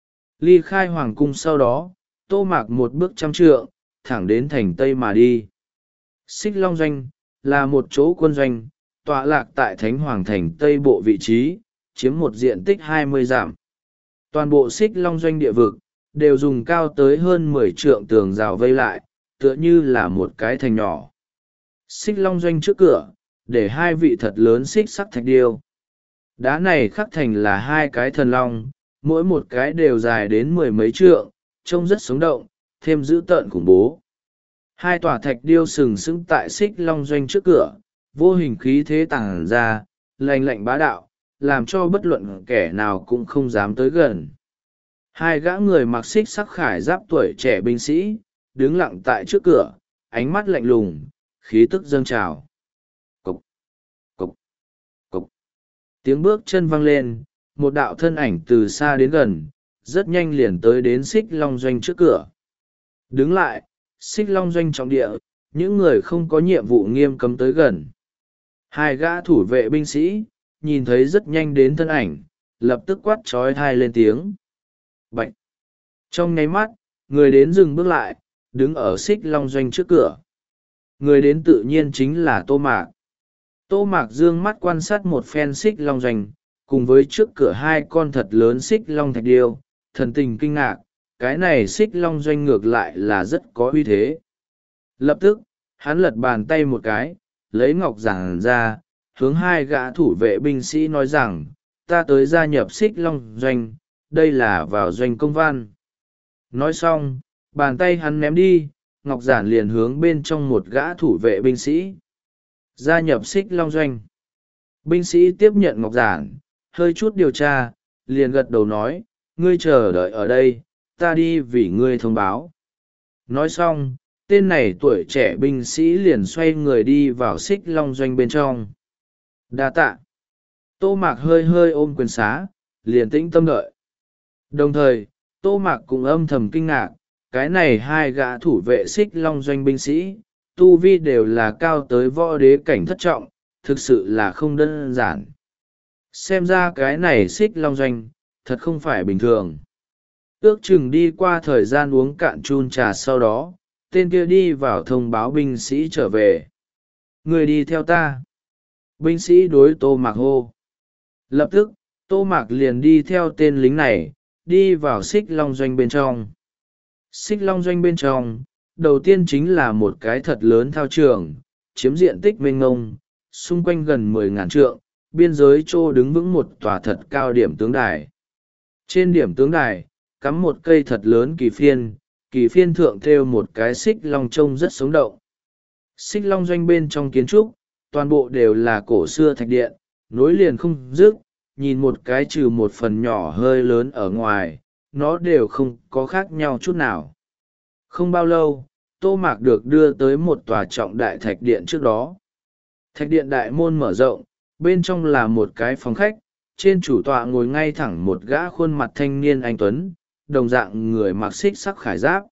Ly khai hoàng cung sau đó, Tô Mạc một bước trăm trượng, thẳng đến thành Tây mà đi. Xích Long Doanh là một chỗ quân doanh, tọa lạc tại Thánh Hoàng thành Tây Bộ vị trí, chiếm một diện tích hai mươi dặm. Toàn bộ Xích Long Doanh địa vực, đều dùng cao tới hơn mười trượng tường rào vây lại, tựa như là một cái thành nhỏ. Xích Long Doanh trước cửa, để hai vị thật lớn xích sắc thạch điêu. Đá này khắc thành là hai cái thần long, mỗi một cái đều dài đến mười mấy trượng, trông rất sống động, thêm dữ tợn khủng bố. Hai tòa thạch điêu sừng sững tại Xích Long Doanh trước cửa, vô hình khí thế tàng ra, lạnh lạnh bá đạo, làm cho bất luận kẻ nào cũng không dám tới gần. Hai gã người mặc xích sắc khải giáp tuổi trẻ binh sĩ, đứng lặng tại trước cửa, ánh mắt lạnh lùng, khí tức dâng trào. Cộc, cộc, cộc. Tiếng bước chân vang lên, một đạo thân ảnh từ xa đến gần, rất nhanh liền tới đến Xích Long Doanh trước cửa. Đứng lại, Xích Long Doanh trọng địa, những người không có nhiệm vụ nghiêm cấm tới gần. Hai gã thủ vệ binh sĩ, nhìn thấy rất nhanh đến thân ảnh, lập tức quát trói thai lên tiếng. Bạch! Trong nháy mắt, người đến dừng bước lại, đứng ở Xích Long Doanh trước cửa. Người đến tự nhiên chính là Tô Mạc. Tô Mạc dương mắt quan sát một phen Xích Long Doanh, cùng với trước cửa hai con thật lớn Xích Long thạch điêu, thần tình kinh ngạc, cái này Xích Long Doanh ngược lại là rất có uy thế. Lập tức, hắn lật bàn tay một cái, lấy ngọc giản ra, hướng hai gã thủ vệ binh sĩ nói rằng, ta tới gia nhập Xích Long Doanh, đây là vào doanh công văn. Nói xong, bàn tay hắn ném đi, ngọc giản liền hướng bên trong một gã thủ vệ binh sĩ. Gia nhập Xích Long Doanh. Binh sĩ tiếp nhận ngọc giản, hơi chút điều tra, liền gật đầu nói, ngươi chờ đợi ở đây, ta đi vì ngươi thông báo. Nói xong, tên này tuổi trẻ binh sĩ liền xoay người đi vào Xích Long Doanh bên trong. Đa tạ. Tô Mạc hơi hơi ôm quyền xá, liền tĩnh tâm đợi. Đồng thời, Tô Mạc cũng âm thầm kinh ngạc, cái này hai gã thủ vệ Xích Long Doanh binh sĩ, tu vi đều là cao tới võ đế cảnh thất trọng, thực sự là không đơn giản. Xem ra cái này Xích Long Doanh, thật không phải bình thường. Ước chừng đi qua thời gian uống cạn chun trà sau đó, tên kia đi vào thông báo binh sĩ trở về. Người đi theo ta. Binh sĩ đối Tô Mạc hô. Lập tức, Tô Mạc liền đi theo tên lính này, đi vào Xích Long Doanh bên trong. Xích Long Doanh bên trong, đầu tiên chính là một cái thật lớn thao trường, chiếm diện tích mênh mông, xung quanh gần mười ngàn trượng, biên giới chỗ đứng vững một tòa thật cao điểm tướng đài. Trên điểm tướng đài, cắm một cây thật lớn kỳ phiên, kỳ phiên thượng thêu một cái xích long trông rất sống động. Xích Long Doanh bên trong kiến trúc, toàn bộ đều là cổ xưa thạch điện, nối liền không dứt, nhìn một cái trừ một phần nhỏ hơi lớn ở ngoài, nó đều không có khác nhau chút nào. Không bao lâu, Tô Mạc được đưa tới một tòa trọng đại thạch điện trước đó. Thạch điện đại môn mở rộng, bên trong là một cái phòng khách, trên chủ tọa ngồi ngay thẳng một gã khuôn mặt thanh niên anh tuấn, đồng dạng người mặc xích sắc khải giáp.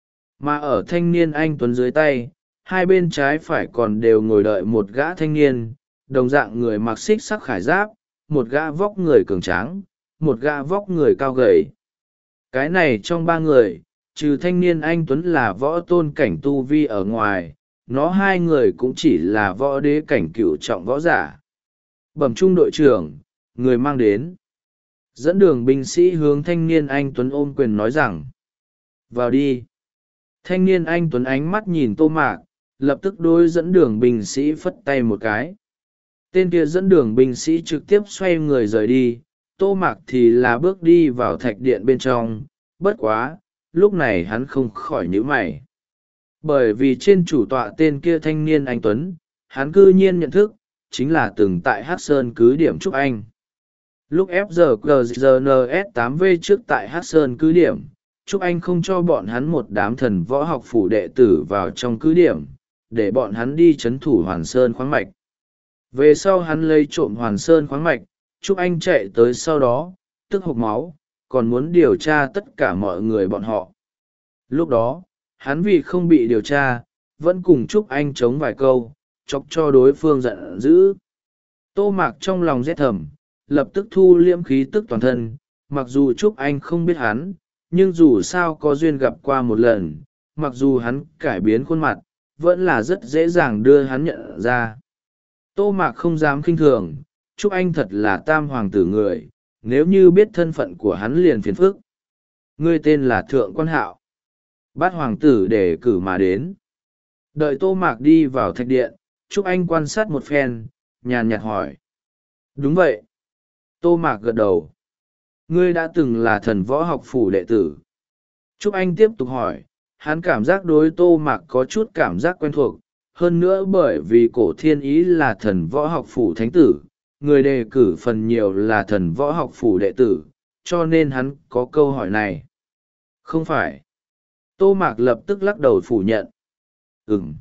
Mà ở thanh niên anh tuấn dưới tay, hai bên trái phải còn đều ngồi đợi một gã thanh niên, đồng dạng người mặc xích sắc khải giáp, một gã vóc người cường tráng, một gã vóc người cao gầy. Cái này trong ba người, trừ thanh niên anh tuấn là võ tôn cảnh tu vi ở ngoài, nó hai người cũng chỉ là võ đế cảnh cựu trọng võ giả. Bẩm trung đội trưởng, người mang đến. Dẫn đường binh sĩ hướng thanh niên anh tuấn ôm quyền nói rằng, vào đi. Thanh niên anh tuấn ánh mắt nhìn Tô Mạc, lập tức đối dẫn đường binh sĩ phất tay một cái. Tên kia dẫn đường binh sĩ trực tiếp xoay người rời đi, Tô Mạc thì là bước đi vào thạch điện bên trong, bất quá, lúc này hắn không khỏi nhíu mày. Bởi vì trên chủ tọa tên kia thanh niên anh tuấn, hắn cư nhiên nhận thức, chính là từng tại Hắc Sơn cứ điểm Trúc Anh. Lúc ép giê giê giê en ét tám vê trước tại Hắc Sơn cứ điểm, Trúc Anh không cho bọn hắn một đám thần võ học phủ đệ tử vào trong cứ điểm, để bọn hắn đi chấn thủ Hoàn Sơn khoáng mạch. Về sau hắn lấy trộm Hoàn Sơn khoáng mạch, Trúc Anh chạy tới sau đó, tức hộc máu, còn muốn điều tra tất cả mọi người bọn họ. Lúc đó, hắn vì không bị điều tra, vẫn cùng Trúc Anh chống vài câu, chọc cho đối phương giận dữ. Tô Mạc trong lòng rét thầm, lập tức thu liễm khí tức toàn thân, mặc dù Trúc Anh không biết hắn, nhưng dù sao có duyên gặp qua một lần, mặc dù hắn cải biến khuôn mặt, vẫn là rất dễ dàng đưa hắn nhận ra. Tô Mạc không dám khinh thường, Trúc Anh thật là tam hoàng tử người, nếu như biết thân phận của hắn liền phiền phức. Ngươi tên là Thượng Quan Hạo. Bát hoàng tử để cử mà đến. Đợi Tô Mạc đi vào thạch điện, Trúc Anh quan sát một phen, nhàn nhạt hỏi. Đúng vậy. Tô Mạc gật đầu. Ngươi đã từng là thần võ học phủ đệ tử. Trúc Anh tiếp tục hỏi, hắn cảm giác đối Tô Mạc có chút cảm giác quen thuộc, hơn nữa bởi vì cổ thiên ý là thần võ học phủ thánh tử, người đề cử phần nhiều là thần võ học phủ đệ tử, cho nên hắn có câu hỏi này. Không phải. Tô Mạc lập tức lắc đầu phủ nhận. Ừm.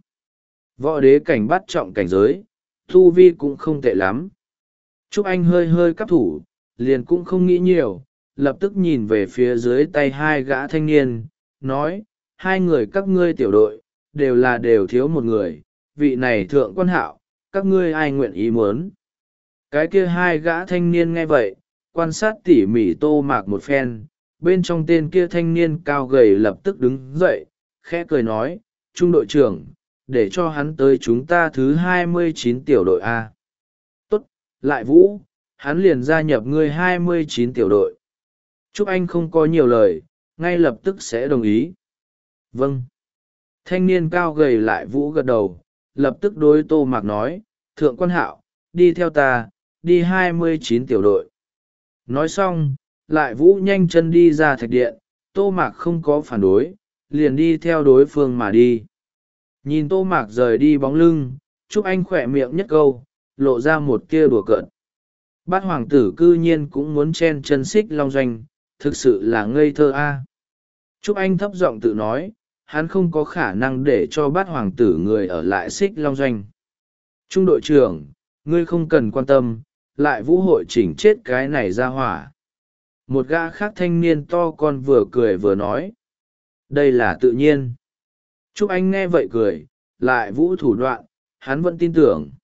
Võ đế cảnh bắt trọng cảnh giới, thu vi cũng không tệ lắm. Trúc Anh hơi hơi cắp thủ, liền cũng không nghĩ nhiều, lập tức nhìn về phía dưới tay hai gã thanh niên, nói, hai người các ngươi tiểu đội, đều là đều thiếu một người, vị này Thượng Quan Hạo, các ngươi ai nguyện ý muốn. Cái kia hai gã thanh niên nghe vậy, quan sát tỉ mỉ Tô Mạc một phen, bên trong tên kia thanh niên cao gầy lập tức đứng dậy, khẽ cười nói, Trung đội trưởng, để cho hắn tới chúng ta thứ hai mươi chín tiểu đội A. Tốt, Lại Vũ, hắn liền gia nhập ngươi hai mươi chín tiểu đội. Trúc Anh không có nhiều lời, ngay lập tức sẽ đồng ý. Vâng. Thanh niên cao gầy Lại Vũ gật đầu, lập tức đối Tô Mạc nói, Thượng Quan Hạo, đi theo ta, đi hai mươi chín tiểu đội. Nói xong, Lại Vũ nhanh chân đi ra thạch điện, Tô Mạc không có phản đối, liền đi theo đối phương mà đi. Nhìn Tô Mạc rời đi bóng lưng, Trúc Anh khỏe miệng nhất câu, lộ ra một tia đùa cợt. Bát hoàng tử cư nhiên cũng muốn chen chân Xích Long Doanh, thực sự là ngây thơ a. Trúc Anh thấp giọng tự nói, hắn không có khả năng để cho bát hoàng tử người ở lại Xích Long Doanh. Trung đội trưởng, ngươi không cần quan tâm, Lại Vũ hội chỉnh chết cái này ra hỏa. Một gã khác thanh niên to con vừa cười vừa nói. Đây là tự nhiên. Trúc Anh nghe vậy cười, Lại Vũ thủ đoạn, hắn vẫn tin tưởng.